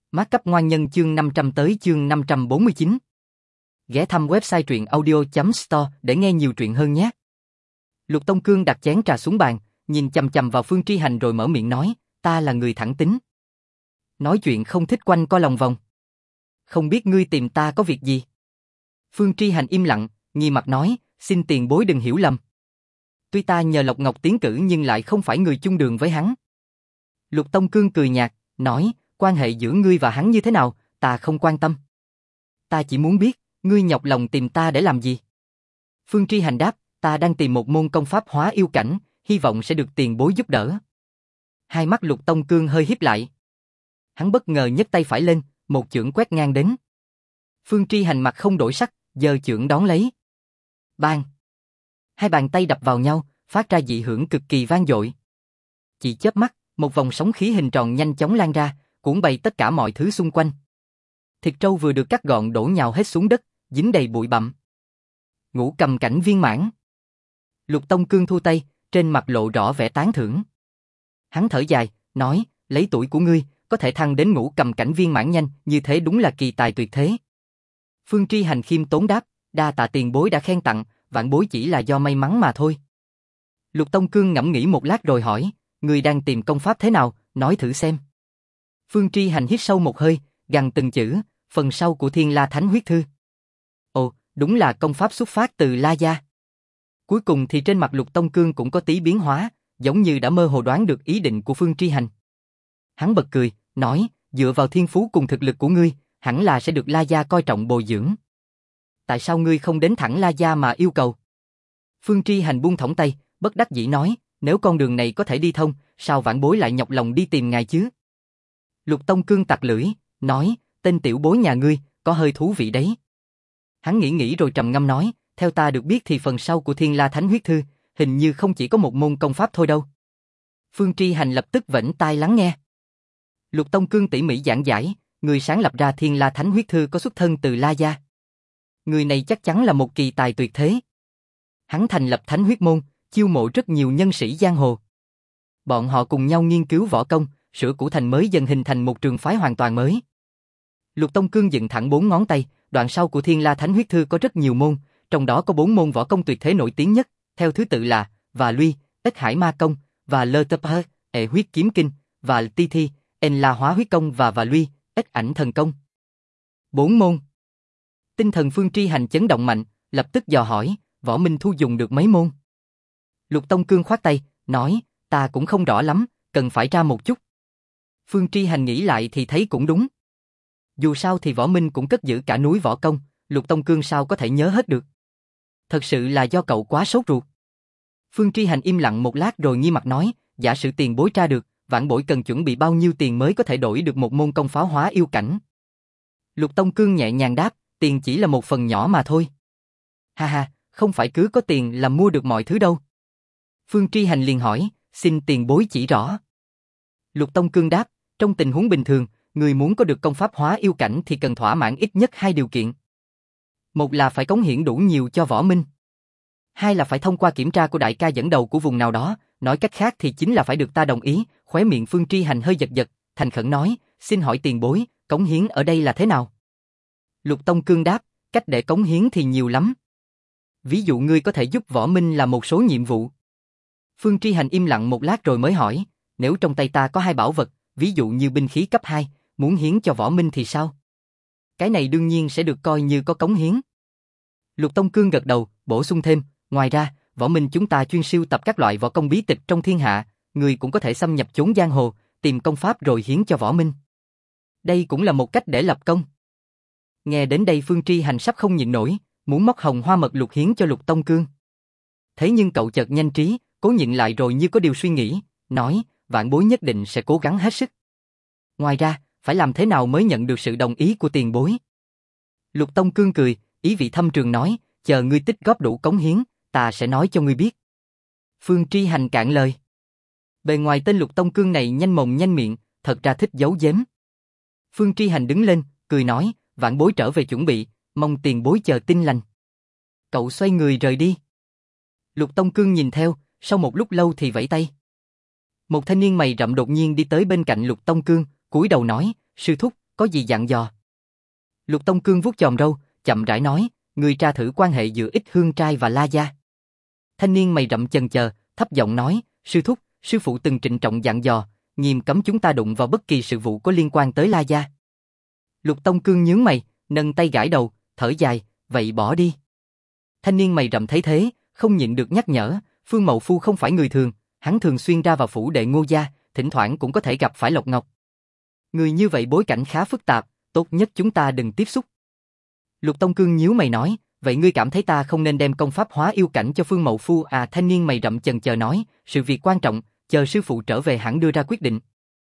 Mát cấp ngoan nhân chương 500 tới chương 549. Ghé thăm website truyện audio.store để nghe nhiều truyện hơn nhé. Lục Tông Cương đặt chén trà xuống bàn, nhìn chằm chằm vào Phương Tri Hành rồi mở miệng nói, ta là người thẳng tính. Nói chuyện không thích quanh co lòng vòng. Không biết ngươi tìm ta có việc gì? Phương Tri Hành im lặng, nghi mặt nói, xin tiền bối đừng hiểu lầm. Tuy ta nhờ Lộc Ngọc tiến cử nhưng lại không phải người chung đường với hắn. Lục Tông Cương cười nhạt, nói, quan hệ giữa ngươi và hắn như thế nào, ta không quan tâm. Ta chỉ muốn biết, ngươi nhọc lòng tìm ta để làm gì? Phương Tri Hành đáp, ta đang tìm một môn công pháp hóa yêu cảnh, hy vọng sẽ được tiền bối giúp đỡ. Hai mắt Lục Tông Cương hơi híp lại. Hắn bất ngờ nhấc tay phải lên, một chưởng quét ngang đến. Phương Tri Hành mặt không đổi sắc, giơ chưởng đón lấy. Bang! Hai bàn tay đập vào nhau, phát ra dị hưởng cực kỳ vang dội. Chỉ chớp mắt, một vòng sóng khí hình tròn nhanh chóng lan ra, cuốn bay tất cả mọi thứ xung quanh. Thịt trâu vừa được cắt gọn đổ nhào hết xuống đất, dính đầy bụi bặm. Ngũ cầm cảnh viên mãn. Lục Tông Cương thu tay, trên mặt lộ rõ vẻ tán thưởng. Hắn thở dài, nói, lấy tuổi của ngươi, có thể thăng đến ngũ cầm cảnh viên mãn nhanh, như thế đúng là kỳ tài tuyệt thế. Phương Tri Hành khiêm tốn đáp, đa tạ tiền bối đã khen tặng, vạn bối chỉ là do may mắn mà thôi. Lục Tông Cương ngẫm nghĩ một lát rồi hỏi, ngươi đang tìm công pháp thế nào, nói thử xem. Phương Tri Hành hít sâu một hơi, gằn từng chữ, phần sau của Thiên La Thánh Huyết Thư. Ồ, đúng là công pháp xuất phát từ La Gia. Cuối cùng thì trên mặt Lục Tông Cương cũng có tí biến hóa, giống như đã mơ hồ đoán được ý định của Phương Tri Hành. Hắn bật cười, nói, dựa vào thiên phú cùng thực lực của ngươi, hẳn là sẽ được La Gia coi trọng bồi dưỡng. Tại sao ngươi không đến thẳng La Gia mà yêu cầu? Phương Tri Hành buông thõng tay, bất đắc dĩ nói, nếu con đường này có thể đi thông, sao vãn bối lại nhọc lòng đi tìm ngài chứ? Lục Tông Cương tặc lưỡi, nói, tên tiểu bối nhà ngươi, có hơi thú vị đấy. Hắn nghĩ rồi trầm ngâm nói, theo ta được biết thì phần sau của Thiên La Thánh Huyết Thư, hình như không chỉ có một môn công pháp thôi đâu. Phương Tri Hành lập tức vểnh tai lắng nghe. Lục Tông Cương tỉ mỉ giảng giải, người sáng lập ra Thiên La Thánh Huyết Thư có xuất thân từ La Gia. Người này chắc chắn là một kỳ tài tuyệt thế. Hắn thành lập Thánh Huyết Môn, chiêu mộ rất nhiều nhân sĩ giang hồ. Bọn họ cùng nhau nghiên cứu võ công, sửa cũ thành mới dần hình thành một trường phái hoàn toàn mới. Lục Tông Cương dựng thẳng 4 ngón tay, đoạn sau của Thiên La Thánh Huyết Thư có rất nhiều môn, trong đó có 4 môn võ công tuyệt thế nổi tiếng nhất, theo thứ tự là và Luy, Ích Hải Ma Công, và Lơ Tấp Hơ, Ệ Huyết Kiếm Kinh, và Ti Thi, En La Hóa Huyết Công và Luy, Ích Ảnh Thần Công. 4 môn. Tinh thần Phương Tri Hành chấn động mạnh, lập tức dò hỏi, Võ Minh Thu dùng được mấy môn? Lục Tông Cương khoát tay, nói, ta cũng không rõ lắm, cần phải tra một chút. Phương Tri Hành nghĩ lại thì thấy cũng đúng. Dù sao thì Võ Minh cũng cất giữ cả núi võ công, Lục Tông Cương sao có thể nhớ hết được. Thật sự là do cậu quá sốt ruột. Phương Tri Hành im lặng một lát rồi nghi mặt nói, giả sử tiền bối tra được, vãn bối cần chuẩn bị bao nhiêu tiền mới có thể đổi được một môn công pháo hóa yêu cảnh? Lục Tông Cương nhẹ nhàng đáp, tiền chỉ là một phần nhỏ mà thôi. Ha ha, không phải cứ có tiền là mua được mọi thứ đâu. Phương Tri Hành liền hỏi, xin tiền bối chỉ rõ. Lục Tông Cương đáp, trong tình huống bình thường, người muốn có được công pháp hóa yêu cảnh thì cần thỏa mãn ít nhất 2 điều kiện. Một là phải cống hiến đủ nhiều cho Võ Minh. Hai là phải thông qua kiểm tra của đại ca dẫn đầu của vùng nào đó, nói cách khác thì chính là phải được ta đồng ý. Khóe miệng Phương Tri Hành hơi giật giật, thành khẩn nói, xin hỏi tiền bối, cống hiến ở đây là thế nào? Lục Tông Cương đáp, cách để cống hiến thì nhiều lắm. Ví dụ ngươi có thể giúp Võ Minh làm một số nhiệm vụ. Phương Tri Hành im lặng một lát rồi mới hỏi, nếu trong tay ta có 2 bảo vật, ví dụ như binh khí cấp 2, muốn hiến cho Võ Minh thì sao? Cái này đương nhiên sẽ được coi như có cống hiến. Lục Tông Cương gật đầu, bổ sung thêm, ngoài ra, Võ Minh chúng ta chuyên sưu tập các loại võ công bí tịch trong thiên hạ, người cũng có thể xâm nhập chốn giang hồ, tìm công pháp rồi hiến cho Võ Minh. Đây cũng là một cách để lập công. Nghe đến đây Phương Tri Hành sắp không nhịn nổi, muốn móc hồng hoa mật lục hiến cho Lục Tông Cương. Thế nhưng cậu chợt nhanh trí, cố nhịn lại rồi như có điều suy nghĩ, nói, vạn bối nhất định sẽ cố gắng hết sức. Ngoài ra, phải làm thế nào mới nhận được sự đồng ý của tiền bối? Lục Tông Cương cười, ý vị thâm trường nói, chờ ngươi tích góp đủ cống hiến, ta sẽ nói cho ngươi biết. Phương Tri Hành cạn lời. Bề ngoài tên Lục Tông Cương này nhanh mồm nhanh miệng, thật ra thích giấu giếm. Phương Tri Hành đứng lên, cười nói, vạn bối trở về chuẩn bị, mong tiền bối chờ tin lành. Cậu xoay người rời đi. Lục Tông Cương nhìn theo, sau một lúc lâu thì vẫy tay. Một thanh niên mày rậm đột nhiên đi tới bên cạnh Lục Tông Cương, cúi đầu nói, sư thúc, có gì dặn dò? Lục Tông Cương vuốt chòm râu, chậm rãi nói, người tra thử quan hệ giữa Ích Hương trai và La gia. Thanh niên mày rậm chần chờ, thấp giọng nói, sư thúc, sư phụ từng trịnh trọng dặn dò, nghiêm cấm chúng ta đụng vào bất kỳ sự vụ có liên quan tới La gia. Lục Tông Cương nhướng mày, nâng tay gãi đầu, thở dài, vậy bỏ đi. Thanh niên mày rậm thấy thế, không nhịn được nhắc nhở, Phương Mậu Phu không phải người thường, hắn thường xuyên ra vào phủ đệ Ngô gia, thỉnh thoảng cũng có thể gặp phải Lộc Ngọc. Người như vậy bối cảnh khá phức tạp, tốt nhất chúng ta đừng tiếp xúc. Lục Tông Cương nhíu mày nói, vậy ngươi cảm thấy ta không nên đem công pháp hóa yêu cảnh cho Phương Mậu Phu à? Thanh niên mày rậm chần chờ nói, sự việc quan trọng, chờ sư phụ trở về hẳn đưa ra quyết định.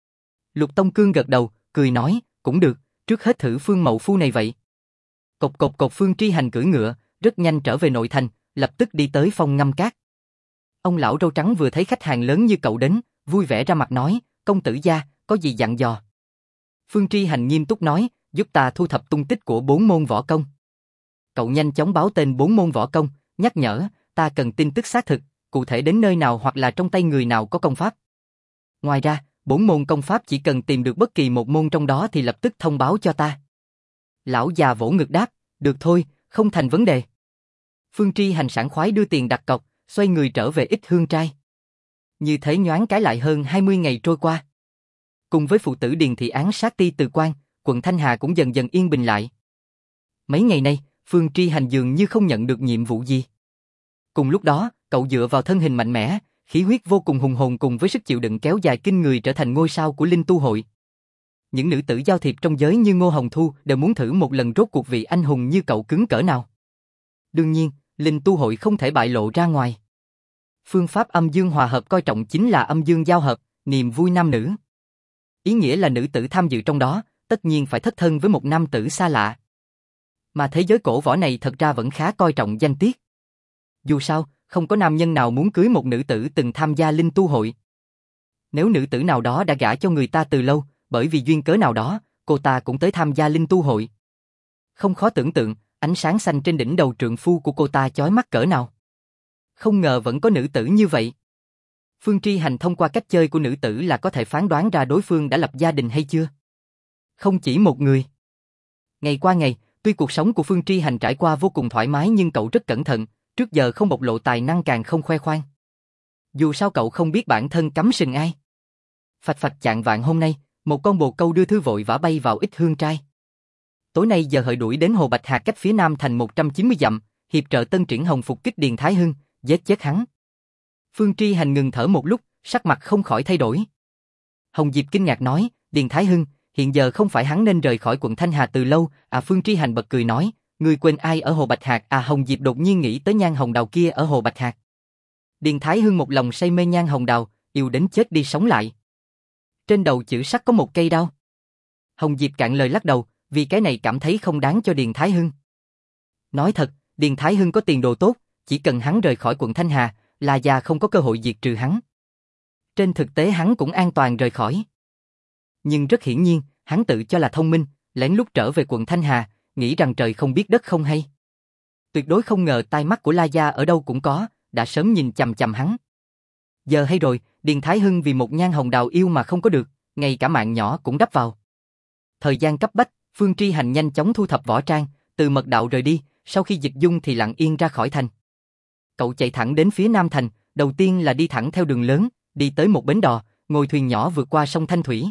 Lục Tông Cương gật đầu, cười nói, cũng được, trước hết thử Phương Mậu Phu này vậy. Cộc cộc cộc. Phương Tri Hành cưỡi ngựa, rất nhanh trở về nội thành, lập tức đi tới phòng ngâm cát. Ông lão râu trắng vừa thấy khách hàng lớn như cậu đến, vui vẻ ra mặt nói, công tử gia, có gì dặn dò? Phương Tri Hành nghiêm túc nói, giúp ta thu thập tung tích của 4 môn võ công. Cậu nhanh chóng báo tên 4 môn võ công, nhắc nhở, ta cần tin tức xác thực, cụ thể đến nơi nào hoặc là trong tay người nào có công pháp. Ngoài ra, 4 môn công pháp chỉ cần tìm được bất kỳ một môn trong đó thì lập tức thông báo cho ta. Lão già vỗ ngực đáp, được thôi, không thành vấn đề. Phương Tri Hành sảng khoái đưa tiền đặt cọc, xoay người trở về Ích Hương trai. Như thế nhoáng cái lại hơn 20 ngày trôi qua. Cùng với phụ tử Điền Thị án sát ti từ quan, quận Thanh Hà cũng dần dần yên bình lại. Mấy ngày nay, Phương Tri Hành dường như không nhận được nhiệm vụ gì. Cùng lúc đó, cậu dựa vào thân hình mạnh mẽ, khí huyết vô cùng hùng hồn cùng với sức chịu đựng kéo dài kinh người trở thành ngôi sao của Linh Tu hội. Những nữ tử giao thiệp trong giới như Ngô Hồng Thu đều muốn thử một lần rốt cuộc vị anh hùng như cậu cứng cỡ nào. Đương nhiên, Linh Tu hội không thể bại lộ ra ngoài. Phương pháp âm dương hòa hợp coi trọng chính là âm dương giao hợp, niềm vui nam nữ. Ý nghĩa là nữ tử tham dự trong đó, tất nhiên phải thất thân với một nam tử xa lạ. Mà thế giới cổ võ này thật ra vẫn khá coi trọng danh tiết. Dù sao, không có nam nhân nào muốn cưới một nữ tử từng tham gia Linh Tu hội. Nếu nữ tử nào đó đã gả cho người ta từ lâu, bởi vì duyên cớ nào đó, cô ta cũng tới tham gia Linh Tu hội. Không khó tưởng tượng, ánh sáng xanh trên đỉnh đầu trượng phu của cô ta chói mắt cỡ nào. Không ngờ vẫn có nữ tử như vậy. Phương Tri Hành thông qua cách chơi của nữ tử là có thể phán đoán ra đối phương đã lập gia đình hay chưa. Không chỉ một người. Ngày qua ngày, tuy cuộc sống của Phương Tri Hành trải qua vô cùng thoải mái nhưng cậu rất cẩn thận, trước giờ không bộc lộ tài năng càng không khoe khoang. Dù sao cậu không biết bản thân cắm sừng ai. Phạch phạch chạng vạng hôm nay, một con bồ câu đưa thư vội vã bay vào Ích Hương trai. Tối nay giờ hợi đuổi đến Hồ Bạch Hạc cách phía nam thành 190 dặm, hiệp trợ Tân Triển Hồng phục kích Điền Thái Hưng, giết chết hắn. Phương Tri Hành ngừng thở một lúc, sắc mặt không khỏi thay đổi. Hồng Diệp kinh ngạc nói, Điền Thái Hưng, hiện giờ không phải hắn nên rời khỏi quận Thanh Hà từ lâu, à? Phương Tri Hành bật cười nói, ngươi quên ai ở Hồ Bạch Hạc à? Hồng Diệp đột nhiên nghĩ tới Nhan Hồng Đào kia ở Hồ Bạch Hạc. Điền Thái Hưng một lòng say mê Nhan Hồng Đào, yêu đến chết đi sống lại. Trên đầu chữ sắt có một cây đao. Hồng Diệp cạn lời lắc đầu, vì cái này cảm thấy không đáng cho Điền Thái Hưng. Nói thật, Điền Thái Hưng có tiền đồ tốt, chỉ cần hắn rời khỏi quận Thanh Hà, La gia không có cơ hội diệt trừ hắn. Trên thực tế hắn cũng an toàn rời khỏi. Nhưng rất hiển nhiên, hắn tự cho là thông minh, lén lút trở về quận Thanh Hà, nghĩ rằng trời không biết đất không hay. Tuyệt đối không ngờ tai mắt của La gia ở đâu cũng có, đã sớm nhìn chằm chằm hắn. Giờ hay rồi, Điền Thái Hưng vì một Nhan Hồng Đào yêu mà không có được, ngay cả mạng nhỏ cũng đắp vào. Thời gian cấp bách, Phương Tri Hành nhanh chóng thu thập võ trang, từ mật đạo rời đi, sau khi dịch dung thì lặng yên ra khỏi thành. Cậu chạy thẳng đến phía nam thành, đầu tiên là đi thẳng theo đường lớn, đi tới một bến đò, ngồi thuyền nhỏ vượt qua sông Thanh Thủy.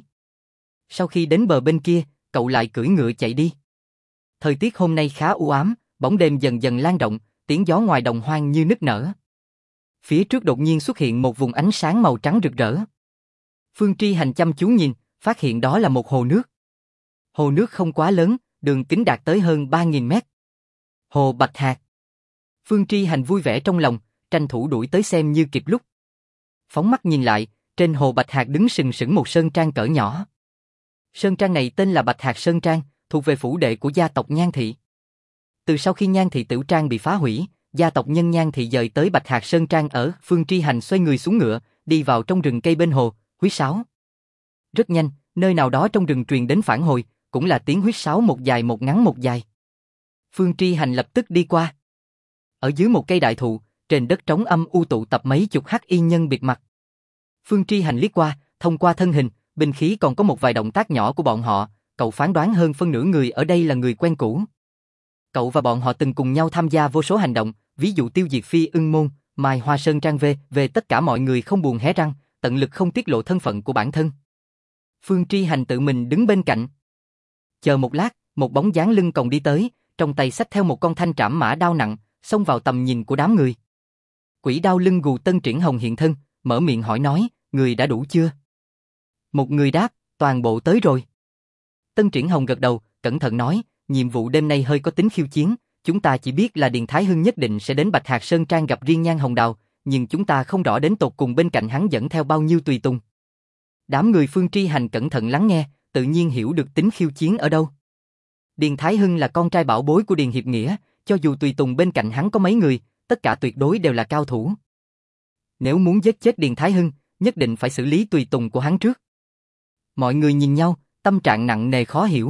Sau khi đến bờ bên kia, cậu lại cưỡi ngựa chạy đi. Thời tiết hôm nay khá u ám, bóng đêm dần dần lan rộng, tiếng gió ngoài đồng hoang như nức nở. Phía trước đột nhiên xuất hiện một vùng ánh sáng màu trắng rực rỡ. Phương Tri Hành chăm chú nhìn, phát hiện đó là một hồ nước. Hồ nước không quá lớn, đường kính đạt tới hơn 3.000 mét. Hồ Bạch Hạc. Phương Tri Hành vui vẻ trong lòng, tranh thủ đuổi tới xem như kịp lúc. Phóng mắt nhìn lại, trên hồ Bạch Hạc đứng sừng sững một sơn trang cỡ nhỏ. Sơn trang này tên là Bạch Hạc Sơn Trang, thuộc về phủ đệ của gia tộc Nhan Thị. Từ sau khi Nhan Thị Tửu Trang bị phá hủy, gia tộc nhân Nhan Thị dời tới Bạch Hạc Sơn Trang ở. Phương Tri Hành xoay người xuống ngựa, đi vào trong rừng cây bên hồ, huýt sáo. Rất nhanh, nơi nào đó trong rừng truyền đến phản hồi, cũng là tiếng huýt sáo một dài một ngắn một dài. Phương Tri Hành lập tức đi qua. Ở dưới một cây đại thụ, trên đất trống âm u tụ tập mấy chục hắc y nhân bịt mặt. Phương Tri Hành liếc qua, thông qua thân hình, binh khí còn có một vài động tác nhỏ của bọn họ, cậu phán đoán hơn phân nửa người ở đây là người quen cũ. Cậu và bọn họ từng cùng nhau tham gia vô số hành động, ví dụ tiêu diệt Phi Ưng Môn, Mai Hoa Sơn Trang về tất cả mọi người không buồn hé răng, tận lực không tiết lộ thân phận của bản thân. Phương Tri Hành tự mình đứng bên cạnh. Chờ một lát, một bóng dáng lưng còng đi tới, trong tay xách theo một con thanh trảm mã đao nặng, xông vào tầm nhìn của đám người. Quỷ đao lưng gù Tân Triển Hồng hiện thân, mở miệng hỏi nói, người đã đủ chưa? Một người đáp, toàn bộ tới rồi. Tân Triển Hồng gật đầu, cẩn thận nói, nhiệm vụ đêm nay hơi có tính khiêu chiến, chúng ta chỉ biết là Điền Thái Hưng nhất định sẽ đến Bạch Hạc Sơn Trang gặp riêng Nhan Hồng Đào, nhưng chúng ta không rõ đến tột cùng bên cạnh hắn dẫn theo bao nhiêu tùy tùng. Đám người Phương Tri Hành cẩn thận lắng nghe, tự nhiên hiểu được tính khiêu chiến ở đâu. Điền Thái Hưng là con trai bảo bối của Điền Hiệp Nghĩa, cho dù tùy tùng bên cạnh hắn có mấy người, tất cả tuyệt đối đều là cao thủ. Nếu muốn giết chết Điền Thái Hưng, nhất định phải xử lý tùy tùng của hắn trước. Mọi người nhìn nhau, tâm trạng nặng nề khó hiểu.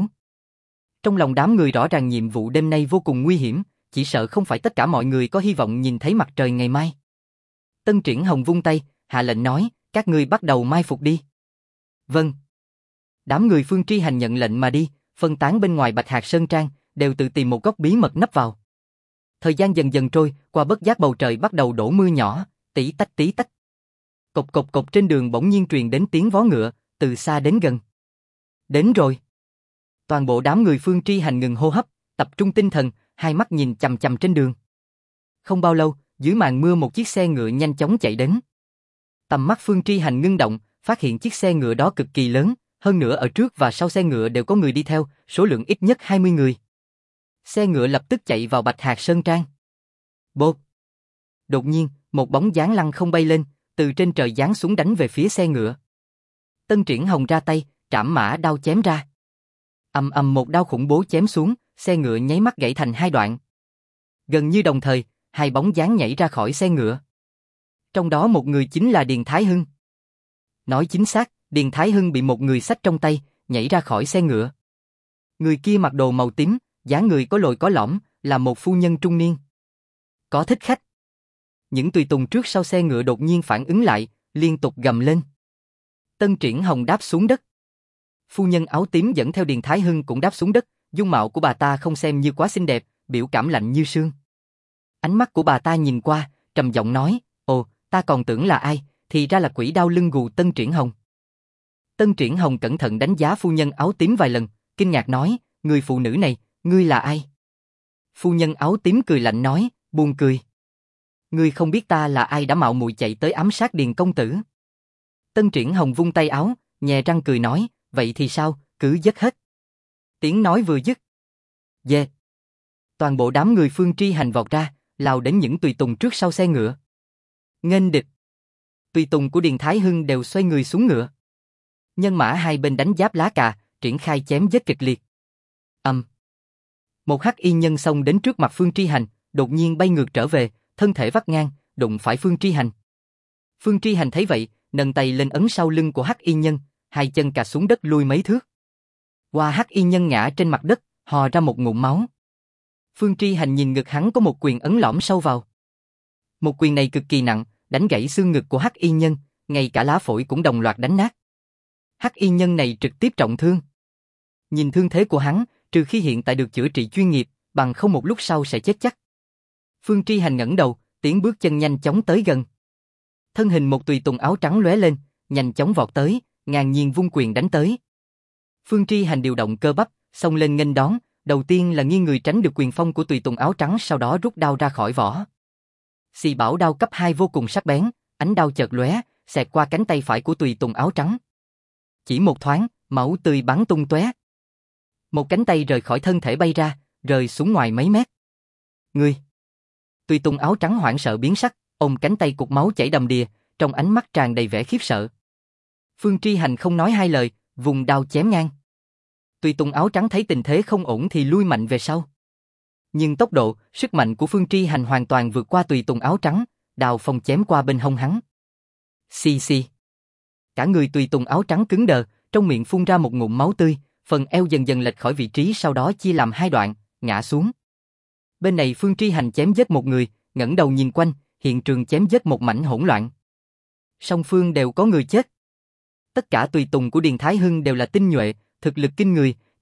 Trong lòng đám người rõ ràng nhiệm vụ đêm nay vô cùng nguy hiểm, chỉ sợ không phải tất cả mọi người có hy vọng nhìn thấy mặt trời ngày mai. Tân Triển Hồng vung tay, hạ lệnh nói, các ngươi bắt đầu mai phục đi. Vâng. Đám người Phương Tri Hành nhận lệnh mà đi, phân tán bên ngoài Bạch Hạc Sơn Trang, đều tự tìm một góc bí mật nấp vào. Thời gian dần dần trôi, qua bất giác bầu trời bắt đầu đổ mưa nhỏ, tí tách tí tách. Cộc cộc cộc trên đường bỗng nhiên truyền đến tiếng vó ngựa, từ xa đến gần. Đến rồi. Toàn bộ đám người Phương Tri Hành ngừng hô hấp, tập trung tinh thần, hai mắt nhìn chằm chằm trên đường. Không bao lâu, dưới màn mưa một chiếc xe ngựa nhanh chóng chạy đến. Tầm mắt Phương Tri Hành ngưng động, phát hiện chiếc xe ngựa đó cực kỳ lớn, hơn nữa ở trước và sau xe ngựa đều có người đi theo, số lượng ít nhất 20 người. Xe ngựa lập tức chạy vào Bạch Hạc Sơn Trang. Bột! Đột nhiên, một bóng dáng lăng không bay lên, từ trên trời giáng xuống đánh về phía xe ngựa. Tân Triển Hồng ra tay, trảm mã đao chém ra. Ầm ầm một đao khủng bố chém xuống, xe ngựa nháy mắt gãy thành hai đoạn. Gần như đồng thời, hai bóng dáng nhảy ra khỏi xe ngựa. Trong đó một người chính là Điền Thái Hưng. Nói chính xác, Điền Thái Hưng bị một người xách trong tay, nhảy ra khỏi xe ngựa. Người kia mặc đồ màu tím, dáng người có lồi có lõm, là một phu nhân trung niên. Có thích khách. Những tùy tùng trước sau xe ngựa đột nhiên phản ứng lại, liên tục gầm lên. Tân Triển Hồng đáp xuống đất. Phu nhân áo tím dẫn theo Điền Thái Hưng cũng đáp xuống đất, dung mạo của bà ta không xem như quá xinh đẹp, biểu cảm lạnh như sương. Ánh mắt của bà ta nhìn qua, trầm giọng nói, ồ, ta còn tưởng là ai, thì ra là quỷ đao lưng gù Tân Triển Hồng. Tân Triển Hồng cẩn thận đánh giá phu nhân áo tím vài lần, kinh ngạc nói, người phụ nữ này, ngươi là ai? Phu nhân áo tím cười lạnh nói, buồn cười. Ngươi không biết ta là ai đã mạo muội chạy tới ám sát Điền công tử. Tân Triển Hồng vung tay áo, nhè răng cười nói, vậy thì sao, cứ dứt hết. Tiếng nói vừa dứt. Dê. Toàn bộ đám người Phương Tri Hành vọt ra, lao đến những tùy tùng trước sau xe ngựa. Nghênh địch. Tùy tùng của Điền Thái Hưng đều xoay người xuống ngựa. Nhân mã hai bên đánh giáp lá cà, triển khai chém giết kịch liệt. Một hắc y nhân xông đến trước mặt Phương Tri Hành, đột nhiên bay ngược trở về, thân thể vắt ngang, đụng phải Phương Tri Hành. Phương Tri Hành thấy vậy, nâng tay lên ấn sau lưng của hắc y nhân, hai chân cà xuống đất lui mấy thước. Qua hắc y nhân ngã trên mặt đất, hò ra một ngụm máu. Phương Tri Hành nhìn ngực hắn có một quyền ấn lõm sâu vào. Một quyền này cực kỳ nặng, đánh gãy xương ngực của hắc y nhân, ngay cả lá phổi cũng đồng loạt đánh nát. Hắc y nhân này trực tiếp trọng thương. Nhìn thương thế của hắn, trừ khi hiện tại được chữa trị chuyên nghiệp, bằng không một lúc sau sẽ chết chắc. Phương Tri Hành ngẩng đầu, tiến bước chân nhanh chóng tới gần. Thân hình một tùy tùng áo trắng lóe lên, nhanh chóng vọt tới, ngang nhiên vung quyền đánh tới. Phương Tri Hành điều động cơ bắp, xông lên nghênh đón, đầu tiên là nghiêng người tránh được quyền phong của tùy tùng áo trắng, sau đó rút đao ra khỏi vỏ. Xì bảo đao cấp 2 vô cùng sắc bén, ánh đao chợt lóe, xẹt qua cánh tay phải của tùy tùng áo trắng. Chỉ một thoáng, máu tươi bắn tung tóe. Một cánh tay rời khỏi thân thể bay ra, rơi xuống ngoài mấy mét. Ngươi! Tùy tùng áo trắng hoảng sợ biến sắc, ôm cánh tay cục máu chảy đầm đìa, trong ánh mắt tràn đầy vẻ khiếp sợ. Phương Tri Hành không nói hai lời, vùng đao chém ngang. Tùy tùng áo trắng thấy tình thế không ổn thì lui mạnh về sau. Nhưng tốc độ, sức mạnh của Phương Tri Hành hoàn toàn vượt qua tùy tùng áo trắng, đao phong chém qua bên hông hắn. Xì xì. Cả người tùy tùng áo trắng cứng đờ, trong miệng phun ra một ngụm máu tươi, phần eo dần dần lệch khỏi vị trí, sau đó chia làm hai đoạn, ngã xuống. Bên này Phương Tri Hành chém giết một người, ngẩng đầu nhìn quanh, hiện trường chém giết một mảnh hỗn loạn. Song phương đều có người chết. Tất cả tùy tùng của Điền Thái Hưng đều là tinh nhuệ, thực lực kinh người,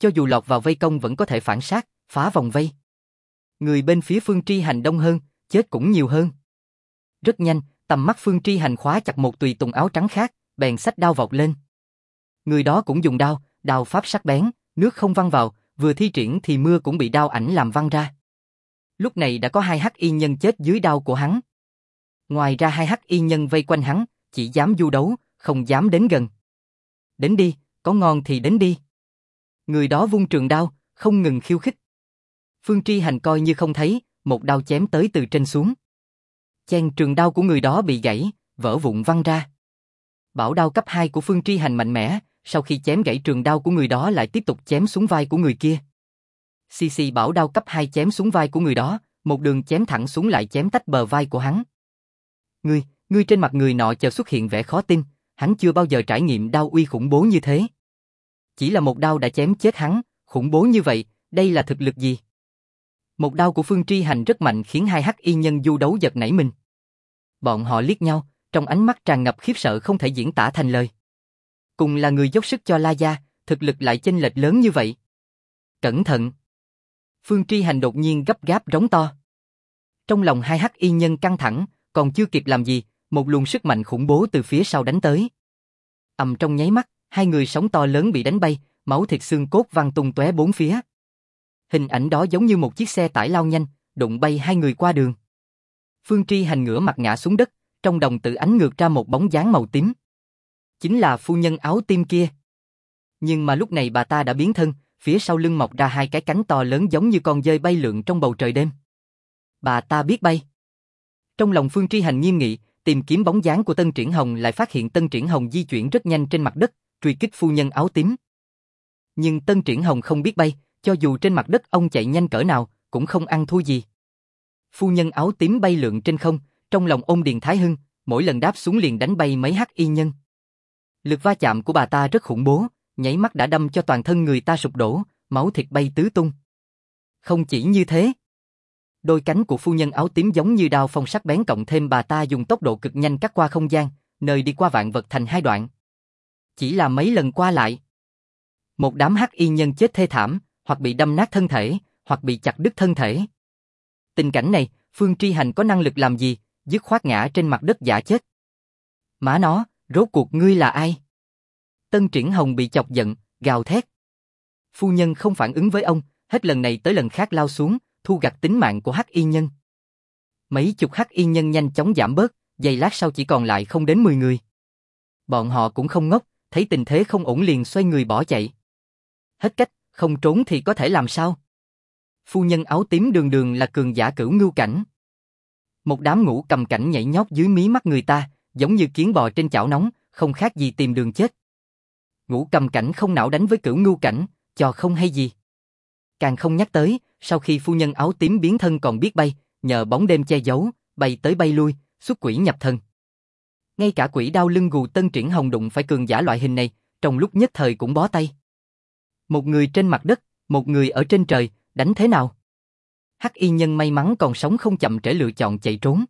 cho dù lọt vào vây công vẫn có thể phản sát, phá vòng vây. Người bên phía Phương Tri Hành đông hơn, chết cũng nhiều hơn. Rất nhanh, tầm mắt Phương Tri Hành khóa chặt một tùy tùng áo trắng khác, bèn xách đao vọt lên. Người đó cũng dùng đao, đao pháp sắc bén, nước không văng vào, vừa thi triển thì mưa cũng bị đao ảnh làm văng ra. Lúc này đã có 2 hắc y nhân chết dưới đao của hắn. Ngoài ra 2 hắc y nhân vây quanh hắn, chỉ dám du đấu, không dám đến gần. Đến đi, có ngon thì đến đi. Người đó vung trường đao, không ngừng khiêu khích. Phương Tri Hành coi như không thấy, một đao chém tới từ trên xuống. Chen, trường đao của người đó bị gãy, vỡ vụn văng ra. Bảo đao cấp 2 của Phương Tri Hành mạnh mẽ, sau khi chém gãy trường đao của người đó lại tiếp tục chém xuống vai của người kia. Xì bảo đao cấp 2 chém xuống vai của người đó, một đường chém thẳng xuống lại chém tách bờ vai của hắn. Ngươi trên mặt người nọ chợt xuất hiện vẻ khó tin, hắn chưa bao giờ trải nghiệm đao uy khủng bố như thế. Chỉ là một đao đã chém chết hắn, khủng bố như vậy, đây là thực lực gì? Một đao của Phương Tri Hành rất mạnh khiến 2 hắc y nhân du đấu giật nảy mình. Bọn họ liếc nhau, trong ánh mắt tràn ngập khiếp sợ không thể diễn tả thành lời. Cùng là người dốc sức cho La Gia, thực lực lại chênh lệch lớn như vậy. Cẩn thận! Phương Tri Hành đột nhiên gấp gáp rống to. Trong lòng 2 hắc y nhân căng thẳng, còn chưa kịp làm gì, một luồng sức mạnh khủng bố từ phía sau đánh tới. Ầm, trong nháy mắt, 2 người sống to lớn bị đánh bay, máu thịt xương cốt văng tung tóe bốn phía. Hình ảnh đó giống như một chiếc xe tải lao nhanh, đụng bay 2 người qua đường. Phương Tri Hành ngửa mặt ngã xuống đất, trong đồng tử ánh ngược ra một bóng dáng màu tím. Chính là phu nhân áo tím kia. Nhưng mà lúc này bà ta đã biến thân, phía sau lưng mọc ra 2 cái cánh to lớn giống như con dơi bay lượn trong bầu trời đêm. Bà ta biết bay. Trong lòng Phương Tri Hành nghiêm nghị, tìm kiếm bóng dáng của Tân Triển Hồng, lại phát hiện Tân Triển Hồng di chuyển rất nhanh trên mặt đất, truy kích phu nhân áo tím. Nhưng Tân Triển Hồng không biết bay, cho dù trên mặt đất ông chạy nhanh cỡ nào, cũng không ăn thua gì. Phu nhân áo tím bay lượn trên không, trong lòng ôm Điền Thái Hưng, mỗi lần đáp xuống liền đánh bay mấy hắc y nhân. Lực va chạm của bà ta rất khủng bố, nháy mắt đã đâm cho toàn thân người ta sụp đổ, máu thịt bay tứ tung. Không chỉ như thế, đôi cánh của phu nhân áo tím giống như đao phong sắc bén, cộng thêm bà ta dùng tốc độ cực nhanh cắt qua không gian, nơi đi qua vạn vật thành 2 đoạn. Chỉ là mấy lần qua lại, một đám hắc y nhân chết thê thảm, hoặc bị đâm nát thân thể, hoặc bị chặt đứt thân thể. Tình cảnh này, Phương Tri Hành có năng lực làm gì, dứt khoát ngã trên mặt đất giả chết. Má nó, rốt cuộc ngươi là ai? Tân Triển Hồng bị chọc giận, gào thét. Phu nhân không phản ứng với ông, hết lần này tới lần khác lao xuống, thu gặt tính mạng của hắc y nhân. Mấy chục hắc y nhân nhanh chóng giảm bớt, giây lát sau chỉ còn lại không đến 10 người. Bọn họ cũng không ngốc, thấy tình thế không ổn liền xoay người bỏ chạy. Hết cách, không trốn thì có thể làm sao? Phu nhân áo tím đường đường là cường giả cửu ngưu cảnh. Một đám ngũ cầm cảnh nhảy nhót dưới mí mắt người ta, giống như kiến bò trên chảo nóng, không khác gì tìm đường chết. Ngũ cầm cảnh không não đánh với cửu ngưu cảnh, cho không hay gì. Càng không nhắc tới, sau khi phu nhân áo tím biến thân còn biết bay, nhờ bóng đêm che giấu, bay tới bay lui, xuất quỷ nhập thần. Ngay cả quỷ đao lưng gù Tân Triển Hồng đụng phải cường giả loại hình này, trong lúc nhất thời cũng bó tay. Một người trên mặt đất, một người ở trên trời, đánh thế nào? Hắc y nhân may mắn còn sống không chậm trễ lựa chọn chạy trốn.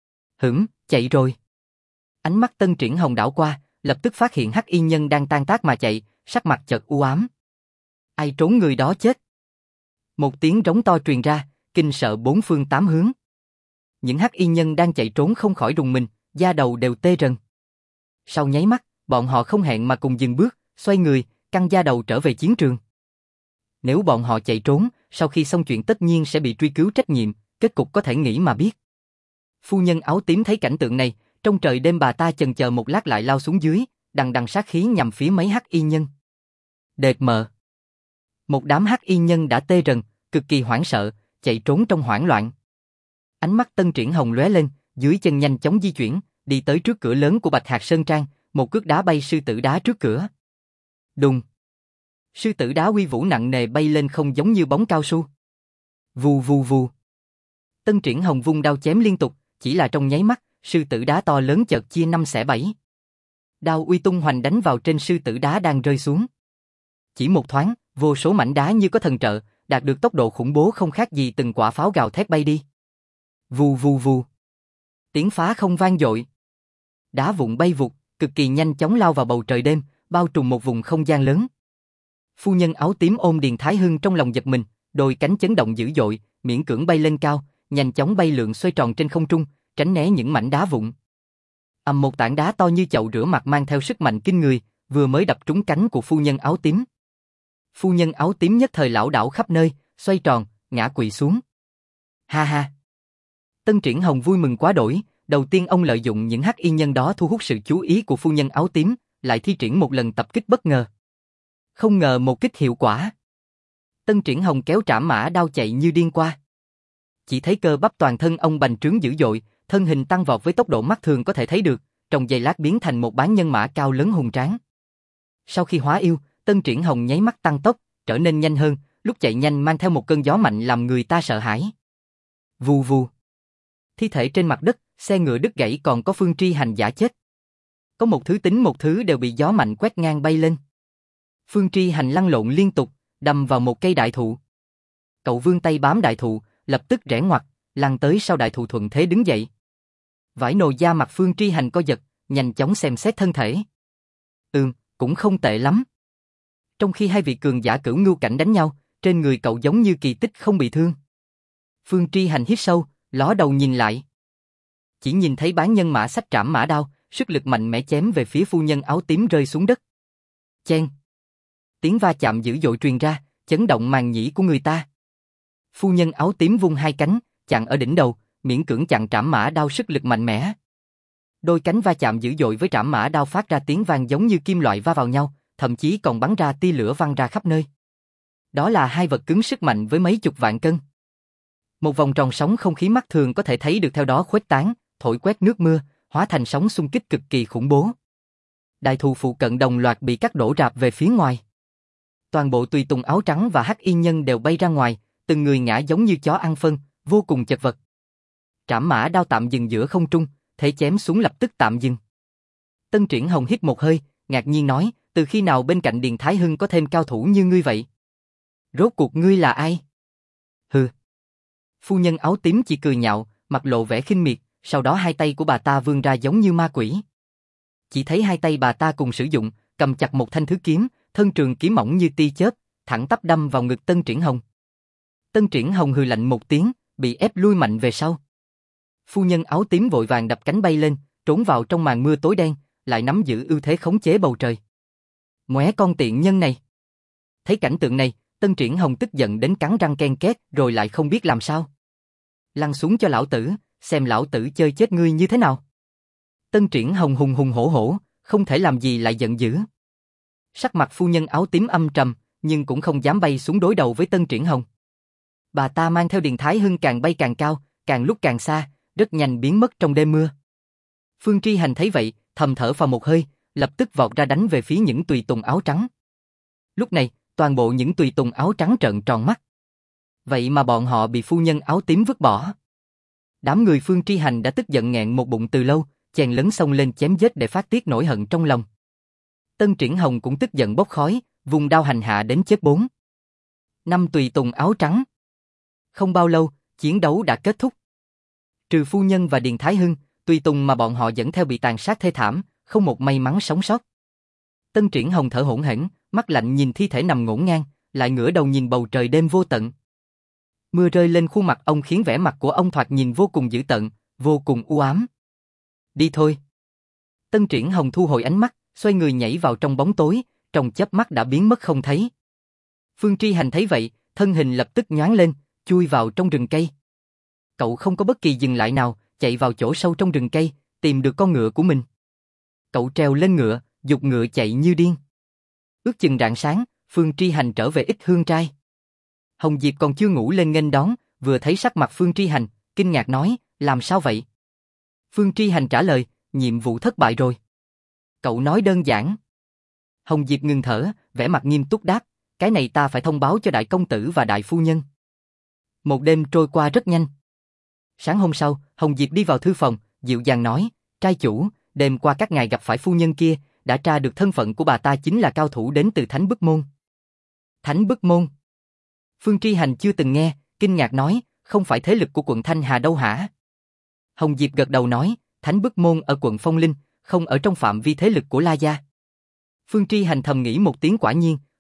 Chạy rồi. Ánh mắt Tân Triển Hồng đảo qua, lập tức phát hiện hắc y nhân đang tan tác mà chạy, sắc mặt chợt u ám. Ai trốn người đó chết. Một tiếng rống to truyền ra, kinh sợ 4 phương 8 hướng. Những hắc y nhân đang chạy trốn không khỏi rùng mình, da đầu đều tê rần. Sau nháy mắt, bọn họ không hẹn mà cùng dừng bước, xoay người, căng da đầu trở về chiến trường. Nếu bọn họ chạy trốn, sau khi xong chuyện tất nhiên sẽ bị truy cứu trách nhiệm, kết cục có thể nghĩ mà biết. Phu nhân áo tím thấy cảnh tượng này, trong trời đêm bà ta chần chờ một lát lại lao xuống dưới, đằng đằng sát khí nhằm phía mấy hắc y nhân. Đệt mờ. Một đám hắc y nhân đã tê rần, cực kỳ hoảng sợ, chạy trốn trong hoảng loạn. Ánh mắt Tân Triển Hồng lóe lên, dưới chân nhanh chóng di chuyển, đi tới trước cửa lớn của Bạch Hạc Sơn Trang, một cước đá bay sư tử đá trước cửa. Đùng. Sư tử đá uy vũ nặng nề bay lên không giống như bóng cao su. Vù vù vù. Tân Triển Hồng vung đao chém liên tục, chỉ là trong nháy mắt, sư tử đá to lớn chợt chia 5 xẻ 7. Đao uy tung hoành đánh vào trên sư tử đá đang rơi xuống. Chỉ một thoáng, vô số mảnh đá như có thần trợ, đạt được tốc độ khủng bố không khác gì từng quả pháo gào thét bay đi. Vù vù vù. Tiếng phá không vang dội. Đá vụn bay vụt, cực kỳ nhanh chóng lao vào bầu trời đêm, bao trùm một vùng không gian lớn. Phu nhân áo tím ôm Điền Thái Hưng trong lòng giật mình, đôi cánh chấn động dữ dội, miễn cưỡng bay lên cao, nhanh chóng bay lượn xoay tròn trên không trung, tránh né những mảnh đá vụn. Một tảng đá to như chậu rửa mặt mang theo sức mạnh kinh người, vừa mới đập trúng cánh của phu nhân áo tím. Phu nhân áo tím nhất thời lảo đảo khắp nơi, xoay tròn, ngã quỵ xuống. Ha ha! Tân Triển Hồng vui mừng quá đỗi, đầu tiên ông lợi dụng những hắc y nhân đó thu hút sự chú ý của phu nhân áo tím, lại thi triển một lần tập kích bất ngờ. Không ngờ một kích hiệu quả. Tân Triển Hồng kéo trảm mã đao chạy như điên qua. Chỉ thấy cơ bắp toàn thân ông bành trướng dữ dội, thân hình tăng vọt với tốc độ mắt thường có thể thấy được, trong giây lát biến thành một bán nhân mã cao lớn hùng tráng. Sau khi hóa yêu, Tân Triển Hồng nháy mắt tăng tốc, trở nên nhanh hơn, lúc chạy nhanh mang theo một cơn gió mạnh làm người ta sợ hãi. Vù vù. Thi thể trên mặt đất, xe ngựa đứt gãy còn có Phương Tri Hành giả chết. Có một thứ tính một thứ đều bị gió mạnh quét ngang bay lên. Phương Tri Hành lăn lộn liên tục, đâm vào một cây đại thụ. Cậu vươn tay bám đại thụ, lập tức rẽ ngoặt, lăn tới sau đại thụ thuận thế đứng dậy. Vải nồi da mặt Phương Tri Hành co giật, nhanh chóng xem xét thân thể. Cũng không tệ lắm. Trong khi hai vị cường giả cửu ngưu cảnh đánh nhau, trên người cậu giống như kỳ tích không bị thương. Phương Tri Hành hít sâu, ló đầu nhìn lại. Chỉ nhìn thấy bán nhân mã xách trảm mã đao, sức lực mạnh mẽ chém về phía phu nhân áo tím rơi xuống đất. Chen! Tiếng va chạm dữ dội truyền ra, chấn động màng nhĩ của người ta. Phu nhân áo tím vung hai cánh, chặn ở đỉnh đầu, miễn cưỡng chặn trảm mã đao sức lực mạnh mẽ. Đôi cánh va chạm dữ dội với trảm mã đao phát ra tiếng vang giống như kim loại va vào nhau, thậm chí còn bắn ra tia lửa văng ra khắp nơi. Đó là hai vật cứng sức mạnh với mấy chục vạn cân. Một vòng tròn sóng không khí mắt thường có thể thấy được theo đó khuếch tán, thổi quét nước mưa, hóa thành sóng xung kích cực kỳ khủng bố. Đại thụ phụ cận đồng loạt bị cắt đổ rạp về phía ngoài. Toàn bộ tùy tùng áo trắng và hắc y nhân đều bay ra ngoài, từng người ngã giống như chó ăn phân, vô cùng chật vật. Trảm mã đao tạm dừng giữa không trung, thế chém xuống lập tức tạm dừng. Tân Triển Hồng hít một hơi, ngạc nhiên nói, từ khi nào bên cạnh Điền Thái Hưng có thêm cao thủ như ngươi vậy? Rốt cuộc ngươi là ai? Hừ. Phu nhân áo tím chỉ cười nhạo, mặt lộ vẻ khinh miệt, sau đó hai tay của bà ta vươn ra giống như ma quỷ. Chỉ thấy hai tay bà ta cùng sử dụng, cầm chặt một thanh thứ kiếm, thân trường kiếm mỏng như tia chớp, thẳng tắp đâm vào ngực Tân Triển Hồng. Tân Triển Hồng hừ lạnh một tiếng, bị ép lui mạnh về sau. Phu nhân áo tím vội vàng đập cánh bay lên, trốn vào trong màn mưa tối đen, lại nắm giữ ưu thế khống chế bầu trời. Ngoé con tiện nhân này. Thấy cảnh tượng này, Tân Triển Hồng tức giận đến cắn răng ken két rồi lại không biết làm sao. Lăn xuống cho lão tử, xem lão tử chơi chết ngươi như thế nào. Tân Triển Hồng hùng hùng hổ hổ, không thể làm gì lại giận dữ. Sắc mặt phu nhân áo tím âm trầm, nhưng cũng không dám bay xuống đối đầu với Tân Triển Hồng. Bà ta mang theo Điền Thái Hưng càng bay càng cao, càng lúc càng xa, rất nhanh biến mất trong đêm mưa. Phương Tri Hành thấy vậy, thầm thở phào một hơi, lập tức vọt ra đánh về phía những tùy tùng áo trắng. Lúc này, toàn bộ những tùy tùng áo trắng trợn tròn mắt. Vậy mà bọn họ bị phu nhân áo tím vứt bỏ. Đám người Phương Tri Hành đã tức giận nghẹn một bụng từ lâu, chèn lấn xông lên chém giết để phát tiết nỗi hận trong lòng. Tân Triển Hồng cũng tức giận bốc khói, vùng đao hành hạ đến chết 4. 5 tùy tùng áo trắng. Không bao lâu, chiến đấu đã kết thúc. Trừ phu nhân và Điền Thái Hưng, tùy tùng mà bọn họ dẫn theo bị tàn sát thê thảm, không một may mắn sống sót. Tân Triển Hồng thở hổn hển, mắt lạnh nhìn thi thể nằm ngổn ngang, lại ngửa đầu nhìn bầu trời đêm vô tận. Mưa rơi lên khuôn mặt ông khiến vẻ mặt của ông thoạt nhìn vô cùng dữ tợn, vô cùng u ám. Đi thôi. Tân Triển Hồng thu hồi ánh mắt, xoay người nhảy vào trong bóng tối, trong chớp mắt đã biến mất không thấy. Phương Tri Hành thấy vậy, thân hình lập tức nhoáng lên, chui vào trong rừng cây. Cậu không có bất kỳ dừng lại nào, chạy vào chỗ sâu trong rừng cây, tìm được con ngựa của mình. Cậu trèo lên ngựa, giục ngựa chạy như điên. Ước chừng rạng sáng, Phương Tri Hành trở về Ích Hương Trai. Hồng Diệp còn chưa ngủ lên nghênh đón, vừa thấy sắc mặt Phương Tri Hành, kinh ngạc nói, làm sao vậy? Phương Tri Hành trả lời, nhiệm vụ thất bại rồi. Cậu nói đơn giản. Hồng Diệp ngừng thở, vẻ mặt nghiêm túc đáp, cái này ta phải thông báo cho đại công tử và đại phu nhân. Một đêm trôi qua rất nhanh. Sáng hôm sau, Hồng Diệp đi vào thư phòng, dịu dàng nói, trai chủ, đêm qua các ngài gặp phải phu nhân kia, đã tra được thân phận của bà ta chính là cao thủ đến từ Thánh Bức Môn. Thánh Bức Môn? Phương Tri Hành chưa từng nghe, kinh ngạc nói, không phải thế lực của quận Thanh Hà đâu hả? Hồng Diệp gật đầu nói, Thánh Bức Môn ở quận Phong Linh, không ở trong phạm vi thế lực của La Gia. Phương Tri Hành thầm nghĩ một tiếng quả nhiên,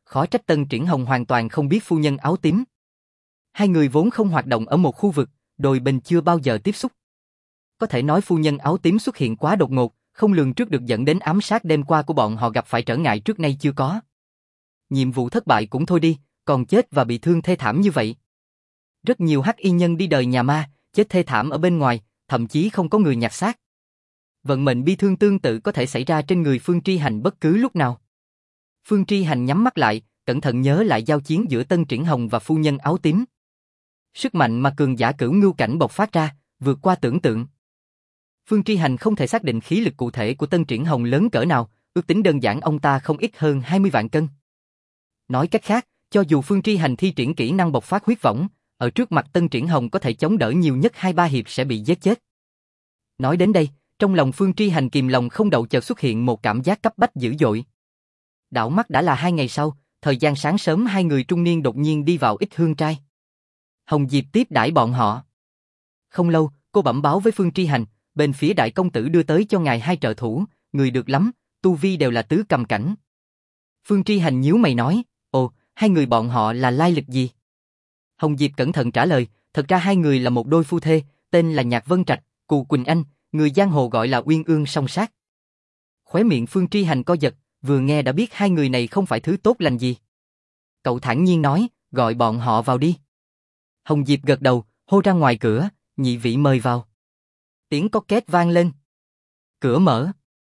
khó trách Tân Triển Hồng hoàn toàn không biết phu nhân áo tím. Hai người vốn không hoạt động ở một khu vực, đôi bên chưa bao giờ tiếp xúc. Có thể nói phu nhân áo tím xuất hiện quá đột ngột, không lường trước được dẫn đến ám sát đêm qua của bọn họ gặp phải trở ngại trước nay chưa có. Nhiệm vụ thất bại cũng thôi đi, còn chết và bị thương thê thảm như vậy. Rất nhiều hắc y nhân đi đời nhà ma, chết thê thảm ở bên ngoài, thậm chí không có người nhặt xác. Vận mệnh bi thương tương tự có thể xảy ra trên người Phương Tri Hành bất cứ lúc nào. Phương Tri Hành nhắm mắt lại, cẩn thận nhớ lại giao chiến giữa Tân Triển Hồng và phu nhân áo tím. Sức mạnh mà cường giả cửu ngưu cảnh bộc phát ra, vượt qua tưởng tượng. Phương Tri Hành không thể xác định khí lực cụ thể của Tân Triển Hồng lớn cỡ nào, ước tính đơn giản ông ta không ít hơn 20 vạn cân. Nói cách khác, cho dù Phương Tri Hành thi triển kỹ năng bộc phát huyết võng, ở trước mặt Tân Triển Hồng có thể chống đỡ nhiều nhất 2-3 hiệp sẽ bị giết chết. Nói đến đây, trong lòng Phương Tri Hành kìm lòng không đậu chợt xuất hiện một cảm giác cấp bách dữ dội. Đảo mắt đã là 2 ngày sau, thời gian sáng sớm hai người trung niên đột nhiên đi vào Ích Hương Trai. Hồng Diệp tiếp đãi bọn họ. Không lâu, cô bẩm báo với Phương Tri Hành, bên phía đại công tử đưa tới cho ngài 2 trợ thủ, người được lắm, tu vi đều là tứ cầm cảnh. Phương Tri Hành nhíu mày nói, ồ, 2 người bọn họ là lai lịch gì? Hồng Diệp cẩn thận trả lời, thật ra 2 người là một đôi phu thê, tên là Nhạc Vân Trạch, Cù Quỳnh Anh, người giang hồ gọi là Uyên Ương song sát. Khóe miệng Phương Tri Hành co giật, vừa nghe đã biết 2 người này không phải thứ tốt lành gì. Cậu thản nhiên nói, gọi bọn họ vào đi. Hồng Diệp gật đầu, hô ra ngoài cửa, nhị vị mời vào. Tiếng có két vang lên. Cửa mở.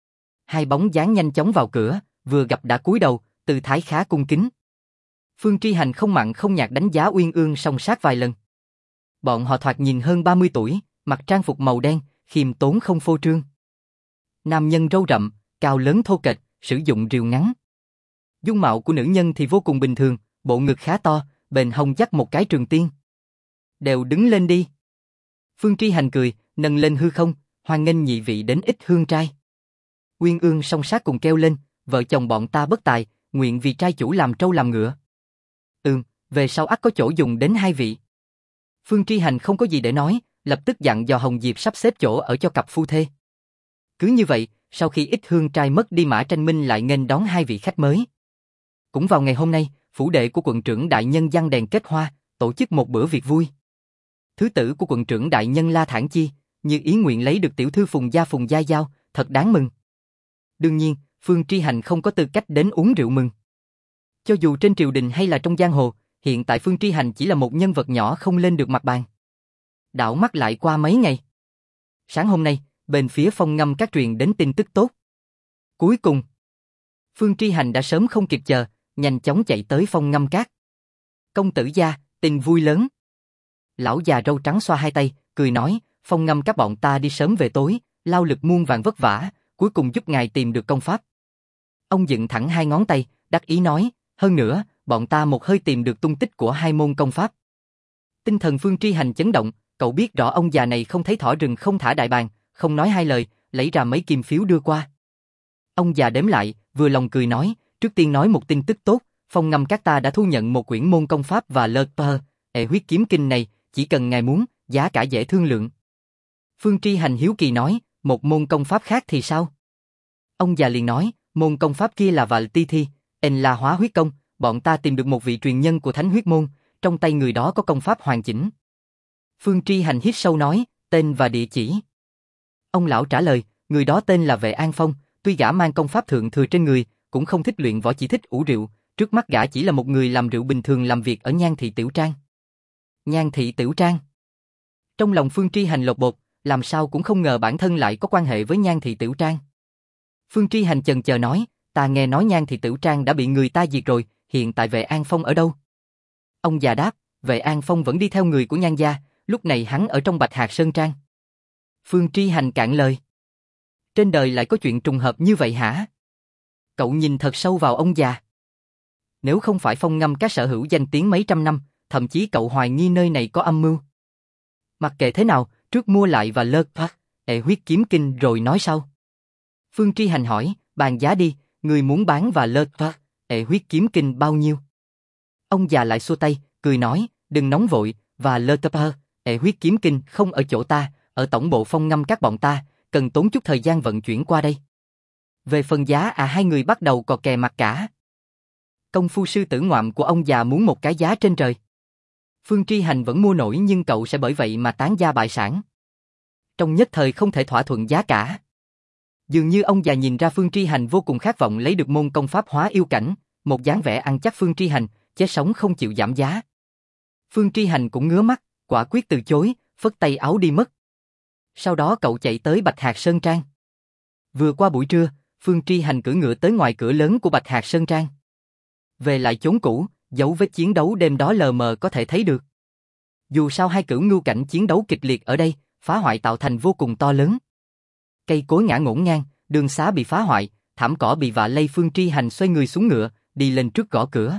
2 bóng dáng nhanh chóng vào cửa, vừa gặp đã cúi đầu, tư thái khá cung kính. Phương Tri Hành không mặn không nhạt đánh giá Uyên Ương song sát vài lần. Bọn họ thoạt nhìn hơn 30 tuổi, mặc trang phục màu đen, khiêm tốn không phô trương. Nam nhân râu rậm, cao lớn thô kệch, sử dụng rìu ngắn. Dung mạo của nữ nhân thì vô cùng bình thường, bộ ngực khá to, bền hông dắt một cái trường tiên. Đều đứng lên đi. Phương Tri Hành cười, nâng lên hư không, hoan nghênh nhị vị đến Ích Hương Trai. Uyên Ương song sát cùng kêu lên, vợ chồng bọn ta bất tài, nguyện vì trai chủ làm trâu làm ngựa. Về sau ắt có chỗ dùng đến 2 vị. Phương Tri Hành không có gì để nói, lập tức dặn dò Hồng Diệp sắp xếp chỗ ở cho cặp phu thê. Cứ như vậy, sau khi Ích Hương Trai mất đi Mã Tranh Minh lại nghênh đón 2 vị khách mới. Cũng vào ngày hôm nay, phủ đệ của quận trưởng đại nhân giăng đèn kết hoa, tổ chức một bữa việc vui. Thứ tử của quận trưởng đại nhân La Thản Chi, như ý nguyện lấy được tiểu thư Phùng Gia Giao, thật đáng mừng. Đương nhiên, Phương Tri Hành không có tư cách đến uống rượu mừng. Cho dù trên triều đình hay là trong giang hồ, hiện tại Phương Tri Hành chỉ là một nhân vật nhỏ không lên được mặt bàn. Đảo mắt lại qua mấy ngày. Sáng hôm nay, bên phía Phong Ngâm Các truyền đến tin tức tốt. Cuối cùng, Phương Tri Hành đã sớm không kịp chờ, nhanh chóng chạy tới Phong Ngâm Các. Công tử gia, tin vui lớn. Lão già râu trắng xoa hai tay, cười nói, Phong Ngâm Các bọn ta đi sớm về tối, lao lực muôn vàn vất vả, cuối cùng giúp ngài tìm được công pháp. Ông dựng thẳng 2 ngón tay, đắc ý nói, hơn nữa, bọn ta một hơi tìm được tung tích của 2 môn công pháp. Tinh thần Phương Tri Hành chấn động, cậu biết rõ ông già này không thấy thỏ rừng không thả đại bàng, không nói 2 lời, lấy ra mấy kim phiếu đưa qua. Ông già đếm lại, vừa lòng cười nói, trước tiên nói một tin tức tốt, Phong Ngâm Các ta đã thu nhận một quyển môn công pháp và lơ pơ, huyết kiếm kinh này, chỉ cần ngài muốn, giá cả dễ thương lượng. Phương Tri Hành hiếu kỳ nói, một môn công pháp khác thì sao? Ông già liền nói, môn công pháp kia là Vạn Ti Thi, là hóa huyết công, bọn ta tìm được một vị truyền nhân của Thánh Huyết Môn, trong tay người đó có công pháp hoàn chỉnh. Phương Tri Hành hít sâu nói, tên và địa chỉ. Ông lão trả lời, người đó tên là Vệ An Phong, tuy gã mang công pháp thượng thừa trên người, cũng không thích luyện võ chỉ thích ủ rượu, trước mắt gã chỉ là một người làm rượu bình thường làm việc ở Nhan Thị Tiểu Trang. Nhan Thị Tiểu Trang. Trong lòng Phương Tri Hành lột bột, làm sao cũng không ngờ bản thân lại có quan hệ với Nhan Thị Tiểu Trang. Phương Tri Hành chần chờ nói, ta nghe nói Nhan Thị Tiểu Trang đã bị người ta diệt rồi, hiện tại Vệ An Phong ở đâu? Ông già đáp, Vệ An Phong vẫn đi theo người của Nhan gia, lúc này hắn ở trong Bạch Hạc Sơn Trang. Phương Tri Hành cạn lời. Trên đời lại có chuyện trùng hợp như vậy hả? Cậu nhìn thật sâu vào ông già. Nếu không phải Phong Ngâm Các sở hữu danh tiếng mấy trăm năm, thậm chí cậu hoài nghi nơi này có âm mưu. Mặc kệ thế nào, trước mua lại và lơ phát, huyết kiếm kinh rồi nói sau. Phương Tri Hành hỏi, bàn giá đi, người muốn bán và lơ phát, huyết kiếm kinh bao nhiêu? Ông già lại xua tay, cười nói, đừng nóng vội, và lơ phát, huyết kiếm kinh không ở chỗ ta, ở tổng bộ Phong Ngâm Các bọn ta, cần tốn chút thời gian vận chuyển qua đây. Về phần giá 2 người bắt đầu cò kè mặt cả. Công phu sư tử ngoạm của ông già muốn một cái giá trên trời. Phương Tri Hành vẫn mua nổi nhưng cậu sẽ bởi vậy mà tán gia bại sản. Trong nhất thời không thể thỏa thuận giá cả. Dường như ông già nhìn ra Phương Tri Hành vô cùng khát vọng lấy được môn công pháp hóa yêu cảnh, một dáng vẻ ăn chắc Phương Tri Hành, chết sống không chịu giảm giá. Phương Tri Hành cũng ngứa mắt, quả quyết từ chối, phất tay áo đi mất. Sau đó cậu chạy tới Bạch Hạc Sơn Trang. Vừa qua buổi trưa, Phương Tri Hành cưỡi ngựa tới ngoài cửa lớn của Bạch Hạc Sơn Trang. Về lại chốn cũ, dấu vết chiến đấu đêm đó lờ mờ có thể thấy được. Dù sao hai cửu ngưu cảnh chiến đấu kịch liệt ở đây, phá hoại tạo thành vô cùng to lớn. Cây cối ngã ngổn ngang, đường xá bị phá hoại, thảm cỏ bị vạ lây. Phương Tri Hành xoay người xuống ngựa, đi lên trước gõ cửa.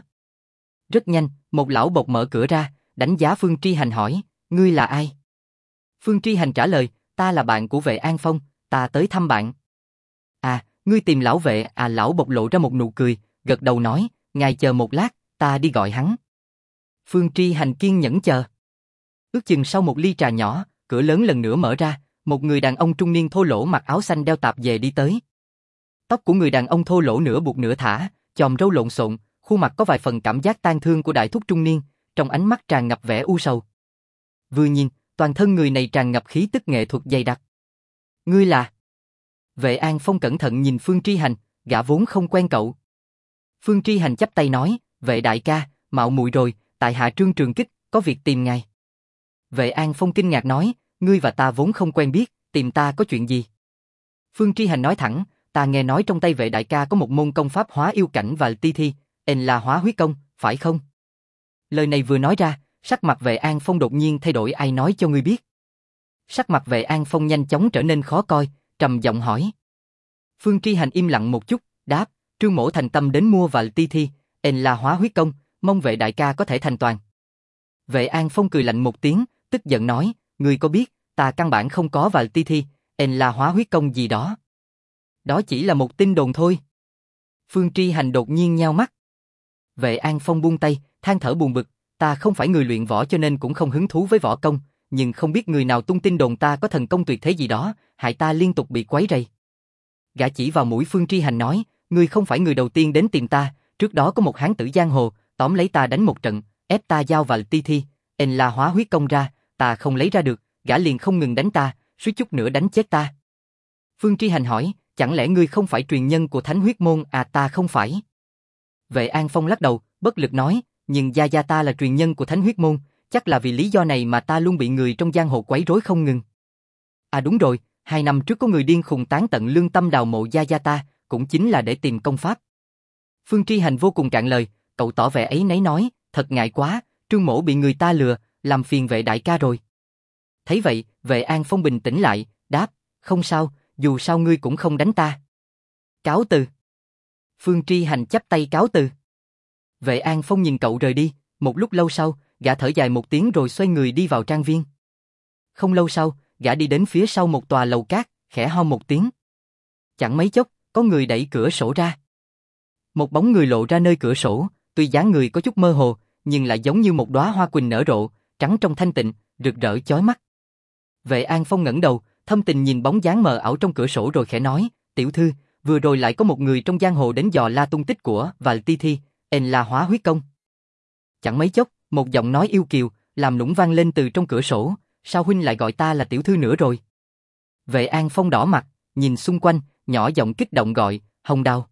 Rất nhanh, một lão bộc mở cửa ra, đánh giá Phương Tri Hành hỏi, ngươi là ai? Phương Tri Hành trả lời, ta là bạn của Vệ An Phong, ta tới thăm bạn. À, ngươi tìm lão Vệ à? Lão bộc lộ ra một nụ cười, gật đầu nói, ngài chờ một lát, ta đi gọi hắn. Phương Tri Hành kiên nhẫn chờ. Ước chừng sau một ly trà nhỏ, cửa lớn lần nữa mở ra, một người đàn ông trung niên thô lỗ mặc áo xanh đeo tạp dề đi tới. Tóc của người đàn ông thô lỗ nửa buộc nửa thả, chòm râu lộn xộn, khuôn mặt có vài phần cảm giác tang thương của đại thúc trung niên, trong ánh mắt tràn ngập vẻ u sầu. Vừa nhìn, toàn thân người này tràn ngập khí tức nghệ thuật dày đặc. Ngươi là? Vệ An Phong cẩn thận nhìn Phương Tri Hành, gã vốn không quen cậu. Phương Tri Hành chắp tay nói, Vệ đại ca, mạo muội rồi, tại hạ Trương Trường Kích, có việc tìm ngài. Vệ An Phong kinh ngạc nói, ngươi và ta vốn không quen biết, tìm ta có chuyện gì? Phương Tri Hành nói thẳng, ta nghe nói trong tay Vệ đại ca có một môn công pháp hóa yêu cảnh và ti thi, là hóa huyết công, phải không? Lời này vừa nói ra, sắc mặt Vệ An Phong đột nhiên thay đổi. Ai nói cho ngươi biết? Sắc mặt Vệ An Phong nhanh chóng trở nên khó coi, trầm giọng hỏi. Phương Tri Hành im lặng một chút, đáp, Trương mỗ thành tâm đến mua và ti thi, là hóa huyết công, mong Vệ đại ca có thể thành toàn. Vệ An Phong cười lạnh một tiếng, tức giận nói, ngươi có biết, ta căn bản không có và ti thi, là hóa huyết công gì đó. Đó chỉ là một tin đồn thôi. Phương Tri Hành đột nhiên nheo mắt. Vệ An Phong buông tay, than thở buồn bực, ta không phải người luyện võ cho nên cũng không hứng thú với võ công, nhưng không biết người nào tung tin đồn ta có thần công tuyệt thế gì đó, hại ta liên tục bị quấy rầy. Gã chỉ vào mũi Phương Tri Hành nói, ngươi không phải người đầu tiên đến tìm ta, trước đó có một hán tử giang hồ, tóm lấy ta đánh một trận, ép ta giao vào ti thi, là hóa huyết công ra, ta không lấy ra được, gã liền không ngừng đánh ta, suýt chút nữa đánh chết ta. Phương Tri Hành hỏi, chẳng lẽ ngươi không phải truyền nhân của Thánh Huyết Môn à? Ta không phải. Vệ An Phong lắc đầu, bất lực nói, nhưng gia gia ta là truyền nhân của Thánh Huyết Môn, chắc là vì lý do này mà ta luôn bị người trong giang hồ quấy rối không ngừng. À đúng rồi, 2 năm trước có người điên khùng tán tận lương tâm đào mộ gia gia ta, cũng chính là để tìm công pháp. Phương Tri Hành vô cùng cạn lời, cậu tỏ vẻ ấy nấy nói, thật ngại quá, Trương mỗ bị người ta lừa, làm phiền Vệ đại ca rồi. Thấy vậy, Vệ An Phong bình tĩnh lại, đáp, không sao, dù sao ngươi cũng không đánh ta. Cáo từ. Phương Tri Hành chắp tay cáo từ. Vệ An Phong nhìn cậu rời đi, một lúc lâu sau, gã thở dài một tiếng rồi xoay người đi vào trang viên. Không lâu sau, gã đi đến phía sau một tòa lầu cát, khẽ ho một tiếng. Chẳng mấy chốc, có người đẩy cửa sổ ra. Một bóng người lộ ra nơi cửa sổ, tuy dáng người có chút mơ hồ, nhưng lại giống như một đóa hoa quỳnh nở rộ, trắng trong thanh tịnh, rực rỡ chói mắt. Vệ An Phong ngẩng đầu, thâm tình nhìn bóng dáng mờ ảo trong cửa sổ rồi khẽ nói, tiểu thư, vừa rồi lại có một người trong giang hồ đến dò la tung tích của và ti thi, là hóa huyết công. Chẳng mấy chốc, một giọng nói yêu kiều, làm nũng vang lên từ trong cửa sổ, sao huynh lại gọi ta là tiểu thư nữa rồi? Vệ An Phong đỏ mặt, nhìn xung quanh, nhỏ giọng kích động gọi, Hồng Đào.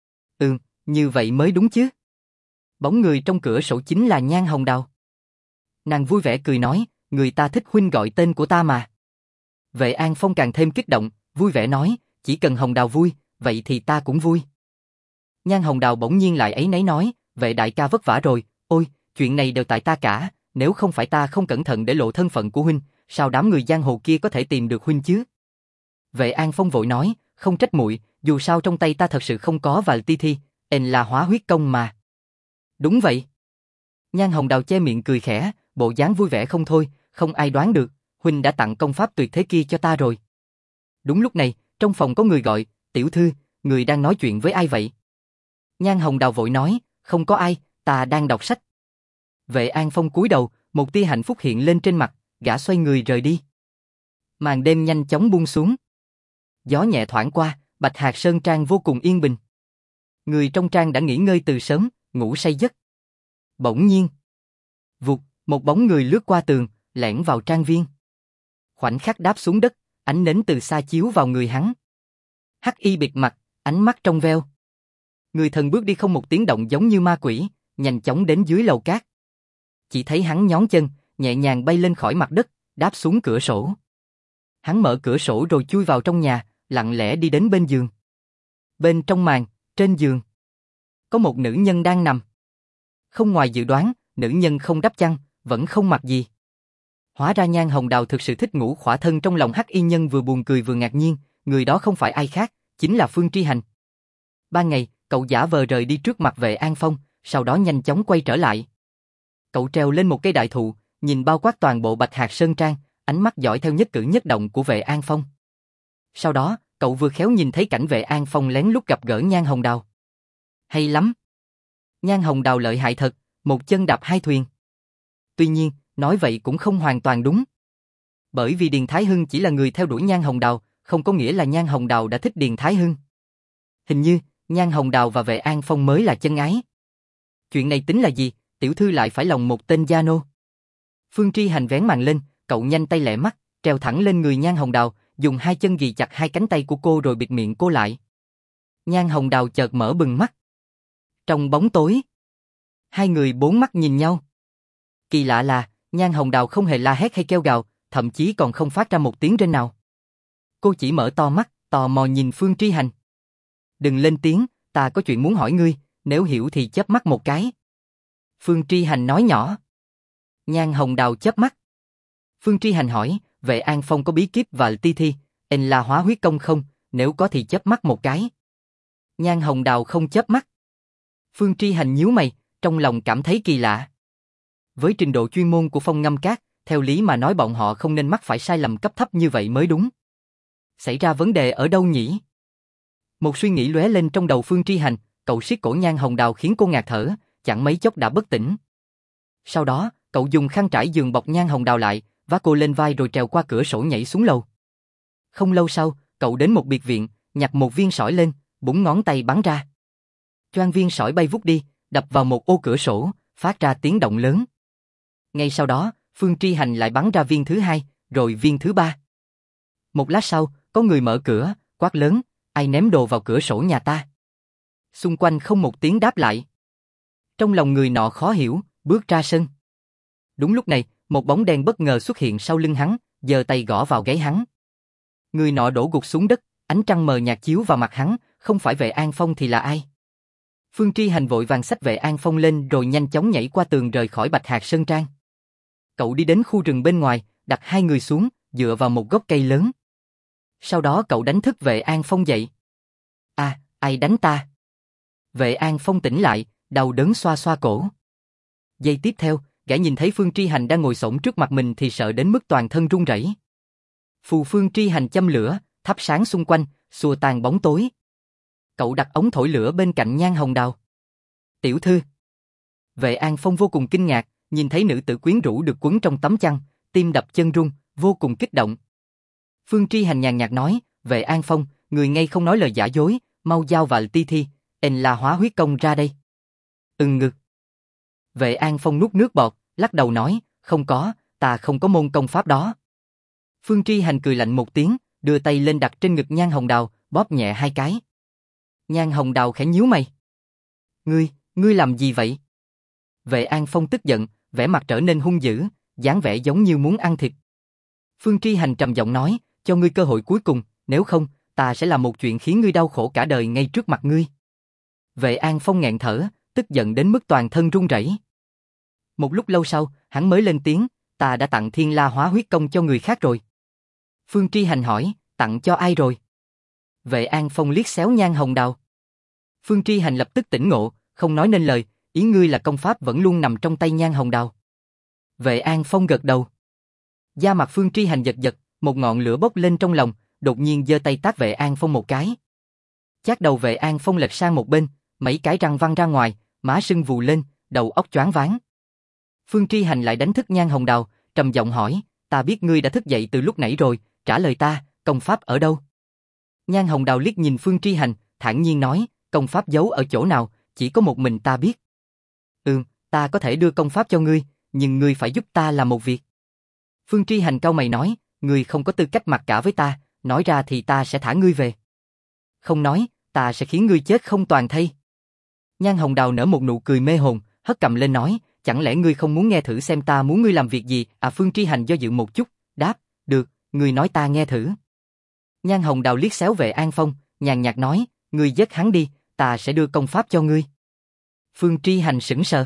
Như vậy mới đúng chứ. Bóng người trong cửa sổ chính là Nhan Hồng Đào. Nàng vui vẻ cười nói, người ta thích huynh gọi tên của ta mà. Vệ An Phong càng thêm kích động, vui vẻ nói, chỉ cần Hồng Đào vui, vậy thì ta cũng vui. Nhan Hồng Đào bỗng nhiên lại áy náy nói, Vệ đại ca vất vả rồi, ôi, chuyện này đều tại ta cả, nếu không phải ta không cẩn thận để lộ thân phận của huynh, sao đám người giang hồ kia có thể tìm được huynh chứ? Vệ An Phong vội nói, không trách muội, dù sao trong tay ta thật sự không có và ti thi, là hóa huyết công mà. Đúng vậy. Nhan Hồng Đào che miệng cười khẽ, bộ dáng vui vẻ không thôi, không ai đoán được, huynh đã tặng công pháp tuyệt thế kia cho ta rồi. Đúng lúc này, trong phòng có người gọi, tiểu thư, người đang nói chuyện với ai vậy? Nhan Hồng Đào vội nói, không có ai, ta đang đọc sách. Vệ An Phong cúi đầu, một tia hạnh phúc hiện lên trên mặt, gã xoay người rời đi. Màn đêm nhanh chóng buông xuống. Gió nhẹ thoảng qua, Bạch Hạc Sơn Trang vô cùng yên bình. Người trong trang đã nghỉ ngơi từ sớm, ngủ say giấc. Bỗng nhiên, vụt, một bóng người lướt qua tường, lẻn vào trang viên. Khoảnh khắc đáp xuống đất, ánh nến từ xa chiếu vào người hắn. Hắc y bịt mặt, ánh mắt trong veo. Người thần bước đi không một tiếng động giống như ma quỷ, nhanh chóng đến dưới lầu cát. Chỉ thấy hắn nhón chân, nhẹ nhàng bay lên khỏi mặt đất, đáp xuống cửa sổ. Hắn mở cửa sổ rồi chui vào trong nhà, lặng lẽ đi đến bên giường. Bên trong màn, trên giường, có một nữ nhân đang nằm. Không ngoài dự đoán, nữ nhân không đắp chăn, vẫn không mặc gì. Hóa ra Nhan Hồng Đào thực sự thích ngủ khỏa thân. Trong lòng Hắc Y Nhân vừa buồn cười vừa ngạc nhiên, người đó không phải ai khác, chính là Phương Tri Hành. Ban ngày, cậu giả vờ rời đi trước mặt Vệ An Phong, sau đó nhanh chóng quay trở lại. Cậu trèo lên một cây đại thụ, nhìn bao quát toàn bộ Bạch Hạc Sơn Trang, ánh mắt dõi theo nhất cử nhất động của Vệ An Phong. Sau đó, cậu vừa khéo nhìn thấy cảnh Vệ An Phong lén lút gặp gỡ Nhan Hồng Đào. Hay lắm! Nhan Hồng Đào lợi hại thật, một chân đạp hai thuyền. Tuy nhiên, nói vậy cũng không hoàn toàn đúng. Bởi vì Điền Thái Hưng chỉ là người theo đuổi Nhan Hồng Đào, không có nghĩa là Nhan Hồng Đào đã thích Điền Thái Hưng. Hình như, Nhan Hồng Đào và Vệ An Phong mới là chân ái. Chuyện này tính là gì, tiểu thư lại phải lòng một tên gia nô. Phương Tri Hành vén màn lên, cậu nhanh tay lẹ mắt, trèo thẳng lên người Nhan Hồng Đào, dùng hai chân ghì chặt hai cánh tay của cô rồi bịt miệng cô lại. Nhan Hồng Đào chợt mở bừng mắt. Trong bóng tối, hai người bốn mắt nhìn nhau. Kỳ lạ là, Nhan Hồng Đào không hề la hét hay kêu gào, thậm chí còn không phát ra một tiếng rên nào. Cô chỉ mở to mắt, tò mò nhìn Phương Tri Hành. Đừng lên tiếng, ta có chuyện muốn hỏi ngươi, nếu hiểu thì chớp mắt một cái. Phương Tri Hành nói nhỏ. Nhan Hồng Đào chớp mắt. Phương Tri Hành hỏi, Vệ An Phong có bí kíp và ti thi, là hóa huyết công không, nếu có thì chớp mắt một cái. Nhan Hồng Đào không chớp mắt. Phương Tri Hành nhíu mày, trong lòng cảm thấy kỳ lạ. Với trình độ chuyên môn của Phong Ngâm Các, theo lý mà nói bọn họ không nên mắc phải sai lầm cấp thấp như vậy mới đúng. Xảy ra vấn đề ở đâu nhỉ? Một suy nghĩ lóe lên trong đầu Phương Tri Hành, cậu siết cổ Nhan Hồng Đào khiến cô ngạt thở, chẳng mấy chốc đã bất tỉnh. Sau đó, cậu dùng khăn trải giường bọc Nhan Hồng Đào lại, vác cô lên vai rồi trèo qua cửa sổ nhảy xuống lầu. Không lâu sau, cậu đến một biệt viện, nhặt một viên sỏi lên, búng ngón tay bắn ra. Choang viên sỏi bay vút đi, đập vào một ô cửa sổ, phát ra tiếng động lớn. Ngay sau đó, Phương Tri Hành lại bắn ra viên thứ hai, rồi viên thứ ba. Một lát sau, có người mở cửa, quát lớn, ai ném đồ vào cửa sổ nhà ta? Xung quanh không một tiếng đáp lại. Trong lòng người nọ khó hiểu, bước ra sân. Đúng lúc này, một bóng đen bất ngờ xuất hiện sau lưng hắn, giơ tay gõ vào gáy hắn. Người nọ đổ gục xuống đất, ánh trăng mờ nhạt chiếu vào mặt hắn, không phải Vệ An Phong thì là ai? Phương Tri Hành vội vàng xách Vệ An Phong lên rồi nhanh chóng nhảy qua tường rời khỏi Bạch Hạc Sơn Trang. Cậu đi đến khu rừng bên ngoài, đặt hai người xuống, dựa vào một gốc cây lớn. Sau đó cậu đánh thức Vệ An Phong dậy. À, ai đánh ta? Vệ An Phong tỉnh lại, đau đớn xoa xoa cổ. Giây tiếp theo, gã nhìn thấy Phương Tri Hành đang ngồi xổm trước mặt mình thì sợ đến mức toàn thân run rẩy. Phù Phương Tri Hành châm lửa, thắp sáng xung quanh, xua tan bóng tối. Cậu đặt ống thổi lửa bên cạnh Nhan Hồng Đào. Tiểu thư. Vệ An Phong vô cùng kinh ngạc, nhìn thấy nữ tử quyến rũ được quấn trong tấm chăn, tim đập chân run, vô cùng kích động. Phương Tri Hành nhàn nhạt nói, Vệ An Phong, người ngay không nói lời giả dối, mau giao và ti thi, là hóa huyết công ra đây. Ngực. Vệ An Phong nuốt nước bọt, lắc đầu nói, không có, ta không có môn công pháp đó. Phương Tri Hành cười lạnh một tiếng, đưa tay lên đặt trên ngực Nhan Hồng Đào, bóp nhẹ hai cái. Nhan Hồng Đào khẽ nhíu mày. Ngươi làm gì vậy? Vệ An Phong tức giận, vẻ mặt trở nên hung dữ, dáng vẻ giống như muốn ăn thịt. Phương Tri Hành trầm giọng nói, cho ngươi cơ hội cuối cùng, nếu không, ta sẽ làm một chuyện khiến ngươi đau khổ cả đời ngay trước mặt ngươi. Vệ An Phong nghẹn thở, tức giận đến mức toàn thân run rẩy. Một lúc lâu sau, hắn mới lên tiếng, ta đã tặng Thiên La hóa huyết công cho người khác rồi. Phương Tri Hành hỏi, tặng cho ai rồi? Vệ An Phong liếc xéo Nhan Hồng Đào. Phương Tri Hành lập tức tỉnh ngộ, không nói nên lời, ý ngươi là công pháp vẫn luôn nằm trong tay Nhan Hồng Đào. Vệ An Phong gật đầu. Da mặt Phương Tri Hành giật giật, một ngọn lửa bốc lên trong lòng, đột nhiên giơ tay tát Vệ An Phong một cái. Chát đầu Vệ An Phong lệch sang một bên, mấy cái răng văng ra ngoài, má sưng vù lên, đầu óc choáng váng. Phương Tri Hành lại đánh thức Nhan Hồng Đào, trầm giọng hỏi, ta biết ngươi đã thức dậy từ lúc nãy rồi, trả lời ta, công pháp ở đâu? Nhan Hồng Đào liếc nhìn Phương Tri Hành, thản nhiên nói, công pháp giấu ở chỗ nào, chỉ có một mình ta biết. Ta có thể đưa công pháp cho ngươi, nhưng ngươi phải giúp ta làm một việc. Phương Tri Hành cau mày nói, ngươi không có tư cách mặc cả với ta, nói ra thì ta sẽ thả ngươi về. Không nói, ta sẽ khiến ngươi chết không toàn thây. Nhan Hồng Đào nở một nụ cười mê hồn, hất cầm lên nói, chẳng lẽ ngươi không muốn nghe thử xem ta muốn ngươi làm việc gì? Phương Tri Hành do dự một chút, đáp, được, ngươi nói ta nghe thử. Nhan Hồng Đào liếc xéo Vệ An Phong, nhàn nhạt nói, ngươi giết hắn đi, ta sẽ đưa công pháp cho ngươi. Phương Tri Hành sững sờ.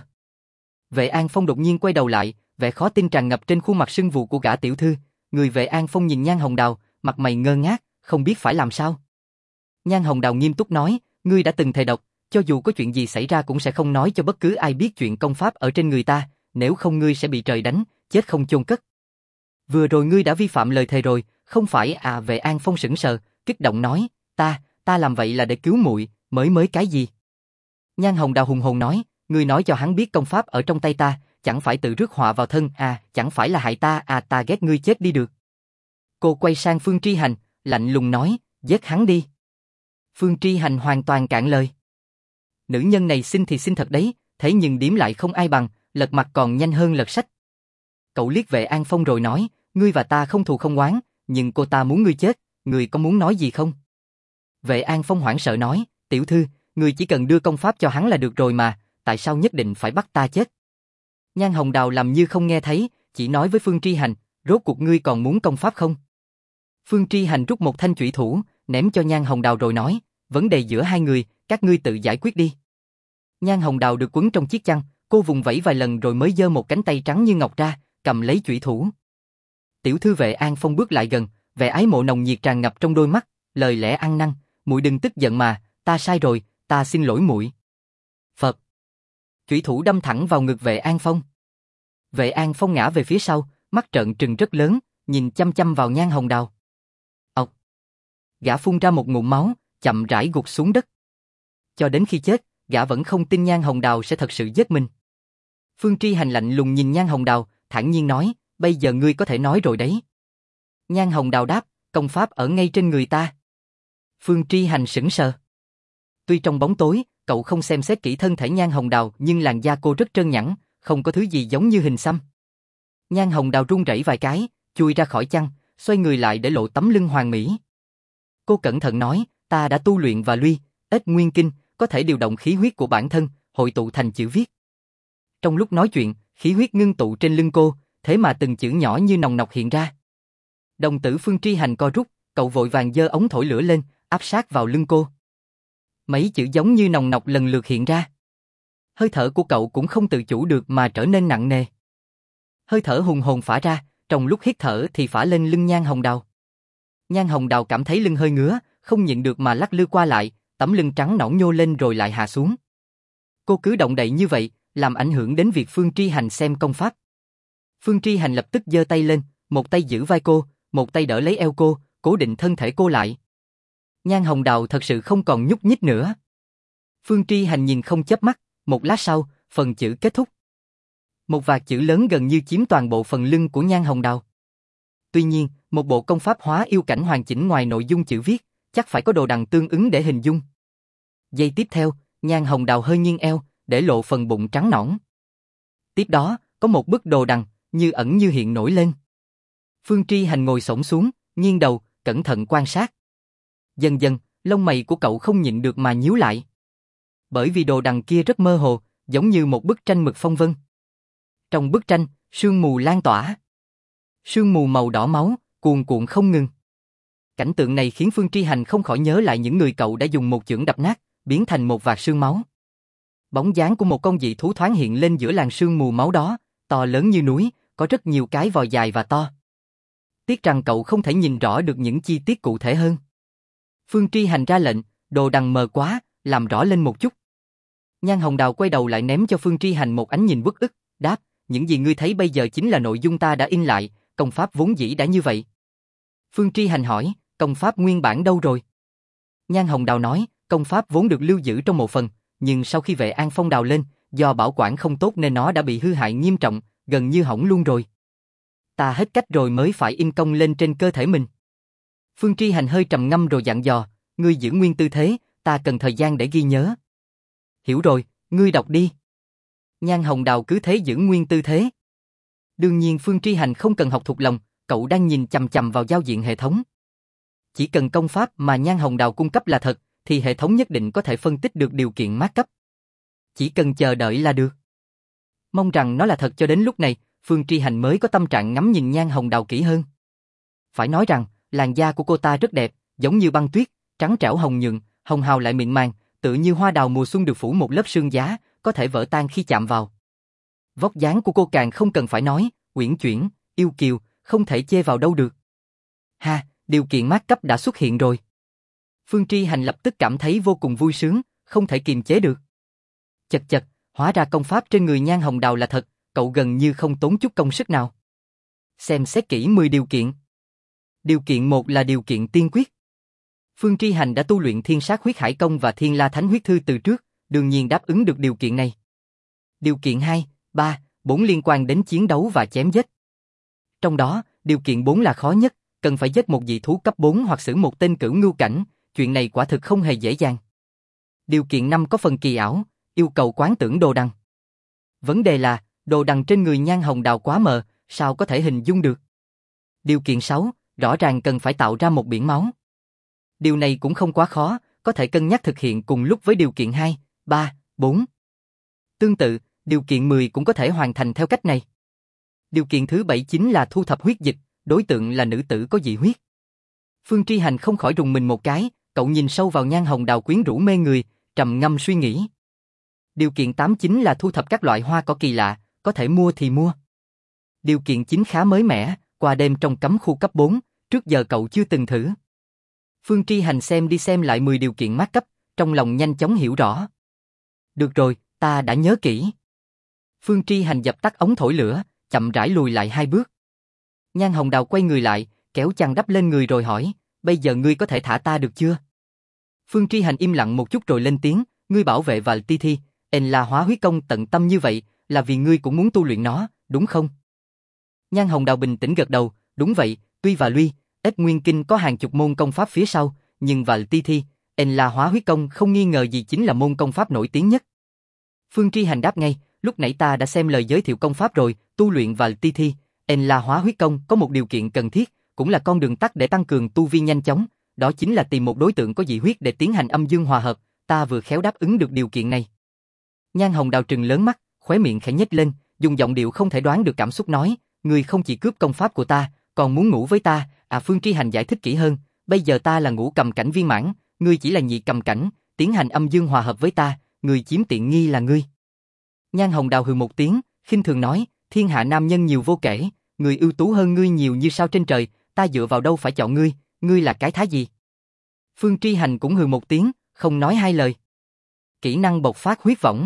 Vệ An Phong đột nhiên quay đầu lại, vẻ khó tin tràn ngập trên khuôn mặt sưng vù của gã tiểu thư. Người Vệ An Phong nhìn Nhan Hồng Đào, mặt mày ngơ ngác, không biết phải làm sao. Nhan Hồng Đào nghiêm túc nói, ngươi đã từng thề độc, cho dù có chuyện gì xảy ra cũng sẽ không nói cho bất cứ ai biết chuyện công pháp ở trên người ta, nếu không ngươi sẽ bị trời đánh, chết không chôn cất. Vừa rồi ngươi đã vi phạm lời thề rồi, không phải? Vệ An Phong sững sờ, kích động nói, ta làm vậy là để cứu muội, mới cái gì? Nhan Hồng Đào hùng hồn nói, ngươi nói cho hắn biết công pháp ở trong tay ta, chẳng phải tự rước họa vào thân, chẳng phải là hại ta, ta ghét ngươi chết đi được. Cô quay sang Phương Tri Hành, lạnh lùng nói, giết hắn đi. Phương Tri Hành hoàn toàn cạn lời. Nữ nhân này xinh thì xinh thật đấy, thế nhưng điếm lại không ai bằng, lật mặt còn nhanh hơn lật sách. Cậu liếc Vệ An Phong rồi nói, ngươi và ta không thù không oán, nhưng cô ta muốn ngươi chết, ngươi có muốn nói gì không? Vệ An Phong hoảng sợ nói, tiểu thư, ngươi chỉ cần đưa công pháp cho hắn là được rồi mà, tại sao nhất định phải bắt ta chết? Nhan Hồng Đào làm như không nghe thấy, chỉ nói với Phương Tri Hành, rốt cuộc ngươi còn muốn công pháp không? Phương Tri Hành rút một thanh chủy thủ, ném cho Nhan Hồng Đào rồi nói, vấn đề giữa hai người, các ngươi tự giải quyết đi. Nhan Hồng Đào được quấn trong chiếc chăn, cô vùng vẫy vài lần rồi mới giơ một cánh tay trắng như ngọc ra, cầm lấy chủy thủ. Tiểu thư Vệ An Phong bước lại gần, vẻ ái mộ nồng nhiệt tràn ngập trong đôi mắt, lời lẽ ăn năn, muội đừng tức giận mà, ta sai rồi, ta xin lỗi muội. Phật. Chủy thủ đâm thẳng vào ngực Vệ An Phong. Vệ An Phong ngã về phía sau, mắt trợn trừng rất lớn, nhìn chăm chăm vào Nhan Hồng Đào. Ộc. Gã phun ra một ngụm máu, chậm rãi gục xuống đất. Cho đến khi chết, gã vẫn không tin Nhan Hồng Đào sẽ thật sự giết mình. Phương Tri Hành lạnh lùng nhìn Nhan Hồng Đào, thản nhiên nói, bây giờ ngươi có thể nói rồi đấy. Nhan Hồng Đào đáp, công pháp ở ngay trên người ta. Phương Tri Hành sững sờ. Tuy trong bóng tối, cậu không xem xét kỹ thân thể Nhan Hồng Đào, nhưng làn da cô rất trơn nhẵn, không có thứ gì giống như hình xăm. Nhan Hồng Đào run rẩy vài cái, chui ra khỏi chăn, xoay người lại để lộ tấm lưng hoàn mỹ. Cô cẩn thận nói, ta đã tu luyện và luy, ết nguyên kinh, có thể điều động khí huyết của bản thân, hội tụ thành chữ viết. Trong lúc nói chuyện, khí huyết ngưng tụ trên lưng cô, thế mà từng chữ nhỏ như nòng nọc hiện ra. Đồng tử Phương Tri Hành co rút, cậu vội vàng giơ ống thổi lửa lên, áp sát vào lưng cô. Mấy chữ giống như nòng nọc lần lượt hiện ra. Hơi thở của cậu cũng không tự chủ được mà trở nên nặng nề. Hơi thở hùng hồn phả ra, trong lúc hít thở thì phả lên lưng Nhan Hồng Đào. Nhan Hồng Đào cảm thấy lưng hơi ngứa, không nhịn được mà lắc lư qua lại, tấm lưng trắng nõn nhô lên rồi lại hạ xuống. Cô cứ động đậy như vậy, làm ảnh hưởng đến việc Phương Tri Hành xem công pháp. Phương Tri Hành lập tức giơ tay lên, một tay giữ vai cô, một tay đỡ lấy eo cô, cố định thân thể cô lại. Nhan Hồng Đào thật sự không còn nhúc nhích nữa. Phương Tri Hành nhìn không chớp mắt, một lát sau, phần chữ kết thúc. Một vạt chữ lớn gần như chiếm toàn bộ phần lưng của Nhan Hồng Đào. Tuy nhiên, một bộ công pháp hóa yêu cảnh hoàn chỉnh ngoài nội dung chữ viết, chắc phải có đồ đằng tương ứng để hình dung. Giây tiếp theo, Nhan Hồng Đào hơi nghiêng eo, để lộ phần bụng trắng nõn. Tiếp đó, có một bức đồ đằng, như ẩn như hiện nổi lên. Phương Tri Hành ngồi xổm xuống, nghiêng đầu, cẩn thận quan sát. Dần dần, lông mày của cậu không nhịn được mà nhíu lại. Bởi vì đồ đằng kia rất mơ hồ, giống như một bức tranh mực phong vân. Trong bức tranh, sương mù lan tỏa. Sương mù màu đỏ máu, cuồn cuộn không ngừng. Cảnh tượng này khiến Phương Tri Hành không khỏi nhớ lại những người cậu đã dùng một chưởng đập nát, biến thành một vạt sương máu. Bóng dáng của một con dị thú thoáng hiện lên giữa làn sương mù máu đó, to lớn như núi, có rất nhiều cái vòi dài và to. Tiếc rằng cậu không thể nhìn rõ được những chi tiết cụ thể hơn. Phương Tri Hành ra lệnh, đồ đằng mờ quá, làm rõ lên một chút. Nhan Hồng Đào quay đầu lại ném cho Phương Tri Hành một ánh nhìn uất ức, đáp, những gì ngươi thấy bây giờ chính là nội dung ta đã in lại, công pháp vốn dĩ đã như vậy. Phương Tri Hành hỏi, công pháp nguyên bản đâu rồi? Nhan Hồng Đào nói, công pháp vốn được lưu giữ trong một phần, nhưng sau khi Vệ An Phong đào lên, do bảo quản không tốt nên nó đã bị hư hại nghiêm trọng, gần như hỏng luôn rồi. Ta hết cách rồi mới phải in công lên trên cơ thể mình. Phương Tri Hành hơi trầm ngâm rồi dặn dò, ngươi giữ nguyên tư thế, ta cần thời gian để ghi nhớ. Hiểu rồi, ngươi đọc đi. Nhan Hồng Đào cứ thế giữ nguyên tư thế. Đương nhiên Phương Tri Hành không cần học thuộc lòng, cậu đang nhìn chằm chằm vào giao diện hệ thống. Chỉ cần công pháp mà Nhan Hồng Đào cung cấp là thật, thì hệ thống nhất định có thể phân tích được điều kiện mát cấp. Chỉ cần chờ đợi là được. Mong rằng nó là thật cho đến lúc này, Phương Tri Hành mới có tâm trạng ngắm nhìn Nhan Hồng Đào kỹ hơn. Phải nói rằng, làn da của cô ta rất đẹp, giống như băng tuyết, trắng trẻo hồng nhuận, hồng hào lại mịn màng, tựa như hoa đào mùa xuân được phủ một lớp sương giá, có thể vỡ tan khi chạm vào. Vóc dáng của cô càng không cần phải nói, uyển chuyển, yêu kiều, không thể chê vào đâu được. Ha, điều kiện mát cấp đã xuất hiện rồi. Phương Tri Hành lập tức cảm thấy vô cùng vui sướng, không thể kiềm chế được. Chật chật, hóa ra công pháp trên người Nhan Hồng Đào là thật, cậu gần như không tốn chút công sức nào. Xem xét kỹ 10 điều kiện. Điều kiện 1 là điều kiện tiên quyết. Phương Tri Hành đã tu luyện Thiên Sát Huyết Hải Công và Thiên La Thánh Huyết Thư từ trước, đương nhiên đáp ứng được điều kiện này. Điều kiện 2, 3, 4 liên quan đến chiến đấu và chém giết. Trong đó, điều kiện 4 là khó nhất, cần phải giết một dị thú cấp 4 hoặc xử một tên cửu ngưu cảnh, chuyện này quả thực không hề dễ dàng. Điều kiện 5 có phần kỳ ảo, yêu cầu quán tưởng đồ đằng. Vấn đề là, đồ đằng trên người Nhan Hồng Đào quá mờ, sao có thể hình dung được. Điều kiện 6, rõ ràng cần phải tạo ra một biển máu. Điều này cũng không quá khó, có thể cân nhắc thực hiện cùng lúc với điều kiện 2, 3, 4. Tương tự, điều kiện 10 cũng có thể hoàn thành theo cách này. Điều kiện thứ 7 chính là thu thập huyết dịch, đối tượng là nữ tử có dị huyết. Phương Tri Hành không khỏi rùng mình một cái, cậu nhìn sâu vào Nhan Hồng Đào quyến rũ mê người, trầm ngâm suy nghĩ. Điều kiện 8 chính là thu thập các loại hoa cỏ kỳ lạ, có thể mua thì mua. Điều kiện 9 khá mới mẻ, qua đêm trong cấm khu cấp 4, trước giờ cậu chưa từng thử. Phương Tri Hành xem đi xem lại 10 điều kiện mát cấp, trong lòng nhanh chóng hiểu rõ. Được rồi, ta đã nhớ kỹ. Phương Tri Hành dập tắt ống thổi lửa, chậm rãi lùi lại 2 bước. Nhan Hồng Đào quay người lại, kéo chăn đắp lên người rồi hỏi, bây giờ ngươi có thể thả ta được chưa? Phương Tri Hành im lặng một chút rồi lên tiếng, ngươi bảo vệ Vạn Ti Thi, là hóa huyết công tận tâm như vậy, là vì ngươi cũng muốn tu luyện nó, đúng không? Nhan Hồng Đào bình tĩnh gật đầu, đúng vậy, tuy và Luy, Ích Nguyên Kinh có hàng chục môn công pháp phía sau, nhưng Vạn Ti Thi, là hóa huyết công không nghi ngờ gì chính là môn công pháp nổi tiếng nhất. Phương Tri Hành đáp ngay, lúc nãy ta đã xem lời giới thiệu công pháp rồi, tu luyện Vạn Ti Thi, là hóa huyết công có một điều kiện cần thiết, cũng là con đường tắt để tăng cường tu vi nhanh chóng, đó chính là tìm một đối tượng có dị huyết để tiến hành âm dương hòa hợp, ta vừa khéo đáp ứng được điều kiện này. Nhan Hồng Đào trừng lớn mắt, khóe miệng khẽ nhếch lên, dùng giọng điệu không thể đoán được cảm xúc nói, ngươi không chỉ cướp công pháp của ta, còn muốn ngủ với ta. Phương Tri Hành giải thích kỹ hơn, bây giờ ta là ngũ cầm cảnh viên mãn, ngươi chỉ là nhị cầm cảnh, tiến hành âm dương hòa hợp với ta, người chiếm tiện nghi là ngươi. Nhan Hồng Đào hừ một tiếng, khinh thường nói, thiên hạ nam nhân nhiều vô kể, người ưu tú hơn ngươi nhiều như sao trên trời, ta dựa vào đâu phải chọn ngươi, ngươi là cái thá gì? Phương Tri Hành cũng hừ một tiếng, không nói hai lời. Kỹ năng bộc phát huyết võng.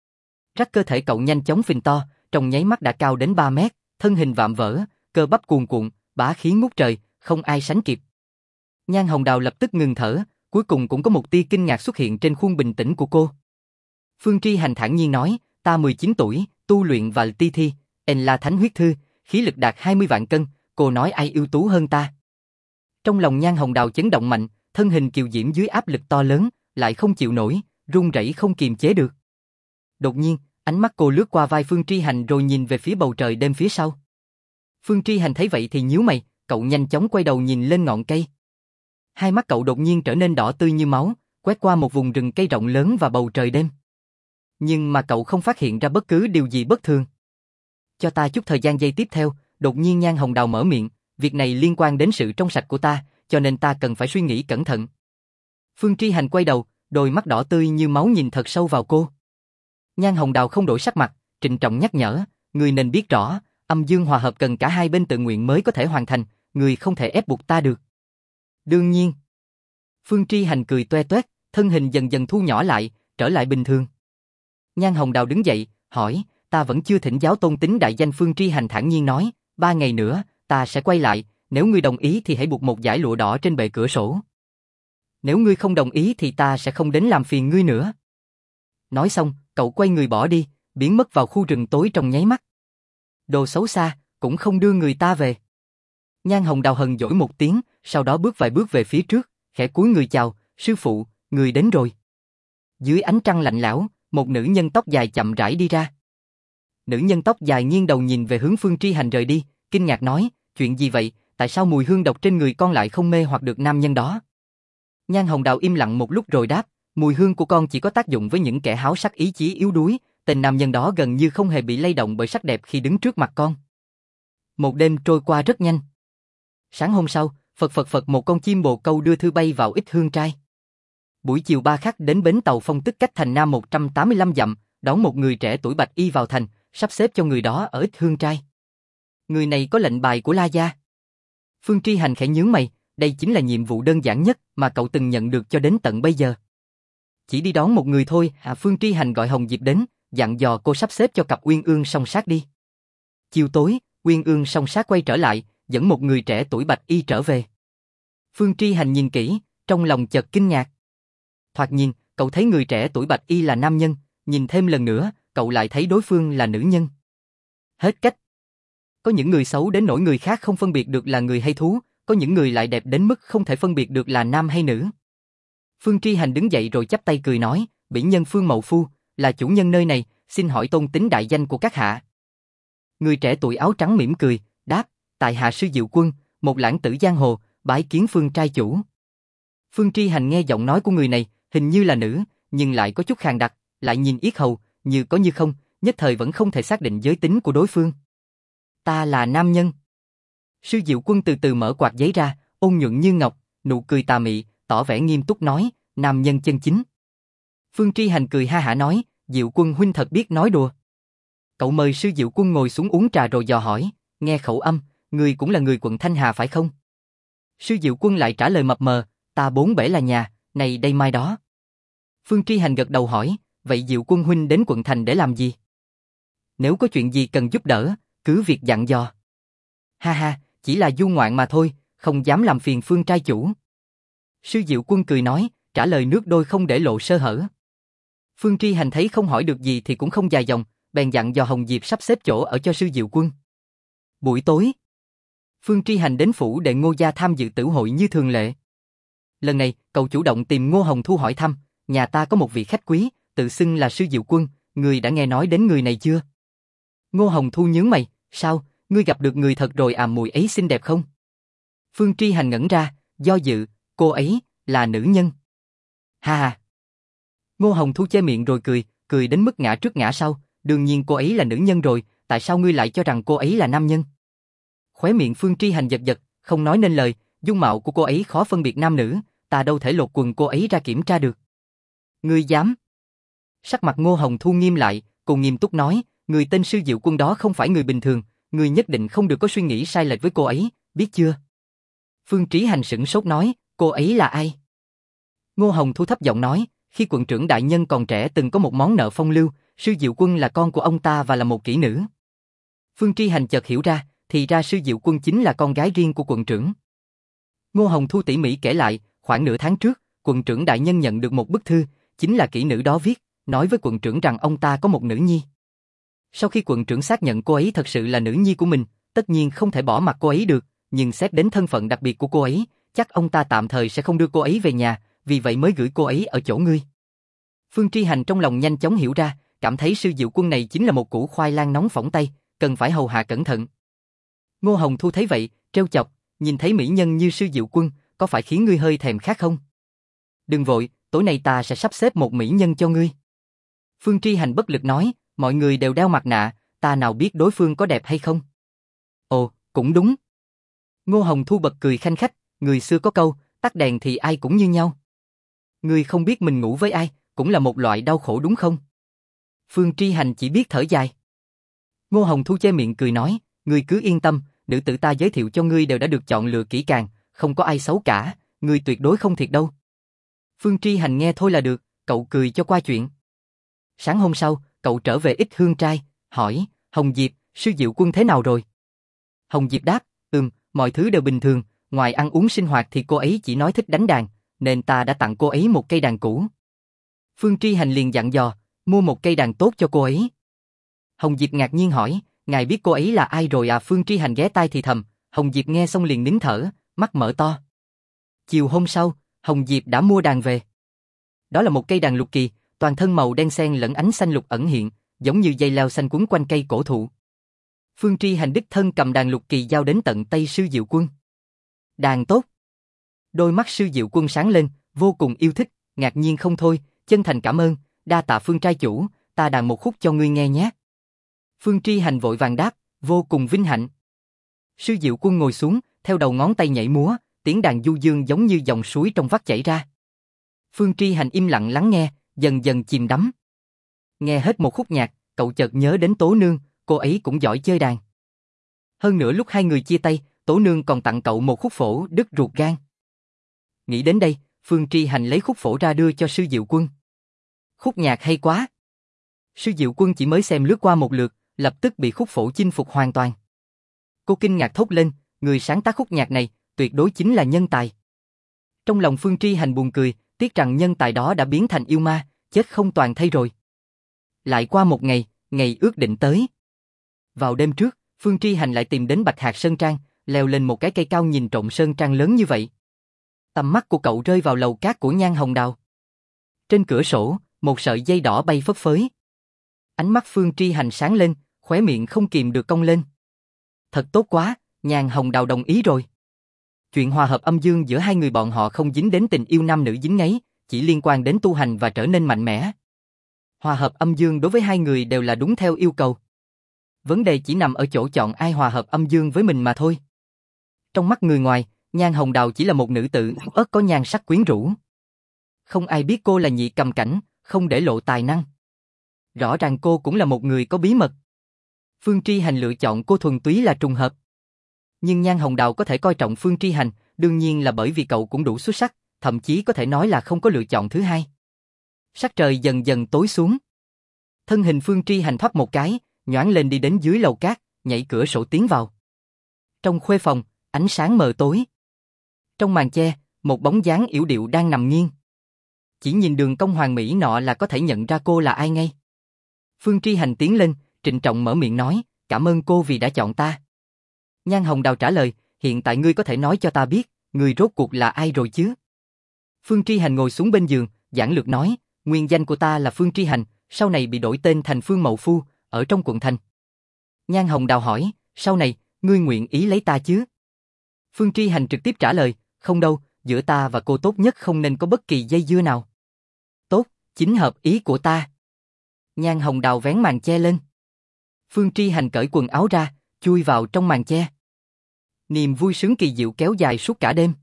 Rắc cơ thể cậu nhanh chóng phình to, trong nháy mắt đã cao đến 3 mét, thân hình vạm vỡ, cơ bắp cuồn cuộn, bá khí ngút trời, không ai sánh kịp. Nhan Hồng Đào lập tức ngừng thở, cuối cùng cũng có một tia kinh ngạc xuất hiện trên khuôn bình tĩnh của cô. Phương Tri Hành thản nhiên nói, ta 19 tuổi, tu luyện Vạn Ti Thi, là Thánh Huyết Thư, khí lực đạt 20 vạn cân, cô nói ai ưu tú hơn ta? Trong lòng Nhan Hồng Đào chấn động mạnh, thân hình kiều diễm dưới áp lực to lớn, lại không chịu nổi, run rẩy không kiềm chế được. Đột nhiên, ánh mắt cô lướt qua vai Phương Tri Hành rồi nhìn về phía bầu trời đêm phía sau. Phương Tri Hành thấy vậy thì nhíu mày, cậu nhanh chóng quay đầu nhìn lên ngọn cây. Hai mắt cậu đột nhiên trở nên đỏ tươi như máu, quét qua một vùng rừng cây rộng lớn và bầu trời đêm. Nhưng mà cậu không phát hiện ra bất cứ điều gì bất thường. Cho ta chút thời gian giây tiếp theo, đột nhiên Nhan Hồng Đào mở miệng, việc này liên quan đến sự trong sạch của ta, cho nên ta cần phải suy nghĩ cẩn thận. Phương Tri Hành quay đầu, đôi mắt đỏ tươi như máu nhìn thật sâu vào cô. Nhan Hồng Đào không đổi sắc mặt, trịnh trọng nhắc nhở, người nên biết rõ, âm dương hòa hợp cần cả hai bên tự nguyện mới có thể hoàn thành, người không thể ép buộc ta được. Đương nhiên. Phương Tri Hành cười toe toét, thân hình dần dần thu nhỏ lại, trở lại bình thường. Nhan Hồng Đào đứng dậy, hỏi, ta vẫn chưa thỉnh giáo tôn tính đại danh. Phương Tri Hành thản nhiên nói, 3 ngày nữa, ta sẽ quay lại, nếu ngươi đồng ý thì hãy buộc một dải lụa đỏ trên bệ cửa sổ. Nếu ngươi không đồng ý thì ta sẽ không đến làm phiền ngươi nữa. Nói xong, cậu quay người bỏ đi, biến mất vào khu rừng tối trong nháy mắt. Đồ xấu xa, cũng không đưa người ta về. Nhan Hồng Đào hờn dỗi một tiếng, sau đó bước vài bước về phía trước, khẽ cúi người chào, sư phụ, người đến rồi. Dưới ánh trăng lạnh lẽo, một nữ nhân tóc dài chậm rãi đi ra. Nữ nhân tóc dài nghiêng đầu nhìn về hướng Phương Tri Hành rời đi, kinh ngạc nói, chuyện gì vậy, tại sao mùi hương độc trên người con lại không mê hoặc được nam nhân đó? Nhan Hồng Đào im lặng một lúc rồi đáp, mùi hương của con chỉ có tác dụng với những kẻ háo sắc ý chí yếu đuối, tên nam nhân đó gần như không hề bị lay động bởi sắc đẹp khi đứng trước mặt con. Một đêm trôi qua rất nhanh. Sáng hôm sau, phật một con chim bồ câu đưa thư bay vào Ích Hương Trai. Buổi chiều ba khắc đến bến tàu Phong Tức cách thành Nam 185 dặm, đón một người trẻ tuổi bạch y vào thành, sắp xếp cho người đó ở Ích Hương Trai. Người này có lệnh bài của La Gia. Phương Tri Hành khẽ nhướng mày, đây chính là nhiệm vụ đơn giản nhất mà cậu từng nhận được cho đến tận bây giờ. Chỉ đi đón một người thôi, Phương Tri Hành gọi Hồng Diệp đến, dặn dò cô sắp xếp cho cặp Uyên Ương song sát đi. Chiều tối, Uyên Ương song sát quay trở lại, dẫn một người trẻ tuổi bạch y trở về. Phương Tri Hành nhìn kỹ, trong lòng chợt kinh ngạc. Thoạt nhìn, cậu thấy người trẻ tuổi bạch y là nam nhân, nhìn thêm lần nữa, cậu lại thấy đối phương là nữ nhân. Hết cách. Có những người xấu đến nỗi người khác không phân biệt được là người hay thú, có những người lại đẹp đến mức không thể phân biệt được là nam hay nữ. Phương Tri Hành đứng dậy rồi chắp tay cười nói, bỉ nhân Phương Mậu Phu, là chủ nhân nơi này, xin hỏi tôn tính đại danh của các hạ. Người trẻ tuổi áo trắng mỉm cười, đáp, tại hạ Sư Diệu Quân, một lãng tử giang hồ, bái kiến Phương trai chủ. Phương Tri Hành nghe giọng nói của người này, hình như là nữ, nhưng lại có chút khàn đặc, lại nhìn yết hầu, như có như không, nhất thời vẫn không thể xác định giới tính của đối phương. Ta là nam nhân. Sư Diệu Quân từ từ mở quạt giấy ra, ôn nhuận như ngọc, nụ cười tà mị, tỏ vẻ nghiêm túc nói, nam nhân chân chính. Phương Tri Hành cười ha hả nói, Diệu Quân huynh thật biết nói đùa. Cậu mời Sư Diệu Quân ngồi xuống uống trà rồi dò hỏi, nghe khẩu âm, người cũng là người quận Thanh Hà phải không? Sư Diệu Quân lại trả lời mập mờ, ta bốn bể là nhà, này đây mai đó. Phương Tri Hành gật đầu hỏi, vậy Diệu Quân huynh đến quận thành để làm gì? Nếu có chuyện gì cần giúp đỡ, cứ việc dặn dò. Ha ha, chỉ là du ngoạn mà thôi, không dám làm phiền Phương trai chủ. Sư Diệu Quân cười nói, trả lời nước đôi không để lộ sơ hở. Phương Tri Hành thấy không hỏi được gì thì cũng không dài dòng, bèn dặn dò Hồng Diệp sắp xếp chỗ ở cho Sư Diệu Quân. Buổi tối, Phương Tri Hành đến phủ đệ Ngô gia tham dự tửu hội như thường lệ. Lần này, cậu chủ động tìm Ngô Hồng Thu hỏi thăm, nhà ta có một vị khách quý, tự xưng là Sư Diệu Quân, người đã nghe nói đến người này chưa? Ngô Hồng Thu nhướng mày, sao, ngươi gặp được người thật rồi à, mùi ấy xinh đẹp không? Phương Tri Hành ngẩn ra, do dự, cô ấy là nữ nhân. Ha ha. Ngô Hồng Thu che miệng rồi cười đến mức ngã trước ngã sau, đương nhiên cô ấy là nữ nhân rồi, tại sao ngươi lại cho rằng cô ấy là nam nhân? Khóe miệng Phương Tri Hành giật giật, không nói nên lời, dung mạo của cô ấy khó phân biệt nam nữ, ta đâu thể lột quần cô ấy ra kiểm tra được. Ngươi dám? Sắc mặt Ngô Hồng Thu nghiêm lại, cô nghiêm túc nói, người tên Sư Diệu Quân đó không phải người bình thường, ngươi nhất định không được có suy nghĩ sai lệch với cô ấy, biết chưa? Phương Trí Hành sửng sốt nói, cô ấy là ai? Ngô Hồng Thu thấp giọng nói, khi quận trưởng đại nhân còn trẻ từng có một món nợ phong lưu, Sư Diệu Quân là con của ông ta và là một kỹ nữ. Phương Tri Hành chợt hiểu ra, thì ra Sư Diệu Quân chính là con gái riêng của quận trưởng. Ngô Hồng Thu tỉ mỉ kể lại, khoảng nửa tháng trước, quận trưởng đại nhân nhận được một bức thư, chính là kỹ nữ đó viết, nói với quận trưởng rằng ông ta có một nữ nhi. Sau khi quận trưởng xác nhận cô ấy thật sự là nữ nhi của mình, tất nhiên không thể bỏ mặc cô ấy được, nhưng xét đến thân phận đặc biệt của cô ấy, chắc ông ta tạm thời sẽ không đưa cô ấy về nhà, vì vậy mới gửi cô ấy ở chỗ ngươi. Phương Tri Hành trong lòng nhanh chóng hiểu ra, cảm thấy Sư Diệu Quân này chính là một củ khoai lang nóng phỏng tay, cần phải hầu hạ cẩn thận. Ngô Hồng Thu thấy vậy, trêu chọc, nhìn thấy mỹ nhân như Sư Diệu Quân, có phải khiến ngươi hơi thèm khát không? Đừng vội, tối nay ta sẽ sắp xếp một mỹ nhân cho ngươi. Phương Tri Hành bất lực nói, mọi người đều đeo mặt nạ, ta nào biết đối phương có đẹp hay không? Ồ, cũng đúng. Ngô Hồng Thu bật cười khanh khách, người xưa có câu, tắt đèn thì ai cũng như nhau. Ngươi không biết mình ngủ với ai, cũng là một loại đau khổ đúng không? Phương Tri Hành chỉ biết thở dài. Ngô Hồng Thu che miệng cười nói, ngươi cứ yên tâm, nữ tử ta giới thiệu cho ngươi đều đã được chọn lựa kỹ càng, không có ai xấu cả, ngươi tuyệt đối không thiệt đâu. Phương Tri Hành nghe thôi là được, cậu cười cho qua chuyện. Sáng hôm sau, cậu trở về Ích Hương Trai, hỏi, Hồng Diệp, Sư Diệu Quân thế nào rồi? Hồng Diệp đáp, mọi thứ đều bình thường, ngoài ăn uống sinh hoạt thì cô ấy chỉ nói thích đánh đàn, nên ta đã tặng cô ấy một cây đàn cũ. Phương Tri Hành liền dặn dò, mua một cây đàn tốt cho cô ấy. Hồng Diệp ngạc nhiên hỏi, ngài biết cô ấy là ai rồi à? Phương Tri Hành ghé tai thì thầm, Hồng Diệp nghe xong liền nín thở, mắt mở to. Chiều hôm sau, Hồng Diệp đã mua đàn về. Đó là một cây đàn lục kỳ, toàn thân màu đen xen lẫn ánh xanh lục ẩn hiện, giống như dây leo xanh quấn quanh cây cổ thụ. Phương Tri Hành đích thân cầm đàn lục kỳ giao đến tận tay Sư Diệu Quân. Đàn tốt. Đôi mắt Sư Diệu Quân sáng lên, vô cùng yêu thích, ngạc nhiên không thôi, chân thành cảm ơn, đa tạ Phương trai chủ, ta đàn một khúc cho ngươi nghe nhé. Phương Tri Hành vội vàng đáp, vô cùng vinh hạnh. Sư Diệu Quân ngồi xuống, theo đầu ngón tay nhảy múa, tiếng đàn du dương giống như dòng suối trong vắt chảy ra. Phương Tri Hành im lặng lắng nghe, dần dần chìm đắm. Nghe hết một khúc nhạc, cậu chợt nhớ đến Tố Nương, cô ấy cũng giỏi chơi đàn. Hơn nữa lúc hai người chia tay, Tố Nương còn tặng cậu một khúc phổ đứt ruột gan. Nghĩ đến đây, Phương Tri Hành lấy khúc phổ ra đưa cho Sư Diệu Quân. Khúc nhạc hay quá. Sư Diệu Quân chỉ mới xem lướt qua một lượt, lập tức bị khúc phổ chinh phục hoàn toàn. Cô kinh ngạc thốt lên, người sáng tác khúc nhạc này, tuyệt đối chính là nhân tài. Trong lòng Phương Tri Hành buồn cười, tiếc rằng nhân tài đó đã biến thành yêu ma, chết không toàn thây rồi. Lại qua một ngày, ngày ước định tới. Vào đêm trước, Phương Tri Hành lại tìm đến Bạch Hạc Sơn Trang, leo lên một cái cây cao nhìn trộm sơn trang lớn như vậy. Tầm mắt của cậu rơi vào lầu cát của Nhan Hồng Đào. Trên cửa sổ, một sợi dây đỏ bay phấp phới. Ánh mắt Phương Tri Hành sáng lên, khóe miệng không kìm được cong lên. Thật tốt quá, Nhan Hồng Đào đồng ý rồi. Chuyện hòa hợp âm dương giữa hai người bọn họ không dính đến tình yêu nam nữ dính ngáy, chỉ liên quan đến tu hành và trở nên mạnh mẽ. Hòa hợp âm dương đối với hai người đều là đúng theo yêu cầu. Vấn đề chỉ nằm ở chỗ chọn ai hòa hợp âm dương với mình mà thôi. Trong mắt người ngoài, Nhan Hồng Đào chỉ là một nữ tử ớt có nhan sắc quyến rũ. Không ai biết cô là nhị cầm cảnh, không để lộ tài năng. Rõ ràng cô cũng là một người có bí mật. Phương Tri Hành lựa chọn cô thuần túy là trùng hợp. Nhưng Nhan Hồng Đào có thể coi trọng Phương Tri Hành, đương nhiên là bởi vì cậu cũng đủ xuất sắc, thậm chí có thể nói là không có lựa chọn thứ hai. Sắc trời dần dần tối xuống. Thân hình Phương Tri Hành thoát một cái, nhoáng lên đi đến dưới lầu cát, nhảy cửa sổ tiến vào. Trong khuê phòng, ánh sáng mờ tối. Trong màn che, một bóng dáng yểu điệu đang nằm nghiêng. Chỉ nhìn đường cong hoàn mỹ nọ là có thể nhận ra cô là ai ngay. Phương Tri Hành tiến lên, trịnh trọng mở miệng nói, cảm ơn cô vì đã chọn ta. Nhan Hồng Đào trả lời, hiện tại ngươi có thể nói cho ta biết, ngươi rốt cuộc là ai rồi chứ? Phương Tri Hành ngồi xuống bên giường, giản lược nói, nguyên danh của ta là Phương Tri Hành, sau này bị đổi tên thành Phương Mậu Phu, ở trong quận thành. Nhan Hồng Đào hỏi, sau này, ngươi nguyện ý lấy ta chứ? Phương Tri Hành trực tiếp trả lời, không đâu, giữa ta và cô tốt nhất không nên có bất kỳ dây dưa nào. Tốt, chính hợp ý của ta. Nhan Hồng Đào vén màn che lên. Phương Tri Hành cởi quần áo ra, chui vào trong màn che. Niềm vui sướng kỳ diệu kéo dài suốt cả đêm.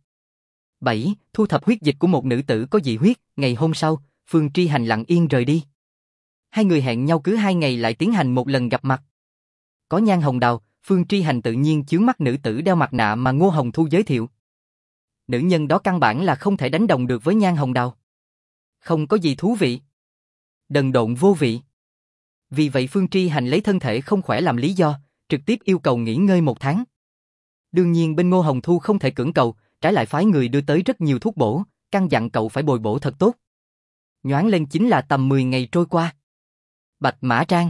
7. Thu thập huyết dịch của một nữ tử có dị huyết. Ngày hôm sau, Phương Tri Hành lặng yên rời đi. Hai người hẹn nhau cứ 2 ngày lại tiến hành một lần gặp mặt. Có Nhan Hồng Đào, Phương Tri Hành tự nhiên chướng mắt nữ tử đeo mặt nạ mà Ngô Hồng Thu giới thiệu. Nữ nhân đó căn bản là không thể đánh đồng được với Nhan Hồng Đào. Không có gì thú vị. Đần độn vô vị. Vì vậy Phương Tri Hành lấy thân thể không khỏe làm lý do, trực tiếp yêu cầu nghỉ ngơi 1 tháng. Đương nhiên bên Ngô Hồng Thu không thể cưỡng cầu, trái lại phái người đưa tới rất nhiều thuốc bổ, căn dặn cậu phải bồi bổ thật tốt. Nhoáng lên chính là tầm 10 ngày trôi qua. Bạch Mã Trang.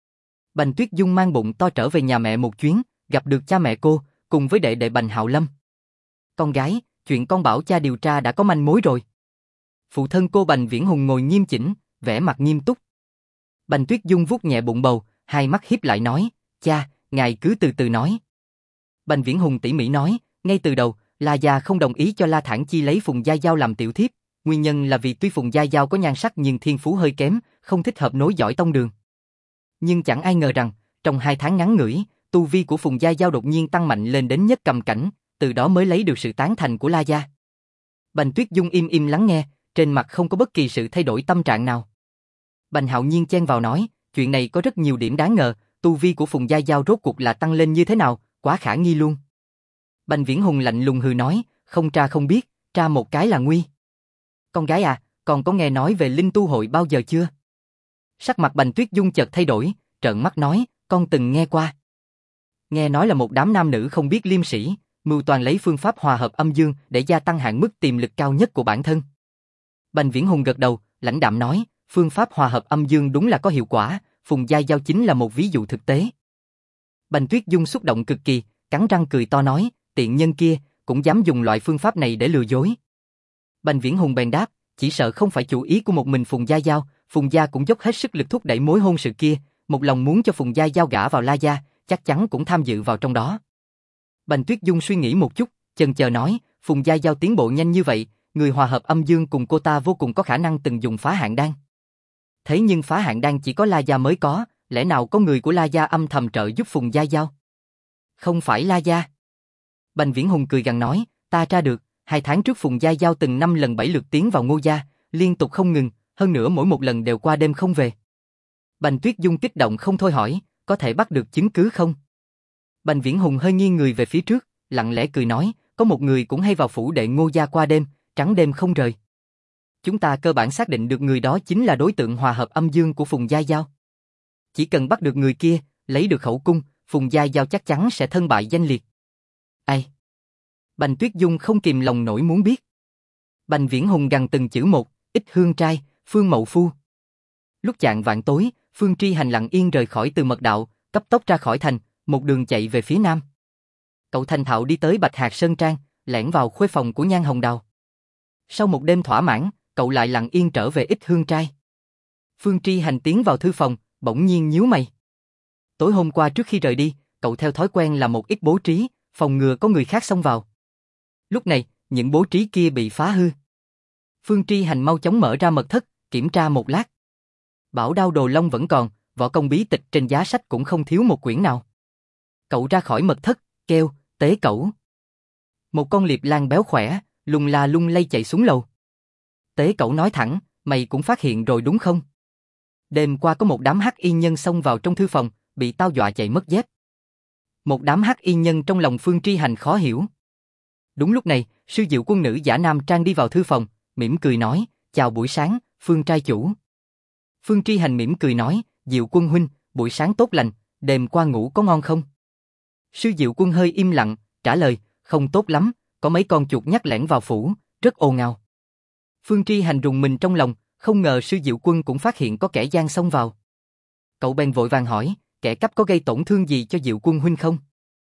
Bành Tuyết Dung mang bụng to trở về nhà mẹ một chuyến, gặp được cha mẹ cô, cùng với đệ đệ Bành Hạo Lâm. Con gái, chuyện con bảo cha điều tra đã có manh mối rồi. Phụ thân cô Bành Viễn Hùng ngồi nghiêm chỉnh, vẻ mặt nghiêm túc. Bành Tuyết Dung vuốt nhẹ bụng bầu, hai mắt híp lại nói, cha, ngài cứ từ từ nói. Bành Viễn Hùng tỉ mỉ nói, ngay từ đầu, La gia không đồng ý cho La Thản Chi lấy Phùng Gia Giao làm tiểu thiếp, nguyên nhân là vì tuy Phùng Gia Giao có nhan sắc nhưng thiên phú hơi kém, không thích hợp nối dõi tông đường. Nhưng chẳng ai ngờ rằng, trong 2 tháng ngắn ngủi, tu vi của Phùng Gia Giao đột nhiên tăng mạnh lên đến nhất cầm cảnh, từ đó mới lấy được sự tán thành của La gia. Bành Tuyết Dung im im lắng nghe, trên mặt không có bất kỳ sự thay đổi tâm trạng nào. Bành Hạo Nhiên chen vào nói, chuyện này có rất nhiều điểm đáng ngờ, tu vi của Phùng Gia Giao rốt cuộc là tăng lên như thế nào, quá khả nghi luôn. Bành Viễn Hùng lạnh lùng hừ nói, không tra không biết, tra một cái là nguy. Con gái à, còn có nghe nói về Linh Tu Hội bao giờ chưa? Sắc mặt Bành Tuyết Dung chợt thay đổi, trợn mắt nói, con từng nghe qua. Nghe nói là một đám nam nữ không biết liêm sĩ, mưu toàn lấy phương pháp hòa hợp âm dương để gia tăng hạn mức tiềm lực cao nhất của bản thân. Bành Viễn Hùng gật đầu, lãnh đạm nói, phương pháp hòa hợp âm dương đúng là có hiệu quả, Phùng Gia Giao chính là một ví dụ thực tế. Bành Tuyết Dung xúc động cực kỳ, cắn răng cười to nói, tiện nhân kia, cũng dám dùng loại phương pháp này để lừa dối. Bành Viễn Hùng bèn đáp, chỉ sợ không phải chủ ý của một mình Phùng Gia Giao, Phùng Gia cũng dốc hết sức lực thúc đẩy mối hôn sự kia, một lòng muốn cho Phùng Gia Giao gả vào La Gia, chắc chắn cũng tham dự vào trong đó. Bành Tuyết Dung suy nghĩ một chút, chần chờ nói, Phùng Gia Giao tiến bộ nhanh như vậy, người hòa hợp âm dương cùng cô ta vô cùng có khả năng từng dùng phá hạn đan. Thế nhưng phá hạn đan chỉ có La Gia mới có, lẽ nào có người của La Gia âm thầm trợ giúp Phùng Gia Giao? Không phải La Gia. Bành Viễn Hùng cười gằn nói, ta tra được, 2 tháng trước Phùng Gia Giao từng 5 lần 7 lượt tiến vào Ngô Gia, liên tục không ngừng, hơn nữa mỗi một lần đều qua đêm không về. Bành Tuyết Dung kích động không thôi hỏi, có thể bắt được chứng cứ không? Bành Viễn Hùng hơi nghiêng người về phía trước, lặng lẽ cười nói, có một người cũng hay vào phủ đệ Ngô Gia qua đêm, trắng đêm không rời. Chúng ta cơ bản xác định được người đó chính là đối tượng hòa hợp âm dương của Phùng Gia Giao. Chỉ cần bắt được người kia, lấy được khẩu cung, Phùng Gia Giao chắc chắn sẽ thân bại danh liệt. Ai? Bành Tuyết Dung không kìm lòng nổi muốn biết. Bành Viễn Hùng gằn từng chữ một, Ích Hương trai, Phương Mậu Phu. Lúc chạng vạng tối, Phương Tri Hành lặng yên rời khỏi Từ Mật Đạo, cấp tốc ra khỏi thành, một đường chạy về phía nam. Cậu thành thạo đi tới Bạch Hạc Sơn Trang, lẻn vào khuê phòng của Nhan Hồng Đào. Sau một đêm thỏa mãn, cậu lại lặng yên trở về Ích Hương trai. Phương Tri Hành tiến vào thư phòng, bỗng nhiên nhíu mày. Tối hôm qua trước khi rời đi, cậu theo thói quen làm một ít bố trí, phòng ngừa có người khác xông vào. Lúc này, những bố trí kia bị phá hư. Phương Tri Hành mau chóng mở ra mật thất, kiểm tra một lát. Bảo đao đồ long vẫn còn, võ công bí tịch trên giá sách cũng không thiếu một quyển nào. Cậu ra khỏi mật thất, kêu, Tế Cẩu. Một con liệp lang béo khỏe, lung la lung lay chạy xuống lầu. Tế Cẩu nói thẳng, mày cũng phát hiện rồi đúng không? Đêm qua có một đám hắc y nhân xông vào trong thư phòng, bị tao dọa chạy mất dép. Một đám hắc y nhân trong lòng Phương Tri Hành khó hiểu. Đúng lúc này, sư diệu quân nữ giả nam trang đi vào thư phòng, mỉm cười nói, chào buổi sáng, Phương trai chủ. Phương Tri Hành mỉm cười nói, Diệu quân huynh, buổi sáng tốt lành, đêm qua ngủ có ngon không? Sư Diệu quân hơi im lặng, trả lời, không tốt lắm, có mấy con chuột nhắt lẻn vào phủ, rất ồn ào. Phương Tri Hành rùng mình trong lòng, không ngờ sư Diệu quân cũng phát hiện có kẻ gian xông vào. Cậu bèn vội vàng hỏi, kẻ cắp có gây tổn thương gì cho Diệu quân huynh không?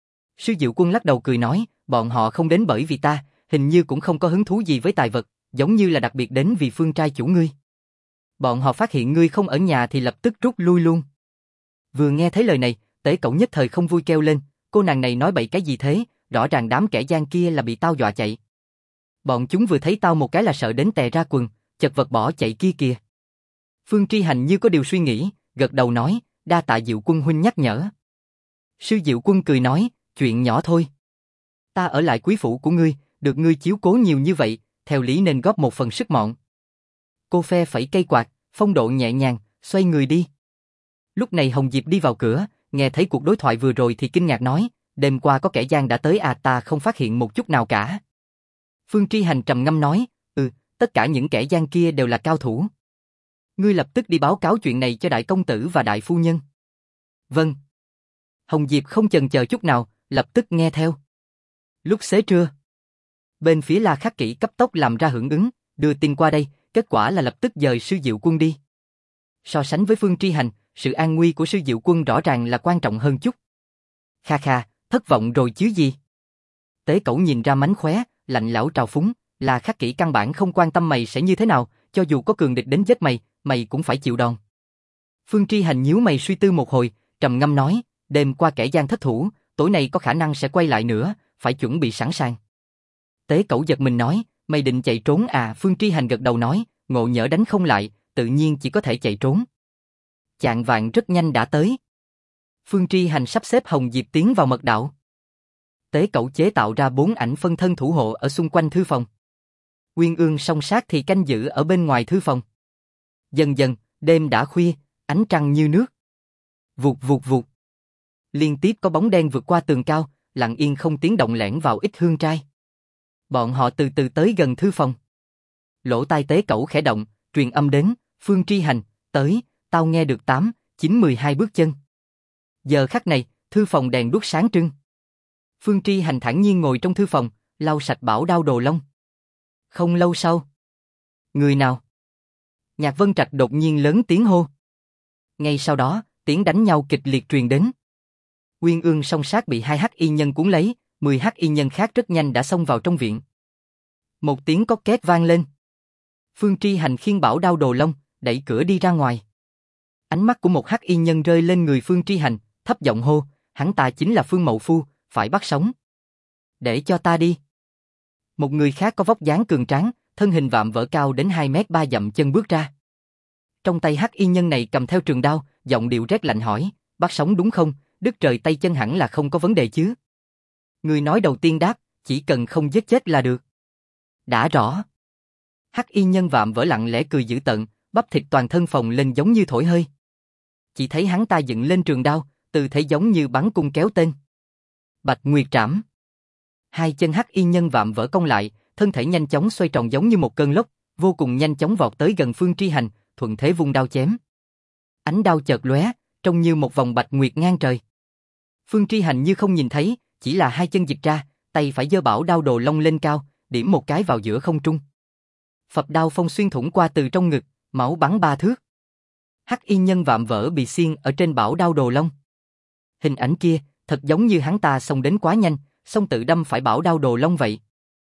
Sư Diệu quân lắc đầu cười nói, bọn họ không đến bởi vì ta, hình như cũng không có hứng thú gì với tài vật, giống như là đặc biệt đến vì Phương trai chủ ngươi. Bọn họ phát hiện ngươi không ở nhà thì lập tức rút lui luôn. Vừa nghe thấy lời này, Tế Cẩu nhất thời không vui kêu lên, cô nàng này nói bậy cái gì thế, rõ ràng đám kẻ gian kia là bị tao dọa chạy. Bọn chúng vừa thấy tao một cái là sợ đến tè ra quần, chật vật bỏ chạy kia kìa. Phương Tri Hành như có điều suy nghĩ, gật đầu nói, đa tạ Diệu quân huynh nhắc nhở. Sư Diệu quân cười nói, chuyện nhỏ thôi. Ta ở lại quý phủ của ngươi, được ngươi chiếu cố nhiều như vậy, theo lý nên góp một phần sức mọn. Cô phe phẩy cây quạt, phong độ nhẹ nhàng, xoay người đi. Lúc này Hồng Diệp đi vào cửa, nghe thấy cuộc đối thoại vừa rồi thì kinh ngạc nói, đêm qua có kẻ gian đã tới à, ta không phát hiện một chút nào cả. Phương Tri Hành trầm ngâm nói, tất cả những kẻ gian kia đều là cao thủ. Ngươi lập tức đi báo cáo chuyện này cho đại công tử và đại phu nhân. Vâng. Hồng Diệp không chần chờ chút nào, lập tức nghe theo. Lúc xế trưa, bên phía La Khắc Kỷ cấp tốc làm ra hưởng ứng, đưa tin qua đây, kết quả là lập tức dời sư Diệu quân đi. So sánh với Phương Tri Hành, sự an nguy của sư Diệu quân rõ ràng là quan trọng hơn chút. Kha kha, thất vọng rồi chứ gì? Tế Cẩu nhìn ra mánh khóe, lạnh lẽo trào phúng, La Khắc Kỷ căn bản không quan tâm mày sẽ như thế nào, cho dù có cường địch đến giết mày, mày cũng phải chịu đòn. Phương Tri Hành nhíu mày suy tư một hồi, trầm ngâm nói, đêm qua kẻ gian thất thủ, tối nay có khả năng sẽ quay lại nữa, phải chuẩn bị sẵn sàng. Tế Cẩu giật mình nói, mày định chạy trốn à? Phương Tri Hành gật đầu nói, ngộ nhỡ đánh không lại, tự nhiên chỉ có thể chạy trốn. Chạng vạng rất nhanh đã tới. Phương Tri Hành sắp xếp Hồng Diệp tiến vào mật đạo. Tế Cẩu chế tạo ra 4 ảnh phân thân thủ hộ ở xung quanh thư phòng. Uyên Ương song sát thì canh giữ ở bên ngoài thư phòng. Dần dần, đêm đã khuya, ánh trăng như nước. Vụt vụt vụt. Liên tiếp có bóng đen vượt qua tường cao, lặng yên không tiếng động lẻn vào Ích Hương trai. Bọn họ từ từ tới gần thư phòng. Lỗ tai Tế Cẩu khẽ động, truyền âm đến, Phương Tri Hành, tới, tao nghe được 8, 9, 12 bước chân. Giờ khắc này, thư phòng đèn đuốc sáng trưng. Phương Tri Hành thản nhiên ngồi trong thư phòng, lau sạch bảo đao đồ long. Không lâu sau. Người nào? Nhạc Vân Trạch đột nhiên lớn tiếng hô. Ngay sau đó, tiếng đánh nhau kịch liệt truyền đến. Uyên Ương song sát bị 2 hắc y nhân cuốn lấy, 10 hắc y nhân khác rất nhanh đã xông vào trong viện. Một tiếng cót két vang lên. Phương Tri Hành khiêng bảo đao đồ long, đẩy cửa đi ra ngoài. Ánh mắt của một hắc y nhân rơi lên người Phương Tri Hành, thấp giọng hô, hắn ta chính là Phương Mậu Phu, phải bắt sống. Để cho ta đi. Một người khác có vóc dáng cường tráng, thân hình vạm vỡ cao đến 2 mét 3 dặm chân bước ra. Trong tay hắc y nhân này cầm theo trường đao, giọng điệu rét lạnh hỏi, bắt sống đúng không, đứt trời tay chân hẳn là không có vấn đề chứ. Người nói đầu tiên đáp, chỉ cần không giết chết là được. Đã rõ. Hắc y nhân vạm vỡ lặng lẽ cười dữ tợn, bắp thịt toàn thân phồng lên giống như thổi hơi. Chỉ thấy hắn ta dựng lên trường đao, tư thế giống như bắn cung kéo tên. Bạch Nguyệt Trảm. Hai chân hắc y nhân vạm vỡ cong lại, thân thể nhanh chóng xoay tròn giống như một cơn lốc, vô cùng nhanh chóng vọt tới gần Phương Tri Hành, thuận thế vung đao chém. Ánh đao chợt lóe, trông như một vòng bạch nguyệt ngang trời. Phương Tri Hành như không nhìn thấy, chỉ là hai chân dịch ra, tay phải giơ bảo đao đồ long lên cao, điểm một cái vào giữa không trung. Phập đao phong xuyên thủng qua từ trong ngực, máu bắn 3 thước. Hắc y nhân vạm vỡ bị xiên ở trên bảo đao đồ long. Hình ảnh kia, thật giống như hắn ta xông đến quá nhanh, xông tự đâm phải bảo đao đồ long vậy.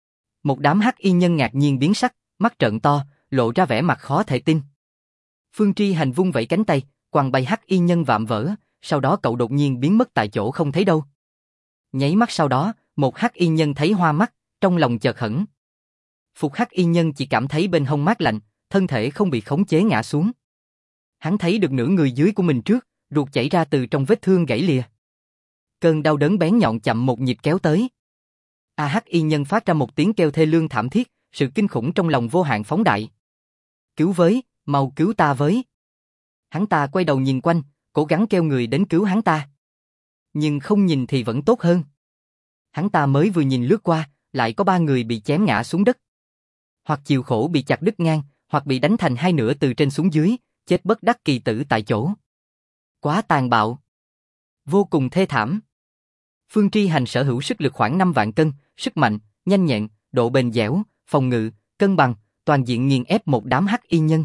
Một đám hắc y nhân ngạc nhiên biến sắc, mắt trợn to, lộ ra vẻ mặt khó thể tin. Phương Tri Hành vung vẩy cánh tay, quăng bay hắc y nhân vạm vỡ, sau đó cậu đột nhiên biến mất tại chỗ không thấy đâu. Nháy mắt sau đó, một hắc y nhân thấy hoa mắt, trong lòng chợt hững. Phục hắc y nhân chỉ cảm thấy bên hông mát lạnh, thân thể không bị khống chế ngã xuống. Hắn thấy được nửa người dưới của mình trước, ruột chảy ra từ trong vết thương gãy lìa. Cơn đau đớn bén nhọn chậm một nhịp kéo tới. Hắc y nhân phát ra một tiếng kêu thê lương thảm thiết, sự kinh khủng trong lòng vô hạn phóng đại. Cứu với, mau cứu ta với. Hắn ta quay đầu nhìn quanh, cố gắng kêu người đến cứu hắn ta. Nhưng không nhìn thì vẫn tốt hơn. Hắn ta mới vừa nhìn lướt qua, lại có 3 người bị chém ngã xuống đất. Hoặc chịu khổ bị chặt đứt ngang, hoặc bị đánh thành hai nửa từ trên xuống dưới, chết bất đắc kỳ tử tại chỗ. Quá tàn bạo. Vô cùng thê thảm. Phương Tri Hành sở hữu sức lực khoảng 5 vạn cân, sức mạnh, nhanh nhẹn, độ bền dẻo, phòng ngự, cân bằng, toàn diện nghiền ép một đám hắc y nhân.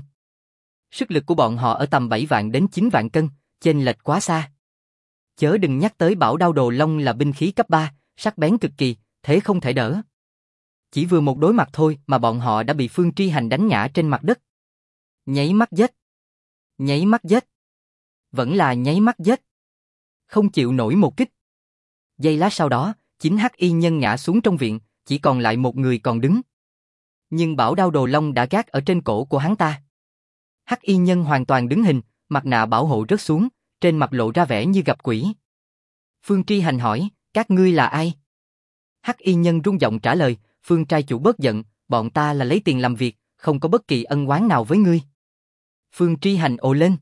Sức lực của bọn họ ở tầm 7 vạn đến 9 vạn cân, chênh lệch quá xa. Chớ đừng nhắc tới bảo đao đồ long là binh khí cấp 3, sắc bén cực kỳ, thế không thể đỡ. Chỉ vừa một đối mặt thôi mà bọn họ đã bị Phương Tri Hành đánh ngã trên mặt đất. Nháy mắt giết. Nháy mắt giết. Vẫn là nháy mắt giết. Không chịu nổi một kích. Giây lát sau đó, 9 hắc y nhân ngã xuống trong viện, chỉ còn lại một người còn đứng. Nhưng bảo đao đồ long đã gác ở trên cổ của hắn ta. Hắc y nhân hoàn toàn đứng hình, mặt nạ bảo hộ rớt xuống, trên mặt lộ ra vẻ như gặp quỷ. Phương Tri Hành hỏi, các ngươi là ai? Hắc y nhân rung giọng trả lời, Phương trai chủ bớt giận, bọn ta là lấy tiền làm việc, không có bất kỳ ân oán nào với ngươi. Phương Tri Hành ồ lên.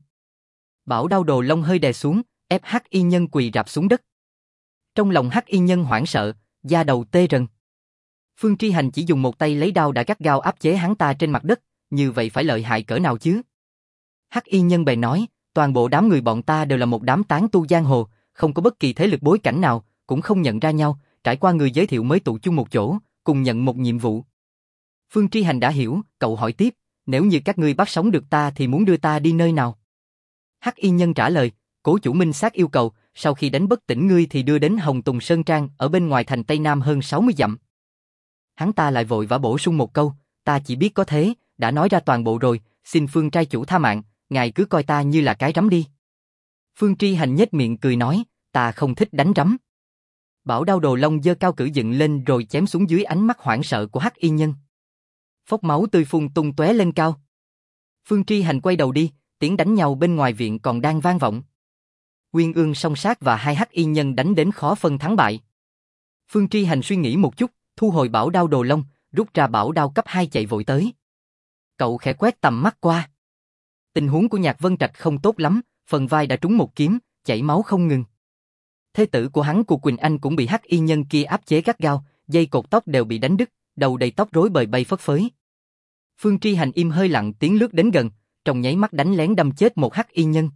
Bảo đao đồ long hơi đè xuống, ép hắc y nhân quỳ rạp xuống đất. Trong lòng hắc y nhân hoảng sợ, da đầu tê rần. Phương Tri Hành chỉ dùng một tay lấy đao đã gắt gao áp chế hắn ta trên mặt đất, như vậy phải lợi hại cỡ nào chứ? Hắc y nhân bèn nói, toàn bộ đám người bọn ta đều là một đám tán tu giang hồ, không có bất kỳ thế lực bối cảnh nào, cũng không nhận ra nhau, trải qua người giới thiệu mới tụ chung một chỗ, cùng nhận một nhiệm vụ. Phương Tri Hành đã hiểu, cậu hỏi tiếp, nếu như các ngươi bắt sống được ta thì muốn đưa ta đi nơi nào? Hắc y nhân trả lời, cố chủ minh xác yêu cầu, sau khi đánh bất tỉnh ngươi thì đưa đến Hồng Tùng Sơn Trang ở bên ngoài thành Tây Nam hơn 60 dặm. Hắn ta lại vội vã bổ sung một câu, ta chỉ biết có thế, đã nói ra toàn bộ rồi, xin Phương trai chủ tha mạng, ngài cứ coi ta như là cái rắm đi. Phương Tri Hành nhếch miệng cười nói, ta không thích đánh rắm. Bảo đao đồ long giơ cao cử dựng lên rồi chém xuống dưới ánh mắt hoảng sợ của hắc y nhân. Phốc máu tươi phun tung tóe lên cao. Phương Tri Hành quay đầu đi, tiếng đánh nhau bên ngoài viện còn đang vang vọng. Uyên Ương song sát và hai hắc y nhân đánh đến khó phân thắng bại. Phương Tri Hành suy nghĩ một chút, thu hồi bảo đao đồ long, rút ra bảo đao cấp 2 chạy vội tới. Cậu khẽ quét tầm mắt qua. Tình huống của Nhạc Vân Trạch không tốt lắm, phần vai đã trúng một kiếm, chảy máu không ngừng. Thế tử của hắn Cù Quỳnh Anh cũng bị hắc y nhân kia áp chế gắt gao, dây cột tóc đều bị đánh đứt, đầu đầy tóc rối bời bay phất phới. Phương Tri Hành im hơi lặng tiến lướt đến gần, trong nháy mắt đánh lén đâm chết một hắc y nhân.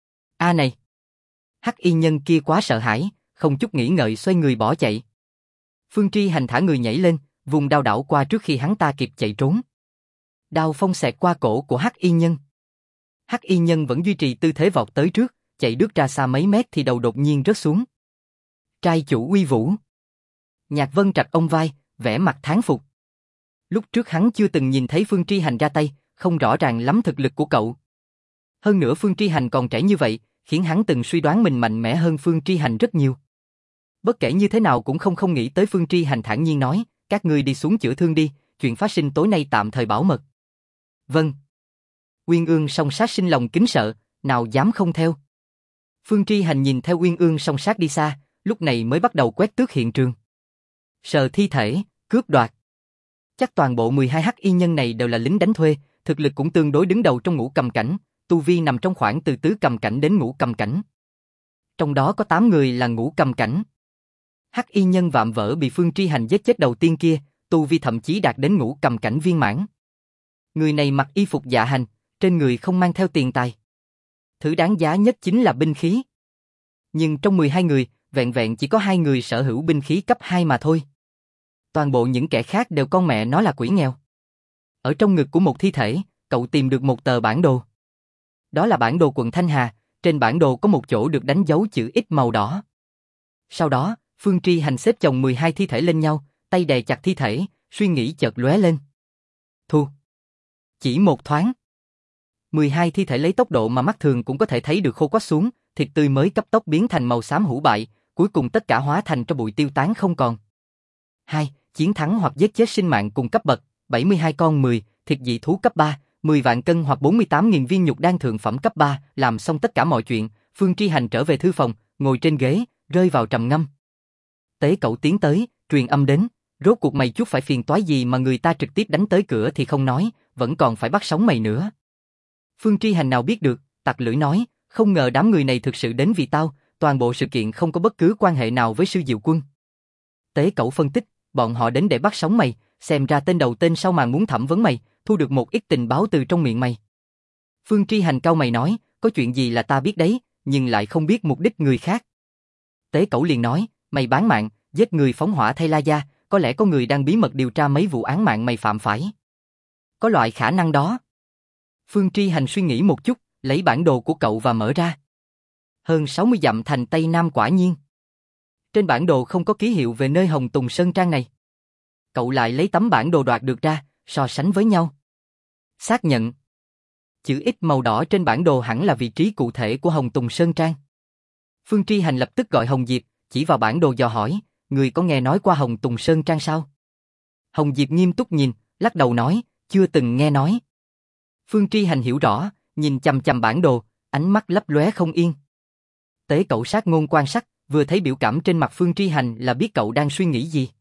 A này! Hắc y nhân kia quá sợ hãi, không chút nghĩ ngợi xoay người bỏ chạy. Phương Tri Hành thả người nhảy lên, vùng đao đảo qua trước khi hắn ta kịp chạy trốn. Đao phong xẹt qua cổ của hắc y nhân. Hắc y nhân vẫn duy trì tư thế vọt tới trước, chạy đứt ra xa mấy mét thì đầu đột nhiên rớt xuống. Trai chủ uy vũ. Nhạc Vân Trạch ông vai, vẻ mặt thán phục. Lúc trước hắn chưa từng nhìn thấy Phương Tri Hành ra tay, không rõ ràng lắm thực lực của cậu. Hơn nữa Phương Tri Hành còn trẻ như vậy, khiến hắn từng suy đoán mình mạnh mẽ hơn Phương Tri Hành rất nhiều. Bất kể như thế nào cũng không nghĩ tới Phương Tri Hành thản nhiên nói, các ngươi đi xuống chữa thương đi, chuyện phát sinh tối nay tạm thời bảo mật. Vâng. Uyên Ương Song Sát sinh lòng kính sợ, nào dám không theo. Phương Tri Hành nhìn theo Uyên Ương Song Sát đi xa, lúc này mới bắt đầu quét tước hiện trường. Sờ thi thể, cướp đoạt. Chắc toàn bộ 12 hắc y nhân này đều là lính đánh thuê, thực lực cũng tương đối đứng đầu trong ngũ cầm cảnh, tu vi nằm trong khoảng từ tứ cầm cảnh đến ngũ cầm cảnh. Trong đó có 8 người là ngũ cầm cảnh. Hắc y nhân vạm vỡ bị Phương Tri Hành giết chết đầu tiên kia, tu vi thậm chí đạt đến ngũ cầm cảnh viên mãn. Người này mặc y phục dạ hành, trên người không mang theo tiền tài. Thứ đáng giá nhất chính là binh khí. Nhưng trong 12 người, vẹn vẹn chỉ có 2 người sở hữu binh khí cấp 2 mà thôi. Toàn bộ những kẻ khác đều con mẹ nó là quỷ nghèo. Ở trong ngực của một thi thể, cậu tìm được một tờ bản đồ. Đó là bản đồ quận Thanh Hà, trên bản đồ có một chỗ được đánh dấu chữ X màu đỏ. Sau đó, Phương Tri Hành xếp chồng 12 thi thể lên nhau, tay đè chặt thi thể, suy nghĩ chợt lóe lên. Thu. Chỉ một thoáng. 12 thi thể lấy tốc độ mà mắt thường cũng có thể thấy được khô quắt xuống, thịt tươi mới cấp tốc biến thành màu xám hủ bại, cuối cùng tất cả hóa thành tro bụi tiêu tán không còn. 2. Chiến thắng hoặc giết chết sinh mạng cùng cấp bậc, 72 con 10, thịt dị thú cấp 3, 10 vạn cân hoặc 48.000 viên nhục đan thượng phẩm cấp 3, làm xong tất cả mọi chuyện, Phương Tri Hành trở về thư phòng, ngồi trên ghế, rơi vào trầm ngâm. Tế Cẩu tiến tới, truyền âm đến, rốt cuộc mày chút phải phiền toái gì mà người ta trực tiếp đánh tới cửa thì không nói, vẫn còn phải bắt sống mày nữa. Phương Tri Hành nào biết được, tặc lưỡi nói, không ngờ đám người này thực sự đến vì tao, toàn bộ sự kiện không có bất cứ quan hệ nào với sư Diệu Quân. Tế Cẩu phân tích, bọn họ đến để bắt sống mày, xem ra tên đầu tên sau màn muốn thẩm vấn mày, thu được một ít tình báo từ trong miệng mày. Phương Tri Hành cau mày nói, có chuyện gì là ta biết đấy, nhưng lại không biết mục đích người khác. Tế Cẩu liền nói, mày bán mạng, giết người phóng hỏa thay La Gia, có lẽ có người đang bí mật điều tra mấy vụ án mạng mày phạm phải. Có loại khả năng đó. Phương Tri Hành suy nghĩ một chút, lấy bản đồ của cậu và mở ra. Hơn 60 dặm thành Tây Nam quả nhiên. Trên bản đồ không có ký hiệu về nơi Hồng Tùng Sơn Trang này. Cậu lại lấy tấm bản đồ đoạt được ra, so sánh với nhau. Xác nhận. Chữ X màu đỏ trên bản đồ hẳn là vị trí cụ thể của Hồng Tùng Sơn Trang. Phương Tri Hành lập tức gọi Hồng Diệp, chỉ vào bản đồ dò hỏi, người có nghe nói qua Hồng Tùng Sơn Trang sao? Hồng Diệp nghiêm túc nhìn, lắc đầu nói, chưa từng nghe nói. Phương Tri Hành hiểu rõ, nhìn chằm chằm bản đồ, ánh mắt lấp lóe không yên. Tế Cẩu sát ngôn quan sát, vừa thấy biểu cảm trên mặt Phương Tri Hành là biết cậu đang suy nghĩ gì.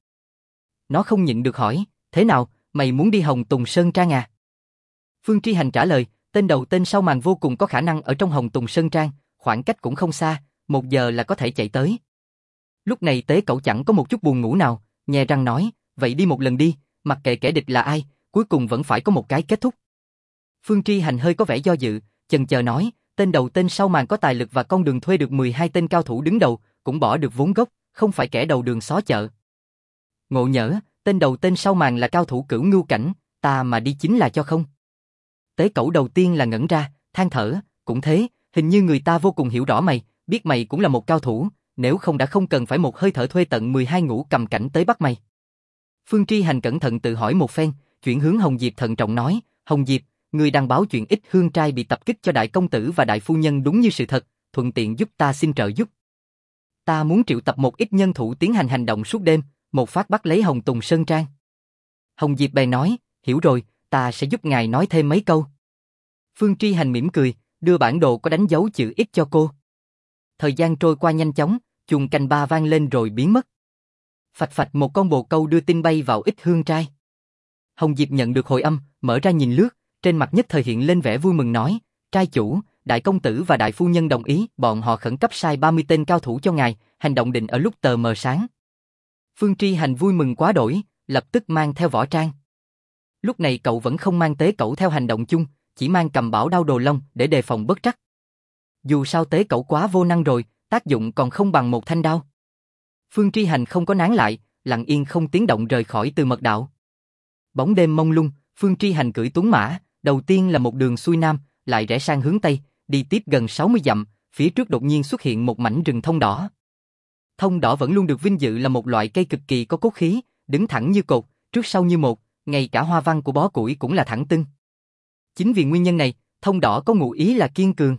Nó không nhịn được hỏi, thế nào, mày muốn đi Hồng Tùng Sơn Trang à? Phương Tri Hành trả lời, tên đầu tên sau màn vô cùng có khả năng ở trong Hồng Tùng Sơn Trang, khoảng cách cũng không xa, 1 giờ là có thể chạy tới. Lúc này Tế Cẩu chẳng có một chút buồn ngủ nào, nhè răng nói, vậy đi một lần đi, mặc kệ kẻ địch là ai, cuối cùng vẫn phải có một cái kết thúc. Phương Tri Hành hơi có vẻ do dự, chần chờ nói, tên đầu tên sau màn có tài lực và con đường thuê được 12 tên cao thủ đứng đầu, cũng bỏ được vốn gốc, không phải kẻ đầu đường xó chợ. Ngộ nhỡ, tên đầu tên sau màn là cao thủ cửu ngưu cảnh, ta mà đi chính là cho không. Tế Cẩu đầu tiên là ngẩn ra, than thở, cũng thế, hình như người ta vô cùng hiểu rõ mày, biết mày cũng là một cao thủ, nếu không đã không cần phải một hơi thở thuê tận 12 ngũ cầm cảnh tới bắt mày. Phương Tri Hành cẩn thận tự hỏi một phen, chuyển hướng Hồng Diệp thận trọng nói, Hồng Diệp, người đăng báo chuyện Ích Hương trai bị tập kích cho đại công tử và đại phu nhân đúng như sự thật, thuận tiện giúp ta xin trợ giúp. Ta muốn triệu tập một ít nhân thủ tiến hành hành động suốt đêm, một phát bắt lấy Hồng Tùng Sơn Trang. Hồng Diệp bèn nói, hiểu rồi, ta sẽ giúp ngài nói thêm mấy câu. Phương Tri Hành mỉm cười, đưa bản đồ có đánh dấu chữ X cho cô. Thời gian trôi qua nhanh chóng, chuông canh ba vang lên rồi biến mất. Phạch phạch một con bồ câu đưa tin bay vào Ích Hương trai. Hồng Diệp nhận được hồi âm, mở ra nhìn lướt, trên mặt nhất thời hiện lên vẻ vui mừng nói, trai chủ, đại công tử và đại phu nhân đồng ý, bọn họ khẩn cấp sai 30 tên cao thủ cho ngài, hành động định ở lúc tờ mờ sáng. Phương Tri Hành vui mừng quá đổi, lập tức mang theo võ trang. Lúc này cậu vẫn không mang Tế Cẩu theo hành động chung, chỉ mang cầm bảo đao đồ long để đề phòng bất trắc. Dù sao Tế Cẩu quá vô năng rồi, tác dụng còn không bằng một thanh đao. Phương Tri Hành không có nán lại, lặng yên không tiếng động rời khỏi Từ Mật Đạo. Bóng đêm mông lung, Phương Tri Hành cưỡi tuấn mã, đầu tiên là một đường xuôi nam, lại rẽ sang hướng tây, đi tiếp gần 60 dặm, phía trước đột nhiên xuất hiện một mảnh rừng thông đỏ. Thông đỏ vẫn luôn được vinh dự là một loại cây cực kỳ có cốt khí, đứng thẳng như cột, trước sau như một, ngay cả hoa văn của bó củi cũng là thẳng tưng. Chính vì nguyên nhân này, thông đỏ có ngụ ý là kiên cường.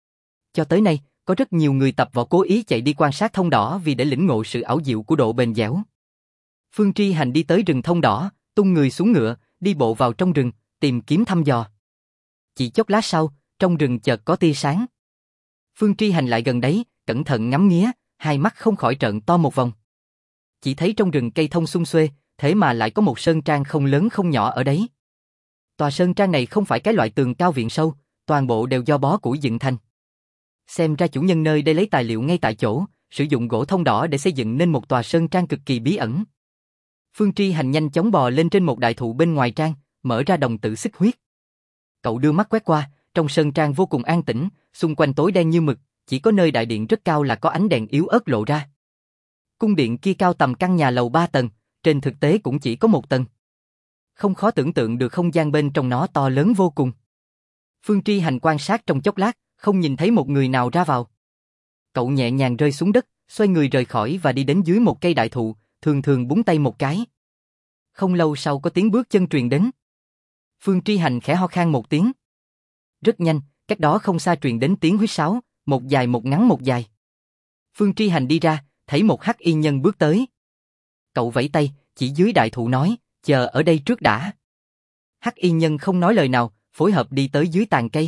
Cho tới nay, có rất nhiều người tập võ cố ý chạy đi quan sát thông đỏ vì để lĩnh ngộ sự ảo diệu của độ bền dẻo. Phương Tri Hành đi tới rừng thông đỏ, tung người xuống ngựa, đi bộ vào trong rừng, tìm kiếm thăm dò. Chỉ chốc lát sau, trong rừng chợt có tia sáng. Phương Tri Hành lại gần đấy, cẩn thận ngắm nghía, hai mắt không khỏi trợn to một vòng. Chỉ thấy trong rừng cây thông sum xuê, thế mà lại có một sơn trang không lớn không nhỏ ở đấy. Tòa sơn trang này không phải cái loại tường cao viện sâu, toàn bộ đều do bó củi dựng thành. Xem ra chủ nhân nơi đây lấy tài liệu ngay tại chỗ, sử dụng gỗ thông đỏ để xây dựng nên một tòa sơn trang cực kỳ bí ẩn. Phương Tri Hành nhanh chóng bò lên trên một đại thụ bên ngoài trang, mở ra đồng tử xích huyết. Cậu đưa mắt quét qua, trong sơn trang vô cùng an tĩnh, xung quanh tối đen như mực, chỉ có nơi đại điện rất cao là có ánh đèn yếu ớt lộ ra. Cung điện kia cao tầm căn nhà lầu 3 tầng, trên thực tế cũng chỉ có 1 tầng. Không khó tưởng tượng được không gian bên trong nó to lớn vô cùng. Phương Tri Hành quan sát trong chốc lát, không nhìn thấy một người nào ra vào. Cậu nhẹ nhàng rơi xuống đất, xoay người rời khỏi và đi đến dưới một cây đại thụ, thường thường búng tay một cái. Không lâu sau có tiếng bước chân truyền đến. Phương Tri Hành khẽ ho khan một tiếng. Rất nhanh, cách đó không xa truyền đến tiếng huýt sáo, một dài một ngắn một dài. Phương Tri Hành đi ra, thấy một hắc y nhân bước tới. Cậu vẫy tay, chỉ dưới đại thụ nói, chờ ở đây trước đã. Hắc y nhân không nói lời nào, phối hợp đi tới dưới tàn cây.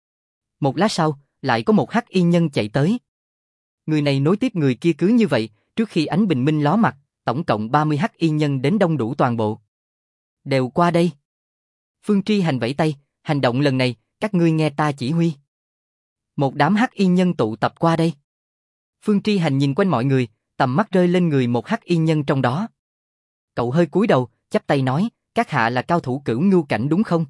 Một lát sau, lại có một hắc y nhân chạy tới. Người này nối tiếp người kia cứ như vậy, trước khi ánh bình minh ló mặt, tổng cộng 30 hắc y nhân đến đông đủ toàn bộ. Đều qua đây. Phương Tri Hành vẫy tay, hành động lần này, các ngươi nghe ta chỉ huy. Một đám hắc y nhân tụ tập qua đây. Phương Tri Hành nhìn quanh mọi người, tầm mắt rơi lên người một hắc y nhân trong đó. Cậu hơi cúi đầu, chắp tay nói, các hạ là cao thủ cửu ngưu cảnh đúng không?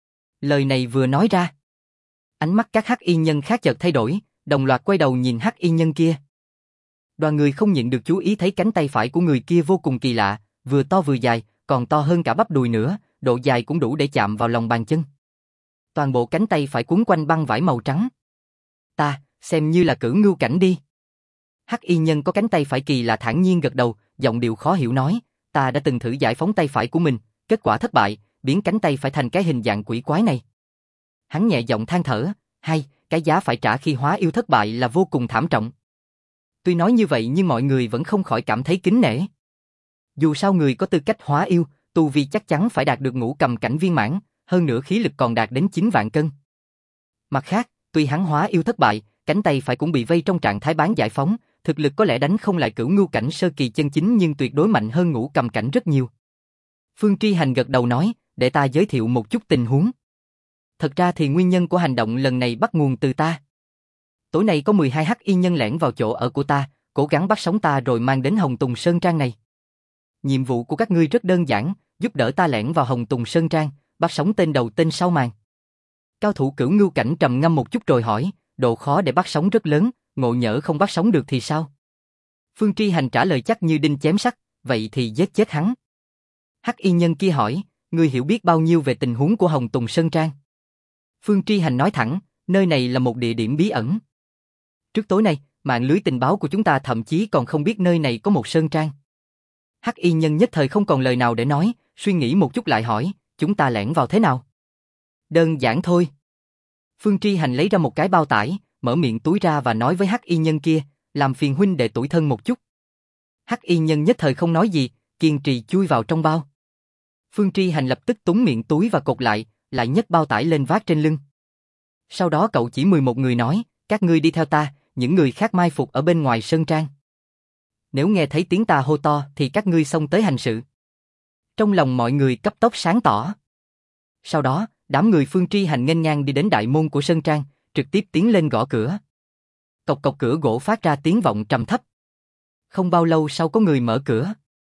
Lời này vừa nói ra, ánh mắt các hắc y nhân khác chợt thay đổi, đồng loạt quay đầu nhìn hắc y nhân kia. Đoàn người không nhịn được chú ý thấy cánh tay phải của người kia vô cùng kỳ lạ, vừa to vừa dài, còn to hơn cả bắp đùi nữa, độ dài cũng đủ để chạm vào lòng bàn chân. Toàn bộ cánh tay phải quấn quanh băng vải màu trắng. Ta, xem như là cửu ngưu cảnh đi. Hắc y nhân có cánh tay phải kỳ lạ thản nhiên gật đầu, giọng điệu khó hiểu nói, ta đã từng thử giải phóng tay phải của mình, kết quả thất bại, biến cánh tay phải thành cái hình dạng quỷ quái này. Hắn nhẹ giọng than thở, hay, cái giá phải trả khi hóa yêu thất bại là vô cùng thảm trọng. Tuy nói như vậy nhưng mọi người vẫn không khỏi cảm thấy kính nể. Dù sao người có tư cách hóa yêu, tu vi chắc chắn phải đạt được ngũ cầm cảnh viên mãn, hơn nữa khí lực còn đạt đến 9 vạn cân. Mặt khác, tuy hắn hóa yêu thất bại, cánh tay phải cũng bị vây trong trạng thái bán giải phóng, thực lực có lẽ đánh không lại cửu ngưu cảnh sơ kỳ chân chính nhưng tuyệt đối mạnh hơn ngũ cầm cảnh rất nhiều. Phương Tri Hành gật đầu nói, để ta giới thiệu một chút tình huống. Thật ra thì nguyên nhân của hành động lần này bắt nguồn từ ta. Tối nay có 12 hắc y nhân lẻn vào chỗ ở của ta, cố gắng bắt sống ta rồi mang đến Hồng Tùng Sơn Trang này. Nhiệm vụ của các ngươi rất đơn giản, giúp đỡ ta lẻn vào Hồng Tùng Sơn Trang, bắt sống tên đầu tên sau màn. Cao thủ cửu ngưu cảnh trầm ngâm một chút rồi hỏi, độ khó để bắt sống rất lớn, ngộ nhỡ không bắt sống được thì sao? Phương Tri Hành trả lời chắc như đinh chém sắt, vậy thì giết chết hắn. Hắc y nhân kia hỏi, ngươi hiểu biết bao nhiêu về tình huống của Hồng Tùng Sơn Trang? Phương Tri Hành nói thẳng, nơi này là một địa điểm bí ẩn. Trước tối nay, mạng lưới tình báo của chúng ta thậm chí còn không biết nơi này có một sơn trang. Hắc y nhân nhất thời không còn lời nào để nói, suy nghĩ một chút lại hỏi, chúng ta lẻn vào thế nào? Đơn giản thôi. Phương Tri Hành lấy ra một cái bao tải, mở miệng túi ra và nói với hắc y nhân kia, làm phiền huynh đệ tủi thân một chút. Hắc y nhân nhất thời không nói gì, kiên trì chui vào trong bao. Phương Tri Hành lập tức túng miệng túi và cột lại nhấc bao tải lên vác trên lưng. Sau đó cậu chỉ 11 người nói, các ngươi đi theo ta, những người khác mai phục ở bên ngoài sơn trang. Nếu nghe thấy tiếng ta hô to thì các ngươi xông tới hành sự. Trong lòng mọi người cấp tốc sáng tỏ. Sau đó, đám người Phương Tri Hành nghênh ngang đi đến đại môn của sơn trang, trực tiếp tiến lên gõ cửa. Cộc cộc cửa gỗ phát ra tiếng vọng trầm thấp. Không bao lâu sau có người mở cửa.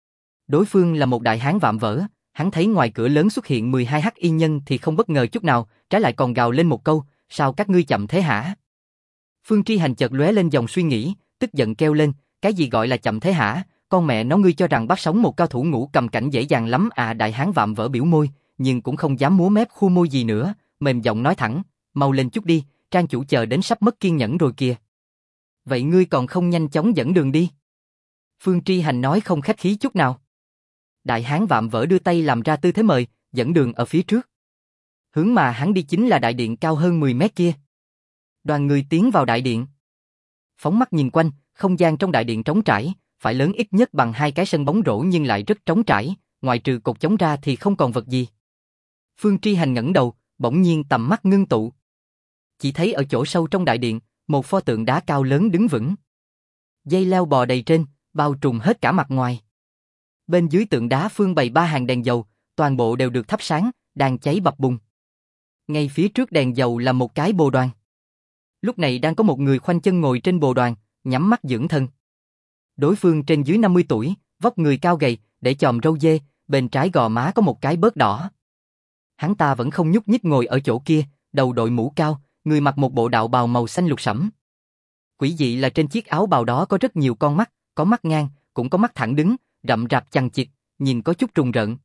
Đối phương là một đại hán vạm vỡ, hắn thấy ngoài cửa lớn xuất hiện 12 hắc y nhân thì không bất ngờ chút nào, trái lại còn gào lên một câu, sao các ngươi chậm thế hả? Phương Tri Hành chợt lóe lên dòng suy nghĩ, tức giận kêu lên, cái gì gọi là chậm thế hả? Con mẹ nó, ngươi cho rằng bắt sống một cao thủ ngũ cầm cảnh dễ dàng lắm à? Đại hán vạm vỡ biểu môi, nhưng cũng không dám múa mép khua môi gì nữa, mềm giọng nói thẳng, mau lên chút đi, trang chủ chờ đến sắp mất kiên nhẫn rồi kìa. Vậy ngươi còn không nhanh chóng dẫn đường đi? Phương Tri Hành nói không khách khí chút nào. Đại hán vạm vỡ đưa tay làm ra tư thế mời, dẫn đường ở phía trước. Hướng mà hắn đi chính là đại điện cao hơn 10 mét kia. Đoàn người tiến vào đại điện. Phóng mắt nhìn quanh, không gian trong đại điện trống trải, phải lớn ít nhất bằng 2 cái sân bóng rổ nhưng lại rất trống trải, ngoài trừ cột chống ra thì không còn vật gì. Phương Tri Hành ngẩng đầu, bỗng nhiên tầm mắt ngưng tụ. Chỉ thấy ở chỗ sâu trong đại điện, một pho tượng đá cao lớn đứng vững. Dây leo bò đầy trên, bao trùm hết cả mặt ngoài. Bên dưới tượng đá phương bày 3 hàng đèn dầu, toàn bộ đều được thắp sáng, đang cháy bập bùng. Ngay phía trước đèn dầu là một cái bồ đoàn. Lúc này đang có một người khoanh chân ngồi trên bồ đoàn, nhắm mắt dưỡng thân. Đối phương trên dưới 50 tuổi, vóc người cao gầy, để chòm râu dê, bên trái gò má có một cái bớt đỏ. Hắn ta vẫn không nhúc nhích ngồi ở chỗ kia, đầu đội mũ cao, người mặc một bộ đạo bào màu xanh lục sẫm. Quỷ dị là trên chiếc áo bào đó có rất nhiều con mắt, có mắt ngang, cũng có mắt thẳng đứng, rậm rạp chằng chịt, nhìn có chút trùng rợn.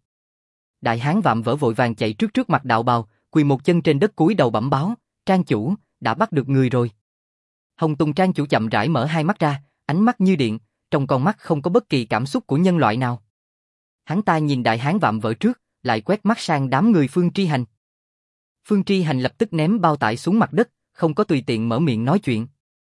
Đại hán vạm vỡ vội vàng chạy trước mặt đạo bào, quỳ một chân trên đất cúi đầu bẩm báo, trang chủ, đã bắt được người rồi. Hồng Tùng trang chủ chậm rãi mở hai mắt ra, ánh mắt như điện, trong con mắt không có bất kỳ cảm xúc của nhân loại nào. Hắn ta nhìn đại hán vạm vỡ trước, lại quét mắt sang đám người Phương Tri Hành. Phương Tri Hành lập tức ném bao tải xuống mặt đất, không có tùy tiện mở miệng nói chuyện.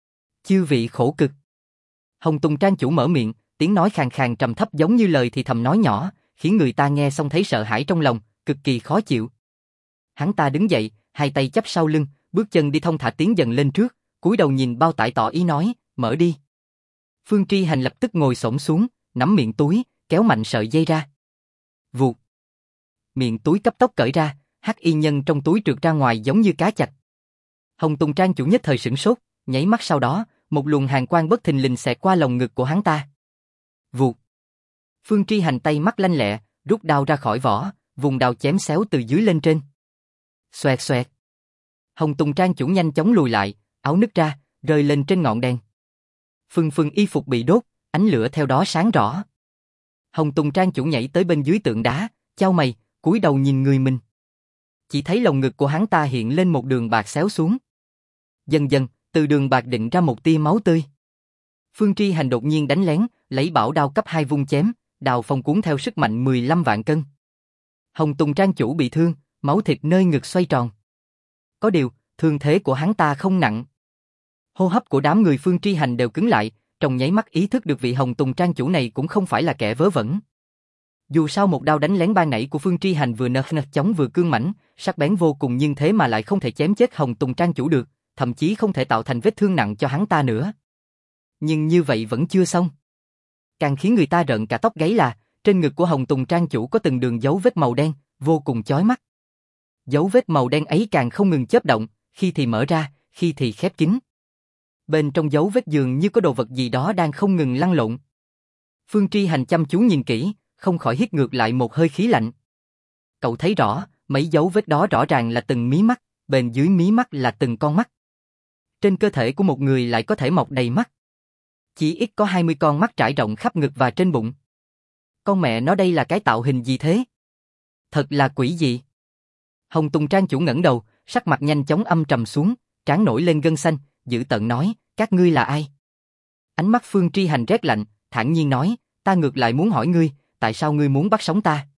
Chư vị khổ cực. Hồng Tùng trang chủ mở miệng, tiếng nói khàn khàn trầm thấp giống như lời thì thầm nói nhỏ, khiến người ta nghe xong thấy sợ hãi trong lòng, cực kỳ khó chịu. Hắn ta đứng dậy, hai tay chắp sau lưng, bước chân đi thong thả tiến dần lên trước, cúi đầu nhìn bao tải tỏ ý nói, mở đi. Phương Tri Hành lập tức ngồi xổm xuống, nắm miệng túi, kéo mạnh sợi dây ra. Vụt. Miệng túi cấp tốc cởi ra, hắc y nhân trong túi trượt ra ngoài giống như cá chạch. Hồng Tùng trang chủ nhất thời sửng sốt, nháy mắt sau đó, một luồng hàn quang bất thình lình xẹt qua lồng ngực của hắn ta. Vụt. Phương Tri Hành tay mắt lanh lẹ, rút đao ra khỏi vỏ, vùng đao chém xéo từ dưới lên trên. Xoẹt xoẹt. Hồng Tùng trang chủ nhanh chóng lùi lại, áo nứt ra, rơi lên trên ngọn đèn. Phừng phừng y phục bị đốt, ánh lửa theo đó sáng rõ. Hồng Tùng trang chủ nhảy tới bên dưới tượng đá, chau mày, cúi đầu nhìn người mình. Chỉ thấy lồng ngực của hắn ta hiện lên một đường bạc xéo xuống. Dần dần, từ đường bạc định ra một tia máu tươi. Phương Tri Hành đột nhiên đánh lén, lấy bảo đao cấp 2 vung chém, đao phong cuốn theo sức mạnh 15 vạn cân. Hồng Tùng trang chủ bị thương, máu thịt nơi ngực xoay tròn. Có điều, thương thế của hắn ta không nặng. Hô hấp của đám người Phương Tri Hành đều cứng lại, trong nháy mắt ý thức được vị Hồng Tùng trang chủ này cũng không phải là kẻ vớ vẩn. Dù sao một đao đánh lén ban nãy của Phương Tri Hành vừa nật chóng vừa cương mãnh, sắc bén vô cùng nhưng thế mà lại không thể chém chết Hồng Tùng trang chủ được, thậm chí không thể tạo thành vết thương nặng cho hắn ta nữa. Nhưng như vậy vẫn chưa xong. Càng khiến người ta rợn cả tóc gáy là, trên ngực của Hồng Tùng trang chủ có từng đường dấu vết màu đen, vô cùng chói mắt. Dấu vết màu đen ấy càng không ngừng chớp động, khi thì mở ra, khi thì khép kín. Bên trong dấu vết dường như có đồ vật gì đó đang không ngừng lăn lộn. Phương Tri Hành chăm chú nhìn kỹ, không khỏi hít ngược lại một hơi khí lạnh. Cậu thấy rõ, mấy dấu vết đó rõ ràng là từng mí mắt, bên dưới mí mắt là từng con mắt. Trên cơ thể của một người lại có thể mọc đầy mắt. Chỉ ít có 20 con mắt trải rộng khắp ngực và trên bụng. Con mẹ nó đây là cái tạo hình gì thế? Thật là quỷ dị. Hồng Tùng trang chủ ngẩng đầu, sắc mặt nhanh chóng âm trầm xuống, trán nổi lên gân xanh, dữ tợn nói, các ngươi là ai? Ánh mắt Phương Tri Hành rét lạnh, thản nhiên nói, ta ngược lại muốn hỏi ngươi, tại sao ngươi muốn bắt sống ta?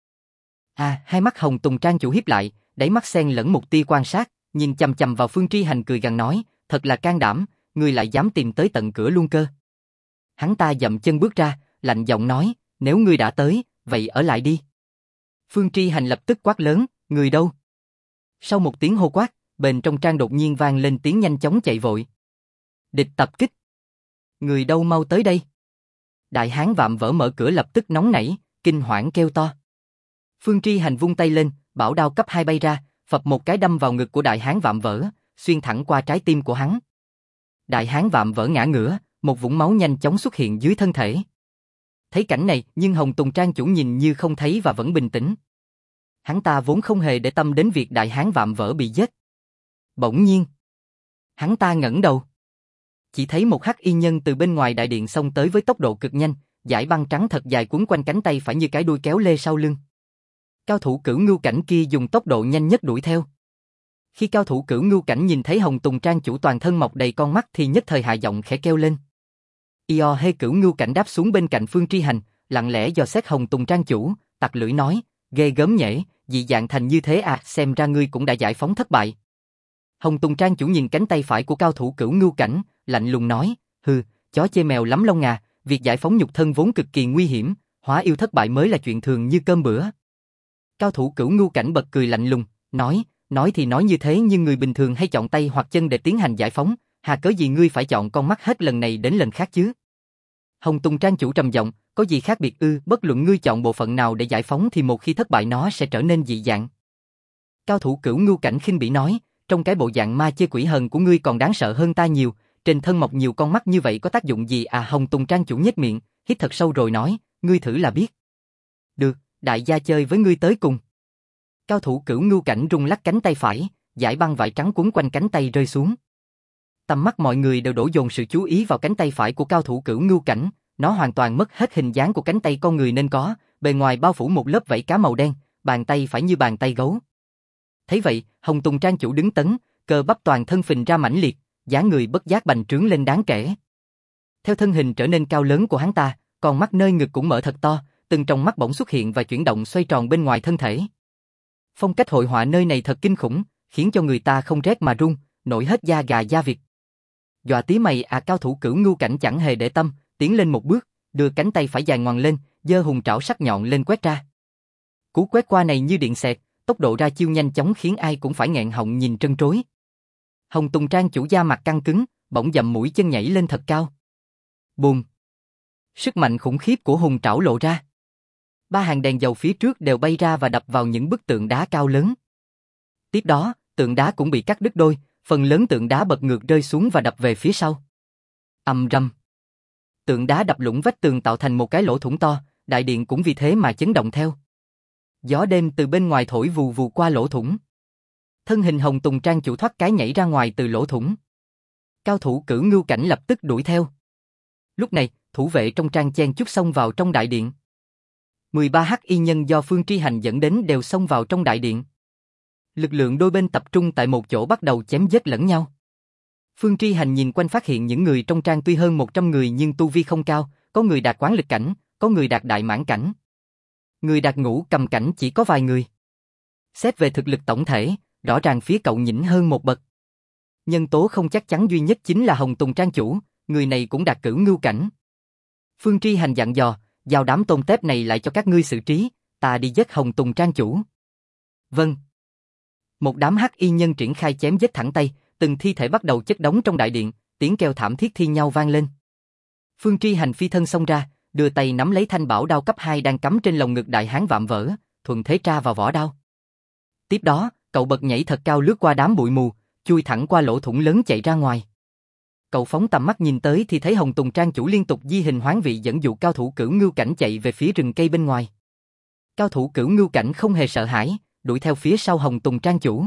Hai mắt Hồng Tùng trang chủ híp lại, đáy mắt xen lẫn một tia quan sát, nhìn chằm chằm vào Phương Tri Hành cười gằn nói, thật là can đảm, ngươi lại dám tìm tới tận cửa luôn cơ. Hắn ta dậm chân bước ra, lạnh giọng nói, nếu ngươi đã tới, vậy ở lại đi. Phương Tri Hành lập tức quát lớn, người đâu? Sau một tiếng hô quát, bên trong trang đột nhiên vang lên tiếng nhanh chóng chạy vội. Địch tập kích. Người đâu mau tới đây. Đại hán vạm vỡ mở cửa lập tức nóng nảy, kinh hoảng kêu to. Phương Tri Hành vung tay lên, bảo đao cấp 2 bay ra, phập một cái đâm vào ngực của đại hán vạm vỡ, xuyên thẳng qua trái tim của hắn. Đại hán vạm vỡ ngã ngửa, một vũng máu nhanh chóng xuất hiện dưới thân thể. Thấy cảnh này, nhưng Hồng Tùng trang chủ nhìn như không thấy và vẫn bình tĩnh. Hắn ta vốn không hề để tâm đến việc đại hán vạm vỡ bị giết. Bỗng nhiên, hắn ta ngẩng đầu. Chỉ thấy một hắc y nhân từ bên ngoài đại điện xông tới với tốc độ cực nhanh, dải băng trắng thật dài quấn quanh cánh tay phải như cái đuôi kéo lê sau lưng. Cao thủ Cửu Ngưu cảnh kia dùng tốc độ nhanh nhất đuổi theo. Khi cao thủ Cửu Ngưu cảnh nhìn thấy Hồng Tùng trang chủ toàn thân mọc đầy con mắt thì nhất thời hạ giọng khẽ kêu lên. Io Hê Cửu Ngưu cảnh đáp xuống bên cạnh Phương Tri Hành, lặng lẽ dò xét Hồng Tùng trang chủ, tặc lưỡi nói, ghê gớm nhễ, dị dạng thành như thế à, xem ra ngươi cũng đã giải phóng thất bại. Hồng Tùng Trang chủ nhìn cánh tay phải của cao thủ Cửu Ngưu Cảnh, lạnh lùng nói, hừ, chó chê mèo lắm lông à, việc giải phóng nhục thân vốn cực kỳ nguy hiểm, hóa yêu thất bại mới là chuyện thường như cơm bữa. Cao thủ Cửu Ngưu Cảnh bật cười lạnh lùng, nói thì nói như thế nhưng người bình thường hay chọn tay hoặc chân để tiến hành giải phóng, hà cớ gì ngươi phải chọn con mắt hết lần này đến lần khác chứ? Hồng Tùng Trang chủ trầm giọng, có gì khác biệt ư? Bất luận ngươi chọn bộ phận nào để giải phóng thì một khi thất bại nó sẽ trở nên dị dạng. Cao thủ Cửu Ngưu Cảnh khinh bỉ nói, trong cái bộ dạng ma chê quỷ hờn của ngươi còn đáng sợ hơn ta nhiều, trên thân mọc nhiều con mắt như vậy có tác dụng gì à? Hồng Tùng Trang chủ nhếch miệng, hít thật sâu rồi nói, ngươi thử là biết. Được, đại gia chơi với ngươi tới cùng. Cao thủ Cửu Ngưu Cảnh rung lắc cánh tay phải, dải băng vải trắng quấn quanh cánh tay rơi xuống. Tầm mắt mọi người đều đổ dồn sự chú ý vào cánh tay phải của cao thủ Cửu Ngưu Cảnh, nó hoàn toàn mất hết hình dáng của cánh tay con người nên có, bề ngoài bao phủ một lớp vảy cá màu đen, bàn tay phải như bàn tay gấu. Thấy vậy, Hồng Tùng Trang chủ đứng tấn, cơ bắp toàn thân phình ra mãnh liệt, dáng người bất giác bành trướng lên đáng kể. Theo thân hình trở nên cao lớn của hắn ta, con mắt nơi ngực cũng mở thật to, từng trong mắt bỗng xuất hiện và chuyển động xoay tròn bên ngoài thân thể. Phong cách hội họa nơi này thật kinh khủng, khiến cho người ta không rét mà run, nổi hết da gà da vịt. Dọa tí mày à, cao thủ Cửu Ngưu Cảnh chẳng hề để tâm, tiến lên một bước, đưa cánh tay phải dài ngoằng lên, giơ hùng trảo sắc nhọn lên quét ra. Cú quét qua này như điện xẹt, tốc độ ra chiêu nhanh chóng khiến ai cũng phải nghẹn họng nhìn trân trối. Hồng Tùng Trang chủ da mặt căng cứng, bỗng dậm mũi chân nhảy lên thật cao. Bùm! Sức mạnh khủng khiếp của hùng trảo lộ ra. 3 hàng đèn dầu phía trước đều bay ra và đập vào những bức tượng đá cao lớn. Tiếp đó, tượng đá cũng bị cắt đứt đôi, phần lớn tượng đá bật ngược rơi xuống và đập về phía sau. Ầm rầm. Tượng đá đập lũng vách tường tạo thành một cái lỗ thủng to, đại điện cũng vì thế mà chấn động theo. Gió đêm từ bên ngoài thổi vù vù qua lỗ thủng. Thân hình Hồng Tùng Trang chủ thoát cái nhảy ra ngoài từ lỗ thủng. Cao thủ Cửu Ngưu Cảnh lập tức đuổi theo. Lúc này, thủ vệ trong trang chen chúc xông vào trong đại điện. 13 hắc y nhân do Phương Tri Hành dẫn đến đều xông vào trong đại điện. Lực lượng đôi bên tập trung tại một chỗ bắt đầu chém giết lẫn nhau. Phương Tri Hành nhìn quanh phát hiện những người trong trang tuy hơn 100 người nhưng tu vi không cao, có người đạt quán lực cảnh, có người đạt đại mãn cảnh. Người đạt ngũ cầm cảnh chỉ có vài người. Xét về thực lực tổng thể, rõ ràng phía cậu nhỉnh hơn một bậc. Nhân tố không chắc chắn duy nhất chính là Hồng Tùng Trang chủ, người này cũng đạt Cửu Ngưu Cảnh. Phương Tri Hành dặn dò, giao đám tôm tép này lại cho các ngươi xử trí, ta đi giết Hồng Tùng Trang chủ. Vâng. Một đám hắc y nhân triển khai chém giết thẳng tay, từng thi thể bắt đầu chất đống trong đại điện, tiếng kêu thảm thiết thi nhau vang lên. Phương Tri Hành phi thân xông ra, đưa tay nắm lấy thanh bảo đao cấp 2 đang cắm trên lồng ngực đại hán vạm vỡ, thuận thế tra vào vỏ đao. Tiếp đó, cậu bật nhảy thật cao lướt qua đám bụi mù, chui thẳng qua lỗ thủng lớn chạy ra ngoài. Cậu phóng tầm mắt nhìn tới thì thấy Hồng Tùng Trang chủ liên tục di hình hoán vị dẫn dụ cao thủ Cửu Ngưu Cảnh chạy về phía rừng cây bên ngoài. Cao thủ Cửu Ngưu Cảnh không hề sợ hãi, đuổi theo phía sau Hồng Tùng Trang chủ.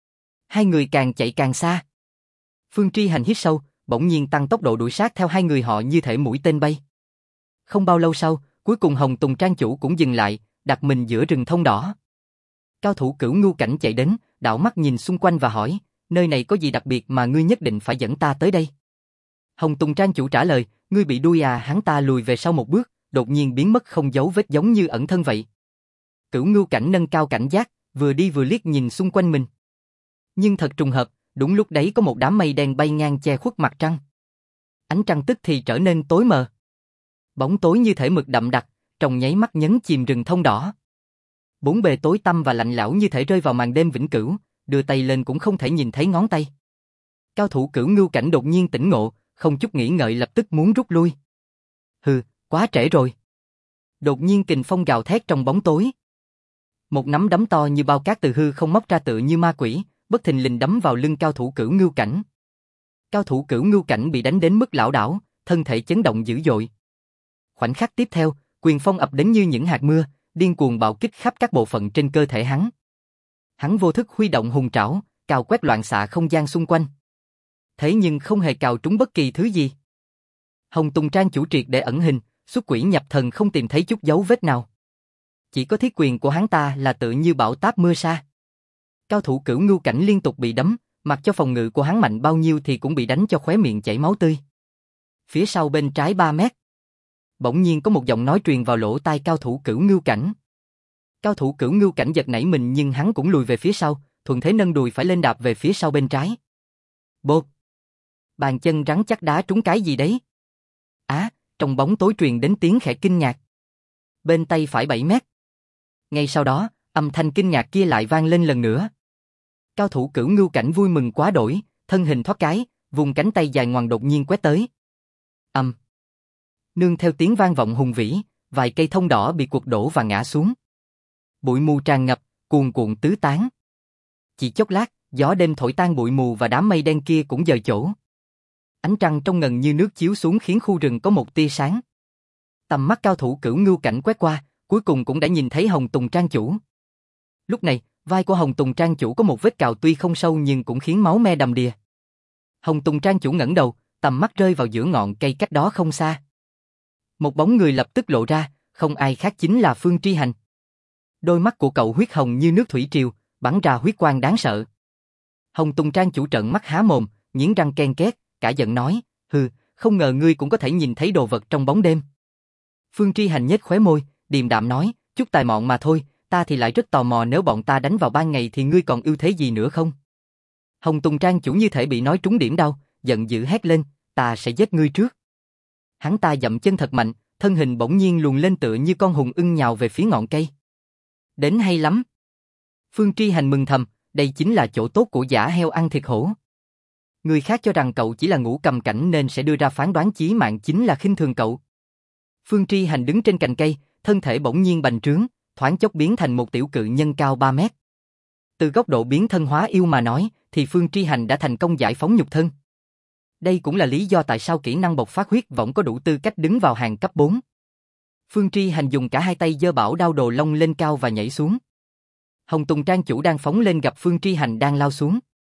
Hai người càng chạy càng xa. Phương Tri Hành hít sâu, bỗng nhiên tăng tốc độ đuổi sát theo hai người họ như thể mũi tên bay. Không bao lâu sau, cuối cùng Hồng Tùng Trang chủ cũng dừng lại, đặt mình giữa rừng thông đỏ. Cao thủ Cửu Ngưu Cảnh chạy đến, đảo mắt nhìn xung quanh và hỏi, nơi này có gì đặc biệt mà ngươi nhất định phải dẫn ta tới đây? Hồng Tùng Trang chủ trả lời, ngươi bị đuôi à? Hắn ta lùi về sau một bước, đột nhiên biến mất không dấu vết giống như ẩn thân vậy. Cửu Ngưu Cảnh nâng cao cảnh giác, vừa đi vừa liếc nhìn xung quanh mình. Nhưng thật trùng hợp, đúng lúc đấy có một đám mây đen bay ngang che khuất mặt trăng. Ánh trăng tức thì trở nên tối mờ. Bóng tối như thể mực đậm đặc, trong nháy mắt nhấn chìm rừng thông đỏ. Bốn bề tối tăm và lạnh lẽo như thể rơi vào màn đêm vĩnh cửu, đưa tay lên cũng không thể nhìn thấy ngón tay. Cao thủ Cửu Ngưu Cảnh đột nhiên tỉnh ngộ, không chút nghĩ ngợi lập tức muốn rút lui. Hừ, quá trễ rồi. Đột nhiên kình phong gào thét trong bóng tối. Một nắm đấm to như bao cát từ hư không móc ra tựa như ma quỷ, bất thình lình đấm vào lưng cao thủ Cửu Ngưu Cảnh. Cao thủ Cửu Ngưu Cảnh bị đánh đến mức lảo đảo, thân thể chấn động dữ dội. Khoảnh khắc tiếp theo, quyền phong ập đến như những hạt mưa, điên cuồng bạo kích khắp các bộ phận trên cơ thể hắn. Hắn vô thức huy động hùng trảo, cào quét loạn xạ không gian xung quanh. Thế nhưng không hề cào trúng bất kỳ thứ gì. Hồng Tùng Trang chủ triệt để ẩn hình, xuất quỷ nhập thần không tìm thấy chút dấu vết nào. Chỉ có thiết quyền của hắn ta là tự như bão táp mưa sa. Cao thủ Cửu Ngưu Cảnh liên tục bị đấm, mặc cho phòng ngự của hắn mạnh bao nhiêu thì cũng bị đánh cho khóe miệng chảy máu tươi. Phía sau bên trái 3 mét, bỗng nhiên có một giọng nói truyền vào lỗ tai cao thủ Cửu Ngưu Cảnh. Cao thủ Cửu Ngưu Cảnh giật nảy mình nhưng hắn cũng lùi về phía sau, thuận thế nâng đùi phải lên đạp về phía sau bên trái. Bột! Bàn chân rắn chắc đá trúng cái gì đấy? Trong bóng tối truyền đến tiếng khẽ kinh ngạc. Bên tay phải 7 mét. Ngay sau đó, âm thanh kinh ngạc kia lại vang lên lần nữa. Cao thủ Cửu Ngưu Cảnh vui mừng quá đổi, thân hình thoát cái, vùng cánh tay dài ngoằng đột nhiên quét tới. Nương theo tiếng vang vọng hùng vĩ, vài cây thông đỏ bị quật đổ và ngã xuống. Bụi mù tràn ngập, cuồn cuộn tứ tán. Chỉ chốc lát, gió đêm thổi tan bụi mù và đám mây đen kia cũng dời chỗ. Ánh trăng trong ngần như nước chiếu xuống khiến khu rừng có một tia sáng. Tầm mắt cao thủ Cửu Ngưu Cảnh quét qua, cuối cùng cũng đã nhìn thấy Hồng Tùng Trang chủ. Lúc này, vai của Hồng Tùng Trang chủ có một vết cào tuy không sâu nhưng cũng khiến máu me đầm đìa. Hồng Tùng Trang chủ ngẩng đầu, tầm mắt rơi vào giữa ngọn cây cách đó không xa. Một bóng người lập tức lộ ra, không ai khác chính là Phương Tri Hành. Đôi mắt của cậu huyết hồng như nước thủy triều, bắn ra huyết quang đáng sợ. Hồng Tùng Trang chủ trợn mắt há mồm, nghiến răng ken két, cả giận nói, hừ, không ngờ ngươi cũng có thể nhìn thấy đồ vật trong bóng đêm. Phương Tri Hành nhếch khóe môi, điềm đạm nói, chút tài mọn mà thôi, ta thì lại rất tò mò nếu bọn ta đánh vào ban ngày thì ngươi còn ưu thế gì nữa không? Hồng Tùng Trang chủ như thể bị nói trúng điểm đau, giận dữ hét lên, ta sẽ giết ngươi trước. Hắn ta dậm chân thật mạnh, thân hình bỗng nhiên luồn lên tựa như con hùng ưng nhào về phía ngọn cây. Đến hay lắm. Phương Tri Hành mừng thầm, đây chính là chỗ tốt của giả heo ăn thịt hổ. Người khác cho rằng cậu chỉ là ngũ cầm cảnh nên sẽ đưa ra phán đoán chí mạng chính là khinh thường cậu. Phương Tri Hành đứng trên cành cây, thân thể bỗng nhiên bành trướng, thoáng chốc biến thành một tiểu cự nhân cao 3 mét. Từ góc độ biến thân hóa yêu mà nói, thì Phương Tri Hành đã thành công giải phóng nhục thân. Đây cũng là lý do tại sao kỹ năng bộc phát huyết võng có đủ tư cách đứng vào hàng cấp 4. Phương Tri Hành dùng cả hai tay giơ bảo đao đồ long lên cao và nhảy xuống. Hồng Tùng Trang chủ đang phóng lên gặp Phương Tri Hành đang lao xuống.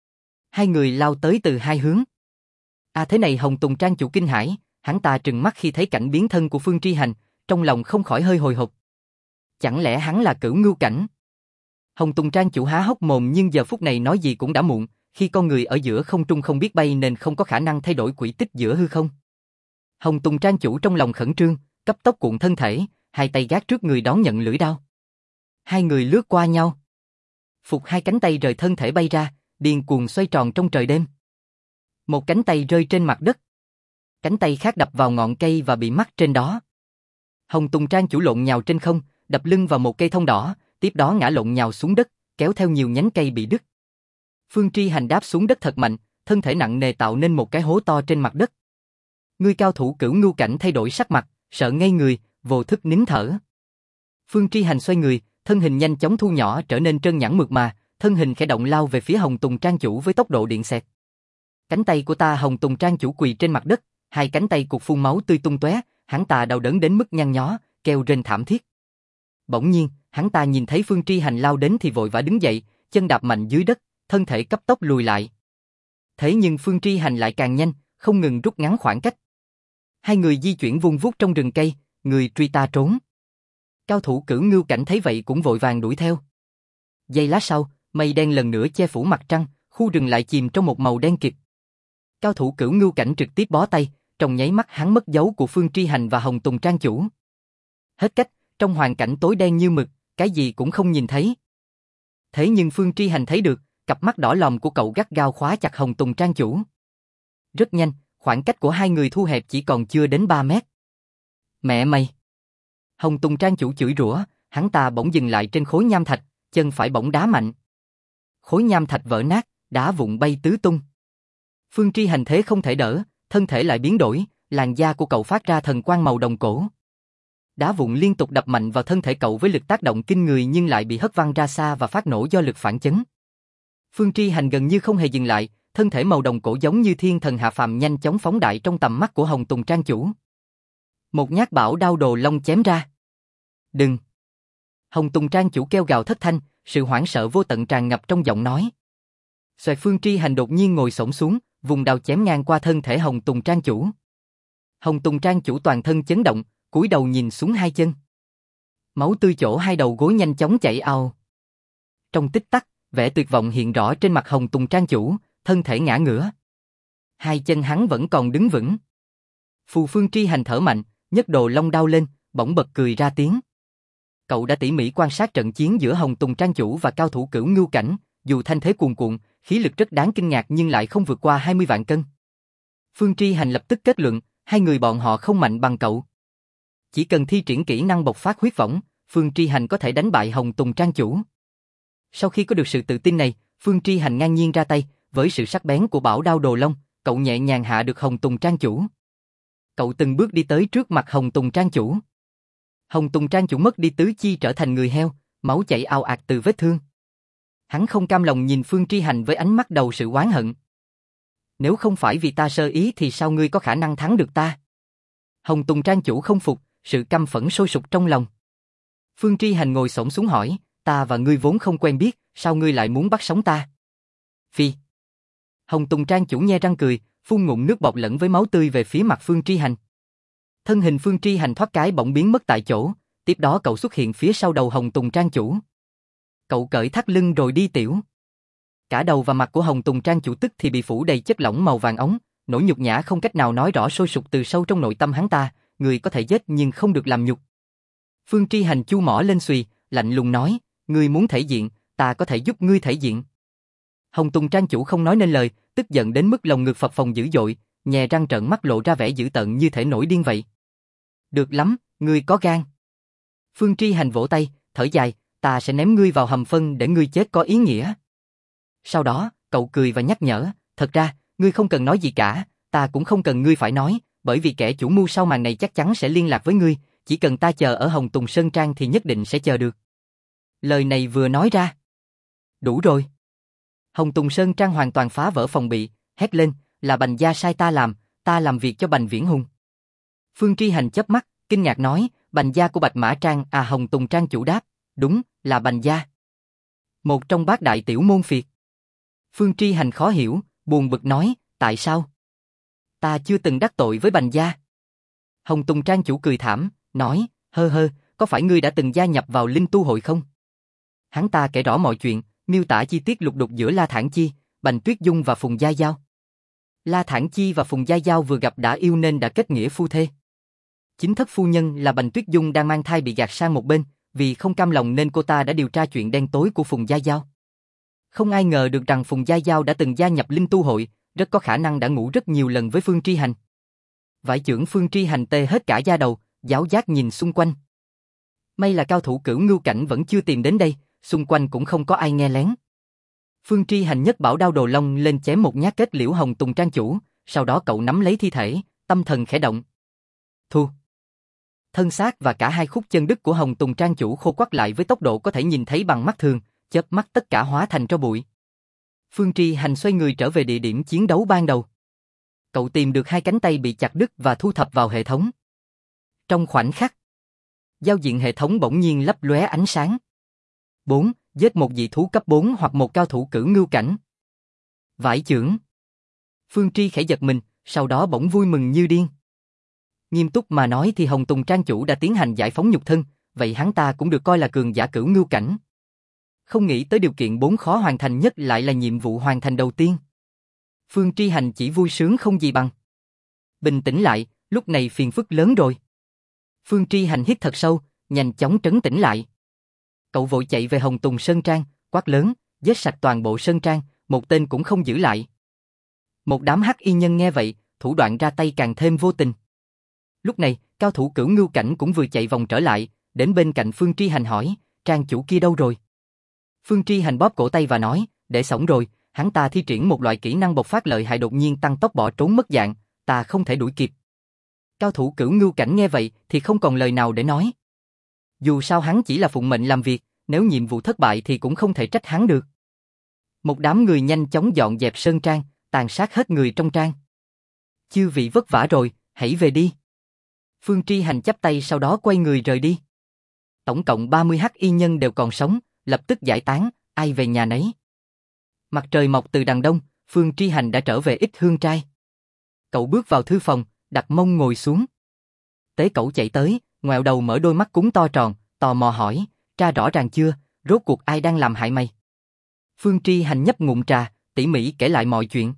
Hai người lao tới từ hai hướng. Thế này Hồng Tùng Trang chủ kinh hãi, hắn ta trừng mắt khi thấy cảnh biến thân của Phương Tri Hành, trong lòng không khỏi hơi hồi hộp. Chẳng lẽ hắn là Cửu Ngưu Cảnh? Hồng Tùng Trang chủ há hốc mồm nhưng giờ phút này nói gì cũng đã muộn, khi con người ở giữa không trung không biết bay nên không có khả năng thay đổi quỹ tích giữa hư không. Hồng Tùng Trang chủ trong lòng khẩn trương, cấp tốc cuộn thân thể, hai tay gác trước người đón nhận lưỡi đao. Hai người lướt qua nhau. Phục hai cánh tay rời thân thể bay ra, điên cuồng xoay tròn trong trời đêm. Một cánh tay rơi trên mặt đất. Cánh tay khác đập vào ngọn cây và bị mắc trên đó. Hồng Tùng Trang chủ lộn nhào trên không, đập lưng vào một cây thông đỏ, tiếp đó ngã lộn nhào xuống đất, kéo theo nhiều nhánh cây bị đứt. Phương Tri Hành đáp xuống đất thật mạnh, thân thể nặng nề tạo nên một cái hố to trên mặt đất. Người cao thủ Cửu Ngưu Cảnh thay đổi sắc mặt, sợ ngây người, vô thức nín thở. Phương Tri Hành xoay người, thân hình nhanh chóng thu nhỏ trở nên trơn nhẵn mượt mà, thân hình khẽ động lao về phía Hồng Tùng Trang chủ với tốc độ điện xẹt. Cánh tay của ta Hồng Tùng Trang chủ quỳ trên mặt đất, hai cánh tay cục phun máu tươi tung tóe, hắn ta đau đớn đến mức nhăn nhó, kêu rên thảm thiết. Bỗng nhiên, hắn ta nhìn thấy Phương Tri Hành lao đến thì vội vã đứng dậy, chân đạp mạnh dưới đất, thân thể cấp tốc lùi lại. Thế nhưng Phương Tri Hành lại càng nhanh, không ngừng rút ngắn khoảng cách. Hai người di chuyển vun vút trong rừng cây, người truy ta trốn. Cao thủ Cửu Ngưu Cảnh thấy vậy cũng vội vàng đuổi theo. Giây lát sau, mây đen lần nữa che phủ mặt trăng, khu rừng lại chìm trong một màu đen kịt. Cao thủ Cửu Ngưu Cảnh trực tiếp bó tay, trong nháy mắt hắn mất dấu của Phương Tri Hành và Hồng Tùng Trang chủ. Hết cách, trong hoàn cảnh tối đen như mực, cái gì cũng không nhìn thấy. Thế nhưng Phương Tri Hành thấy được, cặp mắt đỏ lòm của cậu gắt gao khóa chặt Hồng Tùng Trang chủ. Rất nhanh, khoảng cách của hai người thu hẹp chỉ còn chưa đến 3 mét. Mẹ mày! Hồng Tùng Trang chủ chửi rủa, hắn ta bỗng dừng lại trên khối nham thạch, chân phải bỗng đá mạnh. Khối nham thạch vỡ nát, đá vụn bay tứ tung. Phương Tri Hành thế không thể đỡ, thân thể lại biến đổi, làn da của cậu phát ra thần quang màu đồng cổ. Đá vụn liên tục đập mạnh vào thân thể cậu với lực tác động kinh người nhưng lại bị hất văng ra xa và phát nổ do lực phản chấn. Phương Tri Hành gần như không hề dừng lại, thân thể màu đồng cổ giống như thiên thần hạ phàm nhanh chóng phóng đại trong tầm mắt của Hồng Tùng Trang chủ. Một nhát bảo đao đồ long chém ra. Đừng! Hồng Tùng Trang chủ kêu gào thất thanh, sự hoảng sợ vô tận tràn ngập trong giọng nói. Xoẹt. Phương Tri Hành đột nhiên ngồi xổm xuống, vùng đao chém ngang qua thân thể Hồng Tùng Trang chủ. Hồng Tùng Trang chủ toàn thân chấn động, cúi đầu nhìn xuống hai chân. Máu tươi chỗ hai đầu gối nhanh chóng chảy ào. Trong tích tắc, vẻ tuyệt vọng hiện rõ trên mặt Hồng Tùng Trang chủ, thân thể ngã ngửa. Hai chân hắn vẫn còn đứng vững. Phù Phương Tri Hành thở mạnh, nhấc đồ long đao lên, bỗng bật cười ra tiếng. Cậu đã tỉ mỉ quan sát trận chiến giữa Hồng Tùng Trang chủ và cao thủ Cửu Ngưu cảnh, dù thanh thế cuồn cuộn, khí lực rất đáng kinh ngạc nhưng lại không vượt qua 20 vạn cân. Phương Tri Hành lập tức kết luận, hai người bọn họ không mạnh bằng cậu. Chỉ cần thi triển kỹ năng bộc phát huyết võng, Phương Tri Hành có thể đánh bại Hồng Tùng Trang chủ. Sau khi có được sự tự tin này, Phương Tri Hành ngang nhiên ra tay, với sự sắc bén của bảo đao Đồ Long, cậu nhẹ nhàng hạ được Hồng Tùng Trang chủ. Cậu từng bước đi tới trước mặt Hồng Tùng Trang chủ. Hồng Tùng Trang chủ mất đi tứ chi trở thành người heo, máu chảy ào ạt từ vết thương. Hắn không cam lòng nhìn Phương Tri Hành với ánh mắt đầu sự oán hận. Nếu không phải vì ta sơ ý thì sao ngươi có khả năng thắng được ta? Hồng Tùng Trang chủ không phục, sự căm phẫn sôi sục trong lòng. Phương Tri Hành ngồi xổm xuống hỏi, ta và ngươi vốn không quen biết, sao ngươi lại muốn bắt sống ta? Phi. Hồng Tùng Trang chủ nhe răng cười, phun ngụm nước bọt lẫn với máu tươi về phía mặt Phương Tri Hành. Thân hình Phương Tri Hành thoát cái bỗng biến mất tại chỗ, tiếp đó cậu xuất hiện phía sau đầu Hồng Tùng Trang chủ. Cậu cởi thắt lưng rồi đi tiểu. Cả đầu và mặt của Hồng Tùng Trang chủ tức thì bị phủ đầy chất lỏng màu vàng óng, nỗi nhục nhã không cách nào nói rõ sôi sục từ sâu trong nội tâm hắn ta, người có thể giết nhưng không được làm nhục. Phương Tri Hành chu mỏ lên xùy, lạnh lùng nói, ngươi muốn thể diện, ta có thể giúp ngươi thể diện. Hồng Tùng Trang chủ không nói nên lời, tức giận đến mức lồng ngực phập phồng dữ dội, nhè răng trợn mắt lộ ra vẻ dữ tợn như thể nổi điên vậy. Được lắm, ngươi có gan. Phương Tri Hành vỗ tay, thở dài, ta sẽ ném ngươi vào hầm phân để ngươi chết có ý nghĩa. Sau đó, cậu cười và nhắc nhở, thật ra, ngươi không cần nói gì cả, ta cũng không cần ngươi phải nói, bởi vì kẻ chủ mưu sau màn này chắc chắn sẽ liên lạc với ngươi, chỉ cần ta chờ ở Hồng Tùng Sơn Trang thì nhất định sẽ chờ được. Lời này vừa nói ra. Đủ rồi. Hồng Tùng Sơn Trang hoàn toàn phá vỡ phòng bị, hét lên, là Bành gia sai ta làm việc cho Bành Viễn Hùng. Phương Tri Hành chớp mắt, kinh ngạc nói, Bành gia của Bạch Mã Trang à? Hồng Tùng Trang chủ đáp, đúng, là Bành gia. Một trong bát đại tiểu môn phiệt. Phương Tri Hành khó hiểu, buồn bực nói, tại sao? Ta chưa từng đắc tội với Bành gia. Hồng Tùng Trang chủ cười thảm, nói, hơ, có phải ngươi đã từng gia nhập vào Linh Tu hội không? Hắn ta kể rõ mọi chuyện, miêu tả chi tiết lục đục giữa La Thản Chi, Bành Tuyết Dung và Phùng Gia Giao. La Thản Chi và Phùng Gia Giao vừa gặp đã yêu nên đã kết nghĩa phu thê. Chính thất phu nhân là Bành Tuyết Dung đang mang thai bị gạt sang một bên, vì không cam lòng nên cô ta đã điều tra chuyện đen tối của Phùng Gia Giao. Không ai ngờ được rằng Phùng Gia Giao đã từng gia nhập Linh Tu hội, rất có khả năng đã ngủ rất nhiều lần với Phương Tri Hành. Vải chưởng Phương Tri Hành tê hết cả da đầu, giáo giác nhìn xung quanh. May là cao thủ Cửu Ngưu cảnh vẫn chưa tìm đến đây, xung quanh cũng không có ai nghe lén. Phương Tri Hành nhấc bảo đao Đồ Long lên chém một nhát kết liễu Hồng Tùng Trang chủ, sau đó cậu nắm lấy thi thể, tâm thần khẽ động. Thu. Thân xác và cả hai khúc chân đứt của Hồng Tùng Trang chủ khô quắt lại với tốc độ có thể nhìn thấy bằng mắt thường, chớp mắt tất cả hóa thành tro bụi. Phương Tri Hành xoay người trở về địa điểm chiến đấu ban đầu. Cậu tìm được hai cánh tay bị chặt đứt và thu thập vào hệ thống. Trong khoảnh khắc, giao diện hệ thống bỗng nhiên lấp lóe ánh sáng. 4. Giết một dị thú cấp 4 hoặc một cao thủ Cửu Ngưu cảnh. Vải chưởng. Phương Tri khẽ giật mình, sau đó bỗng vui mừng như điên. Nghiêm túc mà nói thì Hồng Tùng Trang chủ đã tiến hành giải phóng nhục thân, vậy hắn ta cũng được coi là cường giả Cửu Ngưu cảnh. Không nghĩ tới điều kiện 4 khó hoàn thành nhất lại là nhiệm vụ hoàn thành đầu tiên. Phương Tri Hành chỉ vui sướng không gì bằng. Bình tĩnh lại, lúc này phiền phức lớn rồi. Phương Tri Hành hít thật sâu, nhanh chóng trấn tĩnh lại. Cậu vội chạy về Hồng Tùng Sơn Trang, quát lớn, giết sạch toàn bộ Sơn Trang, một tên cũng không giữ lại. Một đám hắc y nhân nghe vậy, thủ đoạn ra tay càng thêm vô tình. Lúc này, cao thủ Cửu Ngưu cảnh cũng vừa chạy vòng trở lại, đến bên cạnh Phương Tri Hành hỏi, Trang chủ kia đâu rồi? Phương Tri Hành bóp cổ tay và nói, để xổng rồi, hắn ta thi triển một loại kỹ năng bộc phát lợi hại đột nhiên tăng tốc bỏ trốn mất dạng, ta không thể đuổi kịp. Cao thủ Cửu Ngưu cảnh nghe vậy thì không còn lời nào để nói. Dù sao hắn chỉ là phụng mệnh làm việc, nếu nhiệm vụ thất bại thì cũng không thể trách hắn được. Một đám người nhanh chóng dọn dẹp Sơn Trang, tàn sát hết người trong trang. Chư vị vất vả rồi, hãy về đi. Phương Tri Hành chắp tay sau đó quay người rời đi. Tổng cộng 30 hắc y nhân đều còn sống, lập tức giải tán, ai về nhà nấy. Mặt trời mọc từ đằng đông, Phương Tri Hành đã trở về Ích Hương Trai. Cậu bước vào thư phòng, đặt mông ngồi xuống. Tế Cẩu chạy tới, ngoẹo đầu mở đôi mắt cúng to tròn, tò mò hỏi, tra rõ ràng chưa, rốt cuộc ai đang làm hại mày? Phương Tri Hành nhấp ngụm trà, tỉ mỉ kể lại mọi chuyện.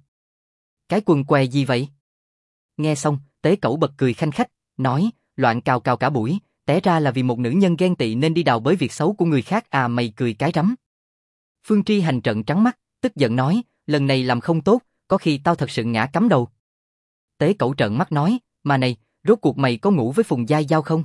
Cái quần què gì vậy? Nghe xong, Tế Cẩu bật cười khanh khách, nói, loạn cào cào cả buổi, té ra là vì một nữ nhân ghen tị nên đi đào bới việc xấu của người khác à, mày cười cái rắm. Phương Tri Hành trợn trắng mắt, tức giận nói, lần này làm không tốt, có khi tao thật sự ngã cắm đầu. Tế Cẩu trợn mắt nói, mà này, rốt cuộc mày có ngủ với Phùng Giai Giao không?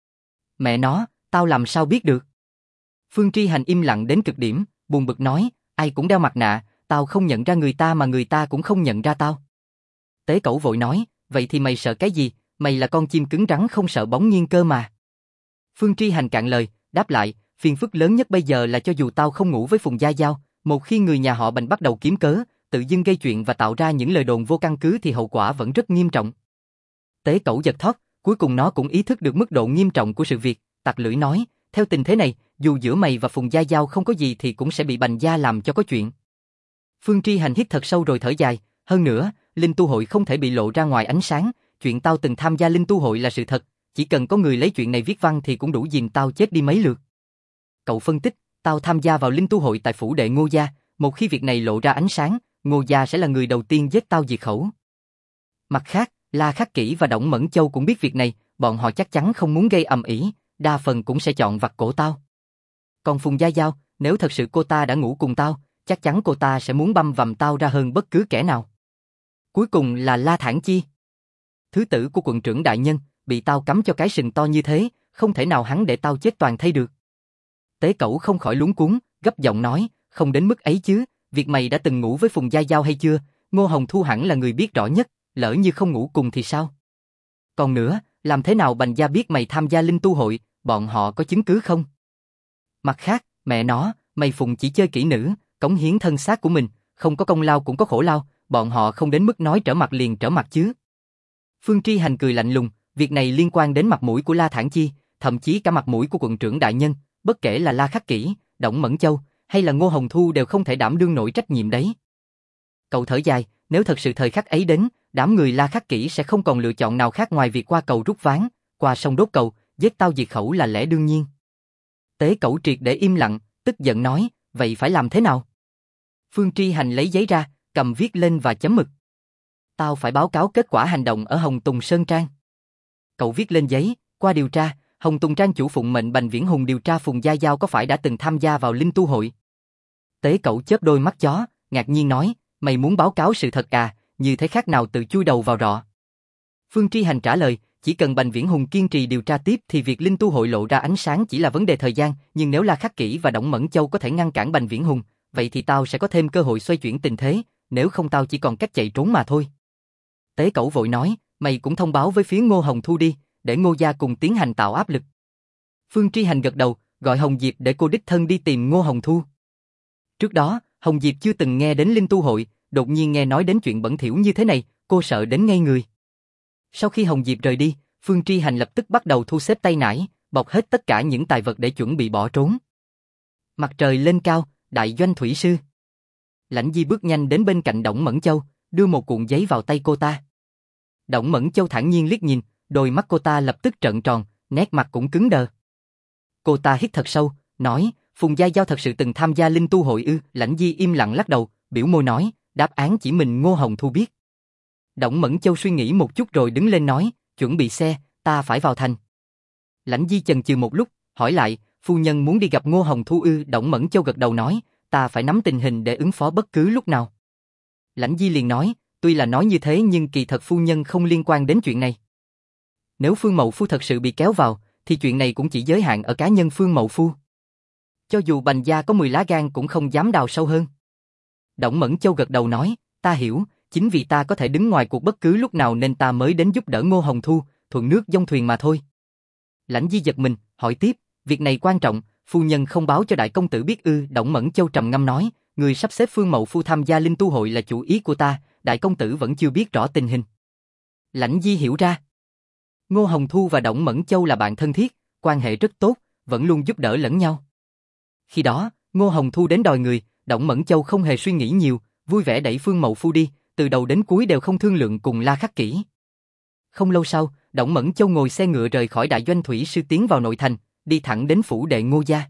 Mẹ nó, tao làm sao biết được? Phương Tri Hành im lặng đến cực điểm, buồn bực nói, ai cũng đeo mặt nạ, tao không nhận ra người ta mà người ta cũng không nhận ra tao. Tế Cẩu vội nói, vậy thì mày sợ cái gì, mày là con chim cứng rắn không sợ bóng nghiêng cơ mà. Phương Tri Hành cạn lời, đáp lại, phiền phức lớn nhất bây giờ là cho dù tao không ngủ với Phùng Gia Giao, một khi người nhà họ Bành bắt đầu kiếm cớ, tự dưng gây chuyện và tạo ra những lời đồn vô căn cứ thì hậu quả vẫn rất nghiêm trọng. Tế Cẩu giật thót, cuối cùng nó cũng ý thức được mức độ nghiêm trọng của sự việc, tặc lưỡi nói, theo tình thế này, dù giữa mày và Phùng Gia Giao không có gì thì cũng sẽ bị Bành gia làm cho có chuyện. Phương Tri Hành hít thật sâu rồi thở dài, hơn nữa, Linh Tu Hội không thể bị lộ ra ngoài ánh sáng, chuyện tao từng tham gia Linh Tu Hội là sự thật, chỉ cần có người lấy chuyện này viết văn thì cũng đủ dìm tao chết đi mấy lượt. Cậu phân tích, tao tham gia vào Linh Tu Hội tại phủ đệ Ngô gia, một khi việc này lộ ra ánh sáng, Ngô gia sẽ là người đầu tiên giết tao diệt khẩu. Mặt khác, La Khắc Kỷ và Đổng Mẫn Châu cũng biết việc này, bọn họ chắc chắn không muốn gây ầm ĩ, đa phần cũng sẽ chọn vặt cổ tao. Còn Phùng Gia Giao, nếu thật sự cô ta đã ngủ cùng tao, chắc chắn cô ta sẽ muốn băm vằm tao ra hơn bất cứ kẻ nào. Cuối cùng là La Thản Chi, thứ tử của quận trưởng đại nhân, bị tao cắm cho cái sừng to như thế, không thể nào hắn để tao chết toàn thây được. Tế Cẩu không khỏi luống cuống, gấp giọng nói, không đến mức ấy chứ, việc mày đã từng ngủ với Phùng Gia Giao hay chưa, Ngô Hồng Thu hẳn là người biết rõ nhất, lỡ như không ngủ cùng thì sao? Còn nữa, làm thế nào Bành gia biết mày tham gia Linh Tu Hội, bọn họ có chứng cứ không? Mặt khác, mẹ nó, mày Phùng chỉ chơi kỹ nữ, cống hiến thân xác của mình, không có công lao cũng có khổ lao, bọn họ không đến mức nói trở mặt liền trở mặt chứ. Phương Tri Hành cười lạnh lùng, việc này liên quan đến mặt mũi của La Thản Chi, thậm chí cả mặt mũi của quận trưởng đại nhân, bất kể là La Khắc Kỷ, Đổng Mẫn Châu, hay là Ngô Hồng Thu đều không thể đảm đương nổi trách nhiệm đấy. Cậu thở dài, nếu thật sự thời khắc ấy đến, đám người La Khắc Kỷ sẽ không còn lựa chọn nào khác ngoài việc qua cầu rút ván, qua sông đốt cầu, giết tao diệt khẩu là lẽ đương nhiên. Tế Cẩu triệt để im lặng, tức giận nói, vậy phải làm thế nào? Phương Tri Hành lấy giấy ra, cầm viết lên và chấm mực. Tao phải báo cáo kết quả hành động ở Hồng Tùng Sơn Trang. Cậu viết lên giấy, qua điều tra, Hồng Tùng Trang chủ phụng mệnh Bành Viễn Hùng điều tra Phùng Gia Giao có phải đã từng tham gia vào Linh Tu Hội. Tế Cẩu chớp đôi mắt chó, ngạc nhiên nói, mày muốn báo cáo sự thật à, như thế khác nào tự chui đầu vào rọ. Phương Tri Hành trả lời, chỉ cần Bành Viễn Hùng kiên trì điều tra tiếp thì việc Linh Tu Hội lộ ra ánh sáng chỉ là vấn đề thời gian, nhưng nếu La Khắc Kỷ và Đổng Mẫn Châu có thể ngăn cản Bành Viễn Hùng, vậy thì tao sẽ có thêm cơ hội xoay chuyển tình thế, nếu không tao chỉ còn cách chạy trốn mà thôi. Tế Cẩu vội nói, mày cũng thông báo với phía Ngô Hồng Thu đi, để Ngô gia cùng tiến hành tạo áp lực. Phương Tri Hành gật đầu, gọi Hồng Diệp để cô đích thân đi tìm Ngô Hồng Thu. Trước đó, Hồng Diệp chưa từng nghe đến Linh Tu Hội, đột nhiên nghe nói đến chuyện bẩn thỉu như thế này, cô sợ đến ngây người. Sau khi Hồng Diệp rời đi, Phương Tri Hành lập tức bắt đầu thu xếp tay nải, bọc hết tất cả những tài vật để chuẩn bị bỏ trốn. Mặt trời lên cao, đại doanh thủy sư. Lãnh Di bước nhanh đến bên cạnh Đổng Mẫn Châu, đưa một cuộn giấy vào tay cô ta. Đổng Mẫn Châu thản nhiên liếc nhìn, đôi mắt cô ta lập tức trợn tròn, nét mặt cũng cứng đờ. Cô ta hít thật sâu, nói, Phùng Gia Giao thật sự từng tham gia Linh Tu Hội ư? Lãnh Di im lặng lắc đầu, biểu môi nói, đáp án chỉ mình Ngô Hồng Thu biết. Đổng Mẫn Châu suy nghĩ một chút rồi đứng lên nói, chuẩn bị xe, ta phải vào thành. Lãnh Di chần chừ một lúc, hỏi lại, phu nhân muốn đi gặp Ngô Hồng Thu ư? Đổng Mẫn Châu gật đầu nói, ta phải nắm tình hình để ứng phó bất cứ lúc nào. Lãnh Di liền nói, tuy là nói như thế nhưng kỳ thật phu nhân không liên quan đến chuyện này. Nếu Phương Mậu Phu thật sự bị kéo vào, thì chuyện này cũng chỉ giới hạn ở cá nhân Phương Mậu Phu. Cho dù Bành gia có 10 lá gan cũng không dám đào sâu hơn. Đổng Mẫn Châu gật đầu nói, ta hiểu, chính vì ta có thể đứng ngoài cuộc bất cứ lúc nào nên ta mới đến giúp đỡ Ngô Hồng Thu, thuận nước dông thuyền mà thôi. Lãnh Di giật mình, hỏi tiếp, việc này quan trọng, phu nhân không báo cho đại công tử biết ư? Đổng Mẫn Châu trầm ngâm nói, người sắp xếp Phương Mậu Phu tham gia Linh Tu Hội là chủ ý của ta, đại công tử vẫn chưa biết rõ tình hình. Lãnh Di hiểu ra. Ngô Hồng Thu và Đổng Mẫn Châu là bạn thân thiết, quan hệ rất tốt, vẫn luôn giúp đỡ lẫn nhau. Khi đó, Ngô Hồng Thu đến đòi người, Đổng Mẫn Châu không hề suy nghĩ nhiều, vui vẻ đẩy Phương Mậu Phu đi, từ đầu đến cuối đều không thương lượng cùng La Khắc Kỷ. Không lâu sau, Đổng Mẫn Châu ngồi xe ngựa rời khỏi đại doanh thủy sư tiến vào nội thành, đi thẳng đến phủ đệ Ngô gia.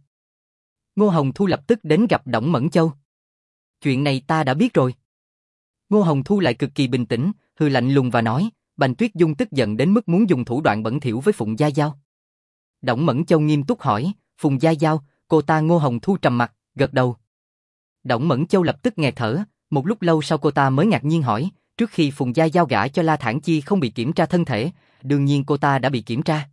Ngô Hồng Thu lập tức đến gặp Đổng Mẫn Châu. Chuyện này ta đã biết rồi. Ngô Hồng Thu lại cực kỳ bình tĩnh, hừ lạnh lùng và nói, Bành Tuyết Dung tức giận đến mức muốn dùng thủ đoạn bẩn thỉu với Phùng Gia Giao. Đổng Mẫn Châu nghiêm túc hỏi, Phùng Gia Giao, cô ta Ngô Hồng Thu trầm mặt, gật đầu. Đổng Mẫn Châu lập tức nghẹt thở, một lúc lâu sau cô ta mới ngạc nhiên hỏi, trước khi Phùng Gia Giao gả cho La Thản Chi không bị kiểm tra thân thể, đương nhiên cô ta đã bị kiểm tra.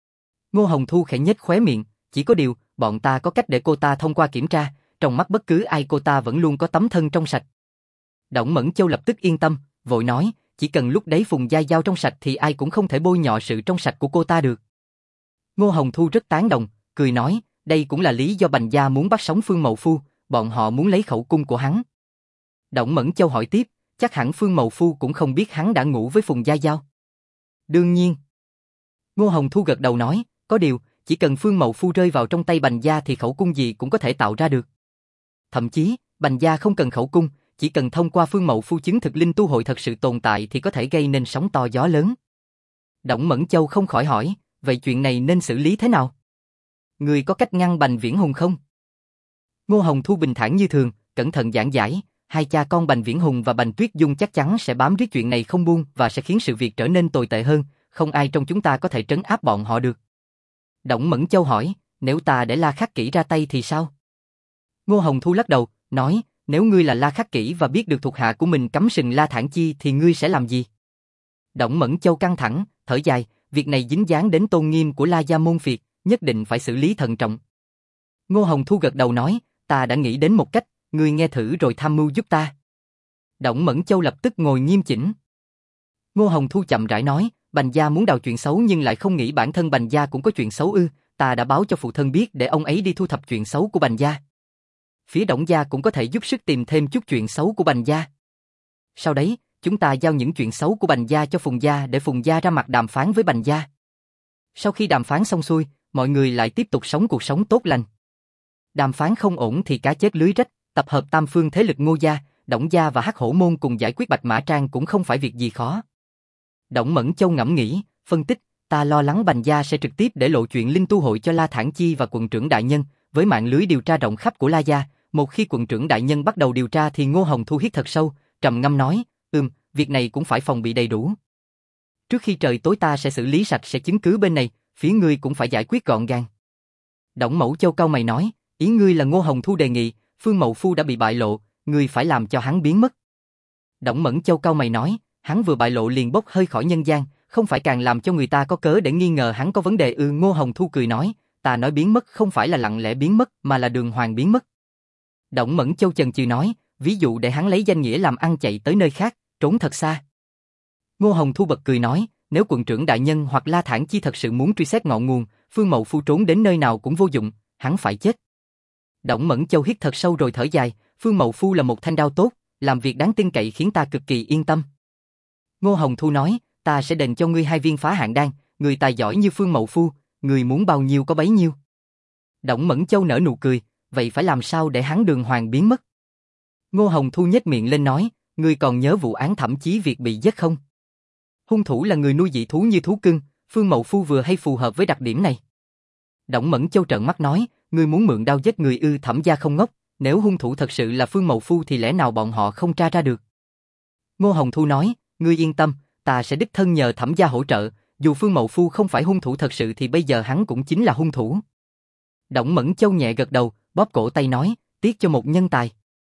Ngô Hồng Thu khẽ nhếch khóe miệng, chỉ có điều, bọn ta có cách để cô ta thông qua kiểm tra, trong mắt bất cứ ai cô ta vẫn luôn có tấm thân trong sạch. Đổng Mẫn Châu lập tức yên tâm, vội nói, chỉ cần lúc đấy Phùng Gia Giao trong sạch thì ai cũng không thể bôi nhọ sự trong sạch của cô ta được. Ngô Hồng Thu rất tán đồng, cười nói, đây cũng là lý do Bành Gia muốn bắt sống Phương Mậu Phu, bọn họ muốn lấy khẩu cung của hắn. Đổng Mẫn Châu hỏi tiếp, chắc hẳn Phương Mậu Phu cũng không biết hắn đã ngủ với Phùng Gia Giao. Đương nhiên. Ngô Hồng Thu gật đầu nói, có điều, chỉ cần Phương Mậu Phu rơi vào trong tay Bành Gia thì khẩu cung gì cũng có thể tạo ra được. Thậm chí, Bành Gia không cần khẩu cung, chỉ cần thông qua Phương Mậu Phu chứng thực linh tu hội thật sự tồn tại thì có thể gây nên sóng to gió lớn. Đổng Mẫn Châu không khỏi hỏi, vậy chuyện này nên xử lý thế nào? Người có cách ngăn Bành Viễn Hùng không? Ngô Hồng Thu bình thản như thường, cẩn thận giảng giải, hai cha con Bành Viễn Hùng và Bành Tuyết Dung chắc chắn sẽ bám riết chuyện này không buông và sẽ khiến sự việc trở nên tồi tệ hơn, không ai trong chúng ta có thể trấn áp bọn họ được. Đổng Mẫn Châu hỏi, nếu ta để La Khắc Kỷ ra tay thì sao? Ngô Hồng Thu lắc đầu, nói, nếu ngươi là La Khắc Kỷ và biết được thuộc hạ của mình cắm sừng La Thản Chi thì ngươi sẽ làm gì? Đổng Mẫn Châu căng thẳng, thở dài, việc này dính dáng đến tôn nghiêm của La Gia môn phiệt, nhất định phải xử lý thận trọng. Ngô Hồng Thu gật đầu nói, ta đã nghĩ đến một cách, ngươi nghe thử rồi tham mưu giúp ta. Đổng Mẫn Châu lập tức ngồi nghiêm chỉnh. Ngô Hồng Thu chậm rãi nói, Bành Gia muốn đào chuyện xấu nhưng lại không nghĩ bản thân Bành Gia cũng có chuyện xấu ư, ta đã báo cho phụ thân biết để ông ấy đi thu thập chuyện xấu của Bành Gia. Phía Đổng Gia cũng có thể giúp sức tìm thêm chút chuyện xấu của Bành Gia. Sau đấy, chúng ta giao những chuyện xấu của Bành Gia cho Phùng Gia để Phùng Gia ra mặt đàm phán với Bành Gia. Sau khi đàm phán xong xuôi, mọi người lại tiếp tục sống cuộc sống tốt lành. Đàm phán không ổn thì cá chết lưới rách, tập hợp tam phương thế lực Ngô Gia, Đổng Gia và Hắc Hổ Môn cùng giải quyết Bạch Mã Trang cũng không phải việc gì khó. Đổng Mẫn Châu ngẫm nghĩ, phân tích, ta lo lắng Bành Gia sẽ trực tiếp để lộ chuyện linh tu hội cho La Thản Chi và quận trưởng đại nhân, với mạng lưới điều tra rộng khắp của La Gia, một khi quận trưởng đại nhân bắt đầu điều tra thì Ngô Hồng Thu hít thật sâu, trầm ngâm nói, việc này cũng phải phòng bị đầy đủ. Trước khi trời tối ta sẽ xử lý sạch sẽ chứng cứ bên này, phía ngươi cũng phải giải quyết gọn gàng. Đổng Mẫu Châu cau mày nói, ý ngươi là Ngô Hồng Thu đề nghị, Phương Mậu Phu đã bị bại lộ, ngươi phải làm cho hắn biến mất. Đổng Mẫn Châu cau mày nói, hắn vừa bại lộ liền bốc hơi khỏi nhân gian, không phải càng làm cho người ta có cớ để nghi ngờ hắn có vấn đề ư? Ngô Hồng Thu cười nói, ta nói biến mất không phải là lặng lẽ biến mất mà là đường hoàng biến mất. Đổng Mẫn Châu chần chừ nói, ví dụ để hắn lấy danh nghĩa làm ăn chạy tới nơi khác, trốn thật xa. Ngô Hồng Thu bật cười nói, nếu quận trưởng đại nhân hoặc La Thản Chi thật sự muốn truy xét ngọn nguồn, Phương Mậu Phu trốn đến nơi nào cũng vô dụng, hắn phải chết. Đổng Mẫn Châu hít thật sâu rồi thở dài, Phương Mậu Phu là một thanh đao tốt, làm việc đáng tin cậy khiến ta cực kỳ yên tâm. Ngô Hồng Thu nói, ta sẽ đền cho ngươi 2 viên phá hạn đan, người tài giỏi như Phương Mậu Phu, ngươi muốn bao nhiêu có bấy nhiêu. Đổng Mẫn Châu nở nụ cười, vậy phải làm sao để hắn đường hoàng biến mất? Ngô Hồng Thu nhếch miệng lên nói, ngươi còn nhớ vụ án Thẩm Chí Việt bị giết không? Hung thủ là người nuôi dị thú như thú cưng, Phương Mậu Phu vừa hay phù hợp với đặc điểm này. Đổng Mẫn Châu trợn mắt nói, ngươi muốn mượn đao giết người ư? Thẩm gia không ngốc, nếu hung thủ thật sự là Phương Mậu Phu thì lẽ nào bọn họ không tra ra được? Ngô Hồng Thu nói, ngươi yên tâm, ta sẽ đích thân nhờ Thẩm gia hỗ trợ, dù Phương Mậu Phu không phải hung thủ thật sự thì bây giờ hắn cũng chính là hung thủ. Đổng Mẫn Châu nhẹ gật đầu, bóp cổ tay nói, tiếc cho một nhân tài.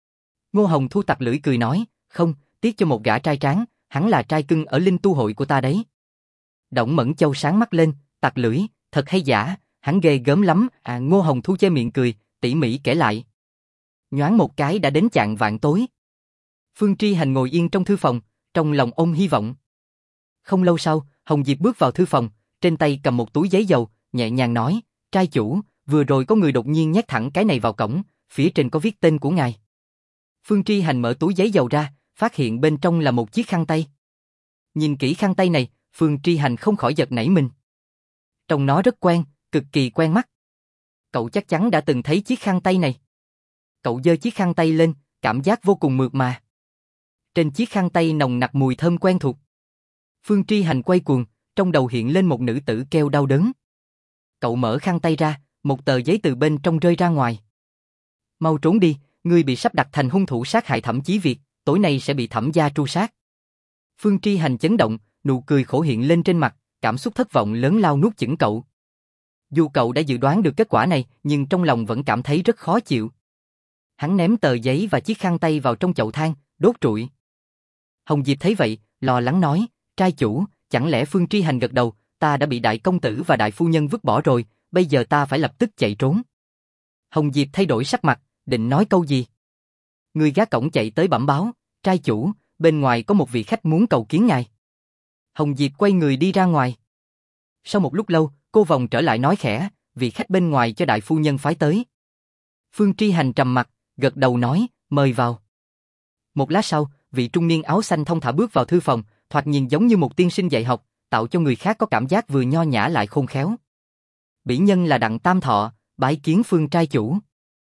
Ngô Hồng Thu tặc lưỡi cười nói, không, tiếc cho một gã trai tráng, hắn là trai cưng ở linh tu hội của ta đấy. Đổng Mẫn Châu sáng mắt lên, tặc lưỡi, thật hay giả, hắn ghê gớm lắm. Ngô Hồng Thu che miệng cười, tỉ mỉ kể lại. Nhoáng một cái đã đến chạng vạng tối. Phương Tri Hành ngồi yên trong thư phòng, trong lòng ôm hy vọng. Không lâu sau, Hồng Diệp bước vào thư phòng, trên tay cầm một túi giấy dầu, nhẹ nhàng nói, trai chủ, vừa rồi có người đột nhiên nhét thẳng cái này vào cổng, phía trên có viết tên của ngài. Phương Tri Hành mở túi giấy dầu ra, phát hiện bên trong là một chiếc khăn tay. Nhìn kỹ khăn tay này, Phương Tri Hành không khỏi giật nảy mình. Trông nó rất quen, cực kỳ quen mắt. Cậu chắc chắn đã từng thấy chiếc khăn tay này. Cậu giơ chiếc khăn tay lên, cảm giác vô cùng mượt mà. Trên chiếc khăn tay nồng nặc mùi thơm quen thuộc. Phương Tri Hành quay cuồng, trong đầu hiện lên một nữ tử kêu đau đớn. Cậu mở khăn tay ra, một tờ giấy từ bên trong rơi ra ngoài. Mau trốn đi, ngươi bị sắp đặt thành hung thủ sát hại Thẩm Chí Việt, tối nay sẽ bị Thẩm gia tru sát. Phương Tri Hành chấn động, nụ cười khổ hiện lên trên mặt, cảm xúc thất vọng lớn lao nuốt chửng cậu. Dù cậu đã dự đoán được kết quả này, nhưng trong lòng vẫn cảm thấy rất khó chịu. Hắn ném tờ giấy và chiếc khăn tay vào trong chậu than, đốt trụi. Hồng Diệp thấy vậy, lo lắng nói, trai chủ, chẳng lẽ Phương Tri Hành gật đầu, ta đã bị đại công tử và đại phu nhân vứt bỏ rồi, bây giờ ta phải lập tức chạy trốn. Hồng Diệp thay đổi sắc mặt, định nói câu gì. Người gác cổng chạy tới bẩm báo, trai chủ, bên ngoài có một vị khách muốn cầu kiến ngài. Hồng Diệp quay người đi ra ngoài. Sau một lúc lâu, cô vòng trở lại nói khẽ, vị khách bên ngoài cho đại phu nhân phái tới. Phương Tri Hành trầm mặt, gật đầu nói, mời vào. Một lát sau, vị trung niên áo xanh thong thả bước vào thư phòng, thoạt nhìn giống như một tiên sinh dạy học, tạo cho người khác có cảm giác vừa nho nhã lại khôn khéo. Bỉ nhân là Đặng Tam Thọ, bái kiến Phương trai chủ.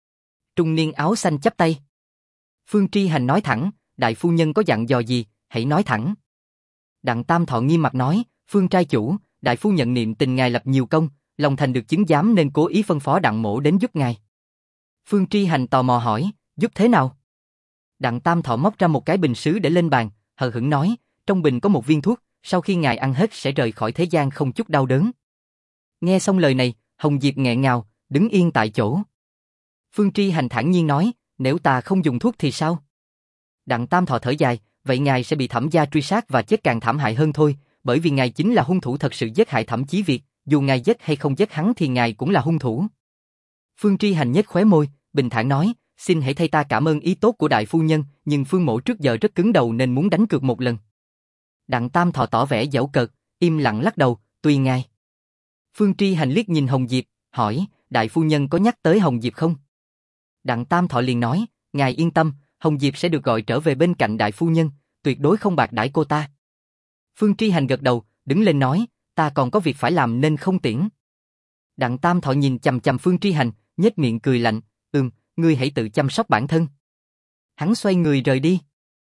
Trung niên áo xanh chắp tay. Phương Tri Hành nói thẳng, đại phu nhân có dặn dò gì, hãy nói thẳng. Đặng Tam Thọ nghiêm mặt nói, Phương trai chủ, đại phu nhận niệm tình ngài lập nhiều công, lòng thành được chứng giám nên cố ý phân phó Đặng mỗ đến giúp ngài. Phương Tri Hành tò mò hỏi, giúp thế nào? Đặng Tam Thọ móc ra một cái bình sứ để lên bàn, hờ hững nói, trong bình có một viên thuốc, sau khi ngài ăn hết sẽ rời khỏi thế gian không chút đau đớn. Nghe xong lời này, Hồng Diệp nghẹn ngào, đứng yên tại chỗ. Phương Tri Hành thản nhiên nói, nếu ta không dùng thuốc thì sao? Đặng Tam Thọ thở dài, vậy ngài sẽ bị Thẩm gia truy sát và chết càng thảm hại hơn thôi, bởi vì ngài chính là hung thủ thật sự giết hại Thẩm Chí Việt, dù ngài giết hay không giết hắn thì ngài cũng là hung thủ. Phương Tri Hành nhếch khóe môi, bình thản nói, xin hãy thay ta cảm ơn ý tốt của đại phu nhân, nhưng Phương mỗ trước giờ rất cứng đầu nên muốn đánh cược một lần. Đặng Tam Thọ tỏ vẻ giễu cợt, im lặng lắc đầu, tùy ngài. Phương Tri Hành liếc nhìn Hồng Diệp, hỏi, đại phu nhân có nhắc tới Hồng Diệp không? Đặng Tam Thọ liền nói, ngài yên tâm, Hồng Diệp sẽ được gọi trở về bên cạnh đại phu nhân, tuyệt đối không bạc đãi cô ta. Phương Tri Hành gật đầu, đứng lên nói, ta còn có việc phải làm nên không tiễn. Đặng Tam Thọ nhìn chằm chằm Phương Tri Hành, nhếch miệng cười lạnh, ngươi hãy tự chăm sóc bản thân. Hắn xoay người rời đi.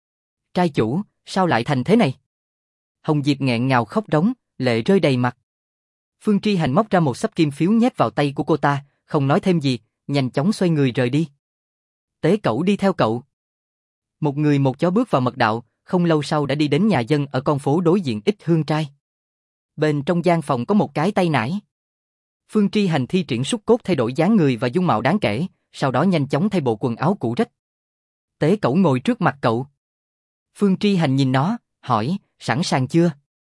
Trai chủ, sao lại thành thế này? Hồng Diệp nghẹn ngào khóc rống, lệ rơi đầy mặt. Phương Tri Hành móc ra một xấp kim phiếu nhét vào tay của cô ta, không nói thêm gì, nhanh chóng xoay người rời đi. Tế Cẩu đi theo cậu. Một người một chó bước vào mật đạo, không lâu sau đã đi đến nhà dân ở con phố đối diện Ích Hương Trai. Bên trong gian phòng có một cái tay nải. Phương Tri Hành thi triển sút cốt thay đổi dáng người và dung mạo đáng kể, sau đó nhanh chóng thay bộ quần áo cũ rách. Tế Cẩu ngồi trước mặt cậu. Phương Tri Hành nhìn nó, hỏi, sẵn sàng chưa?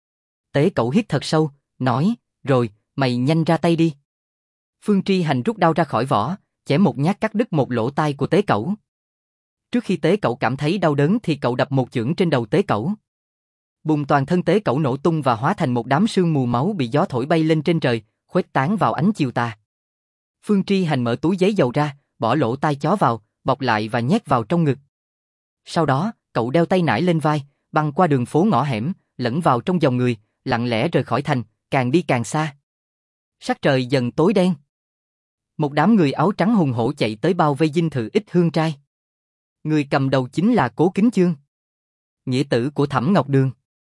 Tế Cẩu hít thật sâu, nói, rồi, mày nhanh ra tay đi. Phương Tri Hành rút đao ra khỏi vỏ, chém một nhát cắt đứt một lỗ tai của Tế Cẩu. Trước khi Tế Cẩu cảm thấy đau đớn thì cậu đập một chưởng trên đầu Tế Cẩu. Bùm, toàn thân Tế Cẩu nổ tung và hóa thành một đám sương mù máu bị gió thổi bay lên trên trời, khuếch tán vào ánh chiều tà. Phương Tri Hành mở túi giấy dầu ra, bỏ lỗ tai chó vào, bọc lại và nhét vào trong ngực. Sau đó, cậu đeo tay nải lên vai, băng qua đường phố ngõ hẻm, lẫn vào trong dòng người, lặng lẽ rời khỏi thành, càng đi càng xa. Sắc trời dần tối đen. Một đám người áo trắng hùng hổ chạy tới bao vây dinh thự Ích Hương Trai. Người cầm đầu chính là Cố Kính Chương, nghĩa tử của Thẩm Ngọc Đường.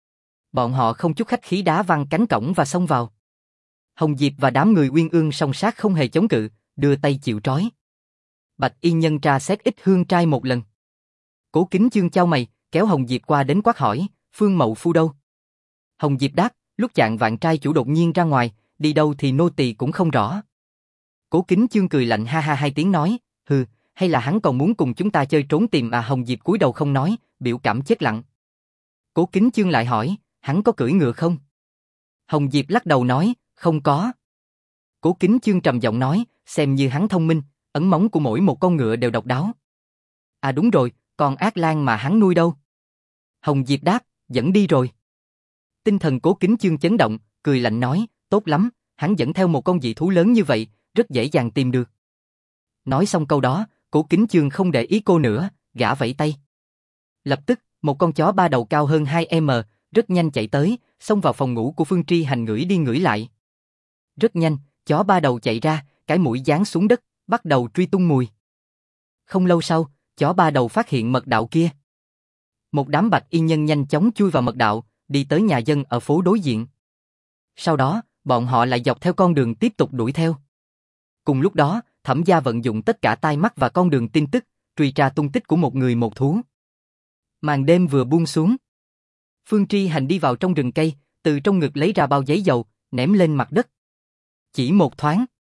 Bọn họ không chút khách khí đá văng cánh cổng và xông vào. Hồng Diệp và đám người Uyên Ương song sát không hề chống cự, đưa tay chịu trói. Bạch Y Nhân tra xét Ích Hương Trai một lần. Cố Kính Chương chau mày, kéo Hồng Diệp qua đến quát hỏi, Phương Mậu Phu đâu? Hồng Diệp đáp, lúc chạng vạn trai chủ đột nhiên ra ngoài, đi đâu thì nô tỳ cũng không rõ. Cố Kính Chương cười lạnh ha ha hai tiếng nói, hừ, hay là hắn còn muốn cùng chúng ta chơi trốn tìm à? Hồng Diệp cúi đầu không nói, biểu cảm chết lặng. Cố Kính Chương lại hỏi, hắn có cưỡi ngựa không? Hồng Diệp lắc đầu nói, không có. Cố Kính Chương trầm giọng nói, xem như hắn thông minh, ấn móng của mỗi một con ngựa đều độc đáo. À đúng rồi, còn Ác Lan mà hắn nuôi đâu? Hồng Diệp đáp, dẫn đi rồi. Tinh thần Cố Kính Chương chấn động, cười lạnh nói, tốt lắm, hắn dẫn theo một con dị thú lớn như vậy, rất dễ dàng tìm được. Nói xong câu đó, Cố Kính Chương không để ý cô nữa, gã vẫy tay. Lập tức, một con chó ba đầu cao hơn 2m, rất nhanh chạy tới, xông vào phòng ngủ của Phương Tri Hành ngửi đi ngửi lại. Rất nhanh, chó ba đầu chạy ra, cái mũi giáng xuống đất, bắt đầu truy tung mùi. Không lâu sau, chó ba đầu phát hiện mật đạo kia. Một đám Bạch Y Nhân nhanh chóng chui vào mật đạo, đi tới nhà dân ở phố đối diện. Sau đó, bọn họ lại dọc theo con đường tiếp tục đuổi theo. Cùng lúc đó, Thẩm gia vận dụng tất cả tai mắt và con đường tin tức, truy tra tung tích của một người một thú. Màn đêm vừa buông xuống. Phương Tri Hành đi vào trong rừng cây, từ trong ngực lấy ra bao giấy dầu, ném lên mặt đất. Chỉ một thoáng,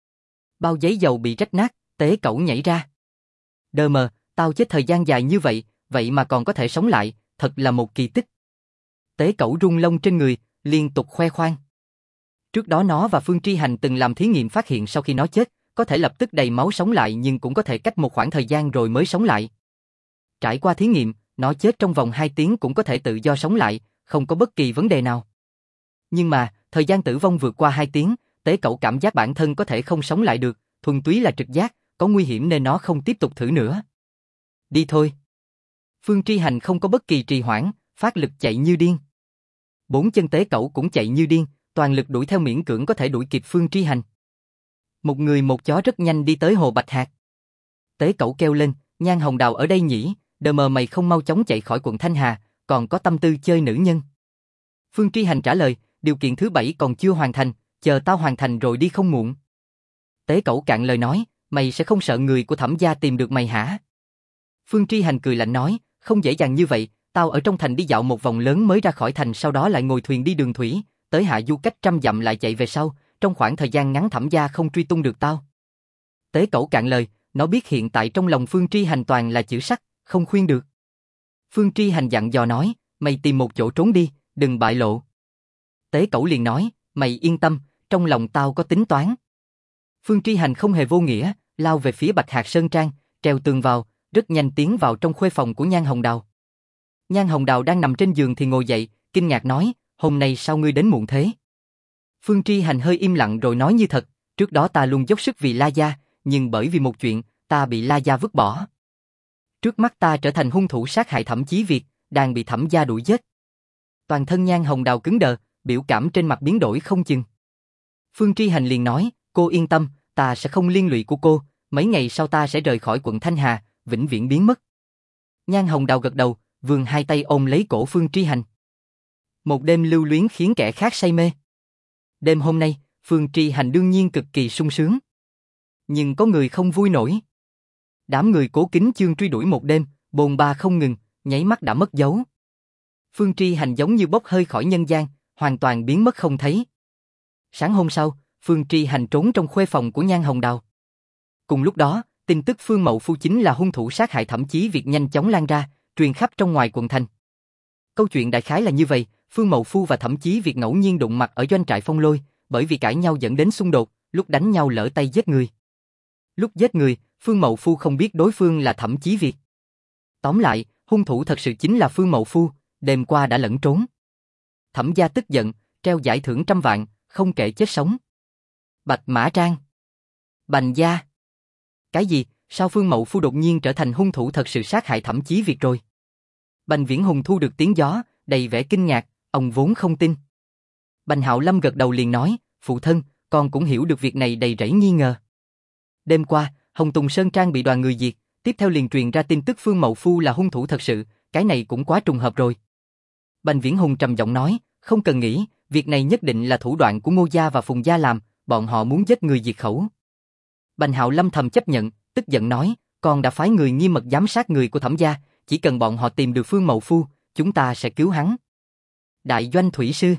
Bao giấy dầu bị rách nát, Tế Cẩu nhảy ra. Đờ mờ, tao chết thời gian dài như vậy, vậy mà còn có thể sống lại, thật là một kỳ tích. Tế Cẩu rung lông trên người, liên tục khoe khoang. Trước đó nó và Phương Tri Hành từng làm thí nghiệm phát hiện sau khi nó chết, có thể lập tức đầy máu sống lại nhưng cũng có thể cách một khoảng thời gian rồi mới sống lại. Trải qua thí nghiệm, nó chết trong vòng 2 tiếng cũng có thể tự do sống lại, không có bất kỳ vấn đề nào. Nhưng mà, thời gian tử vong vượt qua 2 tiếng, Tế Cẩu cảm giác bản thân có thể không sống lại được, thuần túy là trực giác, có nguy hiểm nên nó không tiếp tục thử nữa. Đi thôi. Phương Tri Hành không có bất kỳ trì hoãn, phát lực chạy như điên. 4 chân Tế Cẩu cũng chạy như điên, toàn lực đuổi theo miễn cưỡng có thể đuổi kịp Phương Tri Hành. Một người một chó rất nhanh đi tới hồ Bạch Hạc. Tế Cẩu kêu lên, Nhan Hồng Đào ở đây nhỉ, đờ mờ mày không mau chóng chạy khỏi quận Thanh Hà, còn có tâm tư chơi nữ nhân. Phương Tri Hành trả lời, điều kiện thứ 7 còn chưa hoàn thành, chờ tao hoàn thành rồi đi không muộn. Tế Cẩu cạn lời nói, mày sẽ không sợ người của Thẩm gia tìm được mày hả? Phương Tri Hành cười lạnh nói, không dễ dàng như vậy, tao ở trong thành đi dạo một vòng lớn mới ra khỏi thành, sau đó lại ngồi thuyền đi đường thủy, tới hạ du cách 100 dặm lại chạy về sau, trong khoảng thời gian ngắn Thẩm gia không truy tung được tao. Tế Cẩu cạn lời, nó biết hiện tại trong lòng Phương Tri Hành toàn là chữ sắt, không khuyên được. Phương Tri Hành dặn dò nói, mày tìm một chỗ trốn đi, đừng bại lộ. Tế Cẩu liền nói, mày yên tâm, trong lòng tao có tính toán. Phương Tri Hành không hề vô nghĩa, lao về phía Bạch Hạc Sơn Trang, treo tường vào, rất nhanh tiến vào trong khuê phòng của Nhan Hồng Đào. Nhan Hồng Đào đang nằm trên giường thì ngồi dậy, kinh ngạc nói, hôm nay sao ngươi đến muộn thế? Phương Tri Hành hơi im lặng rồi nói như thật, trước đó ta luôn dốc sức vì La Gia, nhưng bởi vì một chuyện, ta bị La Gia vứt bỏ. Trước mắt ta trở thành hung thủ sát hại Thẩm Chí Việt, đang bị Thẩm gia đuổi giết. Toàn thân Nhan Hồng Đào cứng đờ, biểu cảm trên mặt biến đổi không chừng. Phương Tri Hành liền nói, cô yên tâm, ta sẽ không liên lụy của cô, mấy ngày sau ta sẽ rời khỏi quận Thanh Hà, vĩnh viễn biến mất. Nhan Hồng Đào gật đầu, vươn hai tay ôm lấy cổ Phương Tri Hành. Một đêm lưu luyến khiến kẻ khác say mê. Đêm hôm nay, Phương Tri Hành đương nhiên cực kỳ sung sướng. Nhưng có người không vui nổi. Đám người Cố Kính Chương truy đuổi một đêm, bồn ba không ngừng, nháy mắt đã mất dấu. Phương Tri Hành giống như bốc hơi khỏi nhân gian, hoàn toàn biến mất không thấy. Sáng hôm sau, Phương Tri Hành trốn trong khuê phòng của Nhan Hồng Đào. Cùng lúc đó, tin tức Phương Mậu Phu chính là hung thủ sát hại Thẩm Chí Việt nhanh chóng lan ra, truyền khắp trong ngoài quận thành. Câu chuyện đại khái là như vậy, Phương Mậu Phu và Thẩm Chí Việt ngẫu nhiên đụng mặt ở doanh trại Phong Lôi, bởi vì cãi nhau dẫn đến xung đột, lúc đánh nhau lỡ tay giết người. Lúc giết người, Phương Mậu Phu không biết đối phương là Thẩm Chí Việt. Tóm lại, hung thủ thật sự chính là Phương Mậu Phu, đêm qua đã lẫn trốn. Thẩm gia tức giận, treo giải thưởng 100 vạn, không kể chết sống. Bạch Mã Trang. Bành gia. Cái gì, sao Phương Mậu Phu đột nhiên trở thành hung thủ thật sự sát hại Thẩm Chí Việt rồi? Bành Viễn Hùng thu được tiếng gió, đầy vẻ kinh ngạc, ông vốn không tin. Bành Hạo Lâm gật đầu liền nói, phụ thân, con cũng hiểu được việc này đầy rẫy nghi ngờ. Đêm qua, Hồng Tùng Sơn Trang bị đoàn người diệt, tiếp theo liền truyền ra tin tức Phương Mậu Phu là hung thủ thật sự, cái này cũng quá trùng hợp rồi. Bành Viễn Hùng trầm giọng nói, không cần nghĩ, việc này nhất định là thủ đoạn của Ngô gia và Phùng gia làm, bọn họ muốn giết người diệt khẩu. Bành Hạo Lâm thầm chấp nhận, tức giận nói, con đã phái người nghiêm mật giám sát người của Thẩm gia, chỉ cần bọn họ tìm được Phương Mậu Phu, chúng ta sẽ cứu hắn. Đại doanh thủy sư.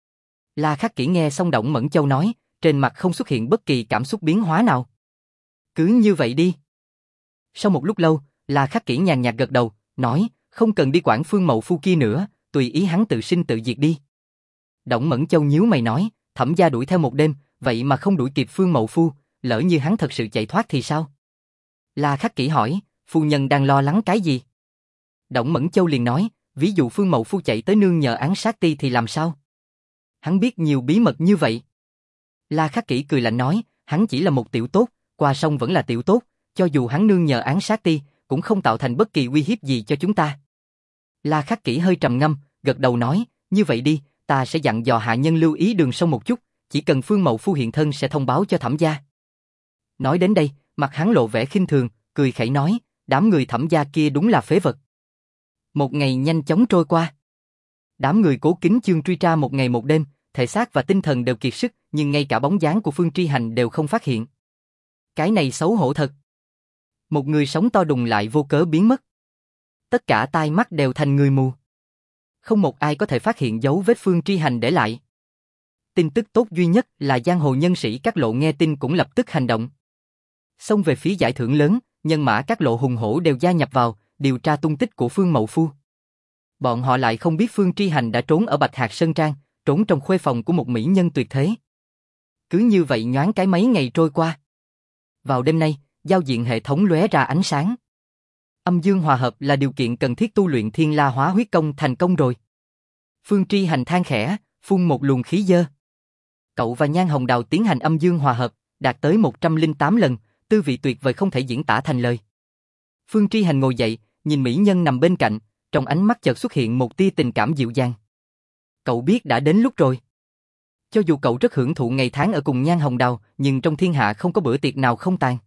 La Khắc Kỷ nghe xong Đổng Mẫn Châu nói, trên mặt không xuất hiện bất kỳ cảm xúc biến hóa nào. Cứ như vậy đi. Sau một lúc lâu, La Khắc Kỷ nhàn nhạt gật đầu, nói, không cần đi quản Phương Mậu Phu kia nữa, tùy ý hắn tự sinh tự diệt đi. Đổng Mẫn Châu nhíu mày nói, Thẩm gia đuổi theo một đêm, vậy mà không đuổi kịp Phương Mậu Phu, lỡ như hắn thật sự chạy thoát thì sao? La Khắc Kỷ hỏi, phu nhân đang lo lắng cái gì? Đổng Mẫn Châu liền nói, ví dụ Phương Mậu Phu chạy tới nương nhờ án sát ti thì làm sao? Hắn biết nhiều bí mật như vậy. La Khắc Kỷ cười lạnh nói, hắn chỉ là một tiểu tốt, qua sông vẫn là tiểu tốt, cho dù hắn nương nhờ án sát ti, cũng không tạo thành bất kỳ uy hiếp gì cho chúng ta. La Khắc Kỷ hơi trầm ngâm, gật đầu nói, như vậy đi, ta sẽ dặn dò hạ nhân lưu ý đường sông một chút, chỉ cần Phương Mậu Phu hiện thân sẽ thông báo cho Thẩm gia. Nói đến đây, mặt hắn lộ vẻ khinh thường, cười khẩy nói, đám người Thẩm gia kia đúng là phế vật. Một ngày nhanh chóng trôi qua. Đám người Cố Kính Chương truy tra một ngày một đêm, thể xác và tinh thần đều kiệt sức, nhưng ngay cả bóng dáng của Phương Tri Hành đều không phát hiện. Cái này xấu hổ thật. Một người sống to đùng lại vô cớ biến mất. Tất cả tai mắt đều thành người mù. Không một ai có thể phát hiện dấu vết Phương Tri Hành để lại. Tin tức tốt duy nhất là giang hồ nhân sĩ các lộ nghe tin cũng lập tức hành động. Xông về phía giải thưởng lớn, nhân mã các lộ hùng hổ đều gia nhập vào, điều tra tung tích của Phương Mậu Phu. Bọn họ lại không biết Phương Tri Hành đã trốn ở Bạch Hạc Sơn Trang, trốn trong khuê phòng của một mỹ nhân tuyệt thế. Cứ như vậy nhoáng cái mấy ngày trôi qua. Vào đêm nay, giao diện hệ thống lóe ra ánh sáng. Âm dương hòa hợp là điều kiện cần thiết tu luyện Thiên La Hóa Huyết Công thành công rồi. Phương Tri Hành than khẽ, phun một luồng khí dơ. Cậu và Nhan Hồng Đào tiến hành âm dương hòa hợp, đạt tới 108 lần, tư vị tuyệt vời không thể diễn tả thành lời. Phương Tri Hành ngồi dậy, nhìn mỹ nhân nằm bên cạnh, trong ánh mắt chợt xuất hiện một tia tình cảm dịu dàng. Cậu biết đã đến lúc rồi. Cho dù cậu rất hưởng thụ ngày tháng ở cùng Nhan Hồng Đào, nhưng trong thiên hạ không có bữa tiệc nào không tàn.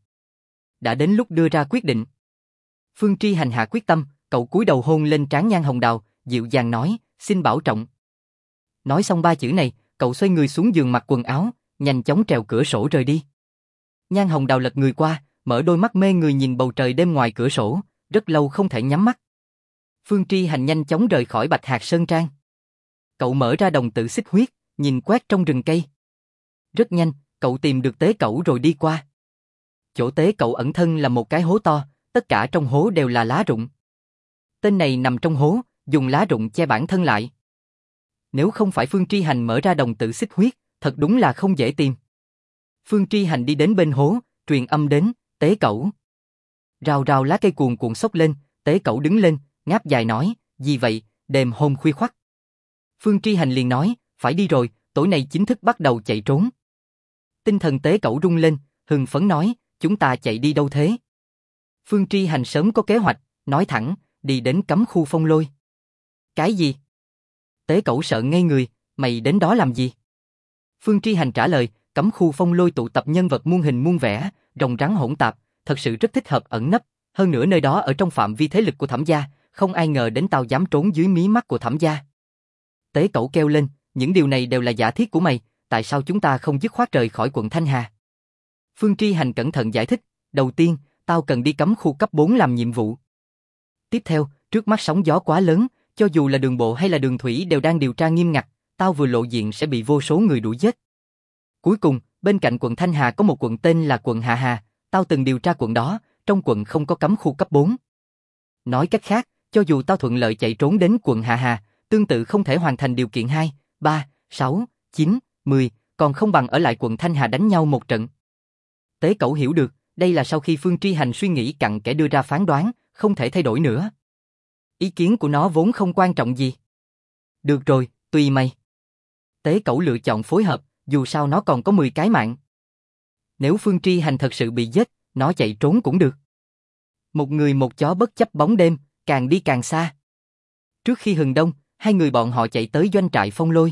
Đã đến lúc đưa ra quyết định. Phương Tri Hành hạ quyết tâm, cậu cúi đầu hôn lên trán Nhan Hồng Đào, dịu dàng nói, xin bảo trọng. Nói xong ba chữ này, cậu xoay người xuống giường mặc quần áo, nhanh chóng trèo cửa sổ rời đi. Nhan Hồng Đào lật người qua, mở đôi mắt mê người nhìn bầu trời đêm ngoài cửa sổ, rất lâu không thể nhắm mắt. Phương Tri Hành nhanh chóng rời khỏi Bạch Hạc Sơn Trang. Cậu mở ra đồng tử xích huyết, nhìn quét trong rừng cây. Rất nhanh, cậu tìm được tế cẩu rồi đi qua. Chỗ tế cẩu ẩn thân là một cái hố to, tất cả trong hố đều là lá rụng. Tên này nằm trong hố, dùng lá rụng che bản thân lại. Nếu không phải Phương Tri Hành mở ra đồng tử xích huyết, thật đúng là không dễ tìm. Phương Tri Hành đi đến bên hố, truyền âm đến, tế cẩu. Rào rào lá cây cuồn cuộn xốc lên, tế cẩu đứng lên, ngáp dài nói, gì vậy, đêm hôm khuya khoắt. Phương Tri Hành liền nói, phải đi rồi, tối nay chính thức bắt đầu chạy trốn. Tinh thần tế cẩu rung lên, hưng phấn nói, chúng ta chạy đi đâu thế? Phương Tri Hành sớm có kế hoạch, nói thẳng, đi đến cấm khu phong lôi. Cái gì? Tế cẩu sợ ngây người, mày đến đó làm gì? Phương Tri Hành trả lời, cấm khu phong lôi tụ tập nhân vật muôn hình muôn vẻ, rồng rắn hỗn tạp, thật sự rất thích hợp ẩn nấp, hơn nữa nơi đó ở trong phạm vi thế lực của Thẩm gia, không ai ngờ đến tao dám trốn dưới mí mắt của Thẩm gia. Tế cẩu kêu lên, những điều này đều là giả thiết của mày, tại sao chúng ta không dứt khoát rời khỏi quận Thanh Hà? Phương Tri Hành cẩn thận giải thích, đầu tiên, tao cần đi cấm khu cấp 4 làm nhiệm vụ. Tiếp theo, trước mắt sóng gió quá lớn, cho dù là đường bộ hay là đường thủy đều đang điều tra nghiêm ngặt, tao vừa lộ diện sẽ bị vô số người đuổi giết. Cuối cùng, bên cạnh quận Thanh Hà có một quận tên là quận Hạ Hà, tao từng điều tra quận đó, trong quận không có cấm khu cấp 4. Nói cách khác, cho dù tao thuận lợi chạy trốn đến quận Hạ Hà, tương tự không thể hoàn thành điều kiện 2, 3, 6, 9, 10, còn không bằng ở lại quận Thanh Hà đánh nhau một trận. Tế cẩu hiểu được, đây là sau khi Phương Tri Hành suy nghĩ cặn kẽ đưa ra phán đoán, không thể thay đổi nữa. Ý kiến của nó vốn không quan trọng gì. Được rồi, tùy mày. Tế cẩu lựa chọn phối hợp, dù sao nó còn có 10 cái mạng. Nếu Phương Tri Hành thật sự bị giết, nó chạy trốn cũng được. Một người một chó bất chấp bóng đêm, càng đi càng xa. Trước khi hừng đông, hai người bọn họ chạy tới doanh trại phong lôi.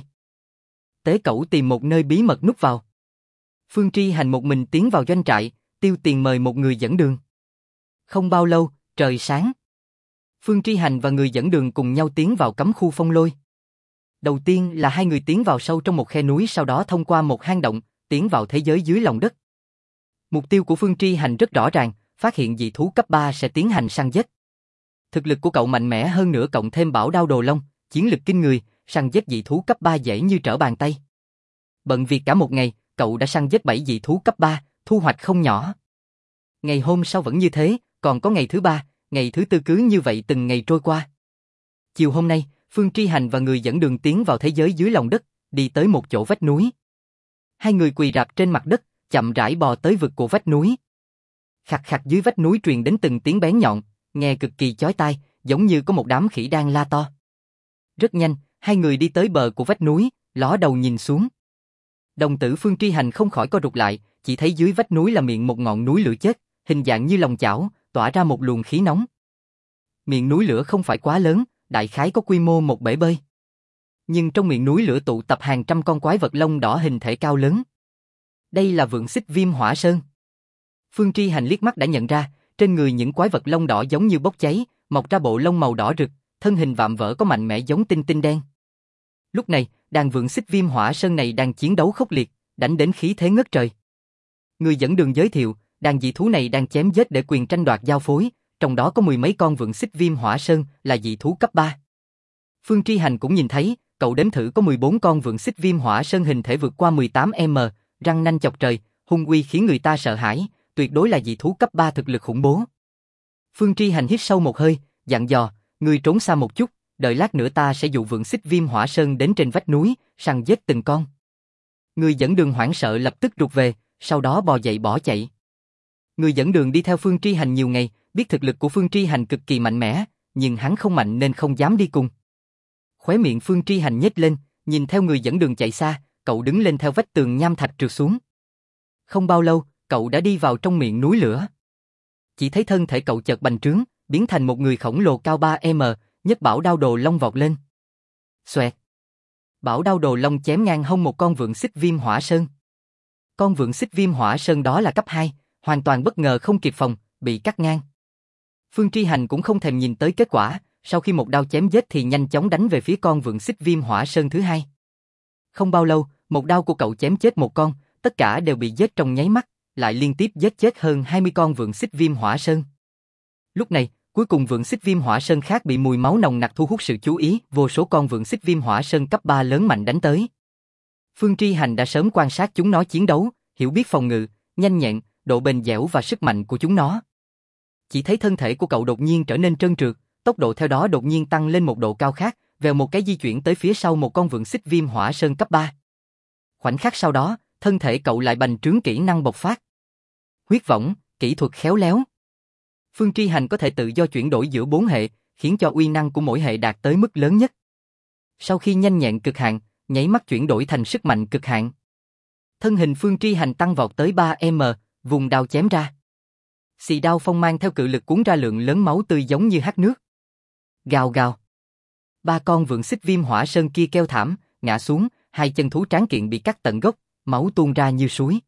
Tế cẩu tìm một nơi bí mật núp vào. Phương Tri Hành một mình tiến vào doanh trại, tiêu tiền mời một người dẫn đường. Không bao lâu, trời sáng. Phương Tri Hành và người dẫn đường cùng nhau tiến vào cấm khu phong lôi. Đầu tiên là hai người tiến vào sâu trong một khe núi, sau đó thông qua một hang động, tiến vào thế giới dưới lòng đất. Mục tiêu của Phương Tri Hành rất rõ ràng, phát hiện dị thú cấp 3 sẽ tiến hành săn giết. Thực lực của cậu mạnh mẽ hơn nữa, cộng thêm bảo đao đồ long, chiến lực kinh người, săn giết dị thú cấp 3 dễ như trở bàn tay. Bận việc cả một ngày, cậu đã săn giết 7 dị thú cấp 3, thu hoạch không nhỏ. Ngày hôm sau vẫn như thế, còn có ngày thứ 3, ngày thứ 4 cứ như vậy từng ngày trôi qua. Chiều hôm nay, Phương Tri Hành và người dẫn đường tiến vào thế giới dưới lòng đất, đi tới một chỗ vách núi. Hai người quỳ rạp trên mặt đất, chậm rãi bò tới vực của vách núi. Khặt khặt dưới vách núi truyền đến từng tiếng bén nhọn, nghe cực kỳ chói tai, giống như có một đám khỉ đang la to. Rất nhanh, hai người đi tới bờ của vách núi, ló đầu nhìn xuống. Đồng tử Phương Tri Hành không khỏi co rụt lại, chỉ thấy dưới vách núi là miệng một ngọn núi lửa chết, hình dạng như lòng chảo, tỏa ra một luồng khí nóng. Miệng núi lửa không phải quá lớn, đại khái có quy mô một bể bơi. Nhưng trong miệng núi lửa tụ tập hàng trăm con quái vật lông đỏ hình thể cao lớn. Đây là Vượng Xích Viêm Hỏa Sơn. Phương Tri Hành liếc mắt đã nhận ra, trên người những quái vật lông đỏ giống như bốc cháy, mọc ra bộ lông màu đỏ rực, thân hình vạm vỡ có mạnh mẽ giống tinh tinh đen. Lúc này, đàn Vượng Xích Viêm Hỏa Sơn này đang chiến đấu khốc liệt, đánh đến khí thế ngất trời. Người dẫn đường giới thiệu, đàn dị thú này đang chém giết để quyền tranh đoạt giao phối, trong đó có 10 mấy con Vượng Xích Viêm Hỏa Sơn là dị thú cấp 3. Phương Tri Hành cũng nhìn thấy, cậu đếm thử có 14 con Vượng Xích Viêm Hỏa Sơn hình thể vượt qua 18m, răng nanh chọc trời, hung uy khiến người ta sợ hãi, tuyệt đối là dị thú cấp 3 thực lực khủng bố. Phương Tri Hành hít sâu một hơi, dặn dò, ngươi trốn xa một chút, đợi lát nữa ta sẽ dụ Vượng Xích Viêm Hỏa Sơn đến trên vách núi, săn giết từng con. Người dẫn đường hoảng sợ lập tức rụt về, sau đó bò dậy bỏ chạy. Người dẫn đường đi theo Phương Tri Hành nhiều ngày, biết thực lực của Phương Tri Hành cực kỳ mạnh mẽ, nhưng hắn không mạnh nên không dám đi cùng. Khóe miệng Phương Tri Hành nhếch lên, nhìn theo người dẫn đường chạy xa, cậu đứng lên theo vách tường nham thạch trượt xuống. Không bao lâu, cậu đã đi vào trong miệng núi lửa. Chỉ thấy thân thể cậu chợt bành trướng, biến thành một người khổng lồ cao 3m, nhấc bảo đao đồ long vọt lên. Xoẹt. Bảo đao đồ long chém ngang hông một con Vượng Xích Viêm Hỏa Sơn. Con Vượng Xích Viêm Hỏa Sơn đó là cấp 2, hoàn toàn bất ngờ không kịp phòng, bị cắt ngang. Phương Tri Hành cũng không thèm nhìn tới kết quả, sau khi một đao chém giết thì nhanh chóng đánh về phía con Vượng Xích Viêm Hỏa Sơn thứ hai. Không bao lâu, một đao của cậu chém chết một con, tất cả đều bị giết trong nháy mắt, lại liên tiếp giết chết hơn 20 con Vượng Xích Viêm Hỏa Sơn. Lúc này, cuối cùng Vượng Xích Viêm Hỏa Sơn khác bị mùi máu nồng nặc thu hút sự chú ý, vô số con Vượng Xích Viêm Hỏa Sơn cấp 3 lớn mạnh đánh tới. Phương Tri Hành đã sớm quan sát chúng nó chiến đấu, hiểu biết phòng ngự, nhanh nhẹn, độ bền dẻo và sức mạnh của chúng nó. Chỉ thấy thân thể của cậu đột nhiên trở nên trơn trượt, tốc độ theo đó đột nhiên tăng lên một độ cao khác, vèo một cái di chuyển tới phía sau một con Vượng Xích Viêm Hỏa Sơn cấp 3. Khoảnh khắc sau đó, thân thể cậu lại bành trướng, kỹ năng bộc phát. Huyết võng, kỹ thuật khéo léo. Phương Tri Hành có thể tự do chuyển đổi giữa 4 hệ, khiến cho uy năng của mỗi hệ đạt tới mức lớn nhất. Sau khi nhanh nhẹn cực hạn, nháy mắt chuyển đổi thành sức mạnh cực hạn. Thân hình Phương Tri Hành tăng vọt tới 3m, vùng đao chém ra. Xì đao phong mang theo cự lực cuốn ra lượng lớn máu tươi giống như hắt nước. Gào gào. 3 con Vượng Xích Viêm Hỏa Sơn kia kêu thảm, ngã xuống, hai chân thú tráng kiện bị cắt tận gốc, máu tuôn ra như suối.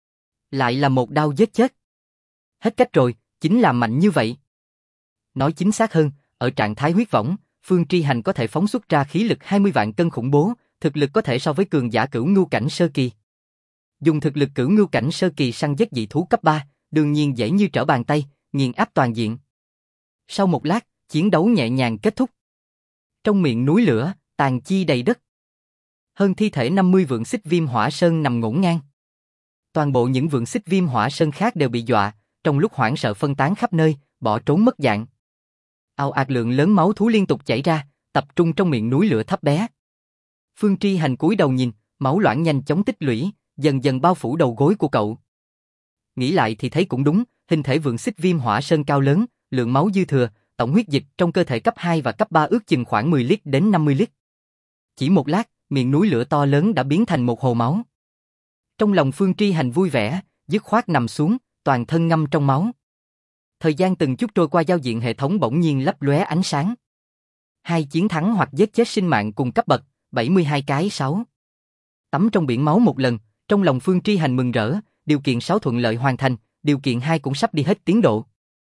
Lại là một đao giết chết. Hết cách rồi, chính là mạnh như vậy. Nói chính xác hơn, ở trạng thái huyết võng, Phương Tri Hành có thể phóng xuất ra khí lực 20 vạn cân khủng bố, thực lực có thể so với cường giả cửu ngưu cảnh sơ kỳ. Dùng thực lực cửu ngưu cảnh sơ kỳ săn giết dị thú cấp 3, đương nhiên dễ như trở bàn tay, nghiền áp toàn diện. Sau một lát, chiến đấu nhẹ nhàng kết thúc. Trong miệng núi lửa, tàn chi đầy đất. Hơn thi thể 50 Vượng Xích Viêm Hỏa Sơn nằm ngổn ngang. Toàn bộ những Vượng Xích Viêm Hỏa Sơn khác đều bị dọa, trong lúc hoảng sợ phân tán khắp nơi, bỏ trốn mất dạng. Ào ạt lượng lớn máu thú liên tục chảy ra, tập trung trong miệng núi lửa thấp bé. Phương Tri Hành cúi đầu nhìn, máu loãng nhanh chóng tích lũy, dần dần bao phủ đầu gối của cậu. Nghĩ lại thì thấy cũng đúng, hình thể Vượng Xích Viêm Hỏa Sơn cao lớn, lượng máu dư thừa, tổng huyết dịch trong cơ thể cấp 2 và cấp 3 ước chừng khoảng 10 lít đến 50 lít. Chỉ một lát, miệng núi lửa to lớn đã biến thành một hồ máu. Trong lòng Phương Tri Hành vui vẻ, dứt khoát nằm xuống, toàn thân ngâm trong máu. Thời gian từng chút trôi qua, giao diện hệ thống bỗng nhiên lấp lóe ánh sáng. 2 chiến thắng hoặc giết chết sinh mạng cùng cấp bậc, 72 cái 6. Tắm trong biển máu một lần, trong lòng Phương Tri Hành mừng rỡ, điều kiện 6 thuận lợi hoàn thành, điều kiện 2 cũng sắp đi hết tiến độ.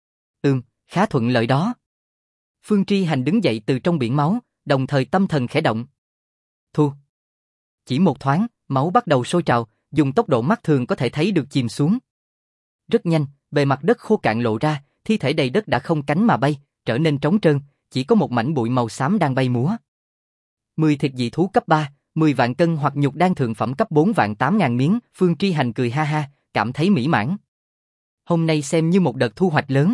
Khá thuận lợi đó. Phương Tri Hành đứng dậy từ trong biển máu, đồng thời tâm thần khẽ động. Thu. Chỉ một thoáng, máu bắt đầu sôi trào, dùng tốc độ mắt thường có thể thấy được chìm xuống. Rất nhanh, bề mặt đất khô cạn lộ ra, thi thể đầy đất đã không cánh mà bay, trở nên trống trơn, chỉ có một mảnh bụi màu xám đang bay múa. 10 thịt dị thú cấp 3, 10 vạn cân hoặc nhục đan thượng phẩm cấp 4 vạn 8.000 miếng, Phương Tri Hành cười ha ha, cảm thấy mỹ mãn. Hôm nay xem như một đợt thu hoạch lớn.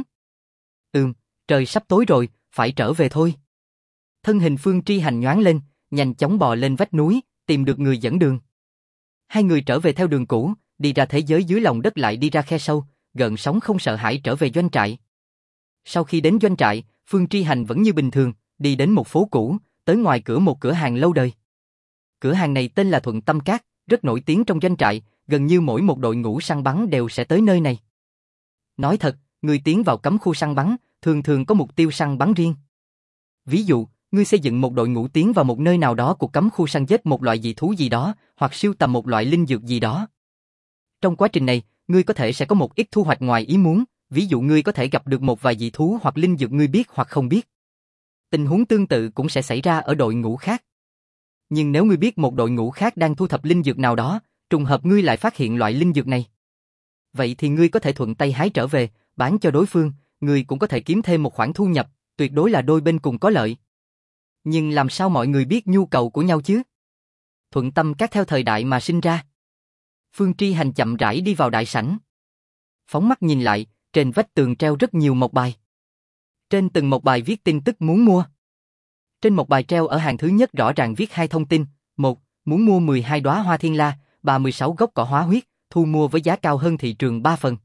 Trời sắp tối rồi, phải trở về thôi. Thân hình Phương Tri Hành nhoáng lên, nhanh chóng bò lên vách núi, tìm được người dẫn đường. Hai người trở về theo đường cũ, đi ra thế giới dưới lòng đất, lại đi ra khe sâu, gợn sóng không sợ hãi trở về doanh trại. Sau khi đến doanh trại, Phương Tri Hành vẫn như bình thường, đi đến một phố cũ, tới ngoài cửa một cửa hàng lâu đời. Cửa hàng này tên là Thuận Tâm Các, rất nổi tiếng trong doanh trại, gần như mỗi một đội ngũ săn bắn đều sẽ tới nơi này. Nói thật, người tiến vào cấm khu săn bắn, thường thường có mục tiêu săn bắn riêng. Ví dụ, ngươi xây dựng một đội ngũ tiến vào một nơi nào đó của cấm khu săn giết một loại dị thú gì đó, hoặc sưu tầm một loại linh dược gì đó. Trong quá trình này, ngươi có thể sẽ có một ít thu hoạch ngoài ý muốn, ví dụ ngươi có thể gặp được một vài dị thú hoặc linh dược ngươi biết hoặc không biết. Tình huống tương tự cũng sẽ xảy ra ở đội ngũ khác. Nhưng nếu ngươi biết một đội ngũ khác đang thu thập linh dược nào đó, trùng hợp ngươi lại phát hiện loại linh dược này, vậy thì ngươi có thể thuận tay hái trở về, bán cho đối phương, ngươi cũng có thể kiếm thêm một khoản thu nhập, tuyệt đối là đôi bên cùng có lợi. Nhưng làm sao mọi người biết nhu cầu của nhau chứ? Thuận Tâm Các theo thời đại mà sinh ra. Phương Tri Hành chậm rãi đi vào đại sảnh. phóng mắt nhìn lại, trên vách tường treo rất nhiều mộc bài. Trên từng mộc bài viết tin tức muốn mua. Trên mộc bài treo ở hàng thứ nhất rõ ràng viết hai thông tin: một, muốn mua 12 đóa hoa thiên la, 36 gốc cỏ hóa huyết, thu mua với giá cao hơn thị trường 3 phần.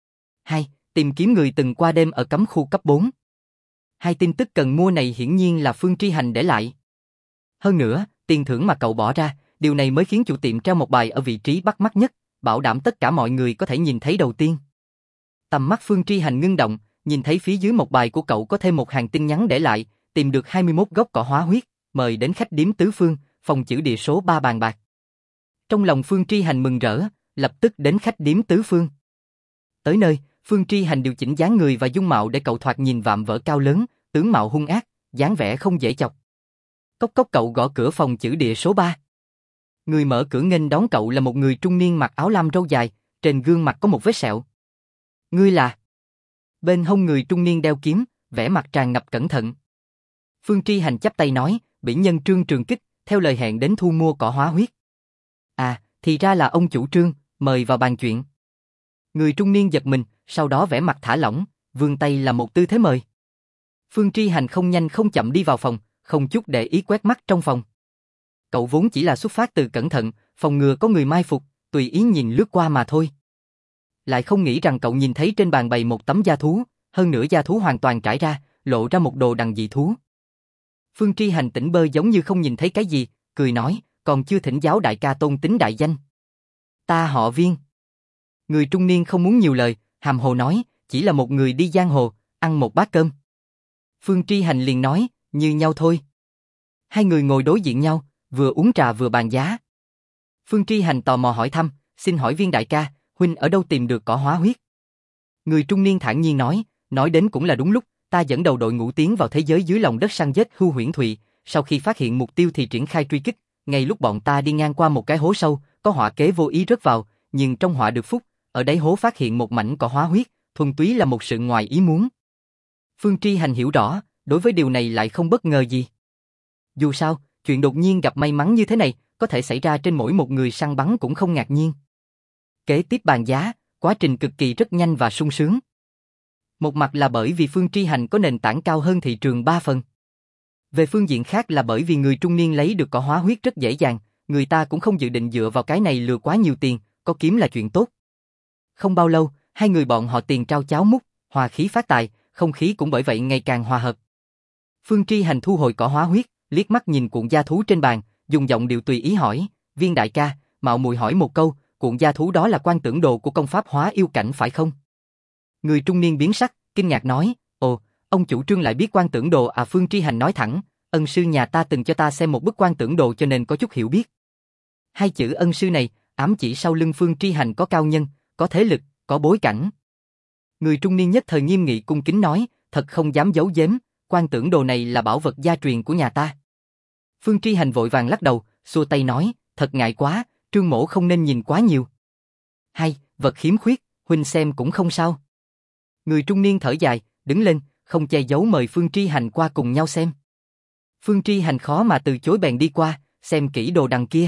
2. Tìm kiếm người từng qua đêm ở cấm khu cấp 4. Hai tin tức cần mua này hiển nhiên là Phương Tri Hành để lại. Hơn nữa, tiền thưởng mà cậu bỏ ra, điều này mới khiến chủ tiệm treo một bài ở vị trí bắt mắt nhất, bảo đảm tất cả mọi người có thể nhìn thấy đầu tiên. Tầm mắt Phương Tri Hành ngưng động, nhìn thấy phía dưới một bài của cậu có thêm một hàng tin nhắn để lại, tìm được 21 gốc cỏ hóa huyết, mời đến khách điếm Tứ Phương, phòng chữ địa số 3 bàn bạc. Trong lòng Phương Tri Hành mừng rỡ, lập tức đến khách điếm Tứ Phương. Tới nơi, Phương Tri Hành điều chỉnh dáng người và dung mạo để cậu thoạt nhìn vạm vỡ cao lớn, tướng mạo hung ác, dáng vẻ không dễ chọc. Cốc cốc, cậu gõ cửa phòng chữ địa số 3. Người mở cửa nghênh đón cậu là một người trung niên mặc áo lam râu dài, trên gương mặt có một vết sẹo. Ngươi là? Bên hông người trung niên đeo kiếm, vẻ mặt tràn ngập cẩn thận. Phương Tri Hành chắp tay nói, bỉ nhân Trương Trường Kích, theo lời hẹn đến thu mua cỏ hóa huyết. À, thì ra là ông chủ Trương, mời vào bàn chuyện. Người trung niên giật mình, sau đó vẻ mặt thả lỏng, vươn tay là một tư thế mời. Phương Tri Hành không nhanh không chậm đi vào phòng, không chút để ý quét mắt trong phòng. Cậu vốn chỉ là xuất phát từ cẩn thận, phòng ngừa có người mai phục, tùy ý nhìn lướt qua mà thôi. Lại không nghĩ rằng cậu nhìn thấy trên bàn bày một tấm da thú, hơn nữa da thú hoàn toàn trải ra, lộ ra một đồ đằng dị thú. Phương Tri Hành tỉnh bơ giống như không nhìn thấy cái gì, cười nói, còn chưa thỉnh giáo đại ca tôn tính đại danh. Ta họ Viên. Người trung niên không muốn nhiều lời, hàm hồ nói, chỉ là một người đi giang hồ, ăn một bát cơm. Phương Tri Hành liền nói, như nhau thôi. Hai người ngồi đối diện nhau, vừa uống trà vừa bàn giá. Phương Tri Hành tò mò hỏi thăm, xin hỏi Viên đại ca, huynh ở đâu tìm được cỏ hóa huyết? Người trung niên thản nhiên nói đến cũng là đúng lúc, ta dẫn đầu đội ngũ tiến vào thế giới dưới lòng đất săn giết hưu huyễn thụy, sau khi phát hiện mục tiêu thì triển khai truy kích, ngay lúc bọn ta đi ngang qua một cái hố sâu, có họa kế vô ý rớt vào, nhưng trong họa được phúc, ở đáy hố phát hiện một mảnh cỏ hóa huyết, thuần túy là một sự ngoài ý muốn. Phương Tri Hành hiểu rõ, đối với điều này lại không bất ngờ gì. Dù sao, chuyện đột nhiên gặp may mắn như thế này, có thể xảy ra trên mỗi một người săn bắn cũng không ngạc nhiên. Kế tiếp bàn giá, quá trình cực kỳ rất nhanh và sung sướng. Một mặt là bởi vì Phương Tri Hành có nền tảng cao hơn thị trường 3 phần. Về phương diện khác là bởi vì người trung niên lấy được cỏ hóa huyết rất dễ dàng, người ta cũng không dự định dựa vào cái này lừa quá nhiều tiền, có kiếm là chuyện tốt. Không bao lâu, hai người bọn họ tiền trao cháo múc, hòa khí phát tài, không khí cũng bởi vậy ngày càng hòa hợp. Phương Tri Hành thu hồi cỏ hóa huyết, liếc mắt nhìn cuộn da thú trên bàn, dùng giọng điệu tùy ý hỏi, Viên đại ca, mạo muội hỏi một câu, cuộn da thú đó là quan tưởng đồ của công pháp hóa yêu cảnh phải không? Người trung niên biến sắc, kinh ngạc nói, ồ, ông chủ Trương lại biết quan tưởng đồ à? Phương Tri Hành nói thẳng, ân sư nhà ta từng cho ta xem một bức quan tưởng đồ cho nên có chút hiểu biết. Hai chữ ân sư này, ám chỉ sau lưng Phương Tri Hành có cao nhân, có thế lực, có bối cảnh. Người trung niên nhất thời nghiêm nghị cung kính nói, thật không dám giấu giếm, quan tưởng đồ này là bảo vật gia truyền của nhà ta. Phương Tri Hành vội vàng lắc đầu, xua tay nói, thật ngại quá, Trương mỗ không nên nhìn quá nhiều. Hay, vật khiếm khuyết, huynh xem cũng không sao. Người trung niên thở dài, đứng lên, không che giấu mời Phương Tri Hành qua cùng nhau xem. Phương Tri Hành khó mà từ chối bèn đi qua, xem kỹ đồ đằng kia.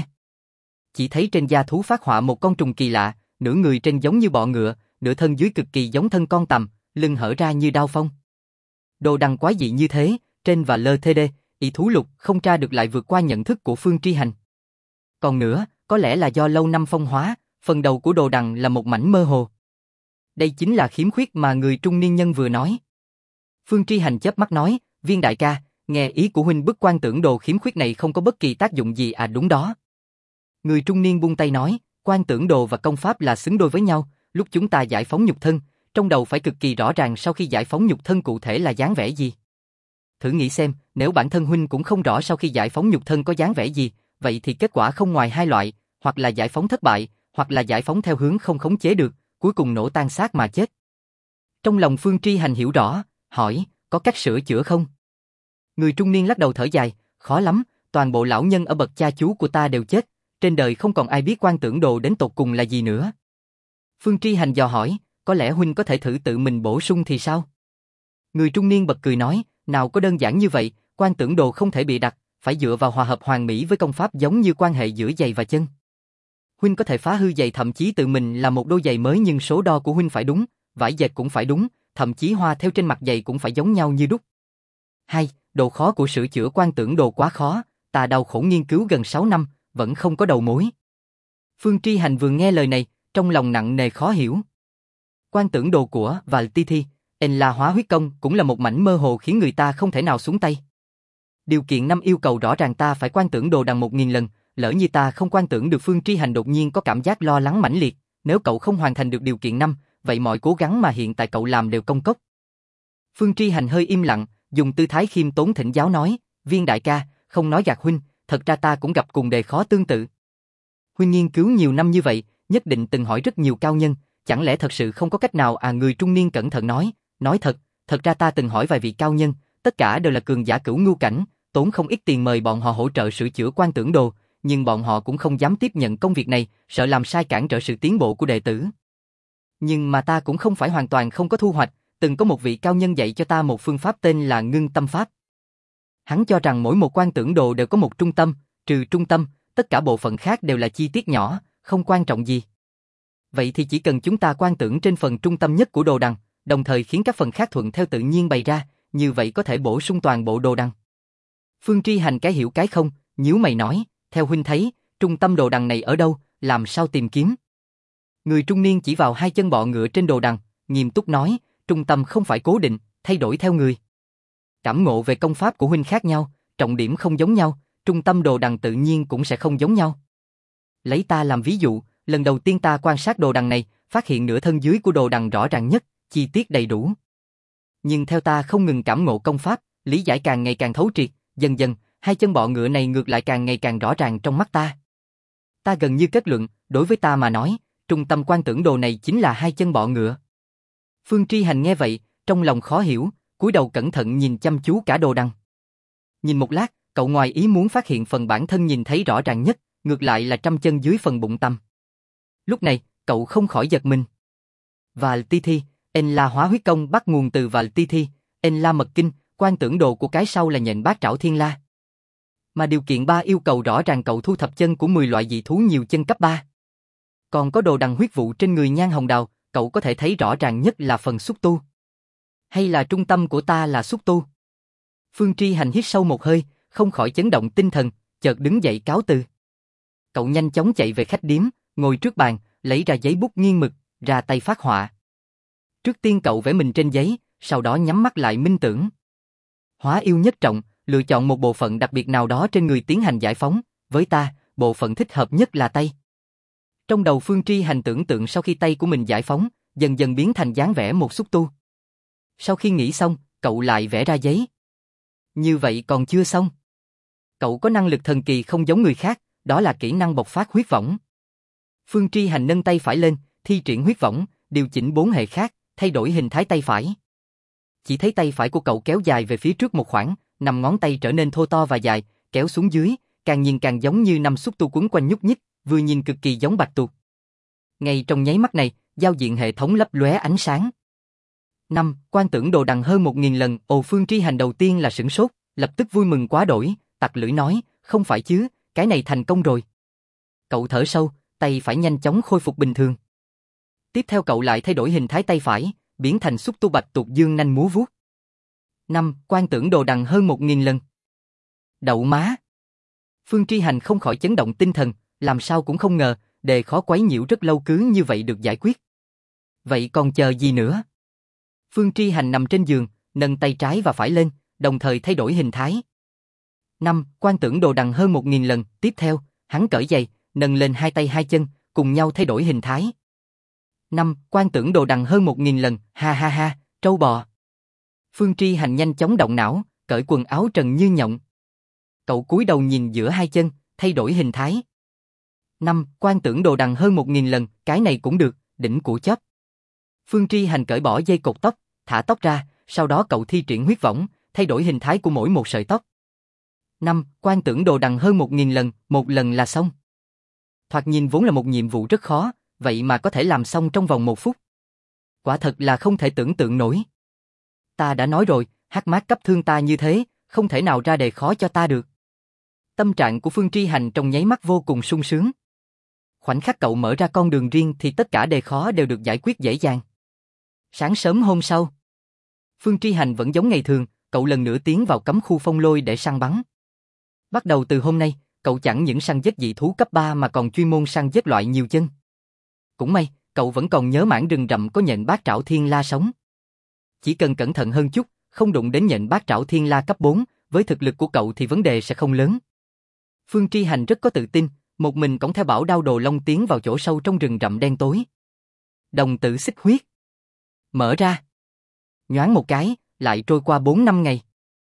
Chỉ thấy trên da thú phát họa một con trùng kỳ lạ, nửa người trên giống như bọ ngựa, nửa thân dưới cực kỳ giống thân con tằm, lưng hở ra như đao phong. Đồ đằng quái dị như thế, trên và LTD, y thú lục không tra được lại vượt qua nhận thức của Phương Tri Hành. Còn nữa, có lẽ là do lâu năm phong hóa, phần đầu của đồ đằng là một mảnh mơ hồ. Đây chính là khiếm khuyết mà người trung niên nhân vừa nói. Phương Tri Hành chớp mắt nói, Viên đại ca, nghe ý của huynh, bức quan tưởng đồ khiếm khuyết này không có bất kỳ tác dụng gì à? Đúng đó. Người trung niên buông tay nói, quan tưởng đồ và công pháp là xứng đôi với nhau, lúc chúng ta giải phóng nhục thân, trong đầu phải cực kỳ rõ ràng sau khi giải phóng nhục thân cụ thể là dáng vẻ gì. Thử nghĩ xem, nếu bản thân huynh cũng không rõ sau khi giải phóng nhục thân có dáng vẻ gì, vậy thì kết quả không ngoài hai loại, hoặc là giải phóng thất bại, hoặc là giải phóng theo hướng không khống chế được, cuối cùng nổ tan xác mà chết. Trong lòng Phương Tri Hành hiểu rõ, hỏi, có cách sửa chữa không? Người trung niên lắc đầu thở dài, khó lắm, toàn bộ lão nhân ở bậc cha chú của ta đều chết, trên đời không còn ai biết quan tưởng đồ đến tột cùng là gì nữa. Phương Tri Hành dò hỏi, có lẽ huynh có thể thử tự mình bổ sung thì sao? Người trung niên bật cười nói, nào có đơn giản như vậy, quan tưởng đồ không thể bị đặt, phải dựa vào hòa hợp hoàn mỹ với công pháp giống như quan hệ giữa giày và chân. Huynh có thể phá hư giày thậm chí tự mình làm một đôi giày mới nhưng số đo của Huynh phải đúng, vải dệt cũng phải đúng, thậm chí hoa theo trên mặt giày cũng phải giống nhau như đúc. 2. Độ khó của sửa chữa quan tưởng đồ quá khó, ta đau khổ nghiên cứu gần 6 năm, vẫn không có đầu mối. Phương Tri Hành vừa nghe lời này, trong lòng nặng nề khó hiểu. Quan tưởng đồ của Valtithi, La Hóa Huyết Công cũng là một mảnh mơ hồ khiến người ta không thể nào xuống tay. Điều kiện 5 yêu cầu rõ ràng ta phải quan tưởng đồ đằng 1000 lần, lỡ như ta không quan tưởng được. Phương Tri Hành đột nhiên có cảm giác lo lắng mãnh liệt, nếu cậu không hoàn thành được điều kiện 5, vậy mọi cố gắng mà hiện tại cậu làm đều công cốc. Phương Tri Hành hơi im lặng, dùng tư thái khiêm tốn thỉnh giáo nói, Viên đại ca, không nói gạt huynh, thật ra ta cũng gặp cùng đề khó tương tự. Huynh nghiên cứu nhiều năm như vậy, nhất định từng hỏi rất nhiều cao nhân, chẳng lẽ thật sự không có cách nào? Người trung niên cẩn thận nói thật ra ta từng hỏi vài vị cao nhân, tất cả đều là cường giả cửu ngưu cảnh, tốn không ít tiền mời bọn họ hỗ trợ sửa chữa quan tưởng đồ, nhưng bọn họ cũng không dám tiếp nhận công việc này, sợ làm sai cản trở sự tiến bộ của đệ tử. Nhưng mà ta cũng không phải hoàn toàn không có thu hoạch, từng có một vị cao nhân dạy cho ta một phương pháp tên là ngưng tâm pháp. Hắn cho rằng mỗi một quan tưởng đồ đều có một trung tâm, trừ trung tâm, tất cả bộ phận khác đều là chi tiết nhỏ, không quan trọng gì. Vậy thì chỉ cần chúng ta quan tưởng trên phần trung tâm nhất của đồ đằng, đồng thời khiến các phần khác thuận theo tự nhiên bày ra, như vậy có thể bổ sung toàn bộ đồ đằng. Phương Tri Hành cái hiểu cái không, nhíu mày nói, theo huynh thấy, trung tâm đồ đằng này ở đâu, làm sao tìm kiếm? Người trung niên chỉ vào 2 chân bọ ngựa trên đồ đằng, nghiêm túc nói, trung tâm không phải cố định, thay đổi theo người. Cảm ngộ về công pháp của huynh khác nhau, trọng điểm không giống nhau, trung tâm đồ đằng tự nhiên cũng sẽ không giống nhau. Lấy ta làm ví dụ, lần đầu tiên ta quan sát đồ đằng này, phát hiện nửa thân dưới của đồ đằng rõ ràng nhất, chi tiết đầy đủ. Nhưng theo ta không ngừng cảm ngộ công pháp, lý giải càng ngày càng thấu triệt, dần dần, 2 chân bọ ngựa này ngược lại càng ngày càng rõ ràng trong mắt ta. Ta gần như kết luận, đối với ta mà nói, trung tâm quan tưởng đồ này chính là 2 chân bọ ngựa. Phương Tri Hành nghe vậy, trong lòng khó hiểu, cúi đầu cẩn thận nhìn chăm chú cả đồ đằng. Nhìn một lát, cậu ngoài ý muốn phát hiện phần bản thân nhìn thấy rõ ràng nhất, ngược lại là trăm chân dưới phần bụng tâm. Lúc này, cậu không khỏi giật mình. Valtithi, La Hóa Huyết Công bắt nguồn từ Valtithi, La Mật Kinh, quan tưởng đồ của cái sau là nhện bát trảo thiên la. Mà điều kiện 3 yêu cầu rõ ràng cậu thu thập chân của 10 loại dị thú nhiều chân cấp 3. Còn có đồ đằng huyết vụ trên người Nhan Hồng Đào, cậu có thể thấy rõ ràng nhất là phần xúc tu. Hay là trung tâm của ta là xúc tu? Phương Tri Hành hít sâu một hơi, không khỏi chấn động tinh thần, chợt đứng dậy cáo từ. Cậu nhanh chóng chạy về khách điếm, ngồi trước bàn, lấy ra giấy bút nghiêng mực, ra tay phát họa. Trước tiên cậu vẽ mình trên giấy, sau đó nhắm mắt lại minh tưởng. Hóa yêu nhất trọng, lựa chọn một bộ phận đặc biệt nào đó trên người tiến hành giải phóng, với ta, bộ phận thích hợp nhất là tay. Trong đầu Phương Tri Hành tưởng tượng sau khi tay của mình giải phóng, dần dần biến thành dáng vẻ một xúc tu. Sau khi nghĩ xong, cậu lại vẽ ra giấy. Như vậy còn chưa xong. Cậu có năng lực thần kỳ không giống người khác, đó là kỹ năng bộc phát huyết võng. Phương Tri Hành nâng tay phải lên, thi triển huyết võng, điều chỉnh 4 hệ khác, thay đổi hình thái tay phải. Chỉ thấy tay phải của cậu kéo dài về phía trước một khoảng, 5 ngón tay trở nên thô to và dài, kéo xuống dưới, càng nhìn càng giống như 5 xúc tu quấn quanh nhúc nhích, vừa nhìn cực kỳ giống bạch tuộc. Ngay trong nháy mắt này, giao diện hệ thống lấp lóe ánh sáng. 5. Quan tưởng đồ đằng hơn 1000 lần. Phương Tri Hành đầu tiên là sửng sốt, lập tức vui mừng quá đổi, tặc lưỡi nói, không phải chứ, cái này thành công rồi. Cậu thở sâu, tay phải nhanh chóng khôi phục bình thường. Tiếp theo cậu lại thay đổi hình thái tay phải, biến thành xúc tu bạch tuộc dương nanh múa vuốt. 5. Quan tưởng đồ đằng hơn 1000 lần. Đậu má! Phương Tri Hành không khỏi chấn động tinh thần, làm sao cũng không ngờ, đề khó quấy nhiễu rất lâu cứ như vậy được giải quyết. Vậy còn chờ gì nữa? Phương Tri Hành nằm trên giường, nâng tay trái và phải lên, đồng thời thay đổi hình thái. 5. Quan tưởng đồ đằng hơn 1000 lần. Tiếp theo, hắn cởi giày, nâng lên 2 tay 2 chân, cùng nhau thay đổi hình thái. 5. Quan tưởng đồ đằng hơn 1000 lần. Ha ha ha, trâu bò. Phương Tri Hành nhanh chóng động não, cởi quần áo trần như nhộng. Cậu cúi đầu nhìn giữa 2 chân, thay đổi hình thái. 5. Quan tưởng đồ đằng hơn 1000 lần. Cái này cũng được, đỉnh của chóp. Phương Tri Hành cởi bỏ dây cột tóc, thả tóc ra, sau đó cậu thi triển huyết võng, thay đổi hình thái của mỗi một sợi tóc. 5. Quan tưởng đồ đằng hơn 1000 lần, một lần là xong. Thoạt nhìn vốn là một nhiệm vụ rất khó, vậy mà có thể làm xong trong vòng 1 phút. Quả thật là không thể tưởng tượng nổi. Ta đã nói rồi, hắc mát cấp thương ta như thế, không thể nào ra đề khó cho ta được. Tâm trạng của Phương Tri Hành trong nháy mắt vô cùng sung sướng. Khoảnh khắc cậu mở ra con đường riêng thì tất cả đề khó đều được giải quyết dễ dàng. Sáng sớm hôm sau, Phương Tri Hành vẫn giống ngày thường, cậu lần nữa tiến vào cấm khu phong lôi để săn bắn. Bắt đầu từ hôm nay, cậu chẳng những săn giết dị thú cấp 3 mà còn chuyên môn săn giết loại nhiều chân. Cũng may, cậu vẫn còn nhớ mảng rừng rậm có nhện bát trảo thiên la sống. Chỉ cần cẩn thận hơn chút, không đụng đến nhện bát trảo thiên la cấp 4, với thực lực của cậu thì vấn đề sẽ không lớn. Phương Tri Hành rất có tự tin, một mình cõng theo Bảo Đao Đồ Long tiến vào chỗ sâu trong rừng rậm đen tối. Đồng tử xích huyết. Mở ra. Nhoáng một cái, lại trôi qua 4-5 ngày.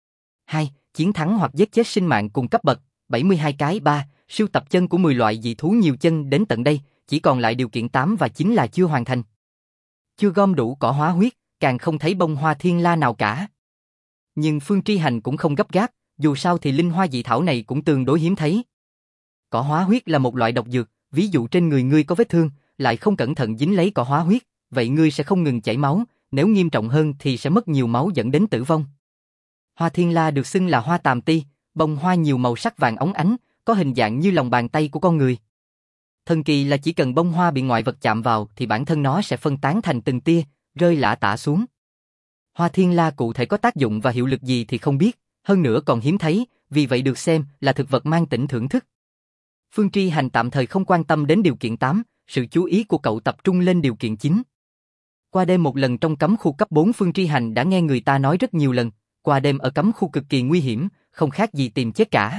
2. Chiến thắng hoặc giết chết sinh mạng cùng cấp bậc, 72 cái. 3. Sưu tập chân của 10 loại dị thú nhiều chân đến tận đây, chỉ còn lại điều kiện 8 và 9 là chưa hoàn thành. Chưa gom đủ cỏ hóa huyết, càng không thấy bông hoa thiên la nào cả. Nhưng Phương Tri Hành cũng không gấp gáp, dù sao thì linh hoa dị thảo này cũng tương đối hiếm thấy. Cỏ hóa huyết là một loại độc dược, ví dụ trên người ngươi có vết thương, lại không cẩn thận dính lấy cỏ hóa huyết, vậy ngươi sẽ không ngừng chảy máu, nếu nghiêm trọng hơn thì sẽ mất nhiều máu dẫn đến tử vong. Hoa thiên la được xưng là hoa tàm ti, bông hoa nhiều màu sắc vàng óng ánh, có hình dạng như lòng bàn tay của con người. Thần kỳ là chỉ cần bông hoa bị ngoại vật chạm vào thì bản thân nó sẽ phân tán thành từng tia, rơi lả tả xuống. Hoa thiên la cụ thể có tác dụng và hiệu lực gì thì không biết, hơn nữa còn hiếm thấy, vì vậy được xem là thực vật mang tính thưởng thức. Phương Tri Hành tạm thời không quan tâm đến điều kiện 8, sự chú ý của cậu tập trung lên điều kiện 9. Qua đêm một lần trong cấm khu cấp 4, Phương Tri Hành đã nghe người ta nói rất nhiều lần, qua đêm ở cấm khu cực kỳ nguy hiểm, không khác gì tìm chết cả.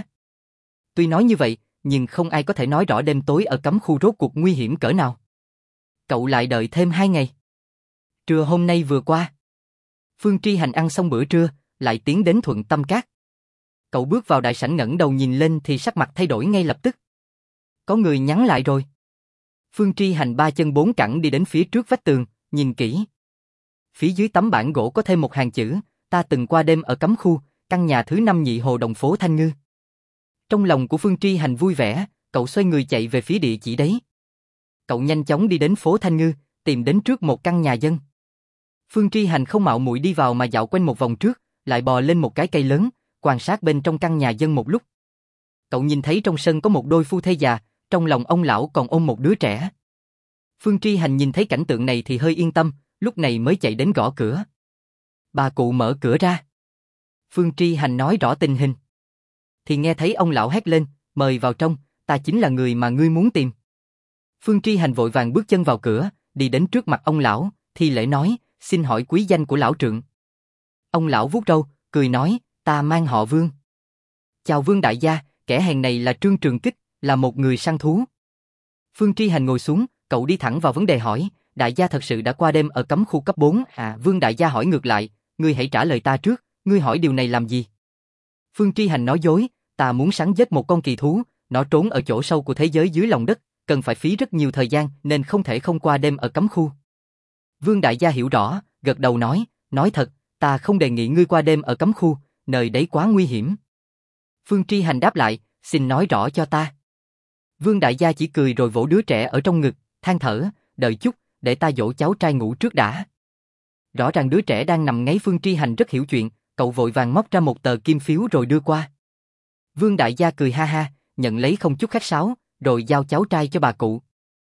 Tuy nói như vậy, nhưng không ai có thể nói rõ đêm tối ở cấm khu rốt cuộc nguy hiểm cỡ nào. Cậu lại đợi thêm 2 ngày. Trưa hôm nay vừa qua. Phương Tri Hành ăn xong bữa trưa, lại tiến đến Thuận Tâm Các. Cậu bước vào đại sảnh ngẩng đầu nhìn lên thì sắc mặt thay đổi ngay lập tức. Có người nhắn lại rồi. Phương Tri Hành 3 chân 4 cẳng đi đến phía trước vách tường, nhìn kỹ. Phía dưới tấm bảng gỗ có thêm một hàng chữ, ta từng qua đêm ở cấm khu, căn nhà thứ 5 Nhị Hồ Đồng phố Thanh Ngư. Trong lòng của Phương Tri Hành vui vẻ, cậu xoay người chạy về phía địa chỉ đấy. Cậu nhanh chóng đi đến phố Thanh Ngư, tìm đến trước một căn nhà dân. Phương Tri Hành không mạo muội đi vào mà dạo quanh một vòng trước, lại bò lên một cái cây lớn, quan sát bên trong căn nhà dân một lúc. Cậu nhìn thấy trong sân có một đôi phu thê già, trong lòng ông lão còn ôm một đứa trẻ. Phương Tri Hành nhìn thấy cảnh tượng này thì hơi yên tâm, lúc này mới chạy đến gõ cửa. Bà cụ mở cửa ra. Phương Tri Hành nói rõ tình hình. Thì nghe thấy ông lão hét lên, mời vào trong, ta chính là người mà ngươi muốn tìm. Phương Tri Hành vội vàng bước chân vào cửa, đi đến trước mặt ông lão, thi lễ nói, xin hỏi quý danh của lão trượng. Ông lão vuốt râu, cười nói, ta mang họ Vương. Chào Vương đại gia, kẻ hèn này là Trương Trường Kích, là một người săn thú. Phương Tri Hành ngồi xuống, cậu đi thẳng vào vấn đề hỏi, đại gia thật sự đã qua đêm ở cấm khu cấp 4 à? Vương đại gia hỏi ngược lại, ngươi hãy trả lời ta trước, ngươi hỏi điều này làm gì? Phương Tri Hành nói dối, ta muốn săn giết một con kỳ thú, nó trốn ở chỗ sâu của thế giới dưới lòng đất, cần phải phí rất nhiều thời gian nên không thể không qua đêm ở cấm khu. Vương đại gia hiểu rõ, gật đầu nói thật, ta không đề nghị ngươi qua đêm ở cấm khu, nơi đấy quá nguy hiểm. Phương Tri Hành đáp lại, xin nói rõ cho ta. Vương đại gia chỉ cười rồi vỗ đứa trẻ ở trong ngực, than thở, đợi chút, để ta dỗ cháu trai ngủ trước đã. Rõ ràng đứa trẻ đang nằm ngáy. Phương Tri Hành rất hiểu chuyện, cậu vội vàng móc ra một tờ kim phiếu rồi đưa qua. Vương đại gia cười ha ha, nhận lấy không chút khách sáo, rồi giao cháu trai cho bà cụ.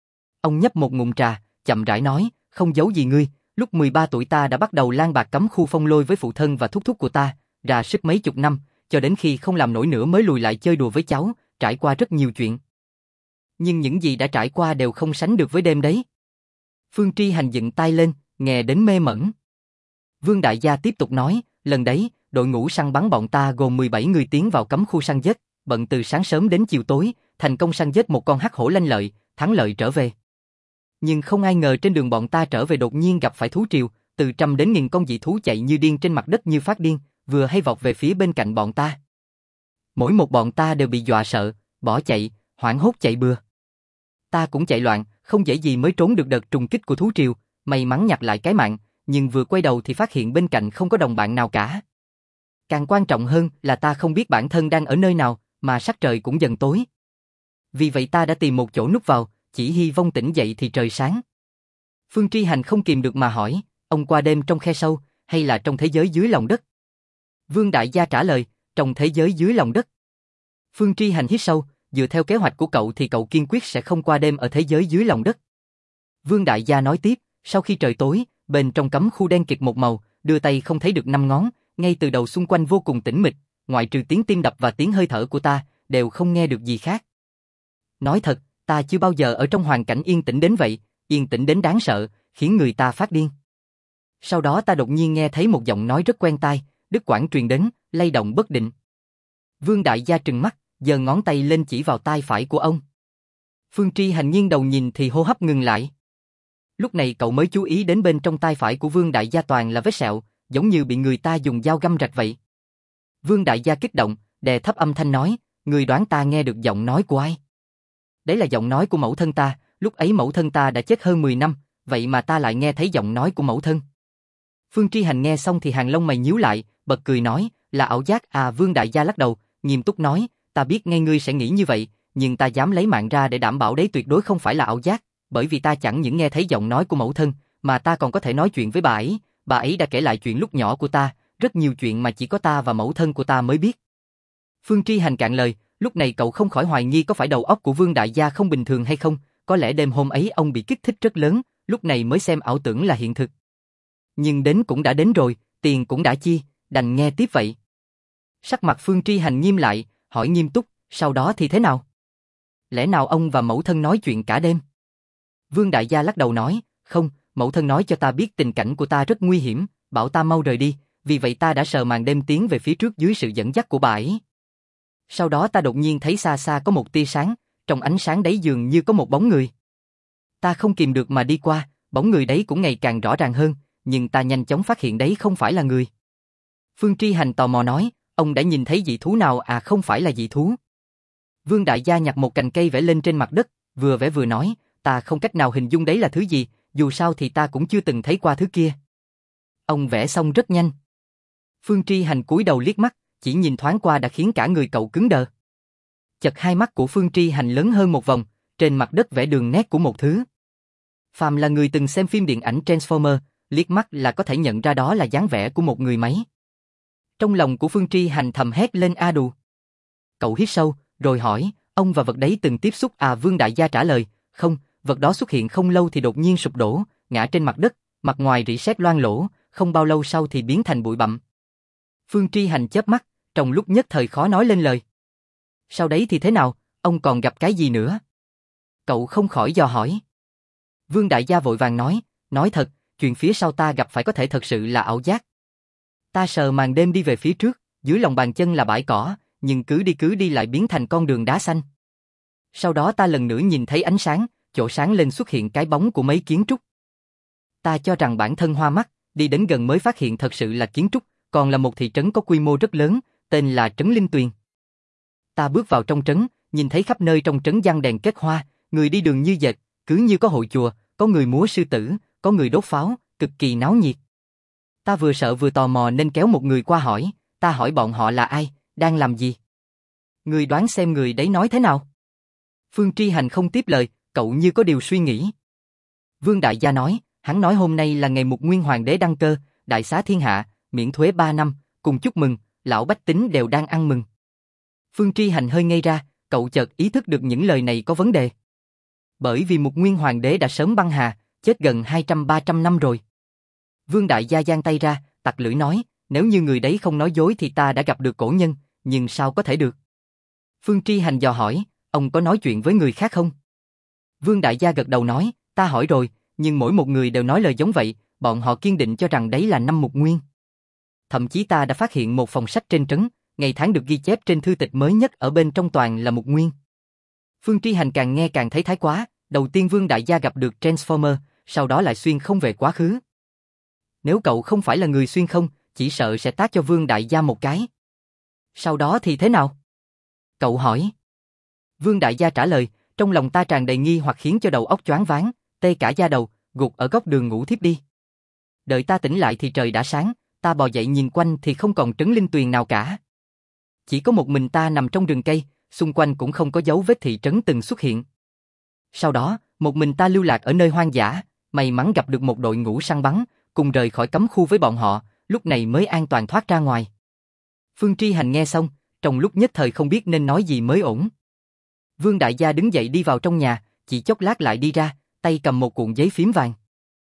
Ông nhấp một ngụm trà, chậm rãi nói, không giấu gì ngươi, lúc 13 tuổi ta đã bắt đầu lang bạc cấm khu phong lôi với phụ thân và thúc thúc của ta, ra sức mấy chục năm, cho đến khi không làm nổi nữa mới lùi lại chơi đùa với cháu, trải qua rất nhiều chuyện. Nhưng những gì đã trải qua đều không sánh được với đêm đấy. Phương Tri Hành dựng tai lên, nghe đến mê mẩn. Vương đại gia tiếp tục nói, lần đấy, đội ngũ săn bắn bọn ta gồm 17 người tiến vào cấm khu săn giết, bận từ sáng sớm đến chiều tối, thành công săn giết một con hắc hổ lanh lợi, thắng lợi trở về. Nhưng không ai ngờ trên đường bọn ta trở về đột nhiên gặp phải thú triều, từ trăm đến nghìn con dị thú chạy như điên trên mặt đất như phát điên, vừa hay vọt về phía bên cạnh bọn ta. Mỗi một bọn ta đều bị dọa sợ, bỏ chạy, hoảng hốt chạy bừa. Ta cũng chạy loạn, không dễ gì mới trốn được đợt trùng kích của thú triều, may mắn nhặt lại cái mạng, nhưng vừa quay đầu thì phát hiện bên cạnh không có đồng bạn nào cả. Càng quan trọng hơn là ta không biết bản thân đang ở nơi nào, mà sắc trời cũng dần tối. Vì vậy ta đã tìm một chỗ núp vào, chỉ hy vọng tỉnh dậy thì trời sáng. Phương Tri Hành không kìm được mà hỏi, ông qua đêm trong khe sâu, hay là trong thế giới dưới lòng đất? Vương đại gia trả lời, trong thế giới dưới lòng đất. Phương Tri Hành hít sâu, dựa theo kế hoạch của cậu thì cậu kiên quyết sẽ không qua đêm ở thế giới dưới lòng đất. Vương Đại Gia nói tiếp, sau khi trời tối, bên trong cấm khu đen kịt một màu, đưa tay không thấy được năm ngón, ngay từ đầu xung quanh vô cùng tĩnh mịch, ngoại trừ tiếng tim đập và tiếng hơi thở của ta, đều không nghe được gì khác. Nói thật, ta chưa bao giờ ở trong hoàn cảnh yên tĩnh đến vậy, yên tĩnh đến đáng sợ, khiến người ta phát điên. Sau đó ta đột nhiên nghe thấy một giọng nói rất quen tai, đứt quãng truyền đến, lay động bất định. Vương Đại Gia trừng mắt, giơ ngón tay lên chỉ vào tai phải của ông. Phương Tri Hành nghiêng đầu nhìn thì hô hấp ngừng lại. Lúc này cậu mới chú ý đến bên trong tai phải của Vương Đại Gia toàn là vết sẹo, giống như bị người ta dùng dao găm rạch vậy. Vương Đại Gia kích động, đè thấp âm thanh nói, người đoán ta nghe được giọng nói của ai? Đấy là giọng nói của mẫu thân ta, lúc ấy mẫu thân ta đã chết hơn 10 năm, vậy mà ta lại nghe thấy giọng nói của mẫu thân. Phương Tri Hành nghe xong thì hàng lông mày nhíu lại, bật cười nói, là ảo giác à? Vương Đại Gia lắc đầu, nghiêm túc nói, ta biết ngay ngươi sẽ nghĩ như vậy, nhưng ta dám lấy mạng ra để đảm bảo đấy tuyệt đối không phải là ảo giác, bởi vì ta chẳng những nghe thấy giọng nói của mẫu thân, mà ta còn có thể nói chuyện với bà ấy đã kể lại chuyện lúc nhỏ của ta, rất nhiều chuyện mà chỉ có ta và mẫu thân của ta mới biết. Phương Tri Hành cạn lời, lúc này cậu không khỏi hoài nghi có phải đầu óc của Vương Đại Gia không bình thường hay không, có lẽ đêm hôm ấy ông bị kích thích rất lớn, lúc này mới xem ảo tưởng là hiện thực. Nhưng đến cũng đã đến rồi, tiền cũng đã chi, đành nghe tiếp vậy. Sắc mặt Phương Tri Hành nghiêm lại, hỏi nghiêm túc, sau đó thì thế nào? Lẽ nào ông và mẫu thân nói chuyện cả đêm? Vương Đại Gia lắc đầu nói, không, mẫu thân nói cho ta biết tình cảnh của ta rất nguy hiểm, bảo ta mau rời đi, vì vậy ta đã sờ màn đêm tiến về phía trước dưới sự dẫn dắt của bà ấy. Sau đó ta đột nhiên thấy xa xa có một tia sáng, trong ánh sáng đấy dường như có một bóng người. Ta không kìm được mà đi qua, bóng người đấy cũng ngày càng rõ ràng hơn, nhưng ta nhanh chóng phát hiện đấy không phải là người. Phương Tri Hành tò mò nói, ông đã nhìn thấy dị thú nào à? Không phải là dị thú. Vương Đại Gia nhặt một cành cây vẽ lên trên mặt đất, vừa vẽ vừa nói, ta không cách nào hình dung đấy là thứ gì, dù sao thì ta cũng chưa từng thấy qua thứ kia. Ông vẽ xong rất nhanh. Phương Tri Hành cúi đầu liếc mắt, chỉ nhìn thoáng qua đã khiến cả người cậu cứng đờ. Chợt hai mắt của Phương Tri Hành lớn hơn một vòng, trên mặt đất vẽ đường nét của một thứ. Phàm là người từng xem phim điện ảnh Transformer, liếc mắt là có thể nhận ra đó là dáng vẻ của một người máy. Trong lòng của Phương Tri Hành thầm hét lên a đù. Cậu hít sâu, rồi hỏi, ông và vật đấy từng tiếp xúc à? Vương Đại Gia trả lời, không, vật đó xuất hiện không lâu thì đột nhiên sụp đổ, ngã trên mặt đất, mặt ngoài rỉ sét loang lỗ, không bao lâu sau thì biến thành bụi bặm. Phương Tri Hành chớp mắt, trong lúc nhất thời khó nói lên lời. Sau đấy thì thế nào, ông còn gặp cái gì nữa? Cậu không khỏi dò hỏi. Vương Đại Gia vội vàng nói thật, chuyện phía sau ta gặp phải có thể thật sự là ảo giác. Ta sờ màn đêm đi về phía trước, dưới lòng bàn chân là bãi cỏ, nhưng cứ đi lại biến thành con đường đá xanh. Sau đó ta lần nữa nhìn thấy ánh sáng, chỗ sáng lên xuất hiện cái bóng của mấy kiến trúc. Ta cho rằng bản thân hoa mắt, đi đến gần mới phát hiện thật sự là kiến trúc, còn là một thị trấn có quy mô rất lớn, tên là Trấn Linh Tuyền. Ta bước vào trong trấn, nhìn thấy khắp nơi trong trấn giăng đèn kết hoa, người đi đường như dệt, cứ như có hội chùa, có người múa sư tử, có người đốt pháo, cực kỳ náo nhiệt. Ta vừa sợ vừa tò mò nên kéo một người qua hỏi, ta hỏi bọn họ là ai, đang làm gì. Người đoán xem người đấy nói thế nào? Phương Tri Hành không tiếp lời, cậu như có điều suy nghĩ. Vương Đại Gia nói, hắn nói hôm nay là ngày Mục Nguyên Hoàng đế đăng cơ, đại xá thiên hạ, miễn thuế 3 năm, cùng chúc mừng, lão bách tính đều đang ăn mừng. Phương Tri Hành hơi ngây ra, cậu chợt ý thức được những lời này có vấn đề. Bởi vì Mục Nguyên Hoàng đế đã sớm băng hà, chết gần 200-300 năm rồi. Vương Đại Gia giang tay ra, tặc lưỡi nói, nếu như người đấy không nói dối thì ta đã gặp được cổ nhân, nhưng sao có thể được? Phương Tri Hành dò hỏi, ông có nói chuyện với người khác không? Vương Đại Gia gật đầu nói, ta hỏi rồi, nhưng mỗi một người đều nói lời giống vậy, bọn họ kiên định cho rằng đấy là năm Mục Nguyên. Thậm chí ta đã phát hiện một phòng sách trên trấn, ngày tháng được ghi chép trên thư tịch mới nhất ở bên trong toàn là Mục Nguyên. Phương Tri Hành càng nghe càng thấy thái quá, đầu tiên Vương Đại Gia gặp được Transformer, sau đó lại xuyên không về quá khứ. Nếu cậu không phải là người xuyên không, chỉ sợ sẽ tát cho Vương Đại Gia một cái. Sau đó thì thế nào? Cậu hỏi. Vương Đại Gia trả lời, trong lòng ta tràn đầy nghi hoặc khiến cho đầu óc choáng váng, tê cả da đầu, gục ở góc đường ngủ thiếp đi. Đợi ta tỉnh lại thì trời đã sáng, ta bò dậy nhìn quanh thì không còn Trấn Linh Tuyền nào cả. Chỉ có một mình ta nằm trong rừng cây, xung quanh cũng không có dấu vết thị trấn từng xuất hiện. Sau đó, một mình ta lưu lạc ở nơi hoang dã, may mắn gặp được một đội ngũ săn bắn, cùng rời khỏi cấm khu với bọn họ, lúc này mới an toàn thoát ra ngoài. Phương Tri Hành nghe xong, trong lúc nhất thời không biết nên nói gì mới ổn. Vương Đại Gia đứng dậy đi vào trong nhà, chỉ chốc lát lại đi ra, tay cầm một cuộn giấy phím vàng.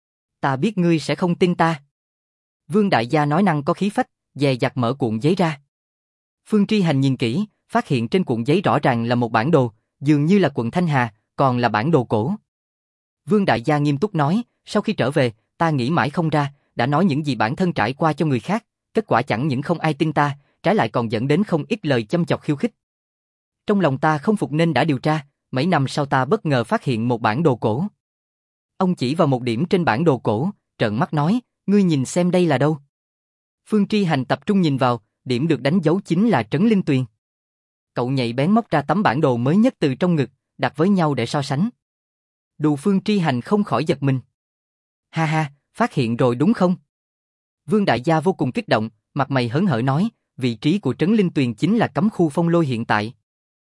Ta biết ngươi sẽ không tin ta. Vương Đại Gia nói năng có khí phách, dè dặt mở cuộn giấy ra. Phương Tri Hành nhìn kỹ, phát hiện trên cuộn giấy rõ ràng là một bản đồ, dường như là quận Thanh Hà, còn là bản đồ cổ. Vương Đại Gia nghiêm túc nói, sau khi trở về, ta nghĩ mãi không ra, đã nói những gì bản thân trải qua cho người khác, kết quả chẳng những không ai tin ta, trái lại còn dẫn đến không ít lời châm chọc khiêu khích. Trong lòng ta không phục nên đã điều tra, mấy năm sau ta bất ngờ phát hiện một bản đồ cổ. Ông chỉ vào một điểm trên bản đồ cổ, trợn mắt nói, ngươi nhìn xem đây là đâu. Phương Tri Hành tập trung nhìn vào, điểm được đánh dấu chính là Trấn Linh Tuyền. Cậu nhạy bén móc ra tấm bản đồ mới nhất từ trong ngực, đặt với nhau để so sánh. Đù Phương Tri Hành không khỏi giật mình. Ha ha, phát hiện rồi đúng không? Vương Đại Gia vô cùng kích động, mặt mày hớn hở nói, vị trí của Trấn Linh Tuyền chính là cấm khu phong lôi hiện tại.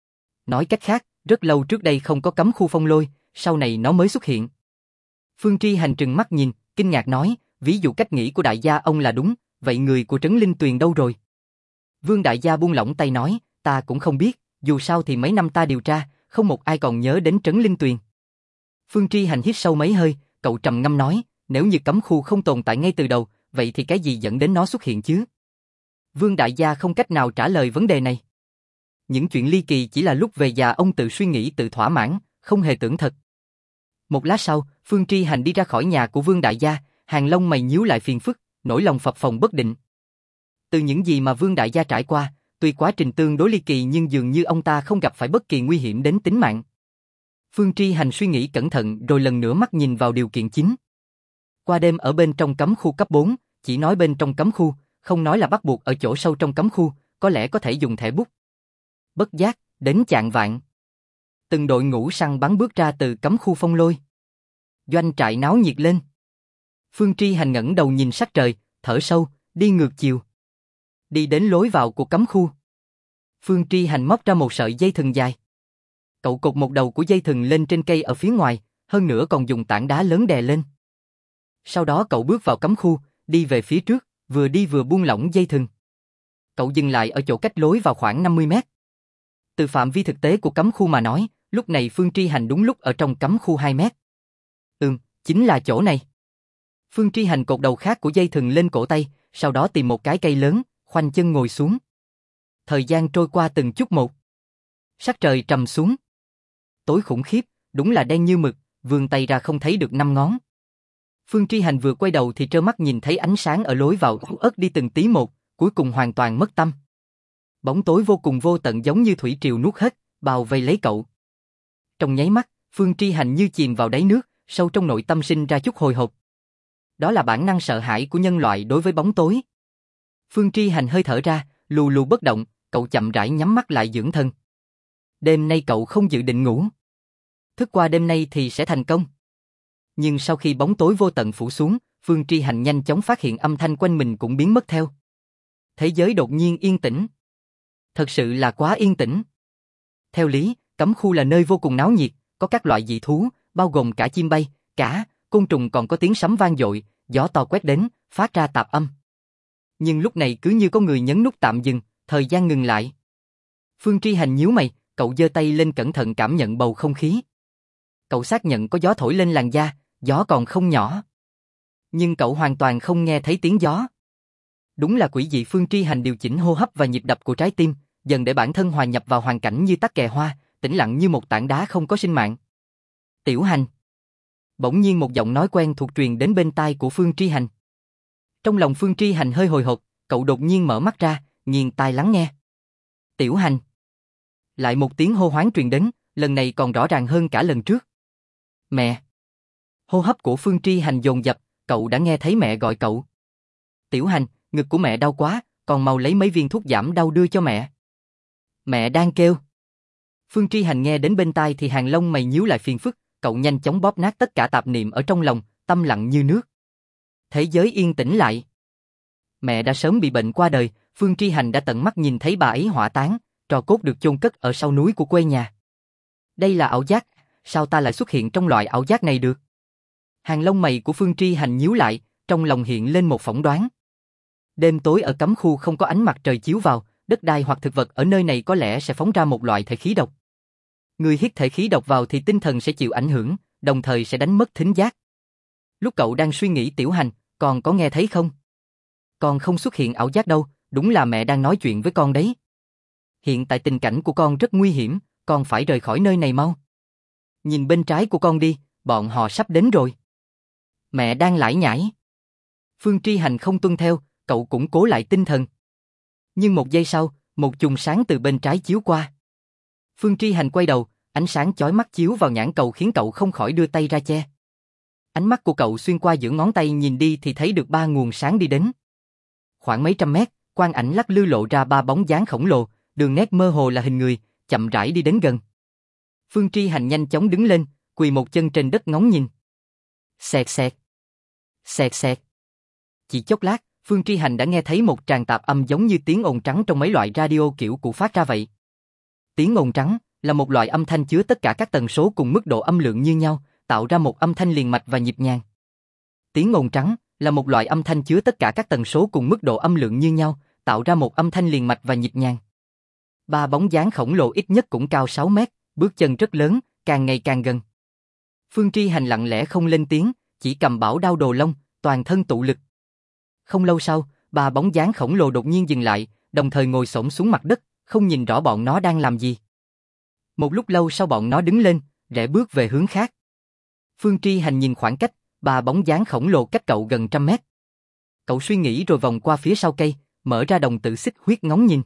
Nói cách khác, rất lâu trước đây không có cấm khu phong lôi, sau này nó mới xuất hiện. Phương Tri Hành trừng mắt nhìn, kinh ngạc nói, ví dụ cách nghĩ của đại gia ông là đúng, vậy người của Trấn Linh Tuyền đâu rồi? Vương Đại Gia buông lỏng tay nói, ta cũng không biết, dù sao thì mấy năm ta điều tra, không một ai còn nhớ đến Trấn Linh Tuyền. Phương Tri Hành hít sâu mấy hơi, cậu trầm ngâm nói, nếu như cấm khu không tồn tại ngay từ đầu, vậy thì cái gì dẫn đến nó xuất hiện chứ? Vương Đại Gia không cách nào trả lời vấn đề này. Những chuyện ly kỳ chỉ là lúc về già ông tự suy nghĩ tự thỏa mãn, không hề tưởng thật. Một lát sau, Phương Tri Hành đi ra khỏi nhà của Vương Đại Gia, hàng lông mày nhíu lại phiền phức, nỗi lòng phập phồng bất định. Từ những gì mà Vương Đại Gia trải qua, tuy quá trình tương đối ly kỳ nhưng dường như ông ta không gặp phải bất kỳ nguy hiểm đến tính mạng. Phương Tri Hành suy nghĩ cẩn thận rồi lần nữa mắt nhìn vào điều kiện chính. Qua đêm ở bên trong cấm khu cấp 4, chỉ nói bên trong cấm khu, không nói là bắt buộc ở chỗ sâu trong cấm khu, có lẽ có thể dùng thẻ bút. Bất giác, đến chạng vạng. Từng đội ngũ săn bắn bước ra từ cấm khu phong lôi. Doanh trại náo nhiệt lên. Phương Tri Hành ngẩng đầu nhìn sắc trời, thở sâu, đi ngược chiều. Đi đến lối vào của cấm khu. Phương Tri Hành móc ra một sợi dây thừng dài. Cậu cột một đầu của dây thừng lên trên cây ở phía ngoài, hơn nữa còn dùng tảng đá lớn đè lên. Sau đó cậu bước vào cấm khu, đi về phía trước, vừa đi vừa buông lỏng dây thừng. Cậu dừng lại ở chỗ cách lối vào khoảng 50 mét. Từ phạm vi thực tế của cấm khu mà nói, lúc này Phương Tri Hành đúng lúc ở trong cấm khu 2 mét. Chính là chỗ này. Phương Tri Hành cột đầu khác của dây thừng lên cổ tay, sau đó tìm một cái cây lớn, khoanh chân ngồi xuống. Thời gian trôi qua từng chút một. Sắc trời trầm xuống. Tối khủng khiếp, đúng là đen như mực, vươn tay ra không thấy được 5 ngón. Phương Tri Hành vừa quay đầu thì trơ mắt nhìn thấy ánh sáng ở lối vào ớt đi từng tí một, cuối cùng hoàn toàn mất tâm. Bóng tối vô cùng vô tận giống như thủy triều nuốt hết, bao vây lấy cậu. Trong nháy mắt, Phương Tri Hành như chìm vào đáy nước, sâu trong nội tâm sinh ra chút hồi hộp. Đó là bản năng sợ hãi của nhân loại đối với bóng tối. Phương Tri Hành hơi thở ra, lù lù bất động, cậu chậm rãi nhắm mắt lại dưỡng thân. Đêm nay cậu không dự định ngủ. Thức qua đêm nay thì sẽ thành công. Nhưng sau khi bóng tối vô tận phủ xuống, Phương Tri Hành nhanh chóng phát hiện âm thanh quanh mình cũng biến mất theo. Thế giới đột nhiên yên tĩnh. Thật sự là quá yên tĩnh. Theo lý, cấm khu là nơi vô cùng náo nhiệt, có các loại dị thú, bao gồm cả chim bay, cả côn trùng, còn có tiếng sấm vang dội, gió to quét đến, phát ra tạp âm. Nhưng lúc này cứ như có người nhấn nút tạm dừng, thời gian ngừng lại. Phương Tri Hành nhíu mày, cậu giơ tay lên cẩn thận cảm nhận bầu không khí. Cậu xác nhận có gió thổi lên làn da, gió còn không nhỏ. Nhưng cậu hoàn toàn không nghe thấy tiếng gió. Đúng là quỷ dị. Phương Tri Hành điều chỉnh hô hấp và nhịp đập của trái tim, dần để bản thân hòa nhập vào hoàn cảnh như tắc kè hoa, tĩnh lặng như một tảng đá không có sinh mạng. Tiểu Hành. Bỗng nhiên một giọng nói quen thuộc truyền đến bên tai của Phương Tri Hành. Trong lòng Phương Tri Hành hơi hồi hộp, cậu đột nhiên mở mắt ra, nghiêng tai lắng nghe. Tiểu Hành. Lại một tiếng hô hoán truyền đến, lần này còn rõ ràng hơn cả lần trước. Mẹ. Hô hấp của Phương Tri Hành dồn dập, cậu đã nghe thấy mẹ gọi cậu. Tiểu Hành, ngực của mẹ đau quá, còn mau lấy mấy viên thuốc giảm đau đưa cho mẹ. Mẹ đang kêu. Phương Tri Hành nghe đến bên tai thì hàng lông mày nhíu lại phiền phức, cậu nhanh chóng bóp nát tất cả tạp niệm ở trong lòng, tâm lặng như nước. Thế giới yên tĩnh lại. Mẹ đã sớm bị bệnh qua đời, Phương Tri Hành đã tận mắt nhìn thấy bà ấy hỏa táng, tro cốt được chôn cất ở sau núi của quê nhà. Đây là ảo giác, sao ta lại xuất hiện trong loại ảo giác này được? Hàng lông mày của Phương Tri Hành nhíu lại, trong lòng hiện lên một phỏng đoán. Đêm tối ở cấm khu không có ánh mặt trời chiếu vào, đất đai hoặc thực vật ở nơi này có lẽ sẽ phóng ra một loại thể khí độc. Người hít thể khí độc vào thì tinh thần sẽ chịu ảnh hưởng, đồng thời sẽ đánh mất thính giác. Lúc cậu đang suy nghĩ Tiểu Hành, con có nghe thấy không? Con không xuất hiện ảo giác đâu, đúng là mẹ đang nói chuyện với con đấy. Hiện tại tình cảnh của con rất nguy hiểm, con phải rời khỏi nơi này mau. Nhìn bên trái của con đi, bọn họ sắp đến rồi. Mẹ đang lải nhải. Phương Tri Hành không tuân theo, cậu cũng cố lại tinh thần. Nhưng một giây sau, một chùm sáng từ bên trái chiếu qua. Phương Tri Hành quay đầu, ánh sáng chói mắt chiếu vào nhãn cầu khiến cậu không khỏi đưa tay ra che. Ánh mắt của cậu xuyên qua giữa ngón tay nhìn đi thì thấy được 3 nguồn sáng đi đến. Khoảng mấy trăm mét, quang ảnh lắc lư lộ ra 3 bóng dáng khổng lồ, đường nét mơ hồ là hình người, chậm rãi đi đến gần. Phương Tri Hành nhanh chóng đứng lên, quỳ một chân trên đất ngóng nhìn. Xẹt xẹt. Xẹt xẹt. Chỉ chốc lát, Phương Tri Hành đã nghe thấy một tràng tạp âm giống như tiếng ồn trắng trong mấy loại radio kiểu cũ phát ra vậy. Tiếng ồn trắng là một loại âm thanh chứa tất cả các tần số cùng mức độ âm lượng như nhau, tạo ra một âm thanh liền mạch và nhịp nhàng. Tiếng ồn trắng là một loại âm thanh chứa tất cả các tần số cùng mức độ âm lượng như nhau, tạo ra một âm thanh liền mạch và nhịp nhàng. 3 bóng dáng khổng lồ ít nhất cũng cao 6 mét, bước chân rất lớn, càng ngày càng gần. Phương Tri Hành lặng lẽ không lên tiếng, chỉ cầm bảo đao đồ lông, toàn thân tụ lực. Không lâu sau, 3 bóng dáng khổng lồ đột nhiên dừng lại, đồng thời ngồi xổm xuống mặt đất, không nhìn rõ bọn nó đang làm gì. Một lúc lâu sau bọn nó đứng lên, rẽ bước về hướng khác. Phương Tri Hành nhìn khoảng cách, 3 bóng dáng khổng lồ cách cậu gần 100 mét. Cậu suy nghĩ rồi vòng qua phía sau cây, mở ra đồng tử xích huyết ngóng nhìn.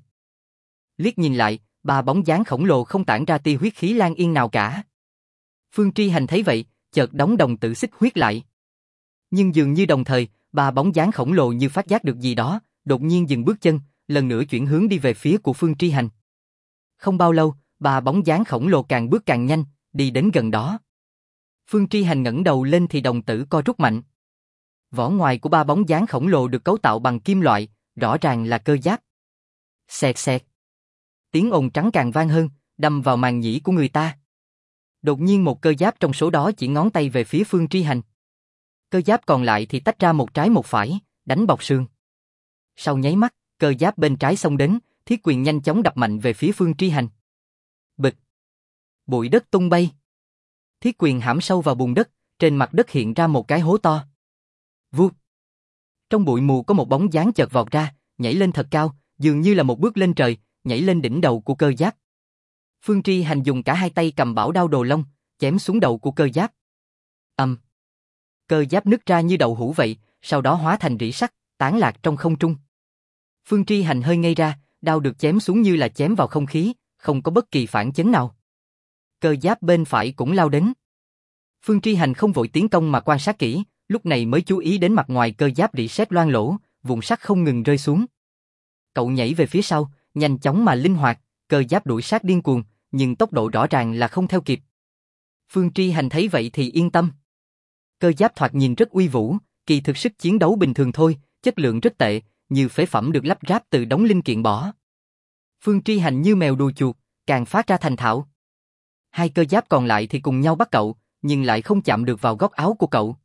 Liếc nhìn lại, 3 bóng dáng khổng lồ không tản ra tia huyết khí lan yên nào cả. Phương Tri Hành thấy vậy, chợt đóng đồng tử xích huyết lại. Nhưng dường như đồng thời, 3 bóng dáng khổng lồ như phát giác được gì đó, đột nhiên dừng bước chân, lần nữa chuyển hướng đi về phía của Phương Tri Hành. Không bao lâu, 3 bóng dáng khổng lồ càng bước càng nhanh, đi đến gần đó. Phương Tri Hành ngẩng đầu lên thì đồng tử co rút mạnh. Vỏ ngoài của 3 bóng dáng khổng lồ được cấu tạo bằng kim loại, rõ ràng là cơ giáp. Xẹt xẹt. Tiếng ồn trắng càng vang hơn, đâm vào màng nhĩ của người ta. Đột nhiên một cơ giáp trong số đó chỉ ngón tay về phía Phương Tri Hành. Cơ giáp còn lại thì tách ra một trái một phải, đánh bọc sườn. Sau nháy mắt, cơ giáp bên trái xông đến, thiết quyền nhanh chóng đập mạnh về phía Phương Tri Hành. Bịch. Bụi đất tung bay. Thiết quyền hãm sâu vào bùn đất, trên mặt đất hiện ra một cái hố to. Vút. Trong bụi mù có một bóng dáng chợt vọt ra, nhảy lên thật cao, dường như là một bước lên trời, nhảy lên đỉnh đầu của cơ giáp. Phương Tri Hành dùng cả hai tay cầm bảo đao đồ lông, chém xuống đầu của cơ giáp. Cơ giáp nứt ra như đậu hũ vậy, sau đó hóa thành rỉ sắt, tán lạc trong không trung. Phương Tri Hành hơi ngây ra, đao được chém xuống như là chém vào không khí, không có bất kỳ phản chấn nào. Cơ giáp bên phải cũng lao đến. Phương Tri Hành không vội tiến công mà quan sát kỹ, lúc này mới chú ý đến mặt ngoài cơ giáp rỉ sét loang lổ, vụn sắt không ngừng rơi xuống. Cậu nhảy về phía sau, nhanh chóng mà linh hoạt, cơ giáp đuổi sát điên cuồng, nhưng tốc độ rõ ràng là không theo kịp. Phương Tri Hành thấy vậy thì yên tâm. Cơ giáp thoạt nhìn rất uy vũ, kỳ thực sức chiến đấu bình thường thôi, chất lượng rất tệ, như phế phẩm được lắp ráp từ đống linh kiện bỏ. Phương Tri Hành như mèo đùa chuột, càng phát ra thành thạo. Hai cơ giáp còn lại thì cùng nhau bắt cậu, nhưng lại không chạm được vào góc áo của cậu.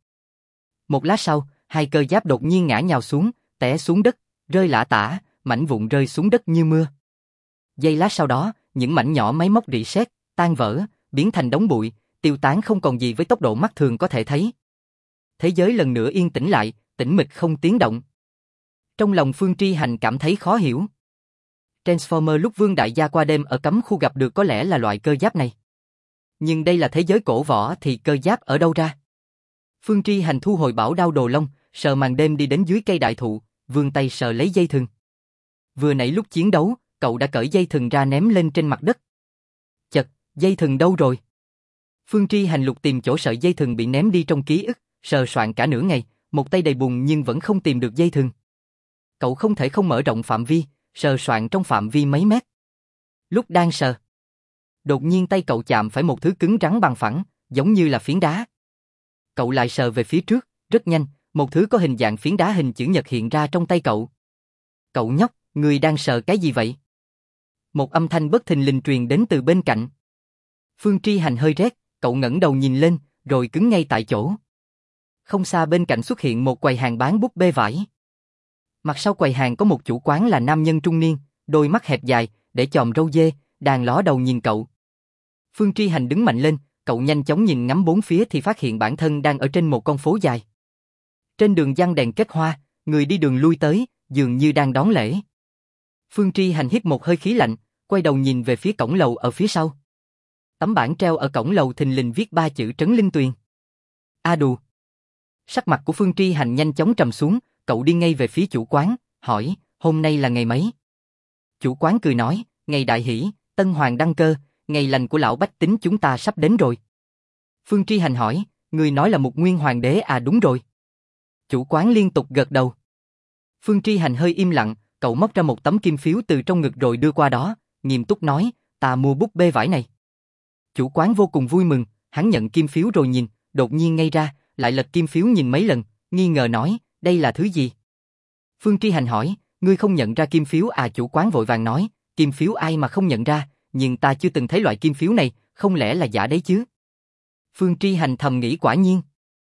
Một lát sau, hai cơ giáp đột nhiên ngã nhào xuống, té xuống đất, rơi lả tả, mảnh vụn rơi xuống đất như mưa. Giây lát sau đó, những mảnh nhỏ máy móc rỉ sét, tan vỡ, biến thành đống bụi, tiêu tán không còn gì với tốc độ mắt thường có thể thấy. Thế giới lần nữa yên tĩnh lại, tĩnh mịch không tiếng động. Trong lòng Phương Tri Hành cảm thấy khó hiểu. Transformer lúc Vương Đại Gia qua đêm ở cấm khu gặp được có lẽ là loại cơ giáp này. Nhưng đây là thế giới cổ võ thì cơ giáp ở đâu ra? Phương Tri Hành thu hồi bảo đao đồ lông, sờ màn đêm đi đến dưới cây đại thụ, vươn tay sờ lấy dây thừng. Vừa nãy lúc chiến đấu, cậu đã cởi dây thừng ra ném lên trên mặt đất. Chật, dây thừng đâu rồi? Phương Tri Hành lục tìm chỗ sợi dây thừng bị ném đi trong ký ức, sờ soạn cả nửa ngày, một tay đầy bùn nhưng vẫn không tìm được dây thừng. Cậu không thể không mở rộng phạm vi, sờ soạn trong phạm vi mấy mét. Lúc đang sờ, đột nhiên tay cậu chạm phải một thứ cứng rắn bằng phẳng, giống như là phiến đá. Cậu lại sờ về phía trước, rất nhanh, một thứ có hình dạng phiến đá hình chữ nhật hiện ra trong tay cậu. Cậu nhóc, người đang sờ cái gì vậy? Một âm thanh bất thình lình truyền đến từ bên cạnh. Phương Tri Hành hơi rét, cậu ngẩng đầu nhìn lên, rồi cứng ngay tại chỗ. Không xa bên cạnh xuất hiện một quầy hàng bán búp bê vải. Mặt sau quầy hàng có một chủ quán là nam nhân trung niên, đôi mắt hẹp dài, để chòm râu dê, đang ló đầu nhìn cậu. Phương Tri Hành đứng mạnh lên, cậu nhanh chóng nhìn ngắm bốn phía thì phát hiện bản thân đang ở trên một con phố dài. Trên đường giăng đèn kết hoa, người đi đường lui tới, dường như đang đón lễ. Phương Tri Hành hít một hơi khí lạnh, quay đầu nhìn về phía cổng lầu ở phía sau. Tấm bảng treo ở cổng lầu thình lình viết 3 chữ Trấn Linh Tuyền. A đù. Sắc mặt của Phương Tri Hành nhanh chóng trầm xuống, cậu đi ngay về phía chủ quán, hỏi, hôm nay là ngày mấy? Chủ quán cười nói, ngày đại hỷ, tân hoàng đăng cơ, ngày lành của lão bách tính chúng ta sắp đến rồi. Phương Tri Hành hỏi, người nói là Mục Nguyên hoàng đế à? Đúng rồi. Chủ quán liên tục gật đầu. Phương Tri Hành hơi im lặng, cậu móc ra một tấm kim phiếu từ trong ngực rồi đưa qua đó, nghiêm túc nói, ta mua búp bê vải này. Chủ quán vô cùng vui mừng, hắn nhận kim phiếu rồi nhìn, đột nhiên ngây ra, lại lật kim phiếu nhìn mấy lần, nghi ngờ nói, đây là thứ gì? Phương Tri Hành hỏi, ngươi không nhận ra kim phiếu à? Chủ quán vội vàng nói, kim phiếu ai mà không nhận ra, nhưng ta chưa từng thấy loại kim phiếu này, không lẽ là giả đấy chứ? Phương Tri Hành thầm nghĩ quả nhiên.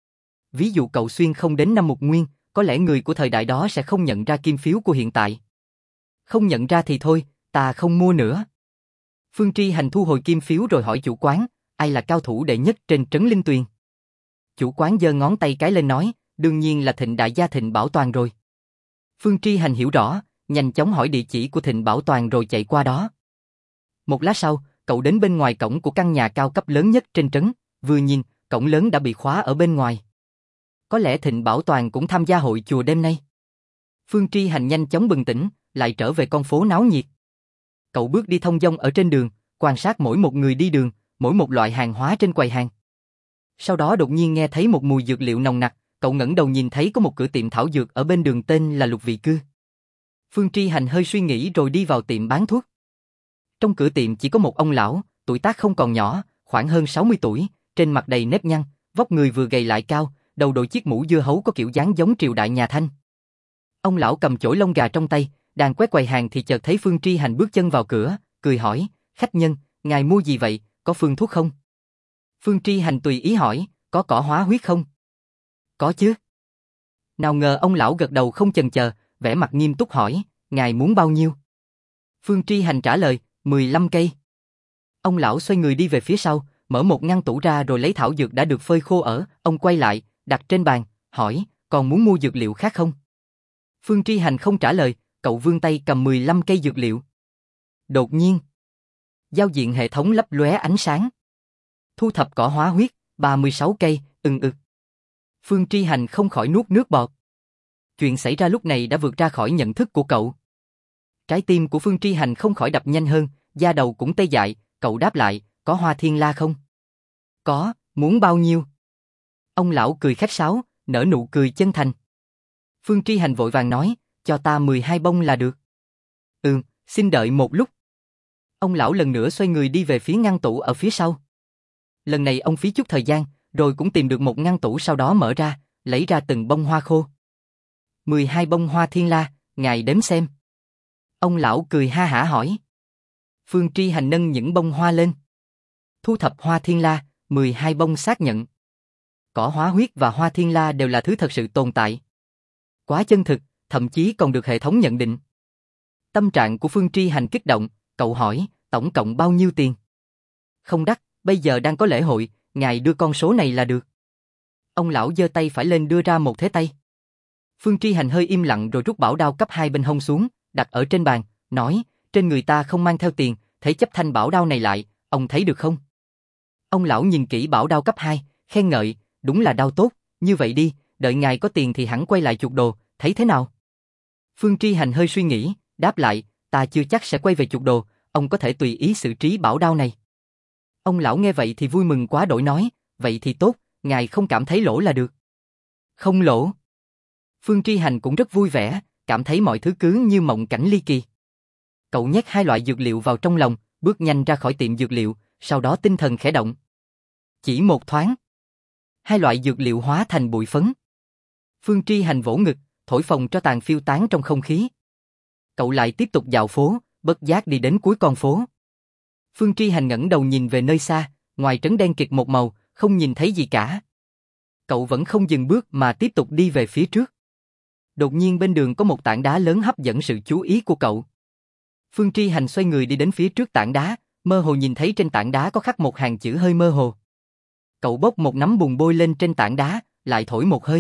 Ví dụ cậu xuyên không đến năm Mục Nguyên, có lẽ người của thời đại đó sẽ không nhận ra kim phiếu của hiện tại. Không nhận ra thì thôi, ta không mua nữa. Phương Tri Hành thu hồi kim phiếu rồi hỏi chủ quán, ai là cao thủ đệ nhất trên Trấn Linh Tuyền? Chủ quán giơ ngón tay cái lên nói, đương nhiên là Thịnh đại gia Thịnh Bảo Toàn rồi. Phương Tri Hành hiểu rõ, nhanh chóng hỏi địa chỉ của Thịnh Bảo Toàn rồi chạy qua đó. Một lát sau, cậu đến bên ngoài cổng của căn nhà cao cấp lớn nhất trên trấn, vừa nhìn, cổng lớn đã bị khóa ở bên ngoài. Có lẽ Thịnh Bảo Toàn cũng tham gia hội chùa đêm nay. Phương Tri Hành nhanh chóng bừng tỉnh, lại trở về con phố náo nhiệt. Cậu bước đi thong dong ở trên đường, quan sát mỗi một người đi đường, mỗi một loại hàng hóa trên quầy hàng. Sau đó đột nhiên nghe thấy một mùi dược liệu nồng nặc, cậu ngẩng đầu nhìn thấy có một cửa tiệm thảo dược ở bên đường tên là Lục Vị Cư. Phương Tri Hành hơi suy nghĩ rồi đi vào tiệm bán thuốc. Trong cửa tiệm chỉ có một ông lão, tuổi tác không còn nhỏ, khoảng hơn 60 tuổi, trên mặt đầy nếp nhăn, vóc người vừa gầy lại cao, đầu đội chiếc mũ dưa hấu có kiểu dáng giống triều đại nhà Thanh. Ông lão cầm chổi lông gà trong tay, đang quét quầy hàng thì chợt thấy Phương Tri Hành bước chân vào cửa, cười hỏi, khách nhân, ngài mua gì vậy, có phương thuốc không? Phương Tri Hành tùy ý hỏi, có cỏ hóa huyết không? Có chứ. Nào ngờ ông lão gật đầu không chần chờ, vẻ mặt nghiêm túc hỏi, ngài muốn bao nhiêu? Phương Tri Hành trả lời, 15 cây. Ông lão xoay người đi về phía sau, mở một ngăn tủ ra rồi lấy thảo dược đã được phơi khô ở, ông quay lại, đặt trên bàn, hỏi, còn muốn mua dược liệu khác không? Phương Tri Hành không trả lời, cậu vươn tay cầm 15 cây dược liệu. Đột nhiên, giao diện hệ thống lấp lóe ánh sáng. Thu thập cỏ hóa huyết, 36 cây, Phương Tri Hành không khỏi nuốt nước bọt. Chuyện xảy ra lúc này đã vượt ra khỏi nhận thức của cậu. Trái tim của Phương Tri Hành không khỏi đập nhanh hơn, da đầu cũng tê dại, cậu đáp lại, có hoa thiên la không? Có, muốn bao nhiêu? Ông lão cười khách sáo, nở nụ cười chân thành. Phương Tri Hành vội vàng nói, cho ta 12 bông là được. Xin đợi một lúc. Ông lão lần nữa xoay người đi về phía ngăn tủ ở phía sau. Lần này ông phí chút thời gian, rồi cũng tìm được một ngăn tủ sau đó mở ra, lấy ra từng bông hoa khô. 12 bông hoa thiên la, ngài đếm xem. Ông lão cười ha hả hỏi. Phương Tri Hành nâng những bông hoa lên. Thu thập hoa thiên la, 12 bông xác nhận. Cỏ hóa huyết và hoa thiên la đều là thứ thật sự tồn tại. Quá chân thực, thậm chí còn được hệ thống nhận định. Tâm trạng của Phương Tri Hành kích động, cậu hỏi, tổng cộng bao nhiêu tiền? Không đắt, bây giờ đang có lễ hội, ngài đưa con số này là được. Ông lão giơ tay phải lên đưa ra một thế tay. Phương Tri Hành hơi im lặng rồi rút bảo đao cấp 2 bên hông xuống, đặt ở trên bàn, nói, trên người ta không mang theo tiền, thể chấp thanh bảo đao này lại, ông thấy được không? Ông lão nhìn kỹ bảo đao cấp 2, khen ngợi, đúng là đao tốt, như vậy đi, đợi ngài có tiền thì hẳn quay lại chuộc đồ, thấy thế nào? Phương Tri Hành hơi suy nghĩ, đáp lại, ta chưa chắc sẽ quay về chuộc đồ, ông có thể tùy ý xử trí bảo đao này. Ông lão nghe vậy thì vui mừng quá đổi nói, vậy thì tốt, ngài không cảm thấy lỗ là được. Không lỗ. Phương Tri Hành cũng rất vui vẻ, cảm thấy mọi thứ cứ như mộng cảnh ly kỳ. Cậu nhét 2 loại dược liệu vào trong lòng, bước nhanh ra khỏi tiệm dược liệu, sau đó tinh thần khẽ động. Chỉ một thoáng, 2 loại dược liệu hóa thành bụi phấn. Phương Tri Hành vỗ ngực, thổi phồng cho tàn phiêu tán trong không khí. Cậu lại tiếp tục dạo phố, bất giác đi đến cuối con phố. Phương Tri Hành ngẩng đầu nhìn về nơi xa, ngoài trấn đen kịt một màu, không nhìn thấy gì cả. Cậu vẫn không dừng bước mà tiếp tục đi về phía trước. Đột nhiên bên đường có một tảng đá lớn hấp dẫn sự chú ý của cậu. Phương Tri Hành xoay người đi đến phía trước tảng đá, Mơ hồ nhìn thấy trên tảng đá có khắc một hàng chữ hơi mơ hồ. Cậu bốc một nắm bùn bôi lên trên tảng đá, lại thổi một hơi.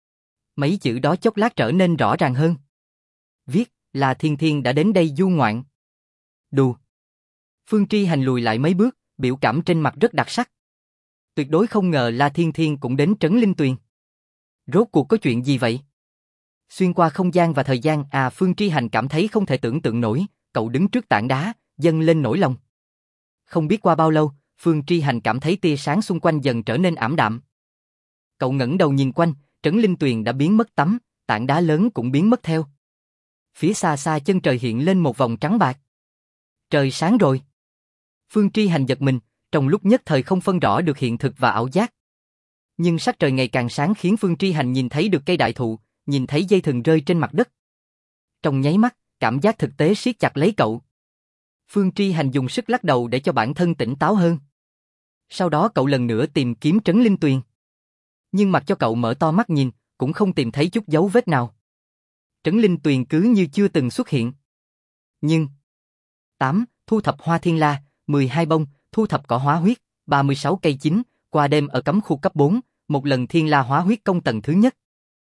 Mấy chữ đó chốc lát trở nên rõ ràng hơn. Viết là Thiên Thiên đã đến đây du ngoạn. Đù. Phương Tri Hành lùi lại mấy bước, biểu cảm trên mặt rất đặc sắc. Tuyệt đối không ngờ La Thiên Thiên cũng đến Trấn Linh Tuyền. Rốt cuộc có chuyện gì vậy? Xuyên qua không gian và thời gian, Phương Tri Hành cảm thấy không thể tưởng tượng nổi, cậu đứng trước tảng đá, dâng lên nỗi lòng. Không biết qua bao lâu, Phương Tri Hành cảm thấy tia sáng xung quanh dần trở nên ảm đạm. Cậu ngẩng đầu nhìn quanh, Trấn Linh Tuyền đã biến mất tắm, tảng đá lớn cũng biến mất theo. Phía xa xa chân trời hiện lên một vòng trắng bạc. Trời sáng rồi. Phương Tri Hành giật mình, trong lúc nhất thời không phân rõ được hiện thực và ảo giác. Nhưng sắc trời ngày càng sáng khiến Phương Tri Hành nhìn thấy được cây đại thụ, nhìn thấy dây thừng rơi trên mặt đất. Trong nháy mắt, cảm giác thực tế siết chặt lấy cậu. Phương Tri Hành dùng sức lắc đầu để cho bản thân tỉnh táo hơn. Sau đó cậu lần nữa tìm kiếm Trấn Linh Tuyền. Nhưng mặc cho cậu mở to mắt nhìn, cũng không tìm thấy chút dấu vết nào. Trấn Linh Tuyền cứ như chưa từng xuất hiện. Nhưng 8. Thu thập hoa thiên la, 12 bông, thu thập cỏ hóa huyết, 36 cây chín, qua đêm ở cấm khu cấp 4, một lần thiên la hóa huyết công tầng thứ nhất.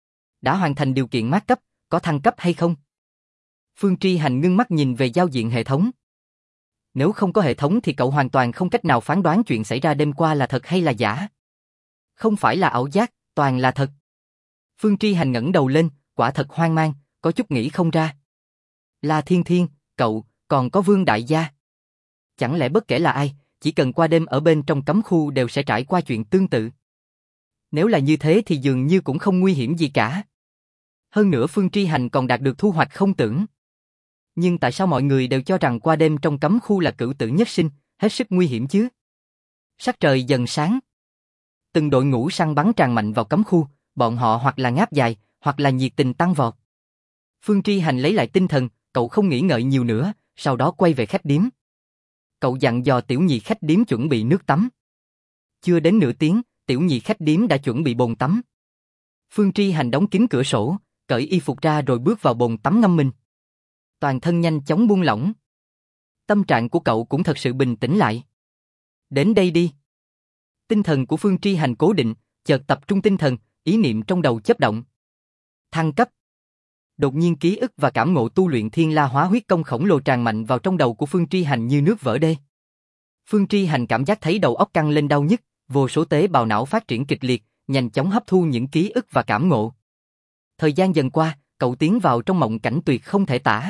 Đã hoàn thành điều kiện mát cấp, có thăng cấp hay không? Phương Tri Hành ngưng mắt nhìn về giao diện hệ thống. Nếu không có hệ thống thì cậu hoàn toàn không cách nào phán đoán chuyện xảy ra đêm qua là thật hay là giả. Không phải là ảo giác, toàn là thật. Phương Tri Hành ngẩng đầu lên, quả thật hoang mang, có chút nghĩ không ra. La Thiên Thiên, cậu, còn có Vương Đại Gia. Chẳng lẽ bất kể là ai, chỉ cần qua đêm ở bên trong cấm khu đều sẽ trải qua chuyện tương tự. Nếu là như thế thì dường như cũng không nguy hiểm gì cả. Hơn nữa Phương Tri Hành còn đạt được thu hoạch không tưởng. Nhưng tại sao mọi người đều cho rằng qua đêm trong cấm khu là cửu tử nhất sinh, hết sức nguy hiểm chứ? Sắc trời dần sáng. Từng đội ngũ săn bắn tràn mạnh vào cấm khu, bọn họ hoặc là ngáp dài, hoặc là nhiệt tình tăng vọt. Phương Tri Hành lấy lại tinh thần, cậu không nghĩ ngợi nhiều nữa, sau đó quay về khách điếm. Cậu dặn dò tiểu nhị khách điếm chuẩn bị nước tắm. Chưa đến nửa tiếng, tiểu nhị khách điếm đã chuẩn bị bồn tắm. Phương Tri Hành đóng kín cửa sổ, cởi y phục ra rồi bước vào bồn tắm ngâm mình. Toàn thân nhanh chóng buông lỏng. Tâm trạng của cậu cũng thật sự bình tĩnh lại. Đến đây đi. Tinh thần của Phương Tri Hành cố định, chợt tập trung tinh thần, ý niệm trong đầu chớp động. Thăng cấp. Đột nhiên ký ức và cảm ngộ tu luyện thiên la hóa huyết công khổng lồ tràn mạnh vào trong đầu của Phương Tri Hành như nước vỡ đê. Phương Tri Hành cảm giác thấy đầu óc căng lên đau nhức, vô số tế bào não phát triển kịch liệt, nhanh chóng hấp thu những ký ức và cảm ngộ. Thời gian dần qua, cậu tiến vào trong mộng cảnh tuyệt không thể tả.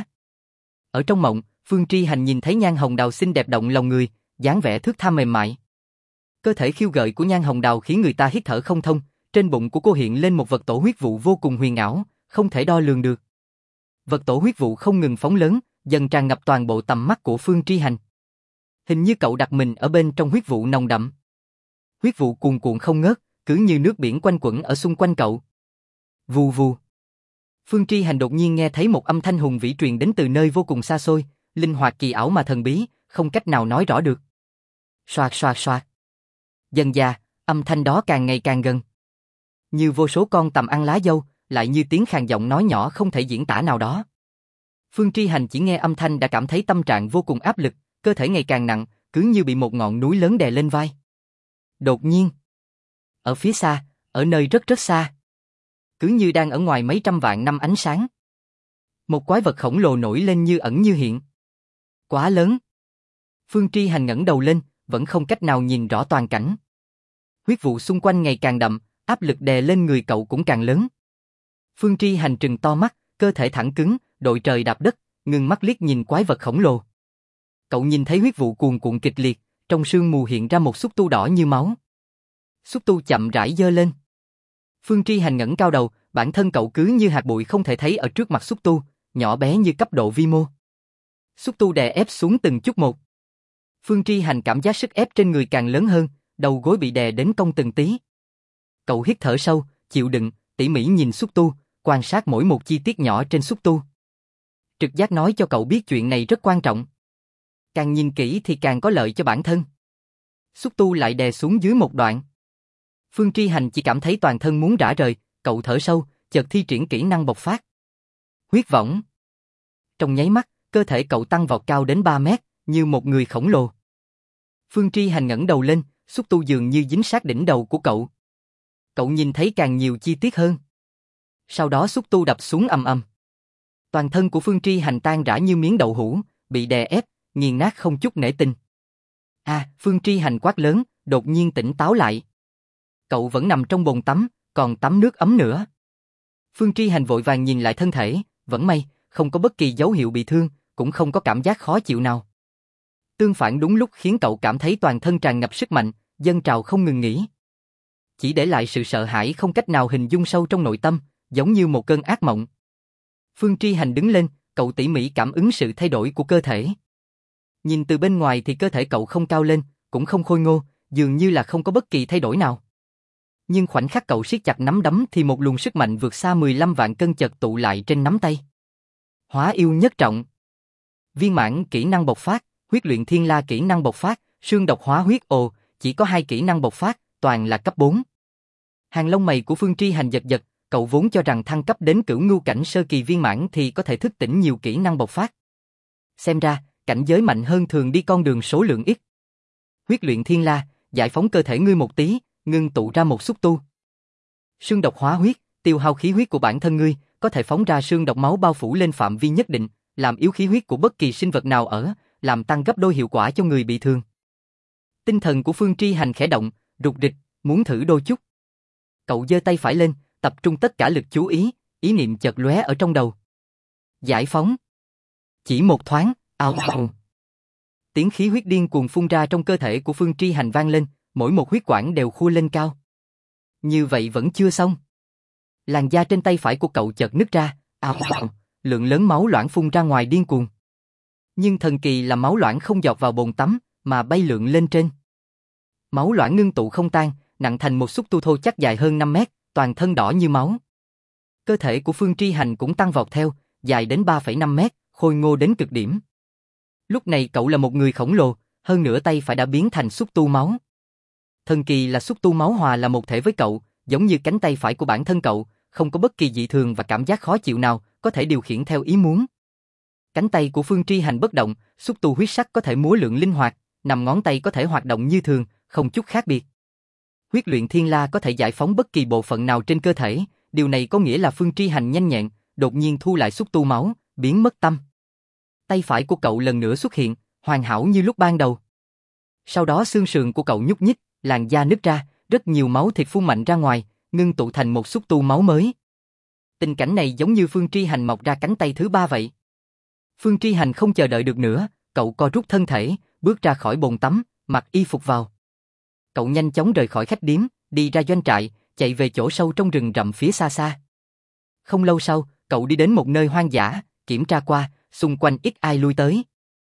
Ở trong mộng, Phương Tri Hành nhìn thấy Nhan Hồng Đào xinh đẹp động lòng người, dáng vẻ thướt tha mềm mại. Cơ thể khiêu gợi của Nhan Hồng Đào khiến người ta hít thở không thông, trên bụng của cô hiện lên một vật tổ huyết vụ vô cùng huyền ảo, không thể đo lường được. Vật tổ huyết vụ không ngừng phóng lớn, dần tràn ngập toàn bộ tầm mắt của Phương Tri Hành. Hình như cậu đặt mình ở bên trong huyết vụ nồng đậm. Huyết vụ cuồn cuộn không ngớt, cứ như nước biển quanh quẩn ở xung quanh cậu. Vù vù. Phương Tri Hành đột nhiên nghe thấy một âm thanh hùng vĩ truyền đến từ nơi vô cùng xa xôi, linh hoạt kỳ ảo mà thần bí, không cách nào nói rõ được. Xoạt xoạt xoạt. Dần dà, âm thanh đó càng ngày càng gần. Như vô số con tằm ăn lá dâu, lại như tiếng khàn giọng nói nhỏ không thể diễn tả nào đó. Phương Tri Hành chỉ nghe âm thanh đã cảm thấy tâm trạng vô cùng áp lực, cơ thể ngày càng nặng, cứ như bị một ngọn núi lớn đè lên vai. Đột nhiên, ở phía xa, ở nơi rất rất xa, cứ như đang ở ngoài mấy trăm vạn năm ánh sáng, một quái vật khổng lồ nổi lên như ẩn như hiện. Quá lớn. Phương Tri Hành ngẩng đầu lên, vẫn không cách nào nhìn rõ toàn cảnh. Huyết vụ xung quanh ngày càng đậm, áp lực đè lên người cậu cũng càng lớn. Phương Tri Hành trừng to mắt, cơ thể thẳng cứng, đội trời đạp đất, ngưng mắt liếc nhìn quái vật khổng lồ. Cậu nhìn thấy huyết vụ cuồn cuộn kịch liệt, trong sương mù hiện ra một xúc tu đỏ như máu. Xúc tu chậm rãi giơ lên. Phương Tri Hành ngẩng cao đầu, bản thân cậu cứ như hạt bụi không thể thấy ở trước mặt xúc tu, nhỏ bé như cấp độ vi mô. Xúc tu đè ép xuống từng chút một. Phương Tri Hành cảm giác sức ép trên người càng lớn hơn, đầu gối bị đè đến cong từng tí. Cậu hít thở sâu, chịu đựng, tỉ mỉ nhìn xúc tu, quan sát mỗi một chi tiết nhỏ trên xúc tu. Trực giác nói cho cậu biết chuyện này rất quan trọng. Càng nhìn kỹ thì càng có lợi cho bản thân. Xúc tu lại đè xuống dưới một đoạn. Phương Tri Hành chỉ cảm thấy toàn thân muốn rã rời, cậu thở sâu, chợt thi triển kỹ năng bộc phát. Huyết võng. Trong nháy mắt, cơ thể cậu tăng vọt cao đến 3 mét, như một người khổng lồ. Phương Tri Hành ngẩng đầu lên, xúc tu dường như dính sát đỉnh đầu của cậu. Cậu nhìn thấy càng nhiều chi tiết hơn. Sau đó xúc tu đập xuống ầm ầm. Toàn thân của Phương Tri Hành tan rã như miếng đậu hũ, bị đè ép, nghiền nát không chút nể tình. Phương Tri Hành quát lớn, đột nhiên tỉnh táo lại. Cậu vẫn nằm trong bồn tắm, còn tắm nước ấm nữa. Phương Tri Hành vội vàng nhìn lại thân thể, vẫn may, không có bất kỳ dấu hiệu bị thương, cũng không có cảm giác khó chịu nào. Tương phản đúng lúc khiến cậu cảm thấy toàn thân tràn ngập sức mạnh, dâng trào không ngừng nghỉ. Chỉ để lại sự sợ hãi không cách nào hình dung sâu trong nội tâm, giống như một cơn ác mộng. Phương Tri Hành đứng lên, cậu tỉ mỉ cảm ứng sự thay đổi của cơ thể. Nhìn từ bên ngoài thì cơ thể cậu không cao lên, cũng không khôi ngô, dường như là không có bất kỳ thay đổi nào. Nhưng khoảnh khắc cậu siết chặt nắm đấm thì một luồng sức mạnh vượt xa 15 vạn cân chợt tụ lại trên nắm tay. Hóa yêu nhất trọng. Viên mãn kỹ năng bộc phát, huyết luyện thiên la kỹ năng bộc phát, xương độc hóa huyết chỉ có 2 kỹ năng bộc phát, toàn là cấp 4. Hàng lông mày của Phương Tri Hành giật giật, cậu vốn cho rằng thăng cấp đến cửu ngưu cảnh sơ kỳ viên mãn thì có thể thức tỉnh nhiều kỹ năng bộc phát. Xem ra, cảnh giới mạnh hơn thường đi con đường số lượng ít. Huyết luyện thiên la, giải phóng cơ thể ngươi một tí, ngưng tụ ra một xúc tu. Xương độc hóa huyết, tiêu hao khí huyết của bản thân ngươi, có thể phóng ra xương độc máu bao phủ lên phạm vi nhất định, làm yếu khí huyết của bất kỳ sinh vật nào làm tăng gấp đôi hiệu quả cho người bị thương. Tinh thần của Phương Tri Hành khẽ động, rục rịch, muốn thử đôi chút. Cậu giơ tay phải lên, tập trung tất cả lực chú ý niệm chợt lóe ở trong đầu. Giải phóng. Chỉ một thoáng, tiếng khí huyết điên cuồng phun ra trong cơ thể của Phương Tri Hành vang lên, mỗi một huyết quản đều khua lên cao. Như vậy vẫn chưa xong. Làn da trên tay phải của cậu chợt nứt ra, lượng lớn máu loãng phun ra ngoài điên cuồng. Nhưng thần kỳ là máu loãng không giọt vào bồn tắm, mà bay lượn lên trên. Máu loãng ngưng tụ không tan, nặng thành một xúc tu thô chắc dài hơn 5 mét, toàn thân đỏ như máu. Cơ thể của Phương Tri Hành cũng tăng vọt theo, dài đến 3,5 mét, khôi ngô đến cực điểm. Lúc này cậu là một người khổng lồ, hơn nữa tay phải đã biến thành xúc tu máu. Thần kỳ là xúc tu máu hòa là một thể với cậu, giống như cánh tay phải của bản thân cậu, không có bất kỳ dị thường và cảm giác khó chịu nào, có thể điều khiển theo ý muốn. Cánh tay của Phương Tri Hành bất động, xúc tu huyết sắc có thể múa lượn linh hoạt, nằm ngón tay có thể hoạt động như thường, không chút khác biệt. Huyết luyện thiên la có thể giải phóng bất kỳ bộ phận nào trên cơ thể, điều này có nghĩa là Phương Tri Hành nhanh nhẹn, đột nhiên thu lại xúc tu máu, biến mất tâm. Tay phải của cậu lần nữa xuất hiện, hoàn hảo như lúc ban đầu. Sau đó xương sườn của cậu nhúc nhích, làn da nứt ra, rất nhiều máu thịt phun mạnh ra ngoài, ngưng tụ thành một xúc tu máu mới. Tình cảnh này giống như Phương Tri Hành mọc ra cánh tay thứ 3 vậy. Phương Tri Hành không chờ đợi được nữa, cậu co rút thân thể, bước ra khỏi bồn tắm, mặc y phục vào. Cậu nhanh chóng rời khỏi khách điếm, đi ra doanh trại, chạy về chỗ sâu trong rừng rậm phía xa xa. Không lâu sau, cậu đi đến một nơi hoang dã, kiểm tra qua, xung quanh ít ai lui tới.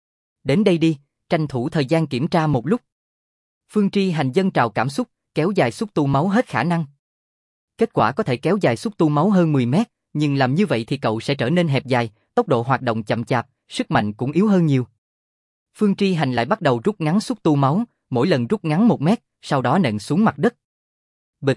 Đến đây đi, tranh thủ thời gian kiểm tra một lúc. Phương Tri Hành dâng trào cảm xúc, kéo dài xúc tu máu hết khả năng. Kết quả có thể kéo dài xúc tu máu hơn 10 mét, nhưng làm như vậy thì cậu sẽ trở nên hẹp dài, tốc độ hoạt động chậm chạp, sức mạnh cũng yếu hơn nhiều. Phương Tri Hành lại bắt đầu rút ngắn xúc tu máu, mỗi lần rút ngắn 1 mét, sau đó nện xuống mặt đất. Bịch.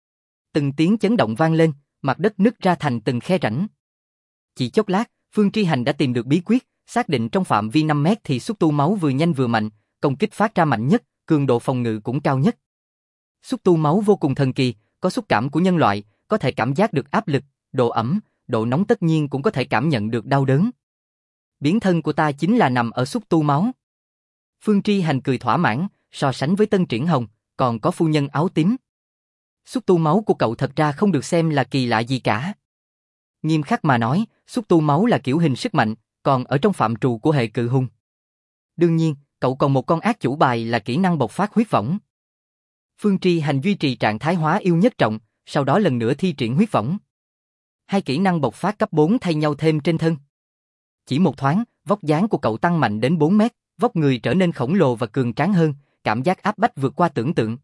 Từng tiếng chấn động vang lên, mặt đất nứt ra thành từng khe rãnh. Chỉ chốc lát, Phương Tri Hành đã tìm được bí quyết, xác định trong phạm vi 5 mét thì xúc tu máu vừa nhanh vừa mạnh, công kích phát ra mạnh nhất, cường độ phòng ngự cũng cao nhất. Xúc tu máu vô cùng thần kỳ, có xúc cảm của nhân loại, có thể cảm giác được áp lực, độ ẩm, độ nóng, tất nhiên cũng có thể cảm nhận được đau đớn. Biến thân của ta chính là nằm ở xúc tu máu. Phương Tri Hành cười thỏa mãn, so sánh với Tân Triển Hồng, còn có phu nhân áo tím. Xúc tu máu của cậu thật ra không được xem là kỳ lạ gì cả. Nghiêm khắc mà nói, xúc tu máu là kiểu hình sức mạnh, còn ở trong phạm trù của hệ cự hung. Đương nhiên, cậu còn một con ác chủ bài là kỹ năng bộc phát huyết võng. Phương Tri Hành duy trì trạng thái hóa yêu nhất trọng, sau đó lần nữa thi triển huyết võng. 2 kỹ năng bộc phát cấp 4 thay nhau thêm trên thân. Chỉ một thoáng, vóc dáng của cậu tăng mạnh đến 4 mét, vóc người trở nên khổng lồ và cường tráng hơn, cảm giác áp bách vượt qua tưởng tượng.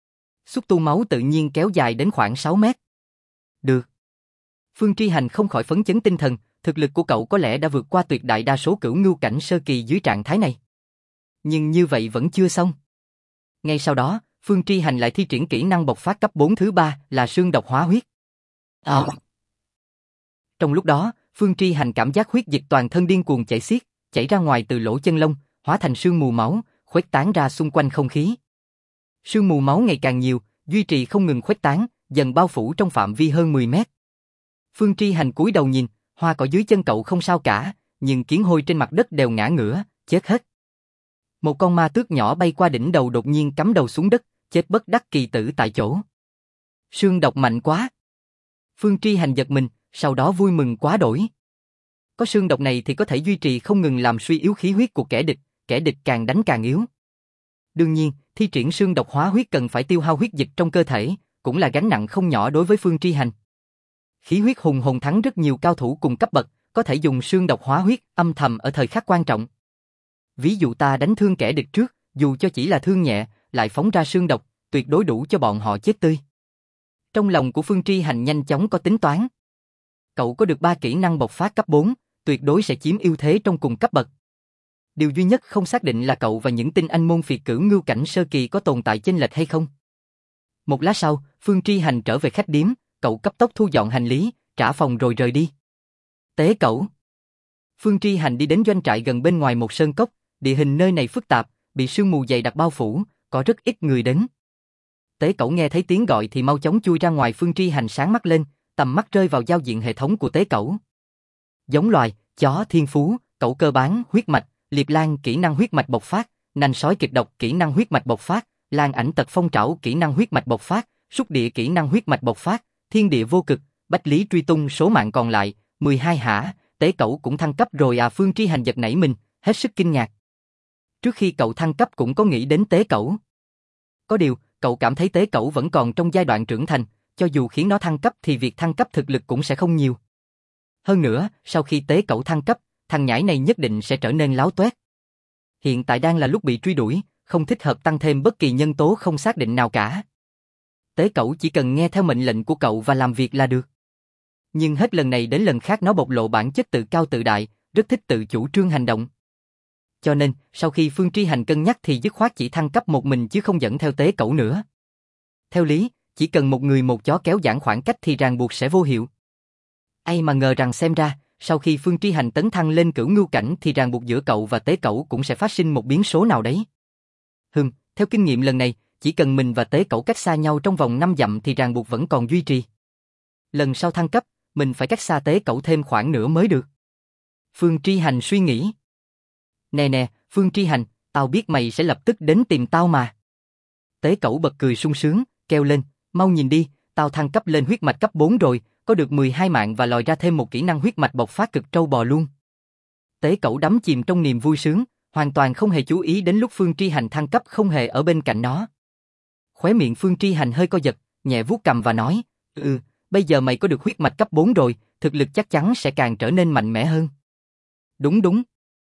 Xúc tu máu tự nhiên kéo dài đến khoảng 6 mét. Được. Phương Tri Hành không khỏi phấn chấn tinh thần, thực lực của cậu có lẽ đã vượt qua tuyệt đại đa số cửu ngưu cảnh sơ kỳ dưới trạng thái này. Nhưng như vậy vẫn chưa xong. Ngay sau đó, Phương Tri Hành lại thi triển kỹ năng bộc phát cấp 4 thứ 3 là xương độc hóa huyết. Trong lúc đó, Phương Tri Hành cảm giác huyết dịch toàn thân điên cuồng chảy xiết, chảy ra ngoài từ lỗ chân lông, hóa thành sương mù máu, khuếch tán ra xung quanh không khí. Sương mù máu ngày càng nhiều, duy trì không ngừng khuếch tán, dần bao phủ trong phạm vi hơn 10 mét. Phương Tri Hành cúi đầu nhìn, hoa cỏ dưới chân cậu không sao cả, nhưng kiến hôi trên mặt đất đều ngã ngửa, chết hết. Một con ma tước nhỏ bay qua đỉnh đầu đột nhiên cắm đầu xuống đất, chết bất đắc kỳ tử tại chỗ. Sương độc mạnh quá. Phương Tri Hành giật mình, sau đó vui mừng quá đổi. Có sương độc này thì có thể duy trì không ngừng làm suy yếu khí huyết của kẻ địch càng đánh càng yếu. Đương nhiên, thi triển sương độc hóa huyết cần phải tiêu hao huyết dịch trong cơ thể, cũng là gánh nặng không nhỏ đối với Phương Tri Hành. Khí huyết hùng hồn thắng rất nhiều cao thủ cùng cấp bậc, có thể dùng sương độc hóa huyết âm thầm ở thời khắc quan trọng. Ví dụ ta đánh thương kẻ địch trước, dù cho chỉ là thương nhẹ, lại phóng ra sương độc, tuyệt đối đủ cho bọn họ chết tươi. Trong lòng của Phương Tri Hành nhanh chóng có tính toán. Cậu có được 3 kỹ năng bộc phát cấp 4, tuyệt đối sẽ chiếm ưu thế trong cùng cấp bậc. Điều duy nhất không xác định là cậu và những tinh anh môn phiệt cửu ngưu cảnh sơ kỳ có tồn tại chênh lệch hay không. Một lát sau, Phương Tri Hành trở về khách điếm, cậu cấp tốc thu dọn hành lý, trả phòng rồi rời đi. Tế Cẩu. Phương Tri Hành đi đến doanh trại gần bên ngoài một sơn cốc, địa hình nơi này phức tạp, bị sương mù dày đặc bao phủ, có rất ít người đến. Tế Cẩu nghe thấy tiếng gọi thì mau chóng chui ra ngoài. Phương Tri Hành sáng mắt lên, tầm mắt rơi vào giao diện hệ thống của Tế Cẩu. Giống loài, chó thiên phú, cẩu cơ bản, huyết mạch, liệp lang kỹ năng huyết mạch bộc phát, nanh sói kịch độc kỹ năng huyết mạch bộc phát, lang ảnh tật phong trảo kỹ năng huyết mạch bộc phát, súc địa kỹ năng huyết mạch bộc phát, thiên địa vô cực, bách lý truy tung. Số mạng còn lại 12 hả? Tế Cẩu cũng thăng cấp rồi à? Phương Tri Hành giật nảy mình, hết sức kinh ngạc. Trước khi cậu thăng cấp cũng có nghĩ đến Tế Cẩu. Có điều, cậu cảm thấy Tế Cẩu vẫn còn trong giai đoạn trưởng thành, cho dù khiến nó thăng cấp thì việc thăng cấp thực lực cũng sẽ không nhiều. Hơn nữa, sau khi Tế Cẩu thăng cấp, thằng nhãi này nhất định sẽ trở nên láo toét. Hiện tại đang là lúc bị truy đuổi, không thích hợp tăng thêm bất kỳ nhân tố không xác định nào cả. Tế Cẩu chỉ cần nghe theo mệnh lệnh của cậu và làm việc là được. Nhưng hết lần này đến lần khác nó bộc lộ bản chất tự cao tự đại, rất thích tự chủ trương hành động. Cho nên, sau khi Phương Tri Hành cân nhắc thì dứt khoát chỉ thăng cấp một mình chứ không dẫn theo Tế Cẩu nữa. Theo lý, chỉ cần một người một chó kéo giãn khoảng cách thì ràng buộc sẽ vô hiệu. Ai mà ngờ rằng xem ra, sau khi Phương Tri Hành tấn thăng lên cửu ngưu cảnh thì ràng buộc giữa cậu và Tế Cẩu cũng sẽ phát sinh một biến số nào đấy. Theo kinh nghiệm lần này, chỉ cần mình và Tế Cẩu cách xa nhau trong vòng 5 dặm thì ràng buộc vẫn còn duy trì. Lần sau thăng cấp, mình phải cách xa Tế Cẩu thêm khoảng nửa mới được. Phương Tri Hành suy nghĩ. Nè, Phương Tri Hành, tao biết mày sẽ lập tức đến tìm tao mà. Tế Cẩu bật cười sung sướng, kêu lên, mau nhìn đi, tao thăng cấp lên huyết mạch cấp 4 rồi, có được 12 mạng và lòi ra thêm một kỹ năng huyết mạch bộc phát cực trâu bò luôn. Tế Cẩu đắm chìm trong niềm vui sướng, hoàn toàn không hề chú ý đến lúc Phương Tri Hành thăng cấp không hề ở bên cạnh nó. Khóe miệng Phương Tri Hành hơi co giật, nhẹ vuốt cằm và nói, bây giờ mày có được huyết mạch cấp 4 rồi, thực lực chắc chắn sẽ càng trở nên mạnh mẽ hơn. Đúng.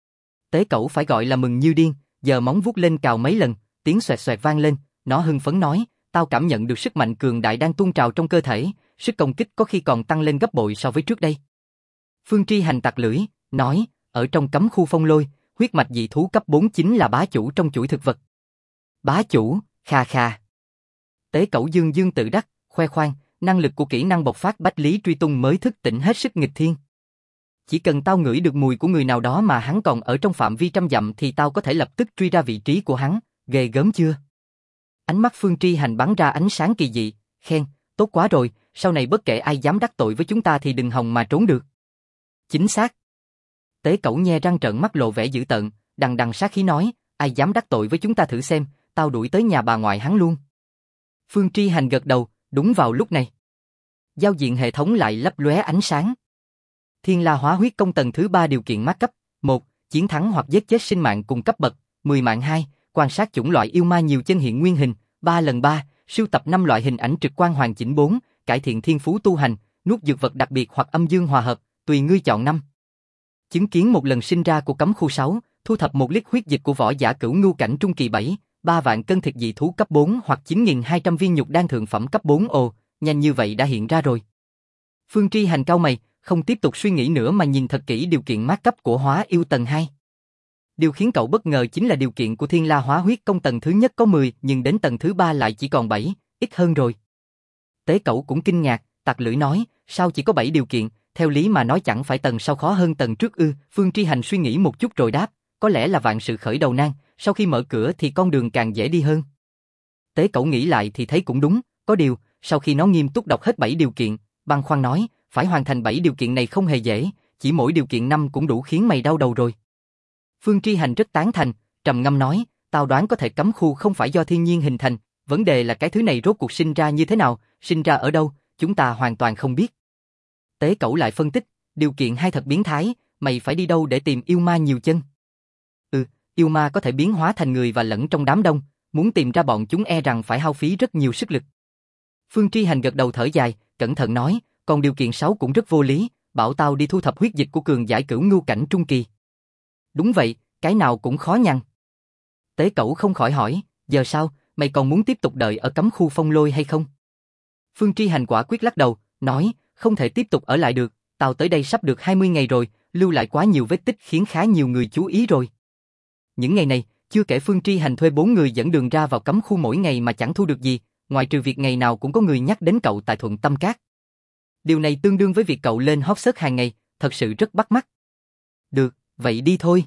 Tế Cẩu phải gọi là mừng như điên, giờ móng vuốt lên cào mấy lần, tiếng xoẹt xoẹt vang lên, nó hưng phấn nói, tao cảm nhận được sức mạnh cường đại đang tuôn trào trong cơ thể, sức công kích có khi còn tăng lên gấp bội so với trước đây. Phương Tri Hành tặc lưỡi, nói, ở trong cấm khu phong lôi, huyết mạch dị thú cấp 4 chính là bá chủ trong chuỗi thực vật. Bá chủ, kha. Tế Cẩu dương tự đắc, khoe khoang, năng lực của kỹ năng bộc phát bách lý truy tung mới thức tỉnh hết sức nghịch thiên. Chỉ cần tao ngửi được mùi của người nào đó mà hắn còn ở trong phạm vi trăm dặm thì tao có thể lập tức truy ra vị trí của hắn, ghê gớm chưa? Ánh mắt Phương Tri Hành bắn ra ánh sáng kỳ dị, khen, tốt quá rồi, sau này bất kể ai dám đắc tội với chúng ta thì đừng hòng mà trốn được. Chính xác. Tế Cẩu nhe răng trợn mắt lộ vẻ dữ tợn, đằng sát khí nói, ai dám đắc tội với chúng ta thử xem, tao đuổi tới nhà bà ngoại hắn luôn. Phương Tri Hành gật đầu, đúng vào lúc này. Giao diện hệ thống lại lấp lóe ánh sáng. Thiên La Hóa Huyết Công tầng thứ 3 điều kiện mát cấp, 1, chiến thắng hoặc giết chết sinh mạng cùng cấp bậc, 10 mạng 2, quan sát chủng loại yêu ma nhiều chân hiện nguyên hình, 3x3, sưu tập 5 loại hình ảnh trực quan hoàn chỉnh 4, cải thiện thiên phú tu hành, nuốt dược vật đặc biệt hoặc âm dương hòa hợp, tùy ngươi chọn 5. Chứng kiến một lần sinh ra của cấm khu 6, thu thập 1 lít huyết dịch của võ giả cửu ngưu cảnh trung kỳ 7, 3 vạn cân thịt dị thú cấp 4 hoặc 9.200 viên nhục đan thượng phẩm cấp 4. Ồ, nhanh như vậy đã hiện ra rồi. Phương Tri Hành cau mày, không tiếp tục suy nghĩ nữa mà nhìn thật kỹ điều kiện mát cấp của Hóa Yêu tầng 2. Điều khiến cậu bất ngờ chính là điều kiện của Thiên La Hóa Huyết Công tầng thứ nhất có 10, nhưng đến tầng thứ 3 lại chỉ còn 7, ít hơn rồi. Tế Cẩu cũng kinh ngạc, tặc lưỡi nói, sao chỉ có 7 điều kiện, theo lý mà nói chẳng phải tầng sau khó hơn tầng trước ư? Phương Tri Hành suy nghĩ một chút rồi đáp, có lẽ là vạn sự khởi đầu nan, sau khi mở cửa thì con đường càng dễ đi hơn. Tế Cẩu nghĩ lại thì thấy cũng đúng, có điều, sau khi nó nghiêm túc đọc hết 7 điều kiện, băn khoăn nói, phải hoàn thành 7 điều kiện này không hề dễ, chỉ mỗi điều kiện 5 cũng đủ khiến mày đau đầu rồi. Phương Tri Hành rất tán thành, trầm ngâm nói, tao đoán có thể cấm khu không phải do thiên nhiên hình thành, vấn đề là cái thứ này rốt cuộc sinh ra như thế nào, sinh ra ở đâu, chúng ta hoàn toàn không biết. Tế Cẩu lại phân tích, điều kiện 2 thật biến thái, mày phải đi đâu để tìm yêu ma nhiều chân? Yêu ma có thể biến hóa thành người và lẫn trong đám đông, muốn tìm ra bọn chúng e rằng phải hao phí rất nhiều sức lực. Phương Tri Hành gật đầu thở dài, cẩn thận nói, còn điều kiện 6 cũng rất vô lý, bảo tao đi thu thập huyết dịch của cường giải cửu ngưu cảnh trung kỳ. Đúng vậy, cái nào cũng khó nhằn. Tế Cẩu không khỏi hỏi, giờ sao, mày còn muốn tiếp tục đợi ở cấm khu Phong Lôi hay không? Phương Tri Hành quả quyết lắc đầu, nói, không thể tiếp tục ở lại được, tao tới đây sắp được 20 ngày rồi, lưu lại quá nhiều vết tích khiến khá nhiều người chú ý rồi. Những ngày này, chưa kể Phương Tri Hành thuê 4 người dẫn đường ra vào cấm khu mỗi ngày mà chẳng thu được gì, ngoại trừ việc ngày nào cũng có người nhắc đến cậu tại Thuận Tâm Cát. Điều này tương đương với việc cậu lên hot search hàng ngày, thật sự rất bắt mắt. Được, vậy đi thôi.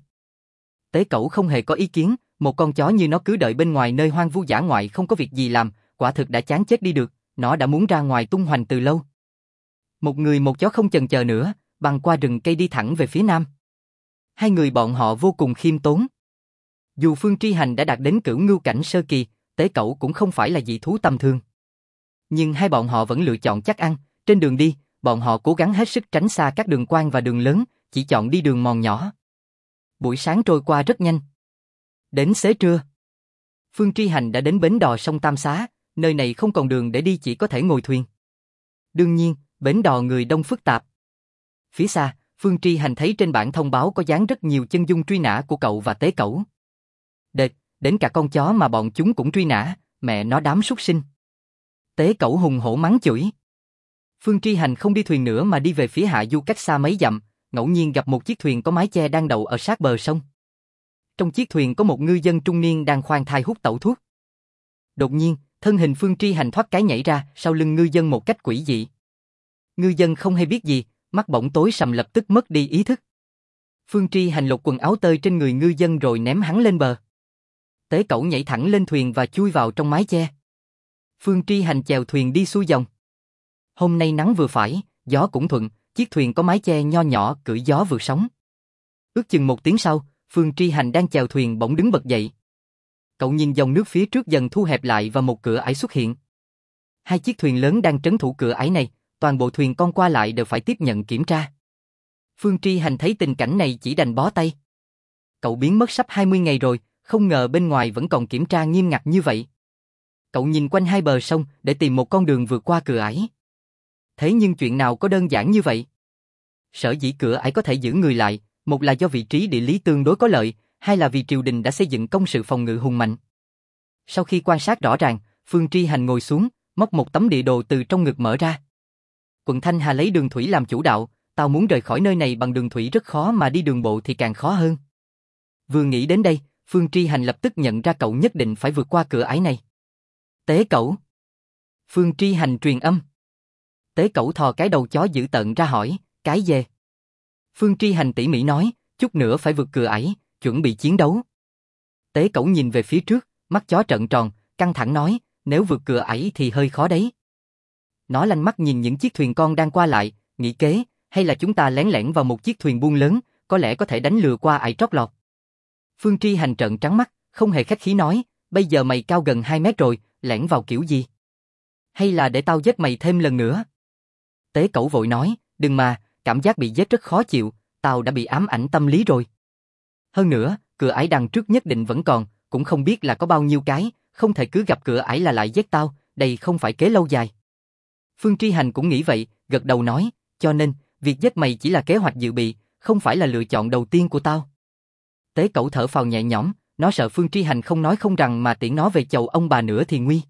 Tế Cẩu không hề có ý kiến, một con chó như nó cứ đợi bên ngoài nơi hoang vu dã ngoại không có việc gì làm, quả thực đã chán chết đi được, nó đã muốn ra ngoài tung hoành từ lâu. Một người một chó không chần chờ nữa, băng qua rừng cây đi thẳng về phía nam. Hai người bọn họ vô cùng khiêm tốn. Dù Phương Tri Hành đã đạt đến cửu ngưu cảnh sơ kỳ, Tế Cẩu cũng không phải là dị thú tầm thường. Nhưng hai bọn họ vẫn lựa chọn chắc ăn, trên đường đi, bọn họ cố gắng hết sức tránh xa các đường quang và đường lớn, chỉ chọn đi đường mòn nhỏ. Buổi sáng trôi qua rất nhanh. Đến xế trưa, Phương Tri Hành đã đến bến đò sông Tam Xá, nơi này không còn đường để đi chỉ có thể ngồi thuyền. Đương nhiên, bến đò người đông phức tạp. Phía xa, Phương Tri Hành thấy trên bảng thông báo có dán rất nhiều chân dung truy nã của cậu và Tế Cẩu. Đệt, đến cả con chó mà bọn chúng cũng truy nã, mẹ nó đám súc sinh. Tế Cẩu hùng hổ mắng chửi. Phương Tri Hành không đi thuyền nữa mà đi về phía hạ du cách xa mấy dặm, ngẫu nhiên gặp một chiếc thuyền có mái che đang đậu ở sát bờ sông. Trong chiếc thuyền có một ngư dân trung niên đang khoan thai hút tẩu thuốc. Đột nhiên, thân hình Phương Tri Hành thoát cái nhảy ra sau lưng ngư dân một cách quỷ dị. Ngư dân không hay biết gì, mắt bỗng tối sầm lập tức mất đi ý thức. Phương Tri Hành lột quần áo tơi trên người ngư dân rồi ném hắn lên bờ. Tế Cẩu nhảy thẳng lên thuyền và chui vào trong mái che. Phương Tri Hành chèo thuyền đi xuôi dòng. Hôm nay nắng vừa phải, gió cũng thuận, chiếc thuyền có mái che nho nhỏ cưỡi gió vượt sóng. Ước chừng 1 tiếng sau, Phương Tri Hành đang chèo thuyền bỗng đứng bật dậy. Cậu nhìn dòng nước phía trước dần thu hẹp lại và một cửa ải xuất hiện. Hai chiếc thuyền lớn đang trấn thủ cửa ải này, toàn bộ thuyền con qua lại đều phải tiếp nhận kiểm tra. Phương Tri Hành thấy tình cảnh này chỉ đành bó tay. Cậu biến mất sắp 20 ngày rồi, không ngờ bên ngoài vẫn còn kiểm tra nghiêm ngặt như vậy. Cậu nhìn quanh hai bờ sông để tìm một con đường vượt qua cửa ải. Thế nhưng chuyện nào có đơn giản như vậy? Sở dĩ cửa ải có thể giữ người lại, một là do vị trí địa lý tương đối có lợi, hai là vì triều đình đã xây dựng công sự phòng ngự hùng mạnh. Sau khi quan sát rõ ràng, Phương Tri Hành ngồi xuống, móc một tấm địa đồ từ trong ngực mở ra. Quận Thanh Hà lấy đường thủy làm chủ đạo, tao muốn rời khỏi nơi này bằng đường thủy rất khó mà đi đường bộ thì càng khó hơn. Vừa nghĩ đến đây, Phương Tri Hành lập tức nhận ra cậu nhất định phải vượt qua cửa ải này. Tế Cẩu. Phương Tri Hành truyền âm. Tế Cẩu thò cái đầu chó dữ tợn ra hỏi, cái gì? Phương Tri Hành tỉ mỉ nói, chút nữa phải vượt cửa ải, chuẩn bị chiến đấu. Tế Cẩu nhìn về phía trước, mắt chó trợn tròn, căng thẳng nói, nếu vượt cửa ải thì hơi khó đấy. Nó lanh mắt nhìn những chiếc thuyền con đang qua lại, nghĩ kế, hay là chúng ta lén lẻn vào một chiếc thuyền buôn lớn, có lẽ có thể đánh lừa qua ải trót lọt. Phương Tri Hành trợn trắng mắt, không hề khách khí nói, bây giờ mày cao gần 2 mét rồi, lẻn vào kiểu gì? Hay là để tao giết mày thêm lần nữa? Tế Cẩu vội nói, đừng mà, cảm giác bị giết rất khó chịu, tao đã bị ám ảnh tâm lý rồi. Hơn nữa, cửa ải đằng trước nhất định vẫn còn, cũng không biết là có bao nhiêu cái, không thể cứ gặp cửa ải là lại giết tao, đây không phải kế lâu dài. Phương Tri Hành cũng nghĩ vậy, gật đầu nói, cho nên, việc giết mày chỉ là kế hoạch dự bị, không phải là lựa chọn đầu tiên của tao. Tế Cẩu thở phào nhẹ nhõm, nó sợ Phương Tri Hành không nói không rằng mà tiễn nó về chầu ông bà nữa thì nguy.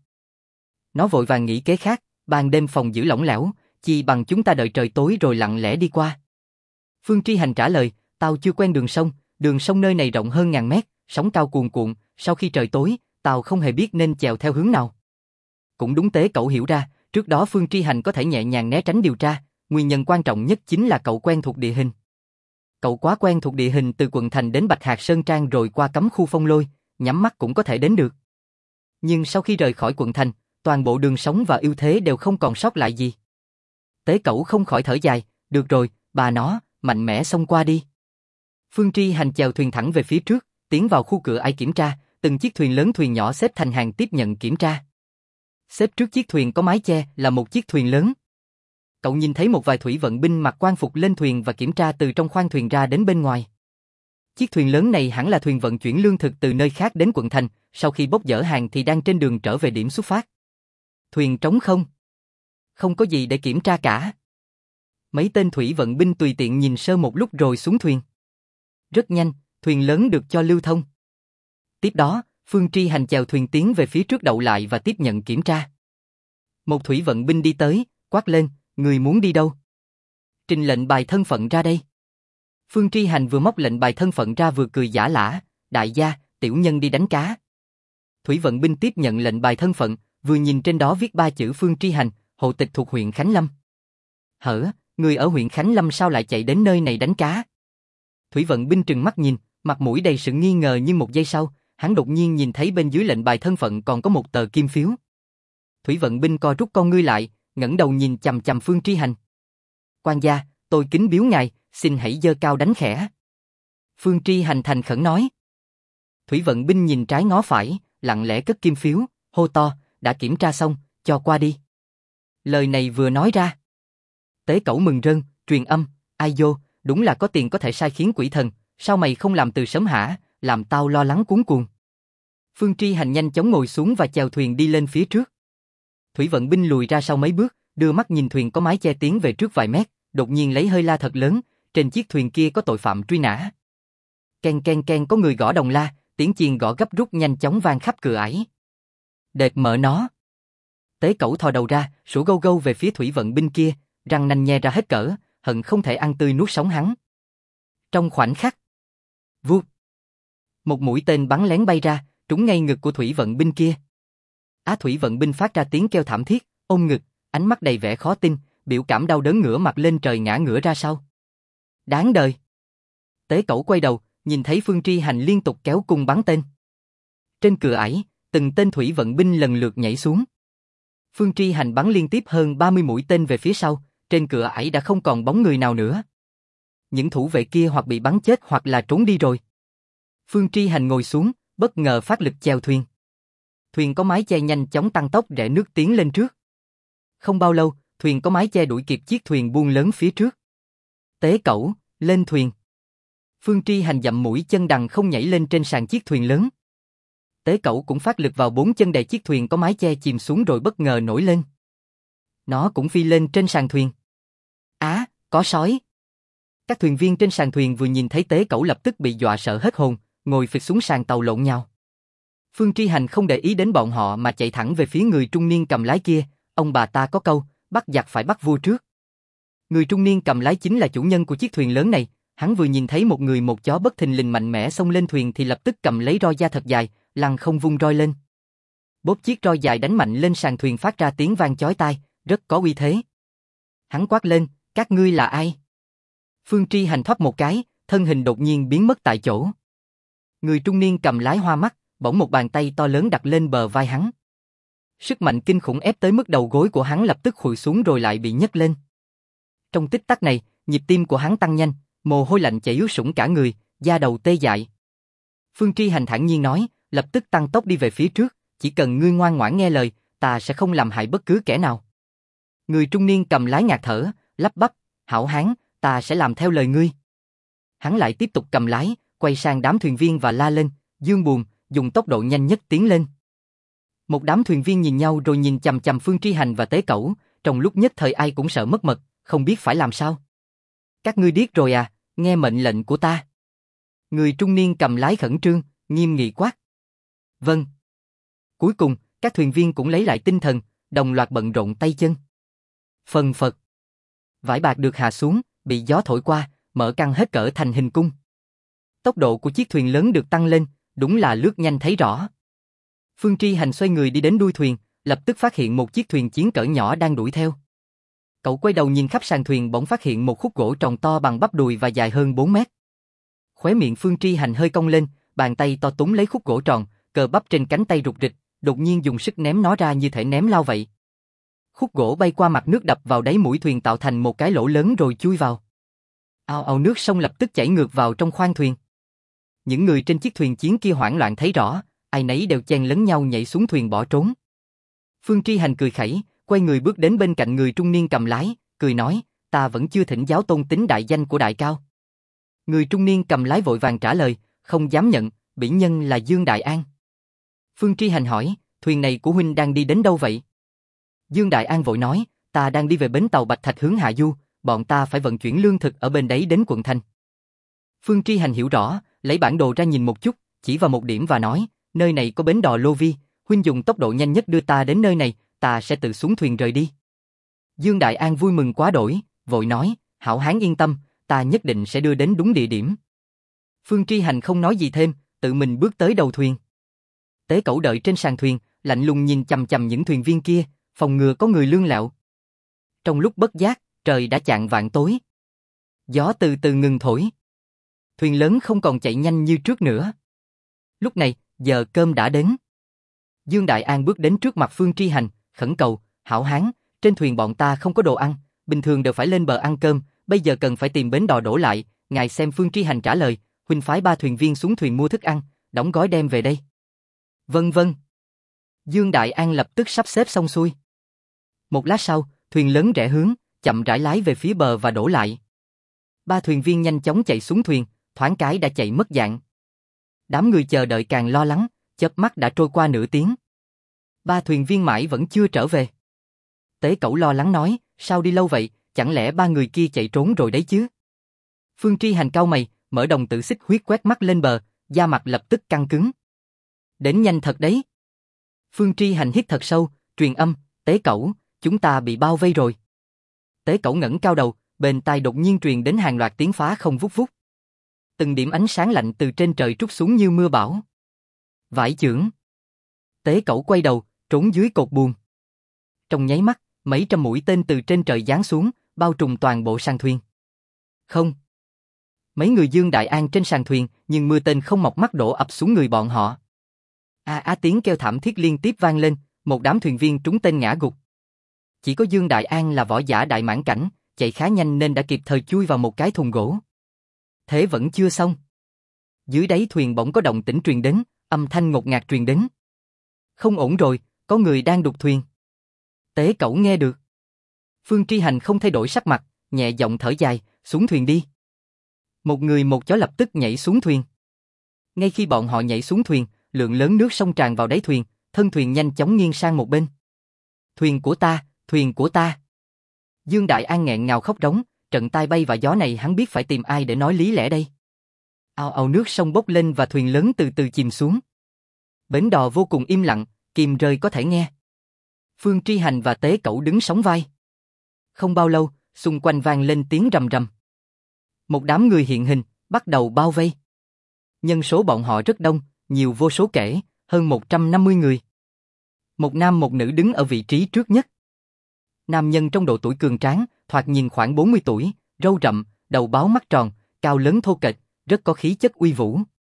Nó vội vàng nghĩ kế khác, ban đêm phòng giữ lỏng lẻo, chi bằng chúng ta đợi trời tối rồi lặng lẽ đi qua. Phương Tri Hành trả lời, tao chưa quen đường sông nơi này rộng hơn 1000 mét, sóng cao cuồn cuộn, sau khi trời tối, tao không hề biết nên chèo theo hướng nào. Cũng đúng, Tế Cẩu hiểu ra, trước đó Phương Tri Hành có thể nhẹ nhàng né tránh điều tra, nguyên nhân quan trọng nhất chính là cậu quen thuộc địa hình. Cậu quá quen thuộc địa hình từ quận thành đến Bạch Hạc Sơn Trang rồi qua cấm khu Phong Lôi, nhắm mắt cũng có thể đến được. Nhưng sau khi rời khỏi quận thành, toàn bộ đường sống và ưu thế đều không còn sót lại gì. Tế Cẩu không khỏi thở dài, được rồi, bà nó, mạnh mẽ xông qua đi. Phương Tri Hành chèo thuyền thẳng về phía trước, tiến vào khu cửa ải kiểm tra, từng chiếc thuyền lớn thuyền nhỏ xếp thành hàng tiếp nhận kiểm tra. Xếp trước chiếc thuyền có mái che là một chiếc thuyền lớn. Cậu nhìn thấy một vài thủy vận binh mặc quan phục lên thuyền và kiểm tra từ trong khoang thuyền ra đến bên ngoài. Chiếc thuyền lớn này hẳn là thuyền vận chuyển lương thực từ nơi khác đến quận thành, sau khi bốc dỡ hàng thì đang trên đường trở về điểm xuất phát. Thuyền trống không. Không có gì để kiểm tra cả. Mấy tên thủy vận binh tùy tiện nhìn sơ một lúc rồi xuống thuyền. Rất nhanh, thuyền lớn được cho lưu thông. Tiếp đó, Phương Tri Hành chèo thuyền tiến về phía trước đậu lại và tiếp nhận kiểm tra. Một thủy vận binh đi tới, quát lên, người muốn đi đâu? Trình lệnh bài thân phận ra đây. Phương Tri Hành vừa móc lệnh bài thân phận ra vừa cười giả lả, đại gia, tiểu nhân đi đánh cá. Thủy vận binh tiếp nhận lệnh bài thân phận, vừa nhìn trên đó viết 3 chữ Phương Tri Hành, hộ tịch thuộc huyện Khánh Lâm. Hở, người ở huyện Khánh Lâm sao lại chạy đến nơi này đánh cá? Thủy vận binh trừng mắt nhìn, mặt mũi đầy sự nghi ngờ, nhưng một giây sau, hắn đột nhiên nhìn thấy bên dưới lệnh bài thân phận còn có một tờ kim phiếu. Thủy vận binh co rút con ngươi lại, ngẩng đầu nhìn chằm chằm Phương Tri Hành. Quan gia, tôi kính biếu ngài, xin hãy giơ cao đánh khẽ. Phương Tri Hành thành khẩn nói. Thủy vận binh nhìn trái ngó phải, lặng lẽ cất kim phiếu, hô to, đã kiểm tra xong, cho qua đi. Lời này vừa nói ra. Tế Cẩu mừng rơn, truyền âm, ai vô, đúng là có tiền có thể sai khiến quỷ thần, sao mày không làm từ sớm hả, làm tao lo lắng cuống cuồng. Phương Tri Hành nhanh chóng ngồi xuống và chèo thuyền đi lên phía trước. Thủy vận binh lùi ra sau mấy bước, đưa mắt nhìn thuyền có mái che tiến về trước vài mét, đột nhiên lấy hơi la thật lớn, trên chiếc thuyền kia có tội phạm truy nã. Ken ken ken có người gõ đồng la, tiếng chiên gõ gấp rút nhanh chóng vang khắp cửa ải. Đệt mở nó. Tế Cẩu thò đầu ra, sủa gâu gâu về phía thủy vận binh kia, răng nanh nhe ra hết cỡ, hận không thể ăn tươi nuốt sống hắn. Trong khoảnh khắc, vút, một mũi tên bắn lén bay ra, trúng ngay ngực của thủy vận binh kia. Thủy vận binh phát ra tiếng kêu thảm thiết, ôm ngực, ánh mắt đầy vẻ khó tin, biểu cảm đau đớn ngửa mặt lên trời ngã ngửa ra sau. Đáng đời. Tế Cẩu quay đầu, nhìn thấy Phương Tri Hành liên tục kéo cung bắn tên. Trên cửa ải, từng tên thủy vận binh lần lượt nhảy xuống. Phương Tri Hành bắn liên tiếp hơn 30 mũi tên về phía sau, trên cửa ải đã không còn bóng người nào nữa. Những thủ vệ kia hoặc bị bắn chết hoặc là trốn đi rồi. Phương Tri Hành ngồi xuống, bất ngờ phát lực chèo thuyền. Thuyền có mái che nhanh chóng tăng tốc rẽ nước tiến lên trước. Không bao lâu, thuyền có mái che đuổi kịp chiếc thuyền buôn lớn phía trước. Tế Cẩu, lên thuyền. Phương Tri Hành dậm mũi chân đằng không nhảy lên trên sàn chiếc thuyền lớn. Tế Cẩu cũng phát lực vào 4 chân đẩy chiếc thuyền có mái che chìm xuống rồi bất ngờ nổi lên. Nó cũng phi lên trên sàn thuyền. Có sói. Các thuyền viên trên sàn thuyền vừa nhìn thấy Tế Cẩu lập tức bị dọa sợ hết hồn, ngồi phịch xuống sàn tàu lộn nhau. Phương Tri Hành không để ý đến bọn họ mà chạy thẳng về phía người trung niên cầm lái kia, ông bà ta có câu, bắt giặc phải bắt vua trước. Người trung niên cầm lái chính là chủ nhân của chiếc thuyền lớn này, hắn vừa nhìn thấy một người một chó bất thình lình mạnh mẽ xông lên thuyền thì lập tức cầm lấy roi da thật dài, lăng không vung roi lên. Bốp chiếc roi dài đánh mạnh lên sàn thuyền phát ra tiếng vang chói tai, rất có uy thế. Hắn quát lên, các ngươi là ai? Phương Tri Hành thoát một cái, thân hình đột nhiên biến mất tại chỗ. Người trung niên cầm lái hoa mắt, bỗng một bàn tay to lớn đặt lên bờ vai hắn. Sức mạnh kinh khủng ép tới mức đầu gối của hắn lập tức khuỵu xuống rồi lại bị nhấc lên. Trong tích tắc này, nhịp tim của hắn tăng nhanh, mồ hôi lạnh chảy ướt sũng cả người, da đầu tê dại. Phương Tri Hành thản nhiên nói, lập tức tăng tốc đi về phía trước, chỉ cần ngươi ngoan ngoãn nghe lời, ta sẽ không làm hại bất cứ kẻ nào. Người trung niên cầm lái ngạt thở, lắp bắp, hảo hán, ta sẽ làm theo lời ngươi. Hắn lại tiếp tục cầm lái, quay sang đám thuyền viên và la lên, dương buồm, dùng tốc độ nhanh nhất tiến lên. Một đám thuyền viên nhìn nhau rồi nhìn chằm chằm Phương Tri Hành và Tế Cẩu, trong lúc nhất thời ai cũng sợ mất mật, không biết phải làm sao. Các ngươi điếc rồi à, nghe mệnh lệnh của ta. Người trung niên cầm lái khẩn trương, nghiêm nghị quát. Vâng. Cuối cùng, các thuyền viên cũng lấy lại tinh thần, đồng loạt bận rộn tay chân. Phần phật. Vải bạc được hạ xuống, bị gió thổi qua, mở căng hết cỡ thành hình cung. Tốc độ của chiếc thuyền lớn được tăng lên, đúng là lướt nhanh thấy rõ. Phương Tri Hành xoay người đi đến đuôi thuyền, lập tức phát hiện một chiếc thuyền chiến cỡ nhỏ đang đuổi theo. Cậu quay đầu nhìn khắp sàn thuyền bỗng phát hiện một khúc gỗ tròn to bằng bắp đùi và dài hơn 4 mét. Khóe miệng Phương Tri Hành hơi cong lên, bàn tay to túm lấy khúc gỗ tròn, cơ bắp trên cánh tay rục rịch, đột nhiên dùng sức ném nó ra như thể ném lao vậy. Khúc gỗ bay qua mặt nước đập vào đáy mũi thuyền tạo thành một cái lỗ lớn rồi chui vào. Ào ào, nước sông lập tức chảy ngược vào trong khoang thuyền. Những người trên chiếc thuyền chiến kia hoảng loạn thấy rõ, ai nấy đều chen lấn nhau nhảy xuống thuyền bỏ trốn. Phương Tri Hành cười khẩy, quay người bước đến bên cạnh người trung niên cầm lái, cười nói, ta vẫn chưa thỉnh giáo tôn tính đại danh của đại cao. Người trung niên cầm lái vội vàng trả lời, không dám nhận, bỉ nhân là Dương Đại An. Phương Tri Hành hỏi, thuyền này của huynh đang đi đến đâu vậy? Dương Đại An vội nói, ta đang đi về bến tàu Bạch Thạch hướng Hạ Du, bọn ta phải vận chuyển lương thực ở bên đấy đến quận thành. Phương Tri Hành hiểu rõ, lấy bản đồ ra nhìn một chút, chỉ vào một điểm và nói, nơi này có bến đò Lô Vi, huynh dùng tốc độ nhanh nhất đưa ta đến nơi này, ta sẽ tự xuống thuyền rời đi. Dương Đại An vui mừng quá đổi, vội nói, hảo hán yên tâm, ta nhất định sẽ đưa đến đúng địa điểm. Phương Tri Hành không nói gì thêm, tự mình bước tới đầu thuyền. Tế Cẩu đợi trên sàn thuyền, lạnh lùng nhìn chằm chằm những thuyền viên kia, phòng ngừa có người lương lẹo. Trong lúc bất giác, trời đã chạng vạng tối. Gió từ từ ngừng thổi. Thuyền lớn không còn chạy nhanh như trước nữa. Lúc này, giờ cơm đã đến. Dương Đại An bước đến trước mặt Phương Tri Hành, khẩn cầu, hảo hán, trên thuyền bọn ta không có đồ ăn, bình thường đều phải lên bờ ăn cơm, bây giờ cần phải tìm bến đò đổ lại, ngài xem. Phương Tri Hành trả lời, huynh phái 3 thuyền viên xuống thuyền mua thức ăn, đóng gói đem về đây. Vâng vâng. Dương Đại An lập tức sắp xếp xong xuôi. Một lát sau, thuyền lớn rẽ hướng, chậm rãi lái về phía bờ và đổ lại. 3 thuyền viên nhanh chóng chạy xuống thuyền, thoáng cái đã chạy mất dạng. Đám người chờ đợi càng lo lắng, chớp mắt đã trôi qua nửa tiếng. 3 thuyền viên mãi vẫn chưa trở về. Tế Cẩu lo lắng nói, sao đi lâu vậy, chẳng lẽ 3 người kia chạy trốn rồi đấy chứ? Phương Tri Hành cau mày, mở đồng tử xích huyết quét mắt lên bờ, da mặt lập tức căng cứng. Đến nhanh thật đấy. Phương Tri Hành hít thật sâu, truyền âm, Tế Cẩu, chúng ta bị bao vây rồi. Tế Cẩu ngẩng cao đầu, bên tai đột nhiên truyền đến hàng loạt tiếng phá không vút vút. Từng điểm ánh sáng lạnh từ trên trời trút xuống như mưa bão. Vải chưởng. Tế Cẩu quay đầu, trốn dưới cột buồm. Trong nháy mắt, mấy trăm mũi tên từ trên trời giáng xuống, bao trùm toàn bộ sàn thuyền. Không. Mấy người Dương Đại An trên sàn thuyền, nhưng mưa tên không mọc mắt đổ ập xuống người bọn họ. Tiếng kêu thảm thiết liên tiếp vang lên, một đám thuyền viên trúng tên ngã gục. Chỉ có Dương Đại An là võ giả đại mãn cảnh, chạy khá nhanh nên đã kịp thời chui vào một cái thùng gỗ. Thế vẫn chưa xong. Dưới đáy thuyền bỗng có động tĩnh truyền đến, âm thanh ngột ngạt truyền đến. Không ổn rồi, có người đang đục thuyền. Tế Cẩu nghe được. Phương Tri Hành không thay đổi sắc mặt, nhẹ giọng thở dài, xuống thuyền đi. Một người một chó lập tức nhảy xuống thuyền. Ngay khi bọn họ nhảy xuống thuyền, lượng lớn nước sông tràn vào đáy thuyền, thân thuyền nhanh chóng nghiêng sang một bên. Thuyền của ta, thuyền của ta. Dương Đại An nghẹn ngào khóc rống, trận tai bay và gió này hắn biết phải tìm ai để nói lý lẽ đây. Ào ào, nước sông bốc lên và thuyền lớn từ từ chìm xuống. Bến đò vô cùng im lặng, kìm rơi có thể nghe. Phương Tri Hành và Tế Cẩu đứng sóng vai. Không bao lâu, xung quanh vang lên tiếng rầm rầm. Một đám người hiện hình, bắt đầu bao vây. Nhân số bọn họ rất đông, nhiều vô số kể, hơn 150 người. Một nam một nữ đứng ở vị trí trước nhất. Nam nhân trong độ tuổi cường tráng, thoạt nhìn khoảng 40 tuổi, râu rậm, đầu báo mắt tròn, cao lớn thô kệch, rất có khí chất uy vũ.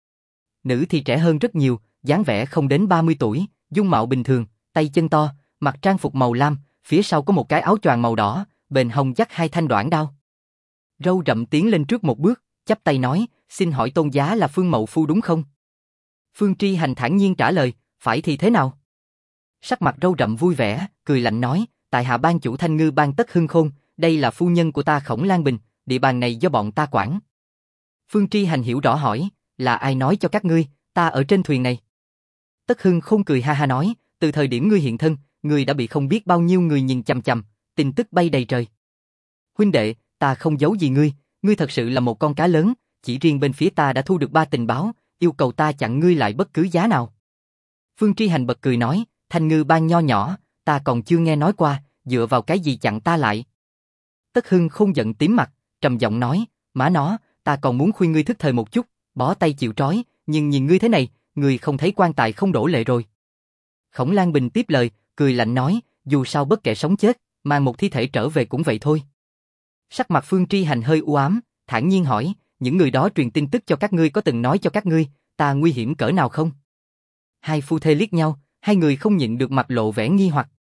Nữ thì trẻ hơn rất nhiều, dáng vẻ không đến 30 tuổi, dung mạo bình thường, tay chân to, mặc trang phục màu lam, phía sau có một cái áo choàng màu đỏ, bên hông dắt 2 thanh đoản đao. Râu rậm tiến lên trước một bước, chắp tay nói, xin hỏi tôn giá là Phương Mậu Phu đúng không? Phương Tri Hành thản nhiên trả lời, phải thì thế nào? Sắc mặt râu rậm vui vẻ, cười lạnh nói, tại hạ ban chủ Thanh Ngư Bang Tất Hưng Khôn, đây là phu nhân của ta Khổng Lan Bình, địa bàn này do bọn ta quản. Phương Tri Hành hiểu rõ hỏi, là ai nói cho các ngươi, ta ở trên thuyền này? Tất Hưng Khôn cười ha ha nói, từ thời điểm ngươi hiện thân, ngươi đã bị không biết bao nhiêu người nhìn chằm chằm, tin tức bay đầy trời. Huynh đệ, ta không giấu gì ngươi thật sự là một con cá lớn, chỉ riêng bên phía ta đã thu được 3 tình báo, yêu cầu ta chặn ngươi lại bất cứ giá nào. Phương Tri Hành bật cười nói, Thanh Ngư Bang nho nhỏ, ta còn chưa nghe nói qua, dựa vào cái gì chặn ta lại? Tất Hưng Khôn giận tím mặt, trầm giọng nói, má nó, ta còn muốn khuyên ngươi thức thời một chút, bó tay chịu trói, nhưng nhìn ngươi thế này, ngươi không thấy quan tài không đổ lệ rồi. Khổng Lan Bình tiếp lời, cười lạnh nói, dù sao bất kể sống chết, mang một thi thể trở về cũng vậy thôi. Sắc mặt Phương Tri Hành hơi u ám, thản nhiên hỏi, những người đó truyền tin tức cho các ngươi có từng nói cho các ngươi, ta nguy hiểm cỡ nào không? Hai phu thê liếc nhau, hai người không nhịn được mặt lộ vẻ nghi hoặc.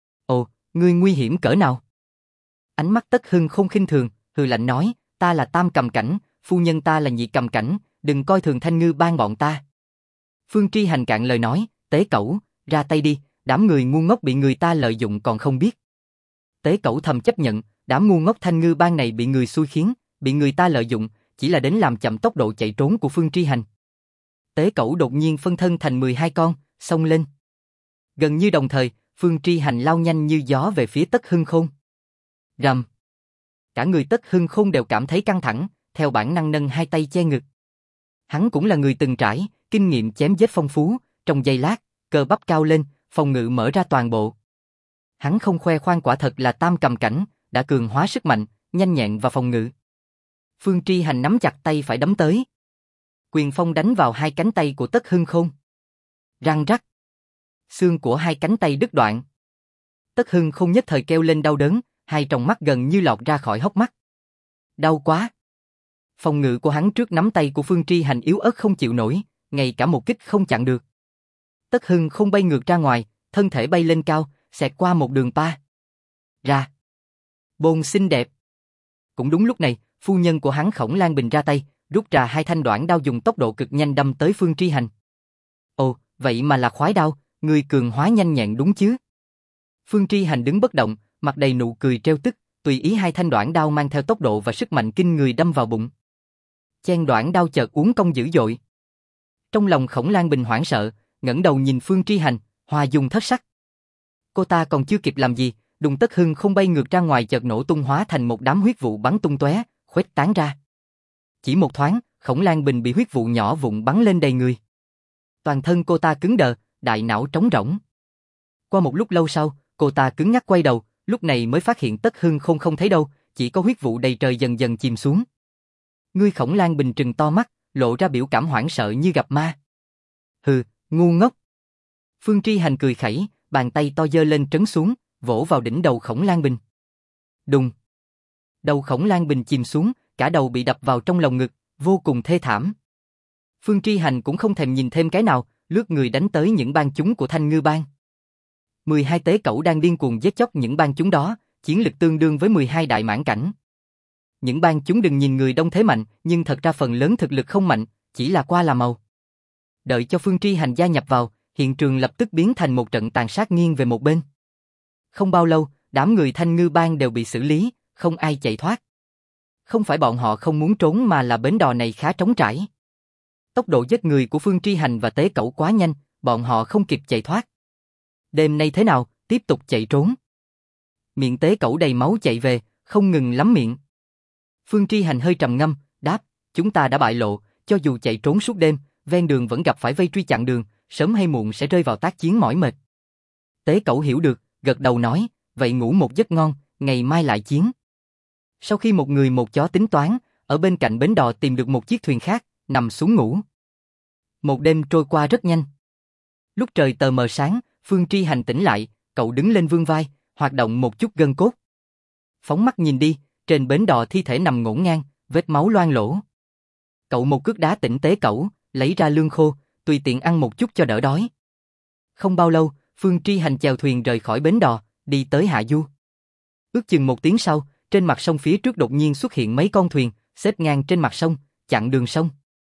Ồ, ngươi nguy hiểm cỡ nào? Ánh mắt Tất Hưng không khinh thường, hừ lạnh nói, ta là Tam Cầm Cảnh, phu nhân ta là Nhị Cầm Cảnh, đừng coi thường Thanh Ngư Bang bọn ta. Phương Tri Hành cạn lời nói, Tế Cẩu, ra tay đi, đám người ngu ngốc bị người ta lợi dụng còn không biết. Tế Cẩu thầm chấp nhận, đám ngu ngốc Thanh Ngư Bang này bị người xui khiến, bị người ta lợi dụng, chỉ là đến làm chậm tốc độ chạy trốn của Phương Tri Hành. Tế Cẩu đột nhiên phân thân thành 12 con, xông lên. Gần như đồng thời, Phương Tri Hành lao nhanh như gió về phía Tất Hưng Khôn. Rầm. Cả người Tất Hưng Khôn đều cảm thấy căng thẳng, theo bản năng nâng hai tay che ngực. Hắn cũng là người từng trải, kinh nghiệm chém giết phong phú, trong giây lát, cơ bắp cao lên, phòng ngự mở ra toàn bộ. Hắn không khoe khoang quả thật là Tam Cầm Cảnh, đã cường hóa sức mạnh, nhanh nhẹn và phòng ngự. Phương Tri Hành nắm chặt tay phải đấm tới. Quyền phong đánh vào hai cánh tay của Tất Hưng Khôn. Răng rắc. Xương của hai cánh tay đứt đoạn. Tất Hưng Khôn nhất thời kêu lên đau đớn, hai tròng mắt gần như lọt ra khỏi hốc mắt. Đau quá. Phòng ngự của hắn trước nắm tay của Phương Tri Hành yếu ớt không chịu nổi, ngay cả một kích không chặn được. Tất Hưng Khôn bay ngược ra ngoài, thân thể bay lên cao, xẹt qua một đường pa. Ra. Bôn xinh đẹp. Cũng đúng lúc này, phu nhân của hắn Khổng Lan Bình ra tay, rút ra hai thanh đoản đao dùng tốc độ cực nhanh đâm tới Phương Tri Hành. Ồ, vậy mà là khoái đao, người cường hóa nhanh nhẹn đúng chứ? Phương Tri Hành đứng bất động, mặt đầy nụ cười trêu tức, tùy ý hai thanh đoản đao mang theo tốc độ và sức mạnh kinh người đâm vào bụng. Chen đoản đao chợt uốn cong dữ dội. Trong lòng Khổng Lan Bình hoảng sợ, ngẩng đầu nhìn Phương Tri Hành, hoa dung thất sắc. Cô ta còn chưa kịp làm gì, đùng Tất Hưng không bay ngược ra ngoài chợt nổ tung hóa thành một đám huyết vụ bắn tung tóe, khuếch tán ra. Chỉ một thoáng, Khổng Lan Bình bị huyết vụ nhỏ vụn bắn lên đầy người. Toàn thân cô ta cứng đờ, đại não trống rỗng. Qua một lúc lâu sau, cô ta cứng ngắc quay đầu, lúc này mới phát hiện Tất Hưng không thấy đâu, chỉ có huyết vụ đầy trời dần dần chìm xuống. Ngươi Khổng Lan Bình trừng to mắt, lộ ra biểu cảm hoảng sợ như gặp ma. Hừ, ngu ngốc. Phương Tri Hành cười khẩy, bàn tay to giơ lên trấn xuống, vỗ vào đỉnh đầu Khổng Lan Bình. Đùng. Đầu Khổng Lan Bình chìm xuống, cả đầu bị đập vào trong lồng ngực, vô cùng thê thảm. Phương Tri Hành cũng không thèm nhìn thêm cái nào, lướt người đánh tới những bang chúng của Thanh Ngư Bang. 12 Tế Cẩu đang điên cuồng giết chóc những bang chúng đó, chiến lực tương đương với 12 đại mãn cảnh. Những bang chúng đừng nhìn người đông thế mạnh, nhưng thật ra phần lớn thực lực không mạnh, chỉ là qua là màu. Đợi cho Phương Tri Hành gia nhập vào, hiện trường lập tức biến thành một trận tàn sát nghiêng về một bên. Không bao lâu, đám người Thanh Ngư Bang đều bị xử lý, không ai chạy thoát. Không phải bọn họ không muốn trốn mà là bến đò này khá trống trải. Tốc độ giết người của Phương Tri Hành và Tế Cẩu quá nhanh, bọn họ không kịp chạy thoát. Đêm nay thế nào, tiếp tục chạy trốn. Miệng Tế Cẩu đầy máu chạy về, không ngừng lắm miệng. Phương Tri Hành hơi trầm ngâm, đáp, chúng ta đã bại lộ, cho dù chạy trốn suốt đêm, ven đường vẫn gặp phải vây truy chặn đường, sớm hay muộn sẽ rơi vào tác chiến mỏi mệt. Tế Cẩu hiểu được, gật đầu nói, vậy ngủ một giấc ngon, ngày mai lại chiến. Sau khi một người một chó tính toán, ở bên cạnh bến đò tìm được một chiếc thuyền khác, nằm xuống ngủ. Một đêm trôi qua rất nhanh. Lúc trời tờ mờ sáng, Phương Tri Hành tỉnh lại, cậu đứng lên vươn vai, hoạt động một chút gân cốt. Phóng mắt nhìn đi, trên bến đò thi thể nằm ngổn ngang, vết máu loang lổ. Cậu một cước đá tỉnh Tế Cẩu, lấy ra lương khô, tùy tiện ăn một chút cho đỡ đói. Không bao lâu, Phương Tri Hành chèo thuyền rời khỏi bến đò, đi tới hạ du. Ước chừng một tiếng sau, trên mặt sông phía trước đột nhiên xuất hiện mấy con thuyền, xếp ngang trên mặt sông, chặn đường sông.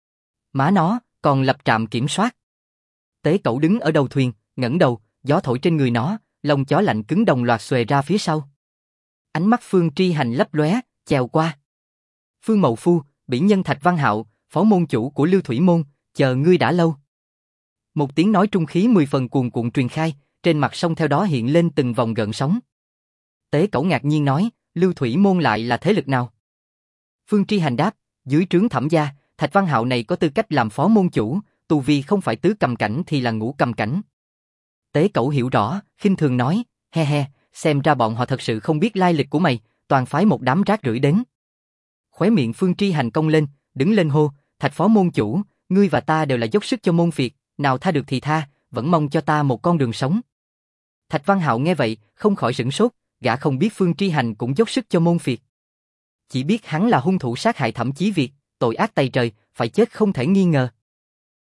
Má nó, còn lập trạm kiểm soát. Tế Cẩu đứng ở đầu thuyền, ngẩng đầu, gió thổi trên người nó, lông chó lạnh cứng đồng loạt xòe ra phía sau. Ánh mắt Phương Tri Hành lấp lóe, chèo qua. Phương Mậu Phu, bỉ nhân Thạch Văn Hạo, phó môn chủ của Lưu Thủy Môn, chờ ngươi đã lâu. Một tiếng nói trung khí 10 phần cuồn cuộn truyền khai, trên mặt sông theo đó hiện lên từng vòng gợn sóng. Tế Cẩu ngạc nhiên nói, Lưu Thủy Môn lại là thế lực nào? Phương Tri Hành đáp, dưới trướng Thẩm gia, Thạch Văn Hạo này có tư cách làm phó môn chủ, tu vi không phải tứ cầm cảnh thì là ngũ cầm cảnh. Tế Cẩu hiểu rõ, khinh thường nói, he he, xem ra bọn họ thật sự không biết lai lịch của mày, toàn phái một đám rác rưởi đến. Khóe miệng Phương Tri Hành cong lên, đứng lên hô, Thạch phó môn chủ, ngươi và ta đều là dốc sức cho môn phiệt, nào tha được thì tha, vẫn mong cho ta một con đường sống. Thạch Văn Hạo nghe vậy, không khỏi sửng sốt, gã không biết Phương Tri Hành cũng dốc sức cho môn phiệt. Chỉ biết hắn là hung thủ sát hại Thẩm Chí Việt, tội ác tày trời, phải chết không thể nghi ngờ.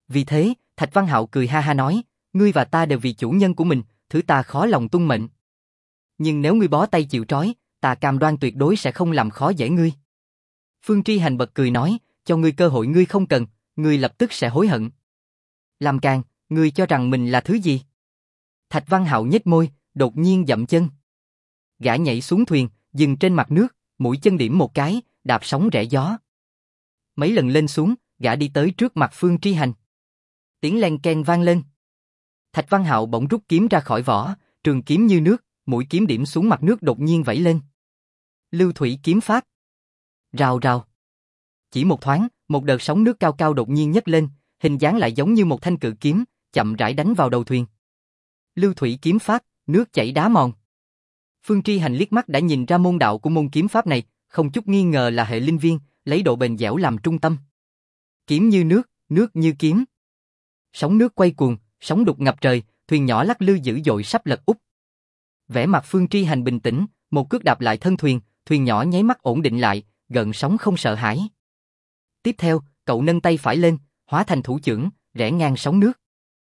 Vì thế, Thạch Văn Hạo cười ha ha nói, ngươi và ta đều vì chủ nhân của mình, thứ ta khó lòng tuân mệnh. Nhưng nếu ngươi bó tay chịu trói, ta cam đoan tuyệt đối sẽ không làm khó dễ ngươi. Phương Tri Hành bật cười nói, cho ngươi cơ hội ngươi không cần, ngươi lập tức sẽ hối hận. Làm càn, ngươi cho rằng mình là thứ gì? Thạch Văn Hạo nhếch môi, đột nhiên dậm chân. Gã nhảy xuống thuyền, dừng trên mặt nước, mũi chân điểm một cái, đạp sóng rẽ gió. Mấy lần lên xuống, gã đi tới trước mặt Phương Tri Hành. Tiếng len ken vang lên. Thạch Văn Hạo bỗng rút kiếm ra khỏi vỏ, trường kiếm như nước, mũi kiếm điểm xuống mặt nước đột nhiên vẫy lên. Lưu thủy kiếm pháp. Rào rào. Chỉ một thoáng, một đợt sóng nước cao cao đột nhiên nhấc lên, hình dáng lại giống như một thanh cự kiếm, chậm rãi đánh vào đầu thuyền. Lưu thủy kiếm pháp, nước chảy đá mòn. Phương Tri Hành liếc mắt đã nhìn ra môn đạo của môn kiếm pháp này, không chút nghi ngờ là hệ linh viên, lấy độ bền dẻo làm trung tâm. Kiếm như nước, nước như kiếm. Sóng nước quay cuồng, sóng đục ngập trời, thuyền nhỏ lắc lư dữ dội sắp lật úp. Vẻ mặt Phương Tri Hành bình tĩnh, một cước đạp lại thân thuyền, thuyền nhỏ nháy mắt ổn định lại, gợn sóng không sợ hãi. Tiếp theo, cậu nâng tay phải lên, hóa thành thủ chưởng, rẽ ngang sóng nước.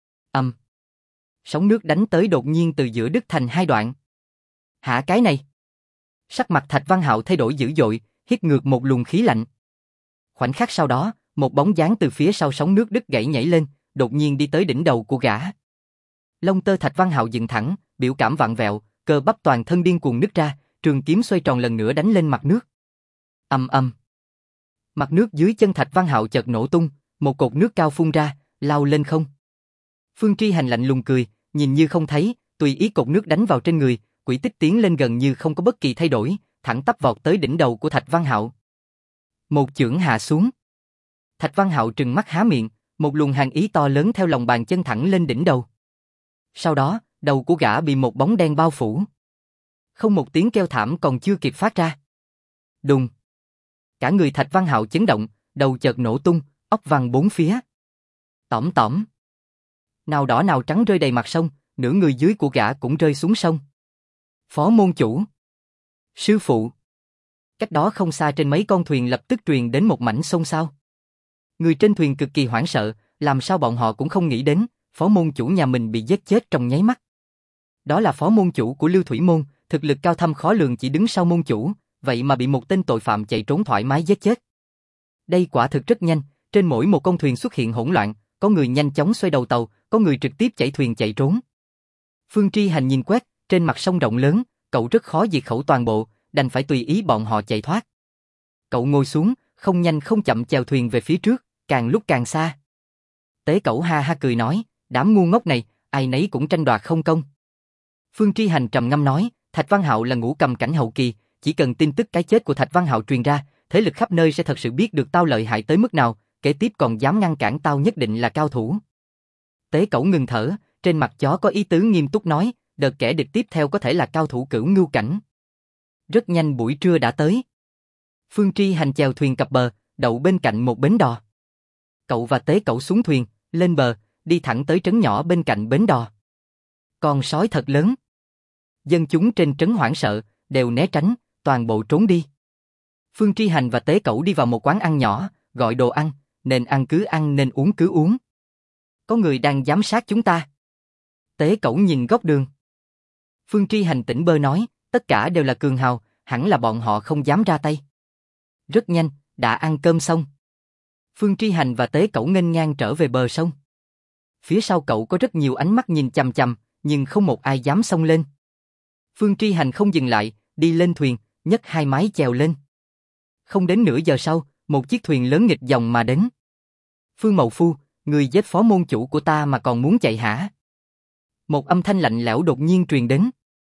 Sóng nước đánh tới đột nhiên từ giữa đứt thành hai đoạn. Hả cái này? Sắc mặt Thạch Văn Hạo thay đổi dữ dội, hít ngược một luồng khí lạnh. Khoảnh khắc sau đó, một bóng dáng từ phía sau sóng nước đứt gãy nhảy lên, đột nhiên đi tới đỉnh đầu của gã. Lông tơ Thạch Văn Hạo dựng thẳng, biểu cảm vặn vẹo, cơ bắp toàn thân điên cuồng nứt ra, trường kiếm xoay tròn lần nữa đánh lên mặt nước. Ầm ầm. Mặt nước dưới chân Thạch Văn Hạo chợt nổ tung, một cột nước cao phun ra, lao lên không. Phương Tri Hành lạnh lùng cười, nhìn như không thấy, tùy ý cột nước đánh vào trên người, quỹ tích tiến lên gần như không có bất kỳ thay đổi, thẳng tắp vọt tới đỉnh đầu của Thạch Văn Hạo. Một chưởng hạ xuống. Thạch Văn Hạo trừng mắt há miệng, một luồng hàn ý to lớn theo lòng bàn chân thẳng lên đỉnh đầu. Sau đó, đầu của gã bị một bóng đen bao phủ. Không một tiếng kêu thảm còn chưa kịp phát ra. Đùng. Cả người Thạch Văn Hạo chấn động, đầu chợt nổ tung, óc văng bốn phía. Tỏm tỏm. Nào đỏ nào trắng rơi đầy mặt sông, nửa người dưới của gã cũng rơi xuống sông. Phó môn chủ. Sư phụ. Cách đó không xa trên mấy con thuyền lập tức truyền đến một mảnh xôn xao. Người trên thuyền cực kỳ hoảng sợ, làm sao bọn họ cũng không nghĩ đến, phó môn chủ nhà mình bị giết chết trong nháy mắt. Đó là phó môn chủ của Lưu Thủy Môn, thực lực cao thâm khó lường chỉ đứng sau môn chủ, vậy mà bị một tên tội phạm chạy trốn thoải mái giết chết. Đây quả thực rất nhanh, trên mỗi một con thuyền xuất hiện hỗn loạn, có người nhanh chóng xoay đầu tàu, có người trực tiếp chạy thuyền chạy trốn. Phương Tri Hành nhìn quét, trên mặt sông rộng lớn, cậu rất khó diệt khẩu toàn bộ, đành phải tùy ý bọn họ chạy thoát. Cậu ngồi xuống, không nhanh không chậm chèo thuyền về phía trước, càng lúc càng xa. Tế Cẩu ha ha cười nói, đám ngu ngốc này, ai nấy cũng tranh đoạt không công. Phương Tri Hành trầm ngâm nói, Thạch Văn Hạo là ngũ cầm cảnh hậu kỳ, chỉ cần tin tức cái chết của Thạch Văn Hạo truyền ra, thế lực khắp nơi sẽ thật sự biết được tao lợi hại tới mức nào, kế tiếp còn dám ngăn cản tao nhất định là cao thủ. Tế Cẩu ngừng thở, trên mặt chó có ý tứ nghiêm túc nói, đợt kẻ địch tiếp theo có thể là cao thủ cửu ngưu cảnh. Rất nhanh buổi trưa đã tới. Phương Tri Hành chèo thuyền cập bờ, đậu bên cạnh một bến đò. Cậu và Tế Cẩu xuống thuyền, lên bờ, đi thẳng tới trấn nhỏ bên cạnh bến đò. Con sói thật lớn. Dân chúng trên trấn hoảng sợ, đều né tránh, toàn bộ trốn đi. Phương Tri Hành và Tế Cẩu đi vào một quán ăn nhỏ, gọi đồ ăn, nên ăn cứ ăn nên uống cứ uống. Có người đang giám sát chúng ta. Tế Cẩu nhìn góc đường. Phương Tri Hành tỉnh bơ nói, tất cả đều là cường hào, hẳn là bọn họ không dám ra tay. Rất nhanh, đã ăn cơm xong. Phương Tri Hành và Tế Cẩu nghênh ngang trở về bờ sông. Phía sau cậu có rất nhiều ánh mắt nhìn chằm chằm, nhưng không một ai dám xông lên. Phương Tri Hành không dừng lại, đi lên thuyền, nhấc hai mái chèo lên. Không đến nửa giờ sau, một chiếc thuyền lớn nghịch dòng mà đến. Phương Mậu Phu, người giết phó môn chủ của ta mà còn muốn chạy hả? Một âm thanh lạnh lẽo đột nhiên truyền đến.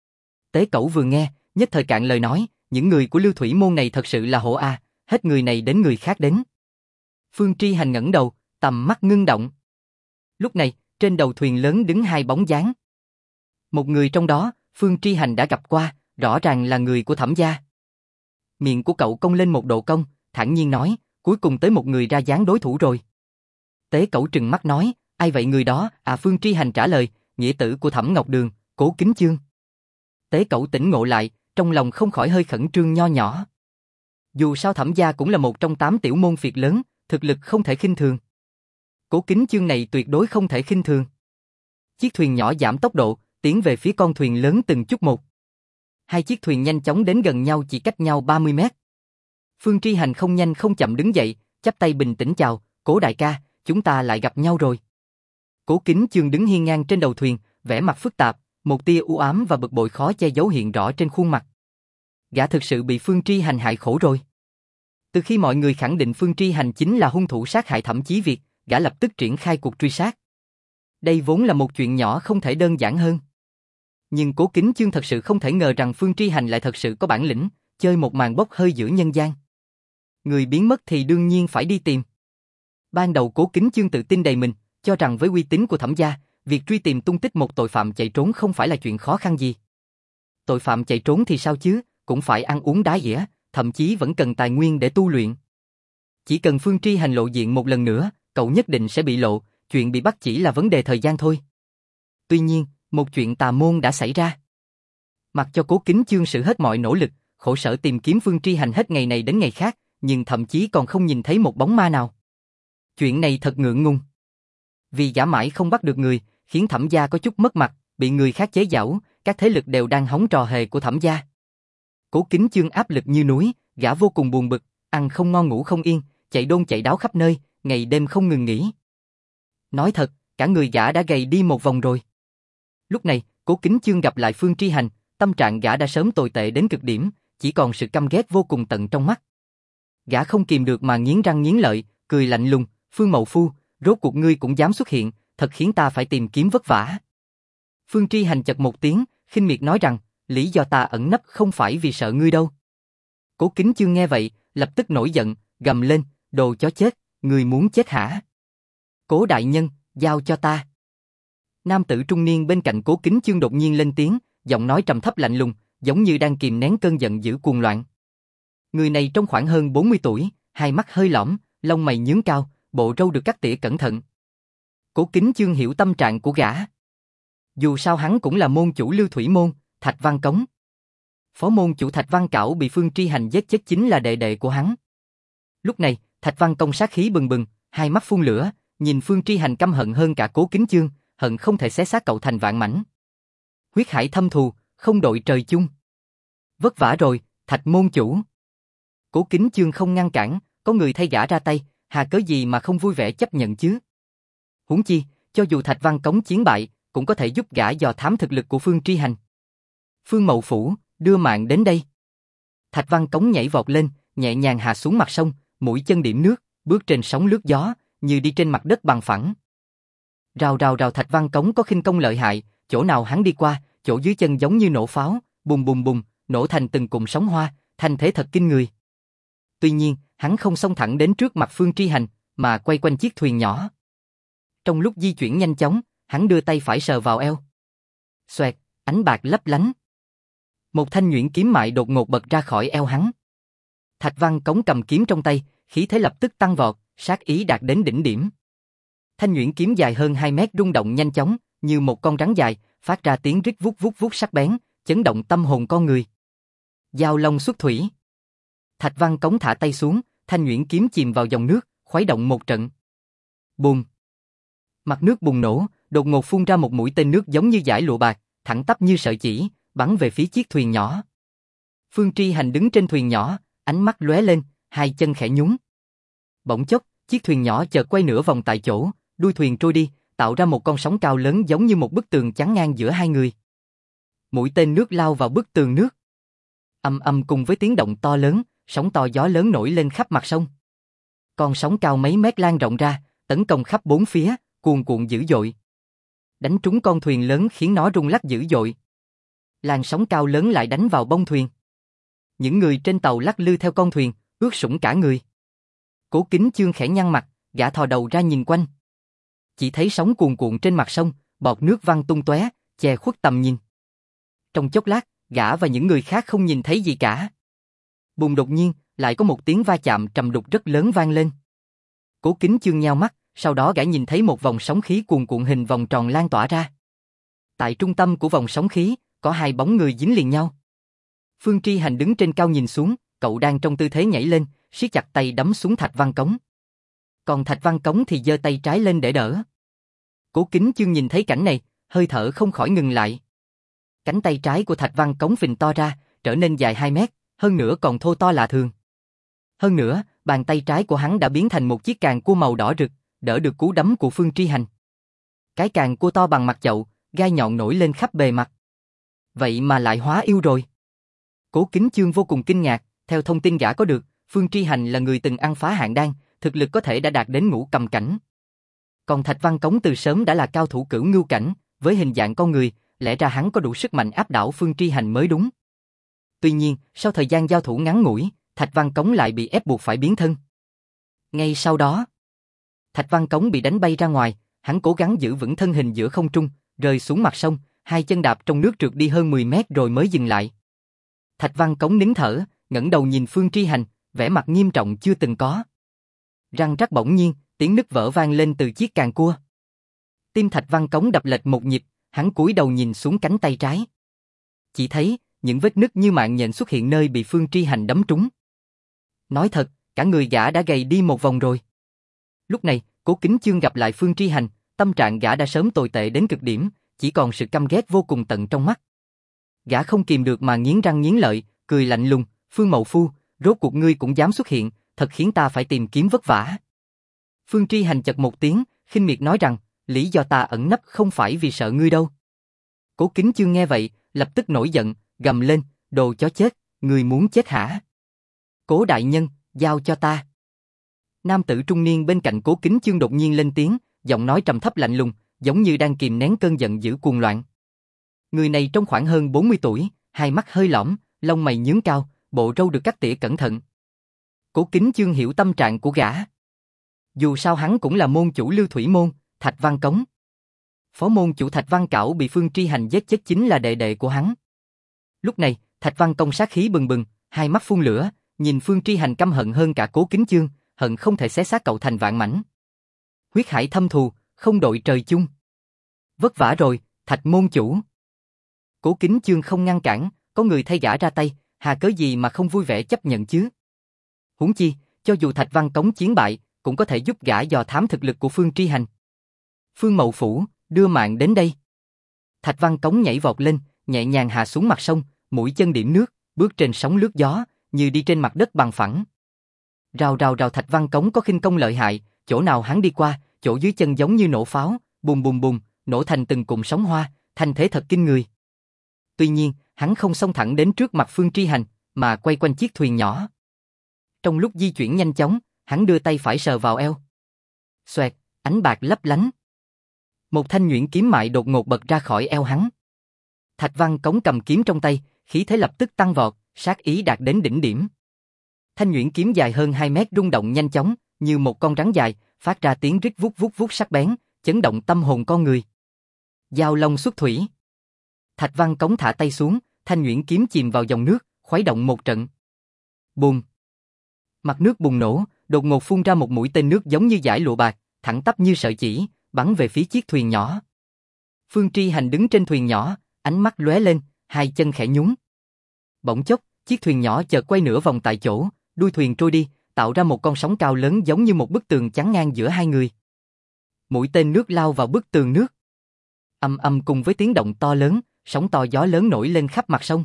Tế Cẩu vừa nghe, nhất thời cạn lời nói, những người của Lưu Thủy Môn này thật sự là hổ a, hết người này đến người khác đến. Phương Tri Hành ngẩng đầu, tầm mắt ngưng động. Lúc này, trên đầu thuyền lớn đứng hai bóng dáng. Một người trong đó, Phương Tri Hành đã gặp qua, rõ ràng là người của Thẩm gia. Miệng của cậu cong lên một độ cong, thản nhiên nói, cuối cùng tới một người ra dáng đối thủ rồi. Tế Cẩu trừng mắt nói, ai vậy người đó? À, Phương Tri Hành trả lời, nghĩa tử của Thẩm Ngọc Đường, Cố Kính Chương. Tế Cẩu tỉnh ngộ lại, trong lòng không khỏi hơi khẩn trương nho nhỏ. Dù sao Thẩm gia cũng là một trong 8 tiểu môn phiệt lớn, thực lực không thể khinh thường. Cố Kính Chương này tuyệt đối không thể khinh thường. Chiếc thuyền nhỏ giảm tốc độ, tiến về phía con thuyền lớn từng chút một. Hai chiếc thuyền nhanh chóng đến gần nhau chỉ cách nhau 30 mét. Phương Tri Hành không nhanh không chậm đứng dậy, chắp tay bình tĩnh chào, Cố đại ca, chúng ta lại gặp nhau rồi. Cố Kính Chương đứng hiên ngang trên đầu thuyền, vẻ mặt phức tạp, một tia u ám và bực bội khó che giấu hiện rõ trên khuôn mặt. Gã thực sự bị Phương Tri Hành hại khổ rồi. Từ khi mọi người khẳng định Phương Tri Hành chính là hung thủ sát hại Thẩm Chí Việt, gã lập tức triển khai cuộc truy sát. Đây vốn là một chuyện nhỏ không thể đơn giản hơn. Nhưng Cố Kính Chương thật sự không thể ngờ rằng Phương Tri Hành lại thật sự có bản lĩnh, chơi một màn bốc hơi giữa nhân gian. Người biến mất thì đương nhiên phải đi tìm. Ban đầu Cố Kính Chương tự tin đầy mình, cho rằng với uy tín của Thẩm gia, việc truy tìm tung tích một tội phạm chạy trốn không phải là chuyện khó khăn gì. Tội phạm chạy trốn thì sao chứ, cũng phải ăn uống đá dĩa, thậm chí vẫn cần tài nguyên để tu luyện. Chỉ cần Phương Tri Hành lộ diện một lần nữa, cậu nhất định sẽ bị lộ, chuyện bị bắt chỉ là vấn đề thời gian thôi. Tuy nhiên, một chuyện tà môn đã xảy ra. Mặc cho Cố Kính Chương sử hết mọi nỗ lực, khổ sở tìm kiếm Phương Tri Hành hết ngày này đến ngày khác, nhưng thậm chí còn không nhìn thấy một bóng ma nào. Chuyện này thật ngượng ngùng. Vì gã mãi không bắt được người, khiến Thẩm gia có chút mất mặt, bị người khác chế giễu, các thế lực đều đang hóng trò hề của Thẩm gia. Cố Kính Chương áp lực như núi, gã vô cùng buồn bực, ăn không ngon ngủ không yên, chạy đôn chạy đáo khắp nơi, ngày đêm không ngừng nghỉ. Nói thật, cả người gã đã gầy đi một vòng rồi. Lúc này, Cố Kính Chương gặp lại Phương Tri Hành, tâm trạng gã đã sớm tồi tệ đến cực điểm, chỉ còn sự căm ghét vô cùng tận trong mắt. Gã không kìm được mà nghiến răng nghiến lợi, cười lạnh lùng, Phương Mậu Phu, rốt cuộc ngươi cũng dám xuất hiện, thật khiến ta phải tìm kiếm vất vả. Phương Tri Hành chật một tiếng, khinh miệt nói rằng, lý do ta ẩn nấp không phải vì sợ ngươi đâu. Cố Kính Chương nghe vậy, lập tức nổi giận, gầm lên, đồ chó chết, ngươi muốn chết hả? Cố đại nhân, giao cho ta. Nam tử trung niên bên cạnh Cố Kính Chương đột nhiên lên tiếng, giọng nói trầm thấp lạnh lùng, giống như đang kìm nén cơn giận dữ cuồng loạn. Người này trông khoảng hơn 40 tuổi, hai mắt hơi lõm, lông mày nhướng cao, bộ râu được cắt tỉa cẩn thận. Cố Kính Chương hiểu tâm trạng của gã. Dù sao hắn cũng là môn chủ Lưu Thủy Môn, Thạch Văn Cống. Phó môn chủ Thạch Văn Cảo bị Phương Tri Hành giết chết chính là đệ đệ của hắn. Lúc này, Thạch Văn Công sát khí bừng bừng, hai mắt phun lửa, nhìn Phương Tri Hành căm hận hơn cả Cố Kính Chương, hận không thể xé xác cậu thành vạn mảnh. Huyết hải thâm thù, không đội trời chung. Vất vả rồi, Thạch môn chủ. Cố Kính Chương không ngăn cản, có người thay gã ra tay, hà cớ gì mà không vui vẻ chấp nhận chứ? Huống chi, cho dù Thạch Văn Cống chiến bại, cũng có thể giúp gã dò thám thực lực của Phương Tri Hành. Phương Mậu Phủ, đưa mạng đến đây. Thạch Văn Cống nhảy vọt lên, nhẹ nhàng hạ xuống mặt sông, mũi chân điểm nước, bước trên sóng lướt gió, như đi trên mặt đất bằng phẳng. Rào rào rào. Thạch Văn Cống có khinh công lợi hại, chỗ nào hắn đi qua, chỗ dưới chân giống như nổ pháo, bùng bùng bùng, nổ thành từng cụm sóng hoa, thành thế thật kinh người. Tuy nhiên, hắn không xông thẳng đến trước mặt Phương Tri Hành, mà quay quanh chiếc thuyền nhỏ. Trong lúc di chuyển nhanh chóng, hắn đưa tay phải sờ vào eo. Xoẹt, ánh bạc lấp lánh. Một thanh nhuyễn kiếm mại đột ngột bật ra khỏi eo hắn. Thạch Văn Cống cầm kiếm trong tay, khí thế lập tức tăng vọt, sát ý đạt đến đỉnh điểm. Thanh nhuyễn kiếm dài hơn 2 mét rung động nhanh chóng, như một con rắn dài, phát ra tiếng rít vút vút vút sắc bén, chấn động tâm hồn con người. Giao long xuất thủy. Thạch Văn Cống thả tay xuống, thanh nhuyễn kiếm chìm vào dòng nước, khuấy động một trận. Bùm. Mặt nước bùng nổ, đột ngột phun ra một mũi tên nước giống như dải lụa bạc, thẳng tắp như sợi chỉ, bắn về phía chiếc thuyền nhỏ. Phương Tri Hành đứng trên thuyền nhỏ, ánh mắt lóe lên, hai chân khẽ nhún. Bỗng chốc, chiếc thuyền nhỏ chợt quay nửa vòng tại chỗ, đuôi thuyền trôi đi, tạo ra một con sóng cao lớn giống như một bức tường chắn ngang giữa hai người. Mũi tên nước lao vào bức tường nước. Ầm ầm cùng với tiếng động to lớn, sóng to gió lớn nổi lên khắp mặt sông. Con sóng cao mấy mét lan rộng ra, tấn công khắp bốn phía, cuồn cuộn dữ dội. Đánh trúng con thuyền lớn khiến nó rung lắc dữ dội. Làn sóng cao lớn lại đánh vào bông thuyền. Những người trên tàu lắc lư theo con thuyền, ướt sũng cả người. Cố Kính Chương khẽ nhăn mặt, gã thò đầu ra nhìn quanh. Chỉ thấy sóng cuồn cuộn trên mặt sông, bọt nước văng tung tóe, che khuất tầm nhìn. Trong chốc lát, gã và những người khác không nhìn thấy gì cả. Bùng đột nhiên, lại có một tiếng va chạm trầm đục rất lớn vang lên. Cố Kính Chương nheo mắt, sau đó gã nhìn thấy một vòng sóng khí cuồn cuộn hình vòng tròn lan tỏa ra. Tại trung tâm của vòng sóng khí, có hai bóng người dính liền nhau. Phương Tri Hành đứng trên cao nhìn xuống, cậu đang trong tư thế nhảy lên, siết chặt tay đấm xuống Thạch Văn Cống. Còn Thạch Văn Cống thì giơ tay trái lên để đỡ. Cố Kính Chương nhìn thấy cảnh này, hơi thở không khỏi ngừng lại. Cánh tay trái của Thạch Văn Cống phình to ra, trở nên dài 2 mét, hơn nữa còn thô to lạ thường. Hơn nữa, bàn tay trái của hắn đã biến thành một chiếc càng cua màu đỏ rực, đỡ được cú đấm của Phương Tri Hành. Cái càng cua to bằng mặt chậu, gai nhọn nổi lên khắp bề mặt. Vậy mà lại hóa yêu rồi. Cố Kính Chương vô cùng kinh ngạc, theo thông tin gã có được, Phương Tri Hành là người từng ăn phá hạn đan, thực lực có thể đã đạt đến ngũ cầm cảnh. Còn Thạch Văn Cống từ sớm đã là cao thủ cửu ngưu cảnh, với hình dạng con người, lẽ ra hắn có đủ sức mạnh áp đảo Phương Tri Hành mới đúng. Tuy nhiên, sau thời gian giao thủ ngắn ngủi, Thạch Văn Cống lại bị ép buộc phải biến thân. Ngay sau đó, Thạch Văn Cống bị đánh bay ra ngoài, hắn cố gắng giữ vững thân hình giữa không trung, rơi xuống mặt sông, hai chân đạp trong nước trượt đi hơn 10 mét rồi mới dừng lại. Thạch Văn Cống nín thở, ngẩng đầu nhìn Phương Tri Hành, vẻ mặt nghiêm trọng chưa từng có. Răng rắc bỗng nhiên, tiếng nứt vỡ vang lên từ chiếc càng cua. Tim Thạch Văn Cống đập lệch một nhịp, hắn cúi đầu nhìn xuống cánh tay trái. Chỉ thấy, những vết nứt như mạng nhện xuất hiện nơi bị Phương Tri Hành đấm trúng. Nói thật, cả người gã đã gầy đi một vòng rồi. Lúc này, Cố Kính Chương gặp lại Phương Tri Hành, tâm trạng gã đã sớm tồi tệ đến cực điểm, chỉ còn sự căm ghét vô cùng tận trong mắt. Gã không kìm được mà nghiến răng nghiến lợi, cười lạnh lùng, Phương Mậu Phu, rốt cuộc ngươi cũng dám xuất hiện, thật khiến ta phải tìm kiếm vất vả. Phương Tri Hành chật một tiếng, khinh miệt nói rằng, lý do ta ẩn nấp không phải vì sợ ngươi đâu. Cố Kính Chương nghe vậy, lập tức nổi giận, gầm lên, đồ chó chết, ngươi muốn chết hả? Cố đại nhân, giao cho ta. Nam tử trung niên bên cạnh Cố Kính Chương đột nhiên lên tiếng, giọng nói trầm thấp lạnh lùng, giống như đang kìm nén cơn giận dữ cuồng loạn. Người này trông khoảng hơn 40 tuổi, hai mắt hơi lõm, lông mày nhướng cao, bộ râu được cắt tỉa cẩn thận. Cố Kính Chương hiểu tâm trạng của gã. Dù sao hắn cũng là môn chủ Lưu Thủy Môn, Thạch Văn Cống. Phó môn chủ Thạch Văn Cảo bị Phương Tri Hành giết chết chính là đệ đệ của hắn. Lúc này, Thạch Văn Công sát khí bừng bừng, hai mắt phun lửa, nhìn Phương Tri Hành căm hận hơn cả Cố Kính Chương, hận không thể xé xác cậu thành vạn mảnh. Huyết hải thâm thù, không đội trời chung. Vất vả rồi, Thạch môn chủ. Cố Kính Chương không ngăn cản, có người thay gã ra tay, hà cớ gì mà không vui vẻ chấp nhận chứ? Huống chi, cho dù Thạch Văn Cống chiến bại, cũng có thể giúp gã dò thám thực lực của Phương Tri Hành. Phương Mậu Phủ, đưa mạng đến đây. Thạch Văn Cống nhảy vọt lên, nhẹ nhàng hạ xuống mặt sông, mũi chân điểm nước, bước trên sóng lướt gió, như đi trên mặt đất bằng phẳng. Rào rào rào. Thạch Văn Cống có khinh công lợi hại, chỗ nào hắn đi qua, chỗ dưới chân giống như nổ pháo, bùm bùm bùm, nổ thành từng cụm sóng hoa, thanh thế thật kinh người. Tuy nhiên, hắn không xông thẳng đến trước mặt Phương Tri Hành, mà quay quanh chiếc thuyền nhỏ. Trong lúc di chuyển nhanh chóng, hắn đưa tay phải sờ vào eo. Xoẹt, ánh bạc lấp lánh. Một thanh nhuyễn kiếm mại đột ngột bật ra khỏi eo hắn. Thạch Văn Cống cầm kiếm trong tay, khí thế lập tức tăng vọt, sát ý đạt đến đỉnh điểm. Thanh nhuyễn kiếm dài hơn 2 mét rung động nhanh chóng, như một con rắn dài, phát ra tiếng rít vút vút vút sắc bén, chấn động tâm hồn con người. Giao long xuất thủy. Thạch Văn Cống thả tay xuống, thanh nhuyễn kiếm chìm vào dòng nước, khuấy động một trận. Bùm. Mặt nước bùng nổ, đột ngột phun ra một mũi tên nước giống như dải lụa bạc, thẳng tắp như sợi chỉ, bắn về phía chiếc thuyền nhỏ. Phương Tri Hành đứng trên thuyền nhỏ, ánh mắt lóe lên, hai chân khẽ nhún. Bỗng chốc, chiếc thuyền nhỏ chợt quay nửa vòng tại chỗ, đuôi thuyền trôi đi, tạo ra một con sóng cao lớn giống như một bức tường chắn ngang giữa hai người. Mũi tên nước lao vào bức tường nước. Ầm ầm cùng với tiếng động to lớn, sóng to gió lớn nổi lên khắp mặt sông.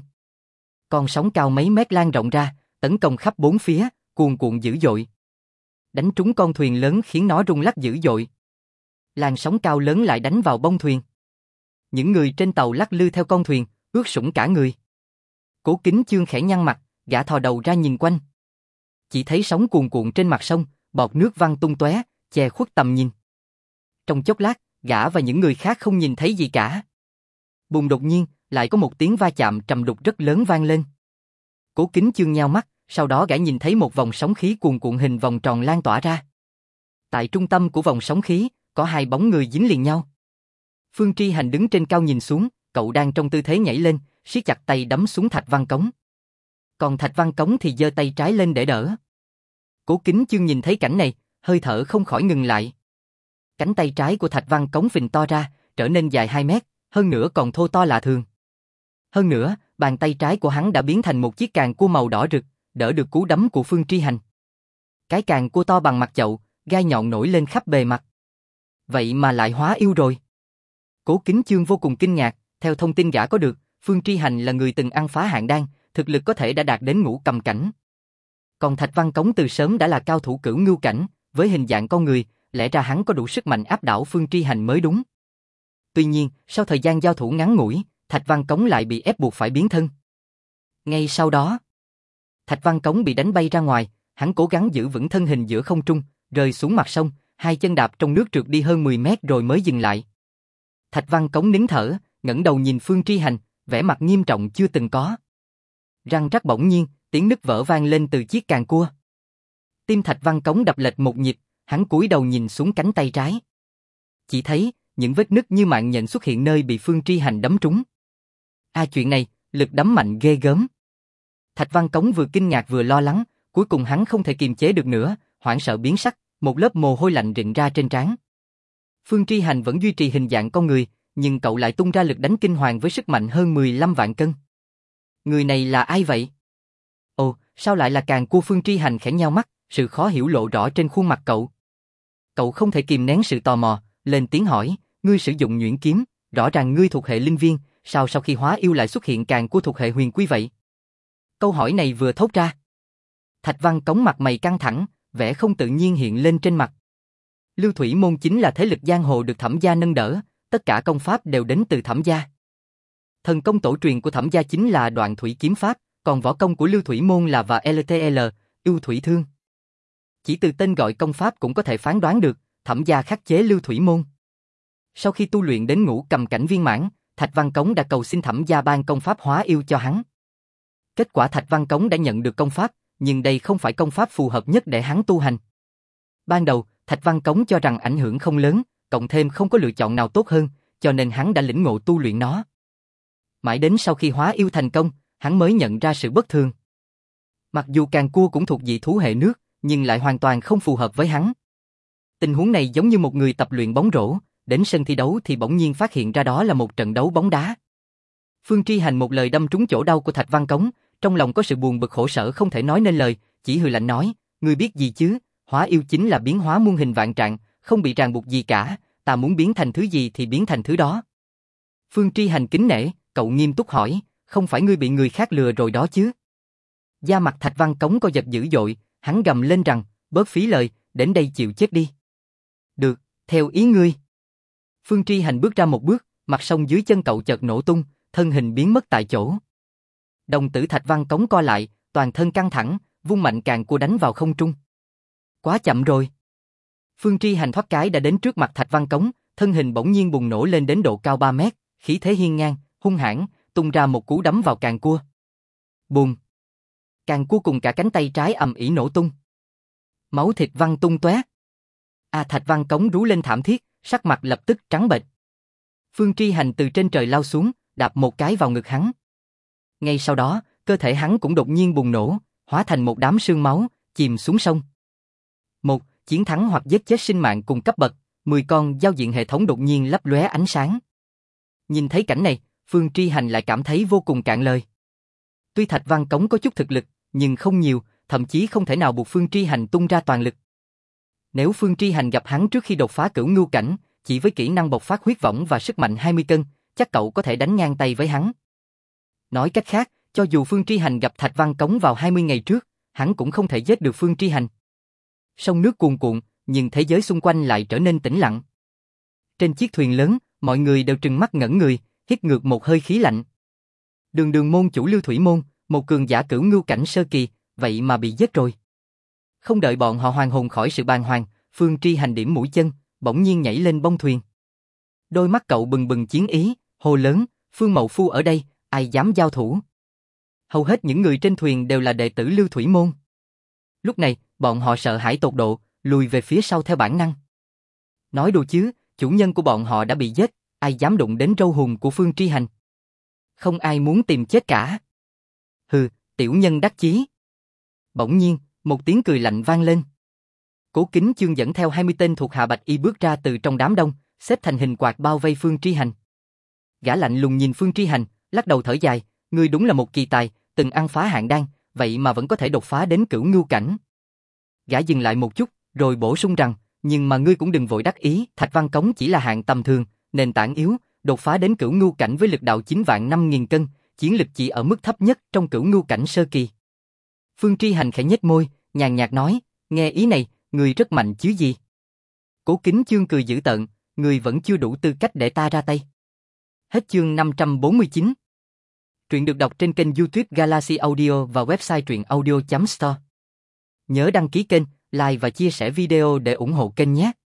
Con sóng cao mấy mét lan rộng ra, tấn công khắp bốn phía, cuồn cuộn dữ dội. Đánh trúng con thuyền lớn khiến nó rung lắc dữ dội. Làn sóng cao lớn lại đánh vào bông thuyền. Những người trên tàu lắc lư theo con thuyền, ướt sũng cả người. Cố Kính Chương khẽ nhăn mặt, gã thò đầu ra nhìn quanh. Chỉ thấy sóng cuồn cuộn trên mặt sông, bọt nước văng tung tóe, che khuất tầm nhìn. Trong chốc lát, gã và những người khác không nhìn thấy gì cả. Bùng đột nhiên, lại có một tiếng va chạm trầm đục rất lớn vang lên. Cố Kính Chương nheo mắt, sau đó gã nhìn thấy một vòng sóng khí cuồn cuộn hình vòng tròn lan tỏa ra. Tại trung tâm của vòng sóng khí, có hai bóng người dính liền nhau. Phương Tri Hành đứng trên cao nhìn xuống, cậu đang trong tư thế nhảy lên, siết chặt tay đấm xuống Thạch Văn Cống. Còn Thạch Văn Cống thì giơ tay trái lên để đỡ. Cố Kính Chương nhìn thấy cảnh này, hơi thở không khỏi ngừng lại. Cánh tay trái của Thạch Văn Cống phình to ra, trở nên dài 2 mét, hơn nữa còn thô to lạ thường. Hơn nữa, bàn tay trái của hắn đã biến thành một chiếc càng cua màu đỏ rực, đỡ được cú đấm của Phương Tri Hành. Cái càng cua to bằng mặt chậu, gai nhọn nổi lên khắp bề mặt. Vậy mà lại hóa yêu rồi. Cố Kính Chương vô cùng kinh ngạc, theo thông tin gã có được, Phương Tri Hành là người từng ăn phá hạn đan, thực lực có thể đã đạt đến ngũ cầm cảnh. Còn Thạch Văn Cống từ sớm đã là cao thủ cửu ngưu cảnh, với hình dạng con người, lẽ ra hắn có đủ sức mạnh áp đảo Phương Tri Hành mới đúng. Tuy nhiên, sau thời gian giao thủ ngắn ngủi, Thạch Văn Cống lại bị ép buộc phải biến thân. Ngay sau đó, Thạch Văn Cống bị đánh bay ra ngoài, hắn cố gắng giữ vững thân hình giữa không trung, rơi xuống mặt sông, hai chân đạp trong nước trượt đi hơn 10 mét rồi mới dừng lại. Thạch Văn Cống nín thở, ngẩng đầu nhìn Phương Tri Hành, vẻ mặt nghiêm trọng chưa từng có. Răng rắc bỗng nhiên, tiếng nứt vỡ vang lên từ chiếc càng cua. Tim Thạch Văn Cống đập lệch một nhịp, hắn cúi đầu nhìn xuống cánh tay trái. Chỉ thấy, những vết nứt như mạng nhện xuất hiện nơi bị Phương Tri Hành đấm trúng. Chuyện này, lực đấm mạnh ghê gớm. Thạch Văn Cống vừa kinh ngạc vừa lo lắng, cuối cùng hắn không thể kiềm chế được nữa, hoảng sợ biến sắc, một lớp mồ hôi lạnh rịn ra trên trán. Phương Tri Hành vẫn duy trì hình dạng con người, nhưng cậu lại tung ra lực đánh kinh hoàng với sức mạnh hơn 15 vạn cân. Người này là ai vậy? Ồ, sao lại là càng cua? Phương Tri Hành khẽ nheo mắt, sự khó hiểu lộ rõ trên khuôn mặt cậu. Cậu không thể kìm nén sự tò mò, lên tiếng hỏi, ngươi sử dụng nhuyễn kiếm, rõ ràng ngươi thuộc hệ linh viên, sao sau khi hóa yêu lại xuất hiện càng cua thuộc hệ huyền quy vậy? Câu hỏi này vừa thốt ra, Thạch Văn Cống mặt mày căng thẳng, vẻ không tự nhiên hiện lên trên mặt. Lưu Thủy Môn chính là thế lực giang hồ được Thẩm gia nâng đỡ, tất cả công pháp đều đến từ Thẩm gia. Thần công tổ truyền của Thẩm gia chính là Đoạn Thủy Kiếm Pháp, còn võ công của Lưu Thủy Môn là và LTL, Yêu Thủy Thương. Chỉ từ tên gọi công pháp cũng có thể phán đoán được, Thẩm gia khắc chế Lưu Thủy Môn. Sau khi tu luyện đến ngũ cầm cảnh viên mãn, Thạch Văn Cống đã cầu xin Thẩm gia ban công pháp hóa yêu cho hắn. Kết quả Thạch Văn Cống đã nhận được công pháp, nhưng đây không phải công pháp phù hợp nhất để hắn tu hành. Ban đầu, Thạch Văn Cống cho rằng ảnh hưởng không lớn, cộng thêm không có lựa chọn nào tốt hơn, cho nên hắn đã lĩnh ngộ tu luyện nó. Mãi đến sau khi hóa yêu thành công, hắn mới nhận ra sự bất thường. Mặc dù càng cua cũng thuộc dị thú hệ nước, nhưng lại hoàn toàn không phù hợp với hắn. Tình huống này giống như một người tập luyện bóng rổ, đến sân thi đấu thì bỗng nhiên phát hiện ra đó là một trận đấu bóng đá. Phương Tri Hành một lời đâm trúng chỗ đau của Thạch Văn Cống, trong lòng có sự buồn bực khổ sở không thể nói nên lời, chỉ hừ lạnh nói, ngươi biết gì chứ, hóa yêu chính là biến hóa muôn hình vạn trạng, không bị ràng buộc gì cả, ta muốn biến thành thứ gì thì biến thành thứ đó. Phương Tri Hành kính nể, cậu nghiêm túc hỏi, không phải ngươi bị người khác lừa rồi đó chứ? Da mặt Thạch Văn Cống co giật dữ dội, hắn gầm lên rằng, bớt phí lời, đến đây chịu chết đi. Được, theo ý ngươi. Phương Tri Hành bước ra một bước, mặt sông dưới chân cậu chợt nổ tung, thân hình biến mất tại chỗ. Đồng tử Thạch Văn Cống co lại, toàn thân căng thẳng, vung mạnh càng cua đánh vào không trung. Quá chậm rồi. Phương Tri Hành thoát cái đã đến trước mặt Thạch Văn Cống, thân hình bỗng nhiên bùng nổ lên đến độ cao 3 mét, khí thế hiên ngang, hung hãn, tung ra một cú đấm vào càng cua. Bùm! Càng cua cùng cả cánh tay trái ầm ĩ nổ tung. Máu thịt văng tung tóe. Thạch Văn Cống rú lên thảm thiết, sắc mặt lập tức trắng bệch. Phương Tri Hành từ trên trời lao xuống, đạp một cái vào ngực hắn. Ngay sau đó, cơ thể hắn cũng đột nhiên bùng nổ, hóa thành một đám sương máu, chìm xuống sông. Một, chiến thắng hoặc giết chết sinh mạng cùng cấp bậc, 10 con giao diện hệ thống đột nhiên lấp lóe ánh sáng. Nhìn thấy cảnh này, Phương Tri Hành lại cảm thấy vô cùng cạn lời. Tuy Thạch Văn Cống có chút thực lực, nhưng không nhiều, thậm chí không thể nào buộc Phương Tri Hành tung ra toàn lực. Nếu Phương Tri Hành gặp hắn trước khi đột phá cửu ngưu cảnh, chỉ với kỹ năng bộc phát huyết võng và sức mạnh 20 cân, chắc cậu có thể đánh ngang tay với hắn. Nói cách khác, cho dù Phương Tri Hành gặp Thạch Văn Cống vào 20 ngày trước, hắn cũng không thể giết được Phương Tri Hành. Sông nước cuồn cuộn, nhưng thế giới xung quanh lại trở nên tĩnh lặng. Trên chiếc thuyền lớn, mọi người đều trừng mắt ngẩn người, hít ngược một hơi khí lạnh. Đường môn chủ Lưu Thủy Môn, một cường giả cửu ngưu cảnh sơ kỳ, vậy mà bị giết rồi. Không đợi bọn họ hoàn hồn khỏi sự bàng hoàng, Phương Tri Hành điểm mũi chân, bỗng nhiên nhảy lên bông thuyền. Đôi mắt cậu bừng bừng chiến ý, hô lớn, Phương Mậu Phu ở đây, ai dám giao thủ? Hầu hết những người trên thuyền đều là đệ tử Lưu Thủy Môn. Lúc này, bọn họ sợ hãi tột độ, lùi về phía sau theo bản năng. Nói đùa chứ, chủ nhân của bọn họ đã bị giết, ai dám đụng đến râu hùng của Phương Tri Hành? Không ai muốn tìm chết cả. Hừ, tiểu nhân đắc chí. Bỗng nhiên, một tiếng cười lạnh vang lên. Cố Kính Chương dẫn theo 20 tên thuộc hạ Bạch Y bước ra từ trong đám đông, xếp thành hình quạt bao vây Phương Tri Hành. Gã lạnh lùng nhìn Phương Tri Hành, lắc đầu thở dài, ngươi đúng là một kỳ tài, từng ăn phá hạn đan, vậy mà vẫn có thể đột phá đến cửu ngưu cảnh. Gã dừng lại một chút, Rồi bổ sung rằng, nhưng mà ngươi cũng đừng vội đắc ý, Thạch Văn Cống chỉ là hạng tầm thường, nền tảng yếu, đột phá đến cửu ngưu cảnh với lực đạo 9.500.000 cân, chiến lực chỉ ở mức thấp nhất trong cửu ngưu cảnh sơ kỳ. Phương Tri Hành khẽ nhếch môi, nhàn nhạt nói, nghe ý này, người rất mạnh chứ gì. Cố Kính Chương cười dữ tợn, người vẫn chưa đủ tư cách để ta ra tay. Hết chương 549. Truyện được đọc trên kênh YouTube Galaxy Audio và website truyệnaudio.store. Nhớ đăng ký kênh, like và chia sẻ video để ủng hộ kênh nhé.